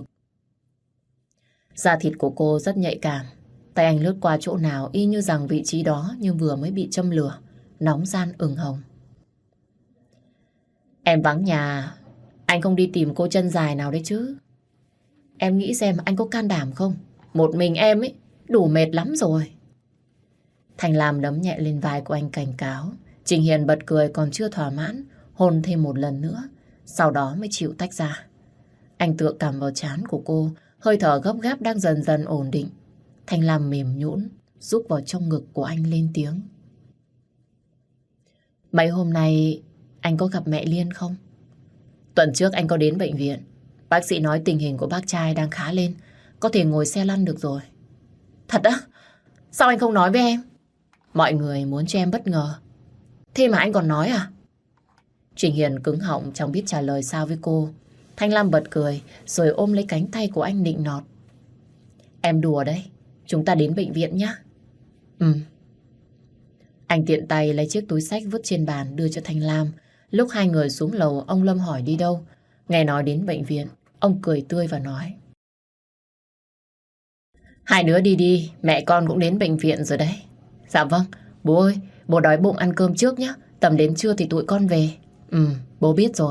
Da thịt của cô rất nhạy cảm. Tay anh lướt qua chỗ nào y như rằng vị trí đó nhưng vừa mới bị châm lửa, nóng ran ửng hồng. Em vắng nhà, anh không đi tìm cô chân dài nào đấy chứ? Em nghĩ xem anh có can đảm không? Một mình em ấy, đủ mệt lắm rồi. Thành Lam đấm nhẹ lên vai của anh cảnh cáo. Trình Hiền bật cười còn chưa thỏa mãn, hôn thêm một lần nữa, sau đó mới chịu tách ra. Anh tựa cằm vào trán của cô, hơi thở gấp gáp đang dần dần ổn định. Thanh Lam mềm nhũn rúc vào trong ngực của anh lên tiếng. Mấy hôm nay anh có gặp mẹ Liên không? Tuần trước anh có đến bệnh viện. Bác sĩ nói tình hình của bác trai đang khá lên, có thể ngồi xe lăn được rồi. Thật á? Sao anh không nói với em? Mọi người muốn cho em bất ngờ. Thế mà anh còn nói à? Trình Hiền cứng họng chẳng biết trả lời sao với cô. Thanh Lam bật cười rồi ôm lấy cánh tay của anh nịnh nọt. Em đùa đấy. Chúng ta đến bệnh viện nhé. Ừ. Anh tiện tay lấy chiếc túi xách vứt trên bàn đưa cho Thanh Lam. Lúc hai người xuống lầu, ông Lâm hỏi đi đâu. Nghe nói đến bệnh viện, ông cười tươi và nói: Hai đứa đi đi, mẹ con cũng đến bệnh viện rồi đấy. Dạ vâng, bố ơi, bố đói bụng ăn cơm trước nhé. Tầm đến trưa thì tụi con về. Ừ, bố biết rồi.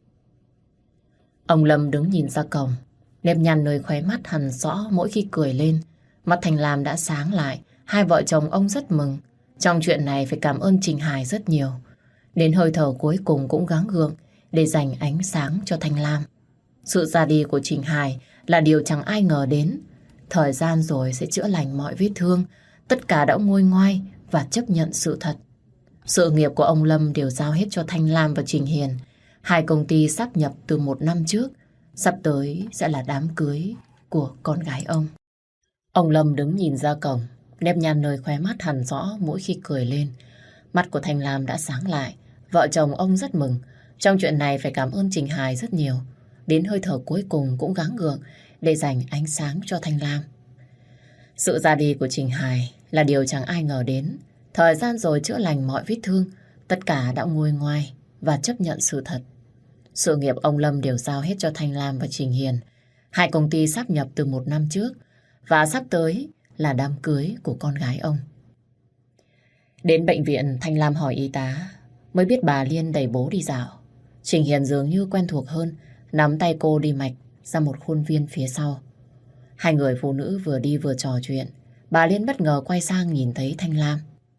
Ông Lâm đứng nhìn ra cổng, nếp nhăn nơi khóe mắt hằn rõ mỗi khi cười lên. Mắt Thành Lam đã sáng lại, hai vợ chồng ông rất mừng. Trong chuyện này phải cảm ơn Trình Hải rất nhiều. Đến hơi thở cuối cùng cũng gắng gượng để dành ánh sáng cho Thanh Lam. Sự ra đi của Trình Hải là điều chẳng ai ngờ đến. Thời gian rồi sẽ chữa lành mọi vết thương. Tất cả đã nguôi ngoai và chấp nhận sự thật. Sự nghiệp của ông Lâm đều giao hết cho Thanh Lam và Trình Hiền. Hai công ty sáp nhập từ một năm trước. Sắp tới sẽ là đám cưới của con gái ông. Ông Lâm đứng nhìn ra cổng, nếp nhăn nơi khóe mắt hằn rõ mỗi khi cười lên. Mắt của Thanh Lam đã sáng lại. Vợ chồng ông rất mừng. Trong chuyện này phải cảm ơn Trình Hải rất nhiều. Đến hơi thở cuối cùng cũng gắng gượng để dành ánh sáng cho Thanh Lam. Sự ra đi của Trình Hải là điều chẳng ai ngờ đến. Thời gian rồi chữa lành mọi vết thương. Tất cả đã nguôi ngoai và chấp nhận sự thật. Sự nghiệp ông Lâm đều giao hết cho Thanh Lam và Trình Hiền. Hai công ty sáp nhập từ một năm trước. Và sắp tới là đám cưới của con gái ông. Đến bệnh viện, Thanh Lam hỏi y tá, mới biết bà Liên đẩy bố đi dạo. Trình Hiền dường như quen thuộc hơn, nắm tay cô đi mạch ra một khuôn viên phía sau. Hai người phụ nữ vừa đi vừa trò chuyện. Bà Liên bất ngờ quay sang nhìn thấy Thanh Lam.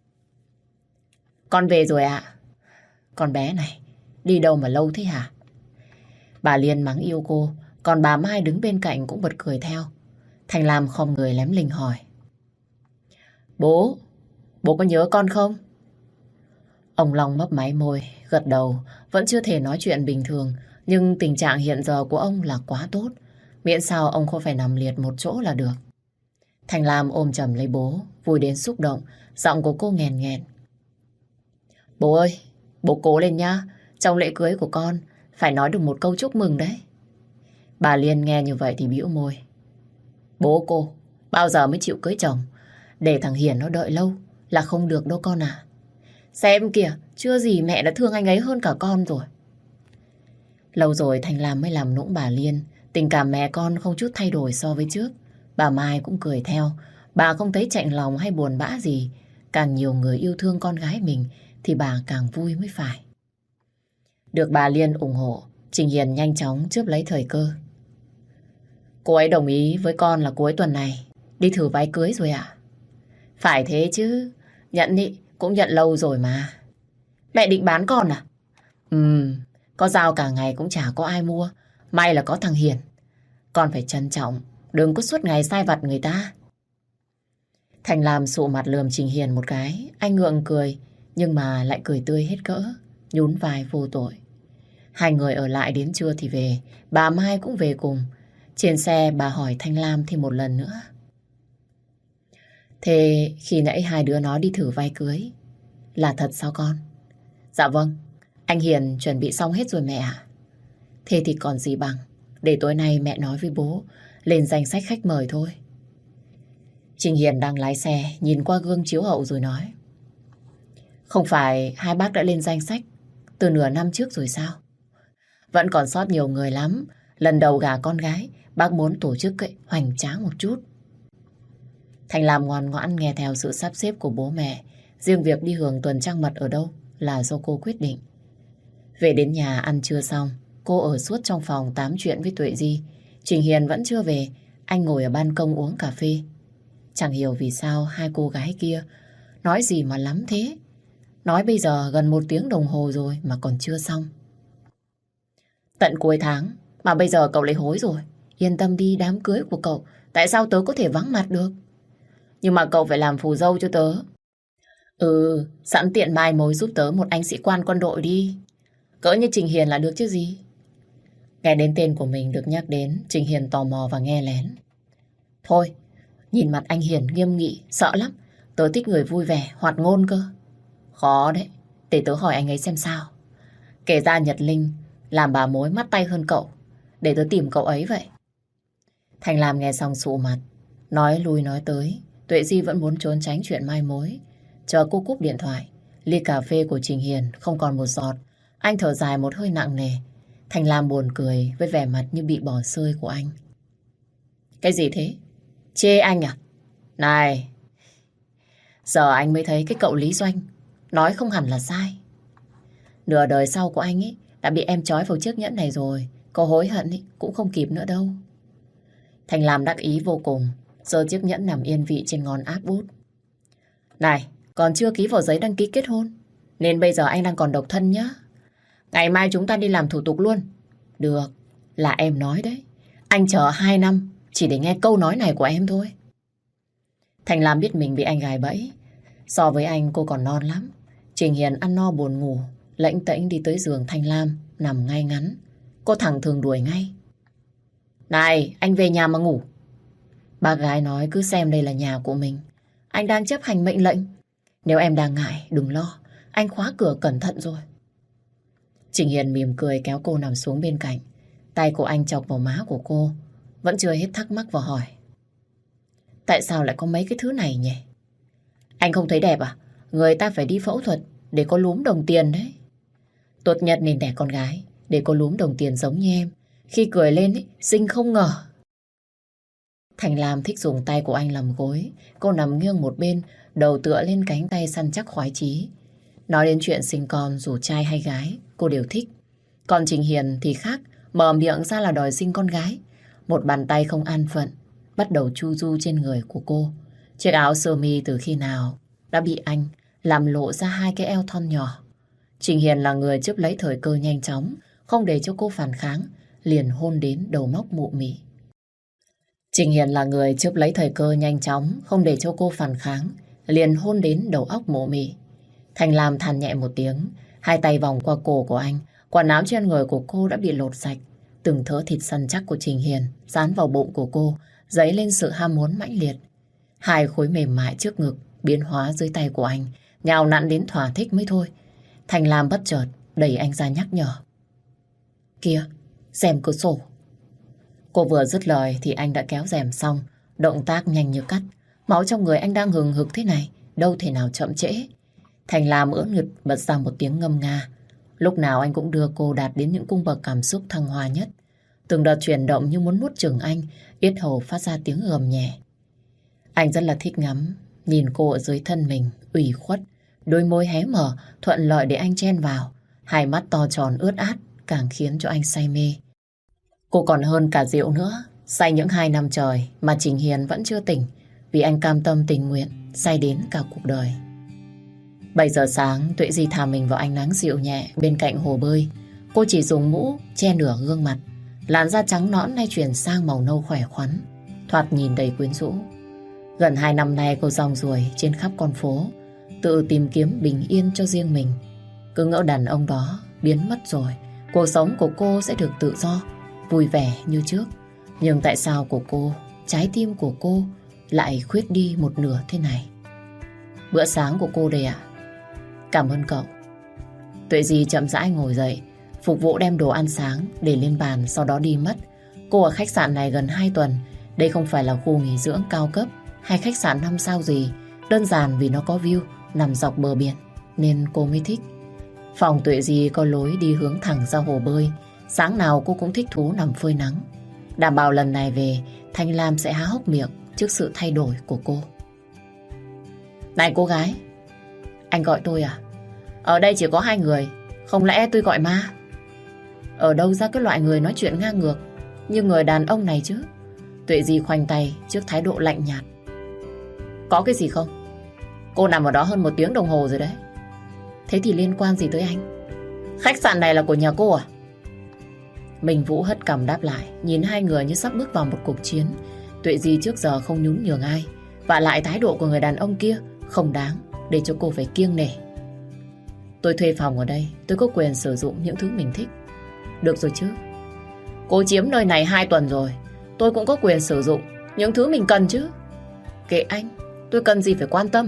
Con về rồi ạ. Con bé này, đi đâu mà lâu thế hả? Bà Liên mắng yêu cô, còn bà Mai đứng bên cạnh cũng bật cười theo. Thanh Lam không người lém lình hỏi: Bố, bố có nhớ con không? Ông Long mấp máy môi, gật đầu, vẫn chưa thể nói chuyện bình thường, nhưng tình trạng hiện giờ của ông là quá tốt, miễn sao ông không phải nằm liệt một chỗ là được. Thanh Lam ôm chầm lấy bố, vui đến xúc động, giọng của cô nghẹn nghẹn. Bố ơi, bố cố lên nhá, trong lễ cưới của con phải nói được một câu chúc mừng đấy. Bà Liên nghe như vậy thì bĩu môi. Bố cô, bao giờ mới chịu cưới chồng? Để thằng Hiền nó đợi lâu là không được đâu con à. Xem kìa, chưa gì mẹ đã thương anh ấy hơn cả con rồi. Lâu rồi Thanh Lam mới làm nũng bà Liên. Tình cảm mẹ con không chút thay đổi so với trước. Bà Mai cũng cười theo. Bà không thấy chạnh lòng hay buồn bã gì. Càng nhiều người yêu thương con gái mình thì bà càng vui mới phải. Được bà Liên ủng hộ, Trình Hiền nhanh chóng chớp lấy thời cơ. Cô ấy đồng ý với con là cuối tuần này đi thử váy cưới rồi ạ. Phải thế chứ, nhận ý, cũng nhận lâu rồi mà. Mẹ định bán con à? Ừm, có giao cả ngày cũng chả có ai mua. May là có thằng Hiền. Con phải trân trọng, đừng có suốt ngày sai vặt người ta. Thành Lam sụ mặt lườm Trình Hiền một cái. Anh ngượng cười, nhưng mà lại cười tươi hết cỡ, nhún vai vô tội. Hai người ở lại đến trưa thì về. Bà Mai cũng về cùng. Trên xe bà hỏi Thanh Lam thêm một lần nữa. Thế khi nãy hai đứa nó đi thử váy cưới là thật sao con? Dạ vâng, anh Hiền chuẩn bị xong hết rồi mẹ ạ. Thế thì còn gì bằng, để tối nay mẹ nói với bố lên danh sách khách mời thôi. Trình Hiền đang lái xe, nhìn qua gương chiếu hậu rồi nói. Không phải hai bác đã lên danh sách từ nửa năm trước rồi sao? Vẫn còn sót nhiều người lắm. Lần đầu gả con gái, bác muốn tổ chức ấy, hoành tráng một chút. Thành Lam ngoan ngoãn nghe theo sự sắp xếp của bố mẹ. Riêng việc đi hưởng tuần trăng mật ở đâu là do cô quyết định. Về đến nhà ăn trưa xong, cô ở suốt trong phòng tám chuyện với Tuệ Di. Trình Hiền vẫn chưa về, anh ngồi ở ban công uống cà phê. Chẳng hiểu vì sao hai cô gái kia nói gì mà lắm thế. Nói bây giờ gần một tiếng đồng hồ rồi mà còn chưa xong. Tận cuối tháng mà bây giờ cậu lại hối rồi. Yên tâm đi, đám cưới của cậu tại sao tớ có thể vắng mặt được? Nhưng mà cậu phải làm phù dâu cho tớ. Ừ, sẵn tiện mai mối giúp tớ một anh sĩ quan quân đội đi. Cỡ như Trình Hiền là được chứ gì. Nghe đến tên của mình được nhắc đến, Trình Hiền tò mò và nghe lén. Thôi, nhìn mặt anh Hiền nghiêm nghị, sợ lắm. Tớ thích người vui vẻ, hoạt ngôn cơ. Khó đấy, để tớ hỏi anh ấy xem sao. Kể ra Nhật Linh làm bà mối mắt tay hơn cậu. Để tớ tìm cậu ấy vậy. Thành Lam nghe xong sụ mặt. Nói lui nói tới, Tuệ Di vẫn muốn trốn tránh chuyện mai mối. Chờ cô cúp điện thoại, ly cà phê của Trình Hiền không còn một giọt. Anh thở dài một hơi nặng nề. Thành Lam buồn cười với vẻ mặt như bị bỏ rơi của anh. Cái gì thế? Chê anh à? Này, giờ anh mới thấy cái cậu Lý Doanh nói không hẳn là sai. Nửa đời sau của anh ấy đã bị em trói vào chiếc nhẫn này rồi. Có hối hận ấy, cũng không kịp nữa đâu. Thành Lam đắc ý vô cùng, giơ chiếc nhẫn nằm yên vị trên ngón áp út. Này, còn chưa ký vào giấy đăng ký kết hôn, nên bây giờ anh đang còn độc thân nhá. Ngày mai chúng ta đi làm thủ tục luôn. Được, là em nói đấy. Anh chờ hai năm chỉ để nghe câu nói này của em thôi. Thành Lam biết mình bị anh gài bẫy. So với anh cô còn non lắm. Trình Hiền ăn no buồn ngủ, lệnh tễnh đi tới giường Thanh Lam, nằm ngay ngắn. Cô thẳng thường đuổi ngay. Này, anh về nhà mà ngủ. Bác gái nói cứ xem đây là nhà của mình. Anh đang chấp hành mệnh lệnh. Nếu em đang ngại, đừng lo. Anh khóa cửa cẩn thận rồi. Trình Hiền mỉm cười kéo cô nằm xuống bên cạnh. Tay của anh chọc vào má của cô. Vẫn chưa hết thắc mắc và hỏi. Tại sao lại có mấy cái thứ này nhỉ? Anh không thấy đẹp à? Người ta phải đi phẫu thuật để có lúm đồng tiền đấy. Tốt nhất nên đẻ con gái để có lúm đồng tiền giống như em. Khi cười lên ấy, xinh không ngờ. Thành Lam thích dùng tay của anh làm gối. Cô nằm nghiêng một bên, đầu tựa lên cánh tay săn chắc khoái chí. Nói đến chuyện sinh con dù trai hay gái, cô đều thích. Còn Trình Hiền thì khác, mở miệng ra là đòi sinh con gái. Một bàn tay không an phận bắt đầu chu du trên người của cô. Chiếc áo sơ mi từ khi nào đã bị anh làm lộ ra hai cái eo thon nhỏ. Trình Hiền là người chớp lấy thời cơ nhanh chóng, không để cho cô phản kháng, liền hôn đến đầu móc mụ mị. Trình Hiền là người chớp lấy thời cơ nhanh chóng, không để cho cô phản kháng, liền hôn đến đầu óc mụ mị. Thành Lam than nhẹ một tiếng, hai tay vòng qua cổ của anh, quần áo trên người của cô đã bị lột sạch. Từng thớ thịt săn chắc của Trình Hiền dán vào bụng của cô, dấy lên sự ham muốn mãnh liệt. Hai khối mềm mại trước ngực biến hóa dưới tay của anh, nhào nặn đến thỏa thích mới thôi. Thành Lam bất chợt đẩy anh ra nhắc nhở. Kìa, rèm cửa sổ. Cô vừa dứt lời thì anh đã kéo rèm xong, động tác nhanh như cắt. Máu trong người anh đang hừng hực thế này, đâu thể nào chậm trễ. Thành Lam ưỡn ngực bật ra một tiếng ngâm nga. Lúc nào anh cũng đưa cô đạt đến những cung bậc cảm xúc thăng hoa nhất. Từng đợt chuyển động như muốn nuốt chửng anh, yết hầu phát ra tiếng gầm nhẹ. Anh rất là thích ngắm, nhìn cô ở dưới thân mình, ủy khuất, đôi môi hé mở, thuận lợi để anh chen vào. Hai mắt to tròn ướt át, càng khiến cho anh say mê. Cô còn hơn cả rượu nữa, say những hai năm trời mà Trình Hiền vẫn chưa tỉnh, vì anh cam tâm tình nguyện, say đến cả cuộc đời. Bảy giờ sáng, Tuệ Di thả mình vào ánh nắng dịu nhẹ bên cạnh hồ bơi. Cô chỉ dùng mũ che nửa gương mặt, làn da trắng nõn nay chuyển sang màu nâu khỏe khoắn, thoạt nhìn đầy quyến rũ. Gần hai năm nay cô rong ruổi trên khắp con phố, tự tìm kiếm bình yên cho riêng mình. Cứ ngỡ đàn ông đó biến mất rồi, cuộc sống của cô sẽ được tự do, vui vẻ như trước. Nhưng tại sao của cô, trái tim của cô lại khuyết đi một nửa thế này? Bữa sáng của cô đây ạ. Cảm ơn cậu. Tuệ Di chậm rãi ngồi dậy, phục vụ đem đồ ăn sáng để lên bàn, sau đó đi mất. Cô ở khách sạn này gần hai tuần. Đây không phải là khu nghỉ dưỡng cao cấp hay khách sạn năm sao gì, đơn giản vì nó có view nằm dọc bờ biển nên cô mới thích. Phòng Tuệ Di có lối đi hướng thẳng ra hồ bơi. Sáng nào cô cũng thích thú nằm phơi nắng. Đảm bảo lần này về Thanh Lam sẽ há hốc miệng trước sự thay đổi của cô. Này cô gái, anh gọi tôi à? Ở đây chỉ có hai người, không lẽ tôi gọi ma? Ở đâu ra cái loại người nói chuyện ngang ngược như người đàn ông này chứ? Tuệ Di khoanh tay trước thái độ lạnh nhạt. Có cái gì không? Cô nằm ở đó hơn một tiếng đồng hồ rồi đấy. Thế thì liên quan gì tới anh? Khách sạn này là của nhà cô à? Minh Vũ hất cằm đáp lại, nhìn hai người như sắp bước vào một cuộc chiến. Tuệ Di trước giờ không nhún nhường ai, và lại thái độ của người đàn ông kia không đáng để cho cô phải kiêng nể. Tôi thuê phòng ở đây, tôi có quyền sử dụng những thứ mình thích. Được rồi chứ. Cô chiếm nơi này hai tuần rồi, tôi cũng có quyền sử dụng những thứ mình cần chứ. Kệ anh, tôi cần gì phải quan tâm.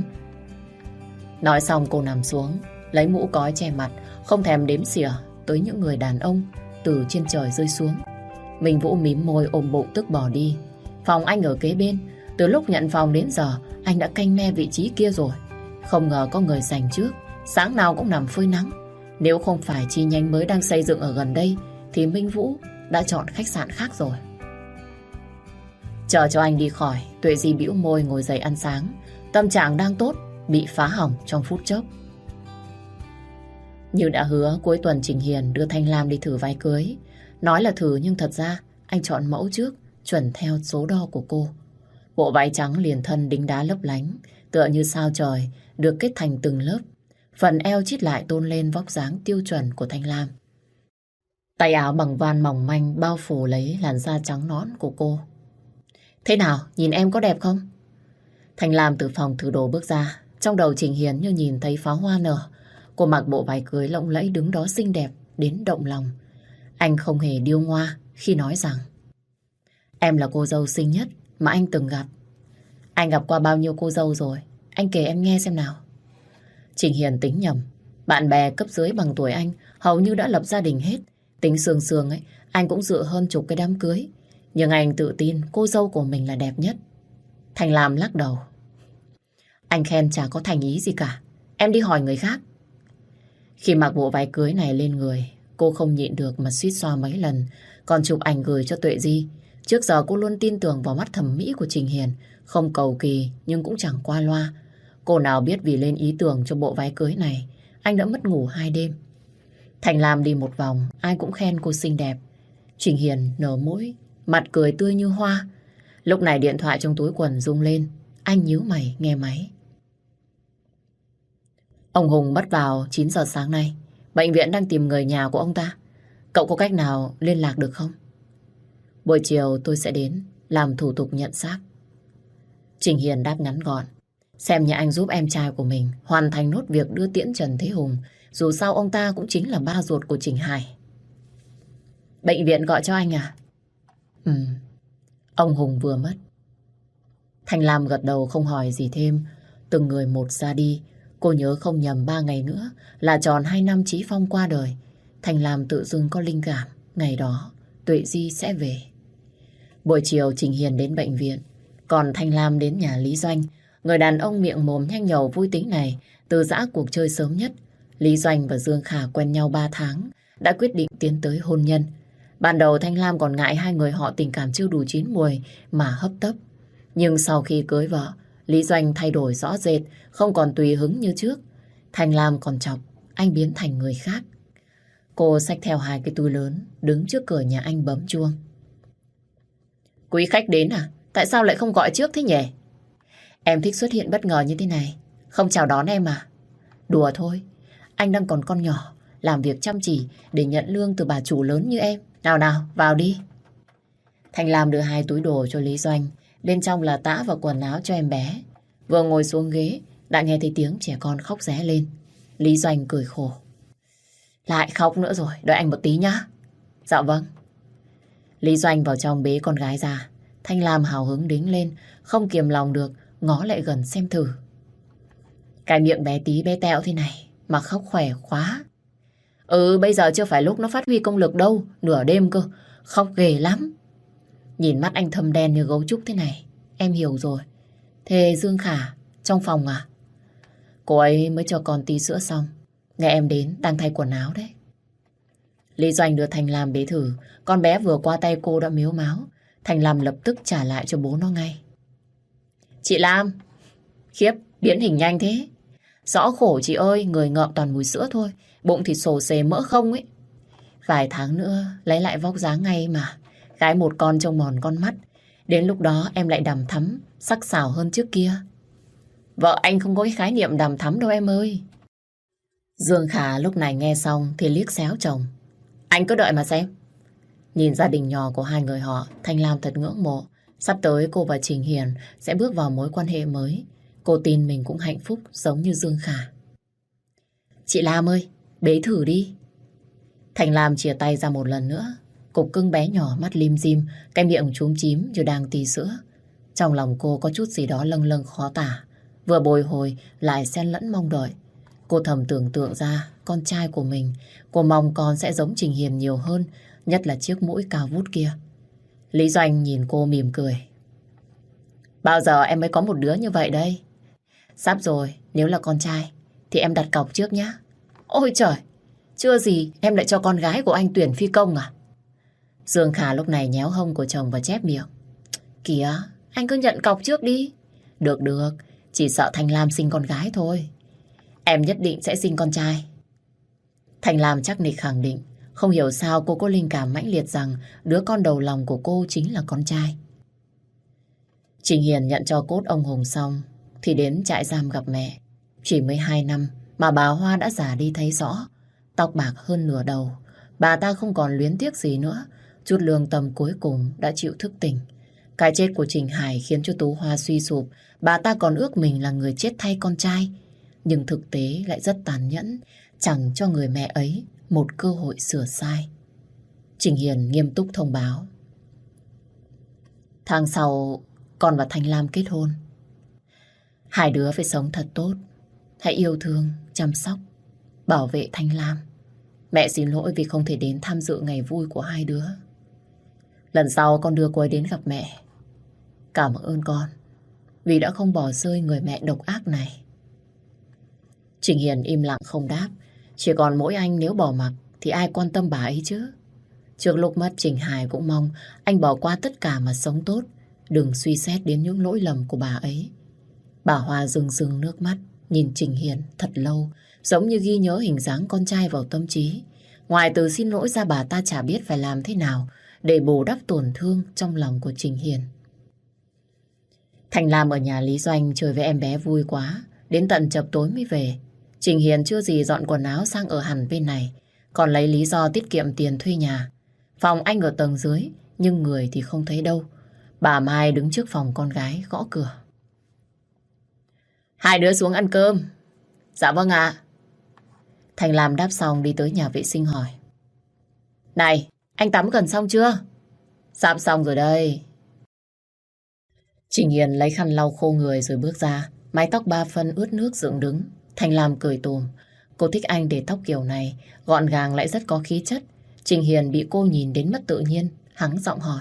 Nói xong cô nằm xuống, lấy mũ cói che mặt, không thèm đếm xỉa tới những người đàn ông từ trên trời rơi xuống. Minh Vũ mím môi ôm bụng tức bỏ đi. Phòng anh ở kế bên, Từ lúc nhận phòng đến giờ, anh đã canh me vị trí kia rồi. Không ngờ có người giành trước, sáng nào cũng nằm phơi nắng. Nếu không phải chi nhánh mới đang xây dựng ở gần đây, thì Minh Vũ đã chọn khách sạn khác rồi. Chờ cho anh đi khỏi, Tuệ Di bĩu môi ngồi dậy ăn sáng. Tâm trạng đang tốt, bị phá hỏng trong phút chốc. Như đã hứa, cuối tuần Trình Hiền đưa Thanh Lam đi thử váy cưới. Nói là thử nhưng thật ra anh chọn mẫu trước, chuẩn theo số đo của cô. Bộ váy trắng liền thân đính đá lấp lánh, tựa như sao trời, được kết thành từng lớp. Phần eo chít lại tôn lên vóc dáng tiêu chuẩn của Thanh Lam. Tay áo bằng van mỏng manh bao phủ lấy làn da trắng nõn của cô. Thế nào, nhìn em có đẹp không? Thanh Lam từ phòng thử đồ bước ra. Trong đầu Trình Hiền như nhìn thấy pháo hoa nở. Cô mặc bộ váy cưới lộng lẫy đứng đó xinh đẹp đến động lòng. Anh không hề điêu ngoa khi nói rằng em là cô dâu xinh nhất mà anh từng gặp. Anh gặp qua bao nhiêu cô dâu rồi? Anh kể em nghe xem nào. Trình Hiền tính nhầm. Bạn bè cấp dưới bằng tuổi anh hầu như đã lập gia đình hết. Tính sương sương ấy, anh cũng dự hơn chục cái đám cưới. Nhưng anh tự tin cô dâu của mình là đẹp nhất. Thanh Lam lắc đầu. Anh khen chả có thành ý gì cả. Em đi hỏi người khác. Khi mặc bộ váy cưới này lên người, cô không nhịn được mà suýt xoa mấy lần. Còn chụp ảnh gửi cho Tuệ Di. Trước giờ cô luôn tin tưởng vào mắt thẩm mỹ của Trình Hiền. Không cầu kỳ nhưng cũng chẳng qua loa. Cô nào biết vì lên ý tưởng cho bộ váy cưới này, anh đã mất ngủ hai đêm. Thành Lam đi một vòng, ai cũng khen cô xinh đẹp. Trình Hiền nở mũi, mặt cười tươi như hoa. Lúc này điện thoại trong túi quần rung lên. Anh nhíu mày nghe máy. Ông Hùng mất vào chín giờ sáng nay. Bệnh viện đang tìm người nhà của ông ta. Cậu có cách nào liên lạc được không? Buổi chiều tôi sẽ đến làm thủ tục nhận xác. Trình Hiền đáp ngắn gọn. Xem nhà anh giúp em trai của mình hoàn thành nốt việc đưa tiễn Trần Thế Hùng. Dù sao ông ta cũng chính là ba ruột của Trình Hải. Bệnh viện gọi cho anh à? Ừ. Ông Hùng vừa mất. Thanh Lam gật đầu không hỏi gì thêm. Từng người một ra đi. Cô nhớ không nhầm ba ngày nữa là tròn hai năm Chí Phong qua đời. Thanh Lam tự dưng có linh cảm. Ngày đó Tuệ Di sẽ về. Buổi chiều Trình Hiền đến bệnh viện. Còn Thanh Lam đến nhà Lý Doanh. Người đàn ông miệng mồm nhanh nhầu vui tính này từ giã cuộc chơi sớm nhất. Lý Doanh và Dương Khả quen nhau ba tháng, đã quyết định tiến tới hôn nhân. Ban đầu Thanh Lam còn ngại hai người họ tình cảm chưa đủ chín muồi mà hấp tấp. Nhưng sau khi cưới vợ, Lý Doanh thay đổi rõ rệt, không còn tùy hứng như trước. Thanh Lam còn chọc, anh biến thành người khác. Cô xách theo hai cái túi lớn, đứng trước cửa nhà anh bấm chuông. Quý khách đến à? Tại sao lại không gọi trước thế nhỉ? Em thích xuất hiện bất ngờ như thế này. Không chào đón em à? Đùa thôi. Anh đang còn con nhỏ, làm việc chăm chỉ để nhận lương từ bà chủ lớn như em. Nào nào, vào đi. Thanh Lam đưa hai túi đồ cho Lý Doanh. Bên trong là tã và quần áo cho em bé. Vừa ngồi xuống ghế, đã nghe thấy tiếng trẻ con khóc ré lên. Lý Doanh cười khổ. Lại khóc nữa rồi, đợi anh một tí nhá. Dạ vâng. Lý Doanh vào trong bế con gái ra. Thanh Lam hào hứng đính lên, không kiềm lòng được, ngó lại gần xem thử. Cái miệng bé tí bé tẹo thế này mà khóc khỏe quá. Ừ, bây giờ chưa phải lúc nó phát huy công lực đâu, nửa đêm cơ, khóc ghê lắm. Nhìn mắt anh thâm đen như gấu trúc thế này, em hiểu rồi. Thế Dương Khả, trong phòng à? Cô ấy mới cho con tí sữa xong, nghe em đến, đang thay quần áo đấy. Lý Doanh đưa Thành Lam bế thử, con bé vừa qua tay cô đã mếu máo. Thành Lam lập tức trả lại cho bố nó ngay. Chị Lam, khiếp, biến hình nhanh thế. Rõ khổ chị ơi, người ngợm toàn mùi sữa thôi, bụng thì xồ xề mỡ không ấy. Vài tháng nữa lấy lại vóc dáng ngay mà. Gái một con trông mòn con mắt. Đến lúc đó em lại đằm thắm, sắc sảo hơn trước kia. Vợ anh không có cái khái niệm đằm thắm đâu em ơi. Dương Khả lúc này nghe xong thì liếc xéo chồng. Anh cứ đợi mà xem. Nhìn gia đình nhỏ của hai người họ, Thanh Lam thật ngưỡng mộ. Sắp tới cô và Trình Hiền sẽ bước vào mối quan hệ mới. Cô tin mình cũng hạnh phúc giống như Dương Khả. Chị Lam ơi, bế thử đi. Thanh Lam chìa tay ra một lần nữa. Cục cưng bé nhỏ mắt lim dim, cái miệng chúm chím như đang tì sữa. Trong lòng cô có chút gì đó lâng lâng khó tả. Vừa bồi hồi lại xen lẫn mong đợi. Cô thầm tưởng tượng ra con trai của mình. Cô mong con sẽ giống Trình Hiền nhiều hơn, nhất là chiếc mũi cao vút kia. Lý Doanh nhìn cô mỉm cười. Bao giờ em mới có một đứa như vậy đây? Sắp rồi, nếu là con trai thì em đặt cọc trước nhá. Ôi trời, chưa gì em lại cho con gái của anh tuyển phi công à? Dương Khả lúc này nhéo hông của chồng và chép miệng. Kìa, anh cứ nhận cọc trước đi. Được được, chỉ sợ Thành Lam sinh con gái thôi. Em nhất định sẽ sinh con trai. Thành Lam chắc nịch khẳng định. Không hiểu sao cô có linh cảm mãnh liệt rằng đứa con đầu lòng của cô chính là con trai. Trình Hiền nhận cho cốt ông Hùng xong thì đến trại giam gặp mẹ. Chỉ mới hai năm mà bà Hoa đã già đi thấy rõ. Tóc bạc hơn nửa đầu. Bà ta không còn luyến tiếc gì nữa. Chút lương tâm cuối cùng đã chịu thức tỉnh. Cái chết của Trình Hải khiến cho Tú Hoa suy sụp. Bà ta còn ước mình là người chết thay con trai. Nhưng thực tế lại rất tàn nhẫn. Chẳng cho người mẹ ấy một cơ hội sửa sai. Trình Hiền nghiêm túc thông báo. Tháng sau con và Thanh Lam kết hôn. Hai đứa phải sống thật tốt. Hãy yêu thương, chăm sóc, bảo vệ Thanh Lam. Mẹ xin lỗi vì không thể đến tham dự ngày vui của hai đứa. Lần sau con đưa cô ấy đến gặp mẹ. Cảm ơn con vì đã không bỏ rơi người mẹ độc ác này. Trình Hiền im lặng không đáp. Chỉ còn mỗi anh nếu bỏ mặc thì ai quan tâm bà ấy chứ. Trước lúc mất, Trình Hải cũng mong anh bỏ qua tất cả mà sống tốt. Đừng suy xét đến những lỗi lầm của bà ấy. Bà Hoa rưng rưng nước mắt nhìn Trình Hiền thật lâu, giống như ghi nhớ hình dáng con trai vào tâm trí. Ngoài từ xin lỗi ra, bà ta chả biết phải làm thế nào để bù đắp tổn thương trong lòng của Trình Hiền. Thành Lam ở nhà Lý Doanh chơi với em bé vui quá, đến tận chập tối mới về. Trình Hiền chưa gì dọn quần áo sang ở hẳn bên này, còn lấy lý do tiết kiệm tiền thuê nhà. Phòng anh ở tầng dưới, nhưng người thì không thấy đâu. Bà Mai đứng trước phòng con gái gõ cửa. Hai đứa xuống ăn cơm. Dạ vâng ạ. Thành Lam đáp xong đi tới nhà vệ sinh hỏi. Này, anh tắm gần xong chưa? Sắp xong rồi đây. Trình Hiền lấy khăn lau khô người rồi bước ra. Mái tóc ba phân ướt nước dựng đứng. Thành Lam cười tùm. Cô thích anh để tóc kiểu này, gọn gàng lại rất có khí chất. Trình Hiền bị cô nhìn đến mất tự nhiên, hắng giọng hỏi.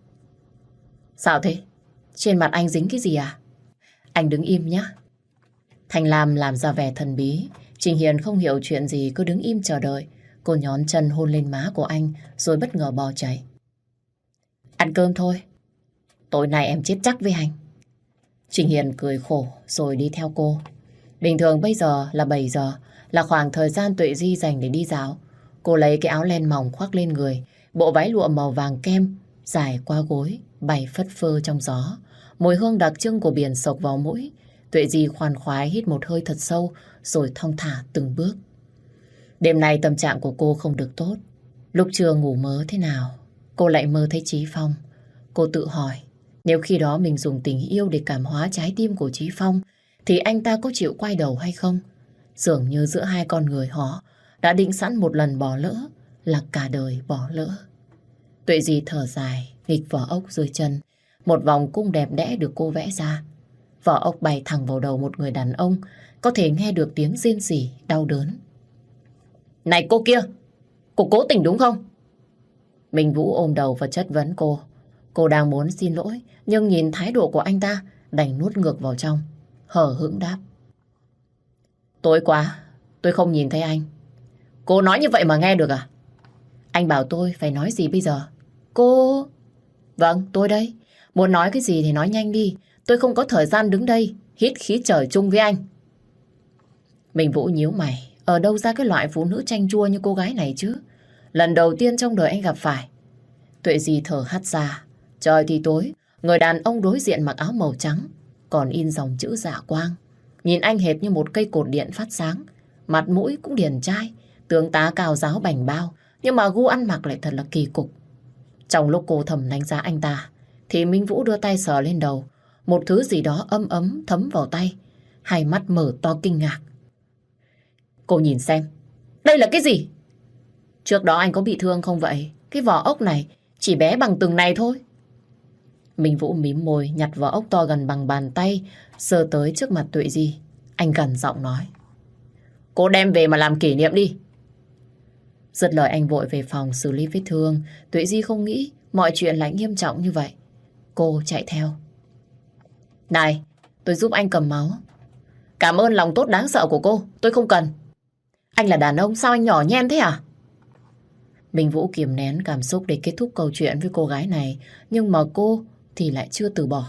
Sao thế? Trên mặt anh dính cái gì à? Anh đứng im nhé. Thành Lam làm ra vẻ thần bí. Trình Hiền không hiểu chuyện gì, cứ đứng im chờ đợi. Cô nhón chân hôn lên má của anh rồi bất ngờ bỏ chạy. Ăn cơm thôi. Tối nay em chết chắc với anh. Trình Hiền cười khổ rồi đi theo cô. Bình thường bây giờ là bảy giờ, là khoảng thời gian Tuệ Di dành để đi dạo. Cô lấy cái áo len mỏng khoác lên người, bộ váy lụa màu vàng kem dài qua gối, bay phất phơ trong gió. Mùi hương đặc trưng của biển sộc vào mũi. Tuệ Di khoan khoái hít một hơi thật sâu rồi thong thả từng bước. Đêm nay tâm trạng của cô không được tốt. Lúc trưa ngủ mơ thế nào, cô lại mơ thấy Chí Phong. Cô tự hỏi, nếu khi đó mình dùng tình yêu để cảm hóa trái tim của Chí Phong, thì anh ta có chịu quay đầu hay không? Dường như giữa hai con người họ đã định sẵn một lần bỏ lỡ là cả đời bỏ lỡ. Tuệ Di thở dài, nghịch vỏ ốc dưới chân. Một vòng cung đẹp đẽ được cô vẽ ra. Vỏ ốc bay thẳng vào đầu một người đàn ông, có thể nghe được tiếng rên rỉ đau đớn. Này cô kia, cô cố tình đúng không? Minh Vũ ôm đầu và chất vấn cô. Cô đang muốn xin lỗi, nhưng nhìn thái độ của anh ta đành nuốt ngược vào trong, hờ hững đáp. Tối qua, tôi không nhìn thấy anh. Cô nói như vậy mà nghe được à? Anh bảo tôi phải nói gì bây giờ? Cô... Vâng, tôi đây. Muốn nói cái gì thì nói nhanh đi. Tôi không có thời gian đứng đây hít khí trời chung với anh. Minh Vũ nhíu mày. Ở đâu ra cái loại phụ nữ chanh chua như cô gái này chứ? Lần đầu tiên trong đời anh gặp phải. Tuệ Di thở hắt ra. Trời thì tối, người đàn ông đối diện mặc áo màu trắng, còn in dòng chữ Dạ Quang. Nhìn anh hệt như một cây cột điện phát sáng. Mặt mũi cũng điển trai, tướng tá cao giáo bảnh bao, nhưng mà gu ăn mặc lại thật là kỳ cục. Trong lúc cô thầm đánh giá anh ta, thì Minh Vũ đưa tay sờ lên đầu. Một thứ gì đó ấm ấm thấm vào tay. Hai mắt mở to kinh ngạc. Cô nhìn xem, đây là cái gì? Trước đó anh có bị thương không vậy? Cái vỏ ốc này chỉ bé bằng từng này thôi. Minh Vũ mím môi, nhặt vỏ ốc to gần bằng bàn tay, sờ tới trước mặt Tuệ Di. Anh gằn giọng nói. Cô đem về mà làm kỷ niệm đi. Dứt lời anh vội về phòng xử lý vết thương. Tuệ Di không nghĩ mọi chuyện lại nghiêm trọng như vậy. Cô chạy theo. Này, tôi giúp anh cầm máu. Cảm ơn lòng tốt đáng sợ của cô, tôi không cần. Anh là đàn ông, sao anh nhỏ nhen thế à? Minh Vũ kiềm nén cảm xúc để kết thúc câu chuyện với cô gái này, nhưng mà cô thì lại chưa từ bỏ.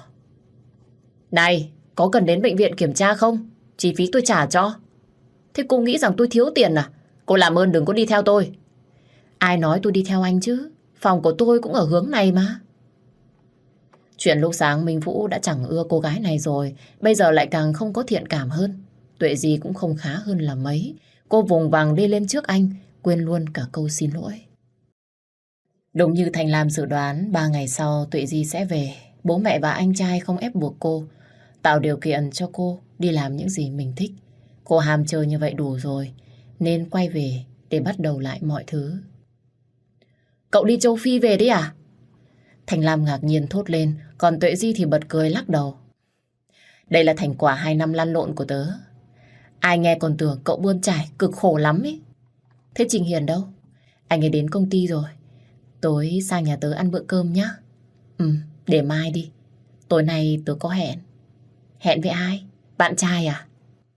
Này, có cần đến bệnh viện kiểm tra không? Chi phí tôi trả cho. Thế cô nghĩ rằng tôi thiếu tiền à? Cô làm ơn đừng có đi theo tôi. Ai nói tôi đi theo anh chứ? Phòng của tôi cũng ở hướng này mà. Chuyện lúc sáng Minh Vũ đã chẳng ưa cô gái này rồi, bây giờ lại càng không có thiện cảm hơn. Tuệ Di cũng không khá hơn là mấy. Cô vùng vằng đi lên trước anh, quên luôn cả câu xin lỗi. Đúng như Thành Lam dự đoán, ba ngày sau Tuệ Di sẽ về. Bố mẹ và anh trai không ép buộc cô, tạo điều kiện cho cô đi làm những gì mình thích. Cô ham chơi như vậy đủ rồi, nên quay về để bắt đầu lại mọi thứ. Cậu đi châu Phi về đấy à? Thành Lam ngạc nhiên thốt lên, còn Tuệ Di thì bật cười lắc đầu. Đây là thành quả hai năm lăn lộn của tớ. Ai nghe còn tưởng cậu bươn trải cực khổ lắm ấy. Thế Trình Hiền đâu? Anh ấy đến công ty rồi. Tối sang nhà tớ ăn bữa cơm nhá. Ừ, để mai đi. Tối nay tớ có hẹn. Hẹn với ai? Bạn trai à?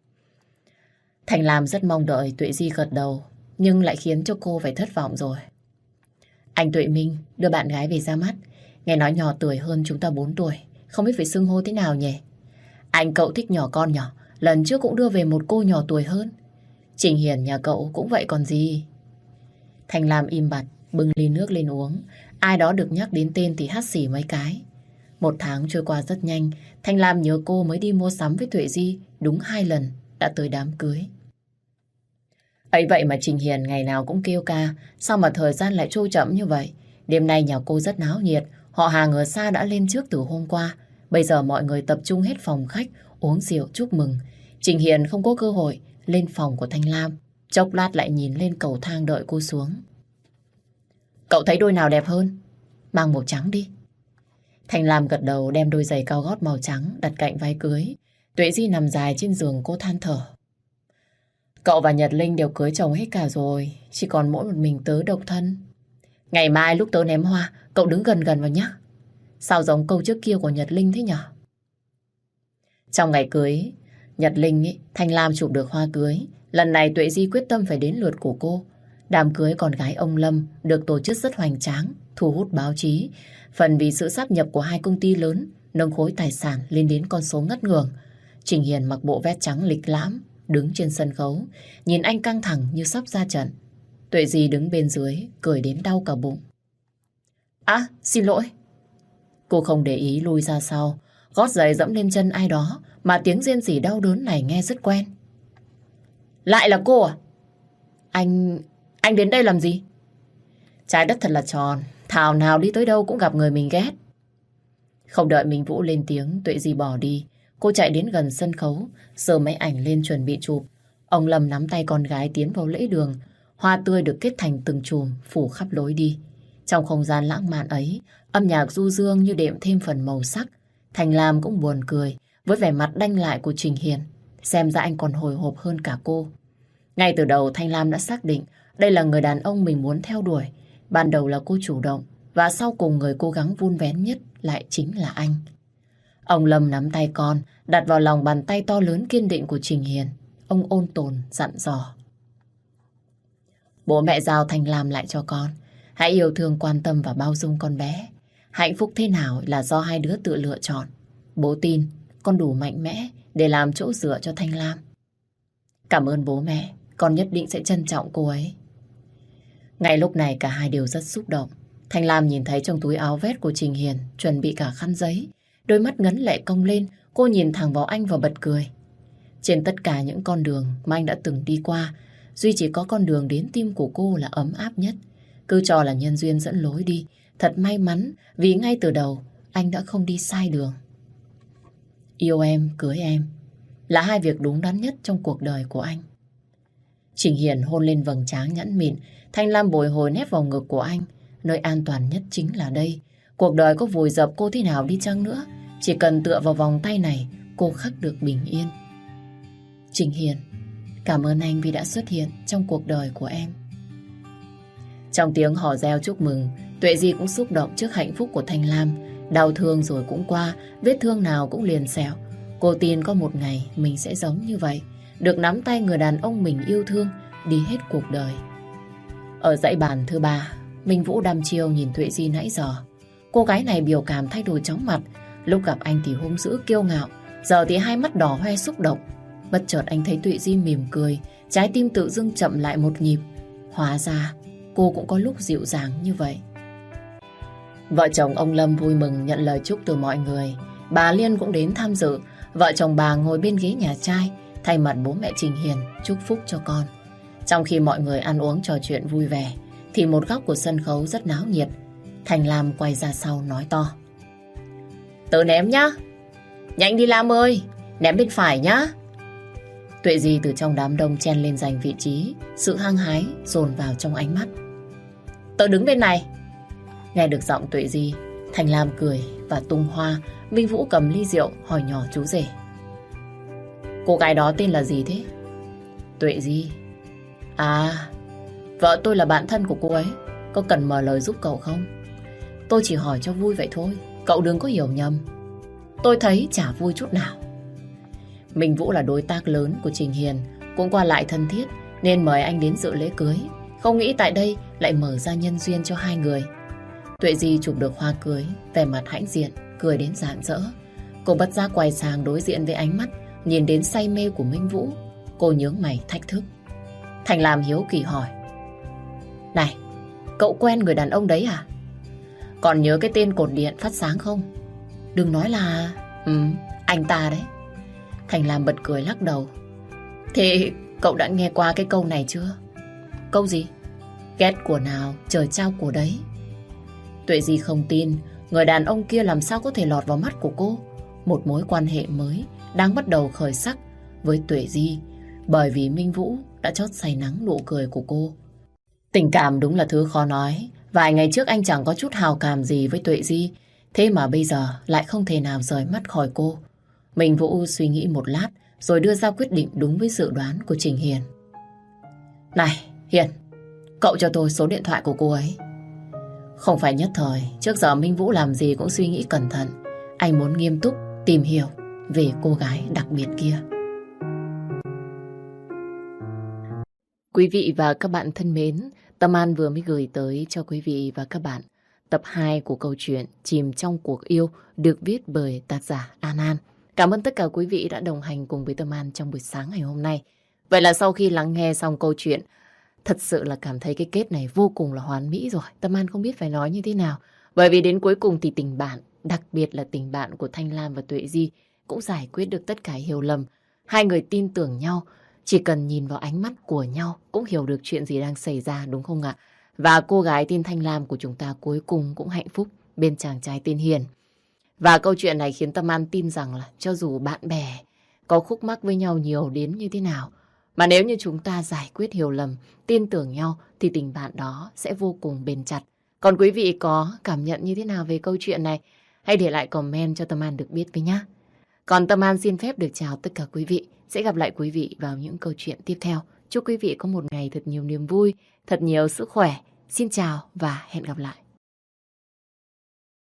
Thành Lam rất mong đợi Tuệ Di gật đầu, nhưng lại khiến cho cô phải thất vọng rồi. Anh Tuệ Minh đưa bạn gái về ra mắt. Nghe nói nhỏ tuổi hơn chúng ta bốn tuổi. Không biết phải xưng hô thế nào nhỉ? Anh cậu thích nhỏ con nhỏ. Lần trước cũng đưa về một cô nhỏ tuổi hơn. Trình Hiền nhà cậu cũng vậy còn gì. Thành Lam im bặt, bưng ly nước lên uống. Ai đó được nhắc đến tên thì hắt xỉ mấy cái. Một tháng trôi qua rất nhanh. Thành Lam nhớ cô mới đi mua sắm với Tuệ Di đúng hai lần đã tới đám cưới. Ấy vậy mà Trình Hiền ngày nào cũng kêu ca. Sao mà thời gian lại trôi chậm như vậy? Đêm nay nhà cô rất náo nhiệt. Họ hàng ở xa đã lên trước từ hôm qua. Bây giờ mọi người tập trung hết phòng khách uống rượu chúc mừng. Trình Hiền không có cơ hội lên phòng của Thanh Lam. Chốc lát lại nhìn lên cầu thang đợi cô xuống. Cậu thấy đôi nào đẹp hơn? Mang màu trắng đi. Thanh Lam gật đầu đem đôi giày cao gót màu trắng đặt cạnh váy cưới. Tuệ Di nằm dài trên giường cô than thở. Cậu và Nhật Linh đều cưới chồng hết cả rồi. Chỉ còn mỗi một mình tớ độc thân. Ngày mai lúc tớ ném hoa, cậu đứng gần gần vào nhá. Sao giống câu trước kia của Nhật Linh thế nhở? Trong ngày cưới Nhật Linh ấy, Thanh Lam chụp được hoa cưới. Lần này Tuệ Di quyết tâm phải đến lượt của cô. Đám cưới con gái ông Lâm được tổ chức rất hoành tráng, thu hút báo chí. Phần vì sự sáp nhập của hai công ty lớn nâng khối tài sản lên đến con số ngất ngưởng. Trình Hiền mặc bộ vest trắng lịch lãm, đứng trên sân khấu, nhìn anh căng thẳng như sắp ra trận. Tuệ Di đứng bên dưới, cười đến đau cả bụng. À, xin lỗi. Cô không để ý lui ra sau, gót giày dẫm lên chân ai đó mà tiếng rên rỉ đau đớn này nghe rất quen. Lại là cô à? Anh... anh đến đây làm gì? Trái đất thật là tròn, thảo nào đi tới đâu cũng gặp người mình ghét. Không đợi Minh Vũ lên tiếng, Tuệ Di bỏ đi. Cô chạy đến gần sân khấu, giơ máy ảnh lên chuẩn bị chụp. Ông Lâm nắm tay con gái tiến vào lễ đường. Hoa tươi được kết thành từng chùm phủ khắp lối đi. Trong không gian lãng mạn ấy, âm nhạc du dương như đệm thêm phần màu sắc. Thành Lam cũng buồn cười với vẻ mặt đanh lại của Trình Hiền. Xem ra anh còn hồi hộp hơn cả cô. Ngay từ đầu Thanh Lam đã xác định đây là người đàn ông mình muốn theo đuổi. Ban đầu là cô chủ động, và sau cùng người cố gắng vun vén nhất lại chính là anh. Ông Lâm nắm tay con, đặt vào lòng bàn tay to lớn kiên định của Trình Hiền. Ông ôn tồn dặn dò. Bố mẹ giao Thanh Lam lại cho con. Hãy yêu thương, quan tâm và bao dung con bé. Hạnh phúc thế nào là do hai đứa tự lựa chọn. Bố tin con đủ mạnh mẽ để làm chỗ dựa cho Thanh Lam. Cảm ơn bố mẹ, con nhất định sẽ trân trọng cô ấy. Ngay lúc này cả hai đều rất xúc động. Thanh Lam nhìn thấy trong túi áo vest của Trình Hiền chuẩn bị cả khăn giấy. Đôi mắt ngấn lệ cong lên, cô nhìn thẳng vào anh và bật cười. Trên tất cả những con đường mà anh đã từng đi qua, duy chỉ có con đường đến tim của cô là ấm áp nhất. Cứ cho là nhân duyên dẫn lối đi. Thật may mắn vì ngay từ đầu anh đã không đi sai đường. Yêu em, cưới em là hai việc đúng đắn nhất trong cuộc đời của anh. Trình Hiền hôn lên vầng trán nhẵn mịn. Thanh Lam bồi hồi nép vào ngực của anh. Nơi an toàn nhất chính là đây. Cuộc đời có vùi dập cô thế nào đi chăng nữa, chỉ cần tựa vào vòng tay này, cô khắc được bình yên. Trình Hiền, cảm ơn anh vì đã xuất hiện trong cuộc đời của em. Trong tiếng hò reo chúc mừng, Tuệ Di cũng xúc động trước hạnh phúc của Thanh Lam. Đau thương rồi cũng qua, vết thương nào cũng liền sẹo. Cô tin có một ngày mình sẽ giống như vậy, được nắm tay người đàn ông mình yêu thương đi hết cuộc đời. Ở dãy bàn thứ ba, Minh Vũ đăm chiêu nhìn Tuệ Di nãy giờ. Cô gái này biểu cảm thay đổi chóng mặt, lúc gặp anh thì hung dữ kiêu ngạo, giờ thì hai mắt đỏ hoe xúc động. Bất chợt anh thấy Tuệ Di mỉm cười, trái tim tự dưng chậm lại một nhịp. Hóa ra cô cũng có lúc dịu dàng như vậy. Vợ chồng ông Lâm vui mừng nhận lời chúc từ mọi người. Bà Liên cũng đến tham dự. Vợ chồng bà ngồi bên ghế nhà trai, thay mặt bố mẹ Trình Hiền chúc phúc cho con. Trong khi mọi người ăn uống trò chuyện vui vẻ, thì một góc của sân khấu rất náo nhiệt. Thành Lam quay ra sau nói to: "Tớ ném nhá. Nhanh đi Lam ơi, ném bên phải nhá." Tuệ Di từ trong đám đông chen lên giành vị trí, sự hăng hái dồn vào trong ánh mắt. "Tớ đứng bên này." Nghe được giọng Tuệ Di, Thành Lam cười và tung hoa. Minh Vũ cầm ly rượu hỏi nhỏ chú rể: "Cô gái đó tên là gì thế?" "Tuệ Di." "À, vợ tôi là bạn thân của cô ấy. Có cần mở lời giúp cậu không?" "Tôi chỉ hỏi cho vui vậy thôi, cậu đừng có hiểu nhầm." "Tôi thấy chả vui chút nào." Minh Vũ là đối tác lớn của Trình Hiền, cũng qua lại thân thiết nên mời anh đến dự lễ cưới. Không nghĩ tại đây lại mở ra nhân duyên cho hai người. Tuệ Di chụp được hoa cưới, vẻ mặt hãnh diện, cười đến rạng rỡ. Cô bất giác quay sang đối diện với ánh mắt nhìn đến say mê của Minh Vũ. Cô nhướng mày thách thức. Thành Lam hiếu kỳ hỏi: "Này, cậu quen người đàn ông đấy à? Còn nhớ cái tên cột điện phát sáng không?" "Đừng nói là..." "Ừ, anh ta đấy." Thành Lam bật cười lắc đầu. "Thế cậu đã nghe qua cái câu này chưa?" "Câu gì?" "Ghét của nào trời trao của đấy." Tuệ Di không tin người đàn ông kia làm sao có thể lọt vào mắt của cô. Một mối quan hệ mới đang bắt đầu khởi sắc với Tuệ Di, bởi vì Minh Vũ đã chót say nắng nụ cười của cô. Tình cảm đúng là thứ khó nói. Vài ngày trước anh chẳng có chút hào cảm gì với Tuệ Di, thế mà bây giờ lại không thể nào rời mắt khỏi cô. Minh Vũ suy nghĩ một lát rồi đưa ra quyết định đúng với dự đoán của Trình Hiền. "Này, Hiền, cậu cho tôi số điện thoại của cô ấy." Không phải nhất thời, trước giờ Minh Vũ làm gì cũng suy nghĩ cẩn thận. Anh muốn nghiêm túc tìm hiểu về cô gái đặc biệt kia. Quý vị và các bạn thân mến, Tâm An vừa mới gửi tới cho quý vị và các bạn tập hai của câu chuyện Chìm trong cuộc yêu được viết bởi tác giả An An. Cảm ơn tất cả quý vị đã đồng hành cùng với Tâm An trong buổi sáng ngày hôm nay. Vậy là sau khi lắng nghe xong câu chuyện, thật sự là cảm thấy cái kết này vô cùng là hoàn mỹ rồi. Tâm An không biết phải nói như thế nào. Bởi vì đến cuối cùng thì tình bạn, đặc biệt là tình bạn của Thanh Lam và Tuệ Di cũng giải quyết được tất cả hiểu lầm. Hai người tin tưởng nhau, chỉ cần nhìn vào ánh mắt của nhau cũng hiểu được chuyện gì đang xảy ra, đúng không ạ? Và cô gái tên Thanh Lam của chúng ta cuối cùng cũng hạnh phúc bên chàng trai tên Hiền. Và câu chuyện này khiến Tâm An tin rằng là cho dù bạn bè có khúc mắc với nhau nhiều đến như thế nào, mà nếu như chúng ta giải quyết hiểu lầm, tin tưởng nhau thì tình bạn đó sẽ vô cùng bền chặt. Còn quý vị có cảm nhận như thế nào về câu chuyện này? Hãy để lại comment cho Tâm An được biết với nhé. Còn Tâm An xin phép được chào tất cả quý vị. Sẽ gặp lại quý vị vào những câu chuyện tiếp theo. Chúc quý vị có một ngày thật nhiều niềm vui, thật nhiều sức khỏe. Xin chào và hẹn gặp lại.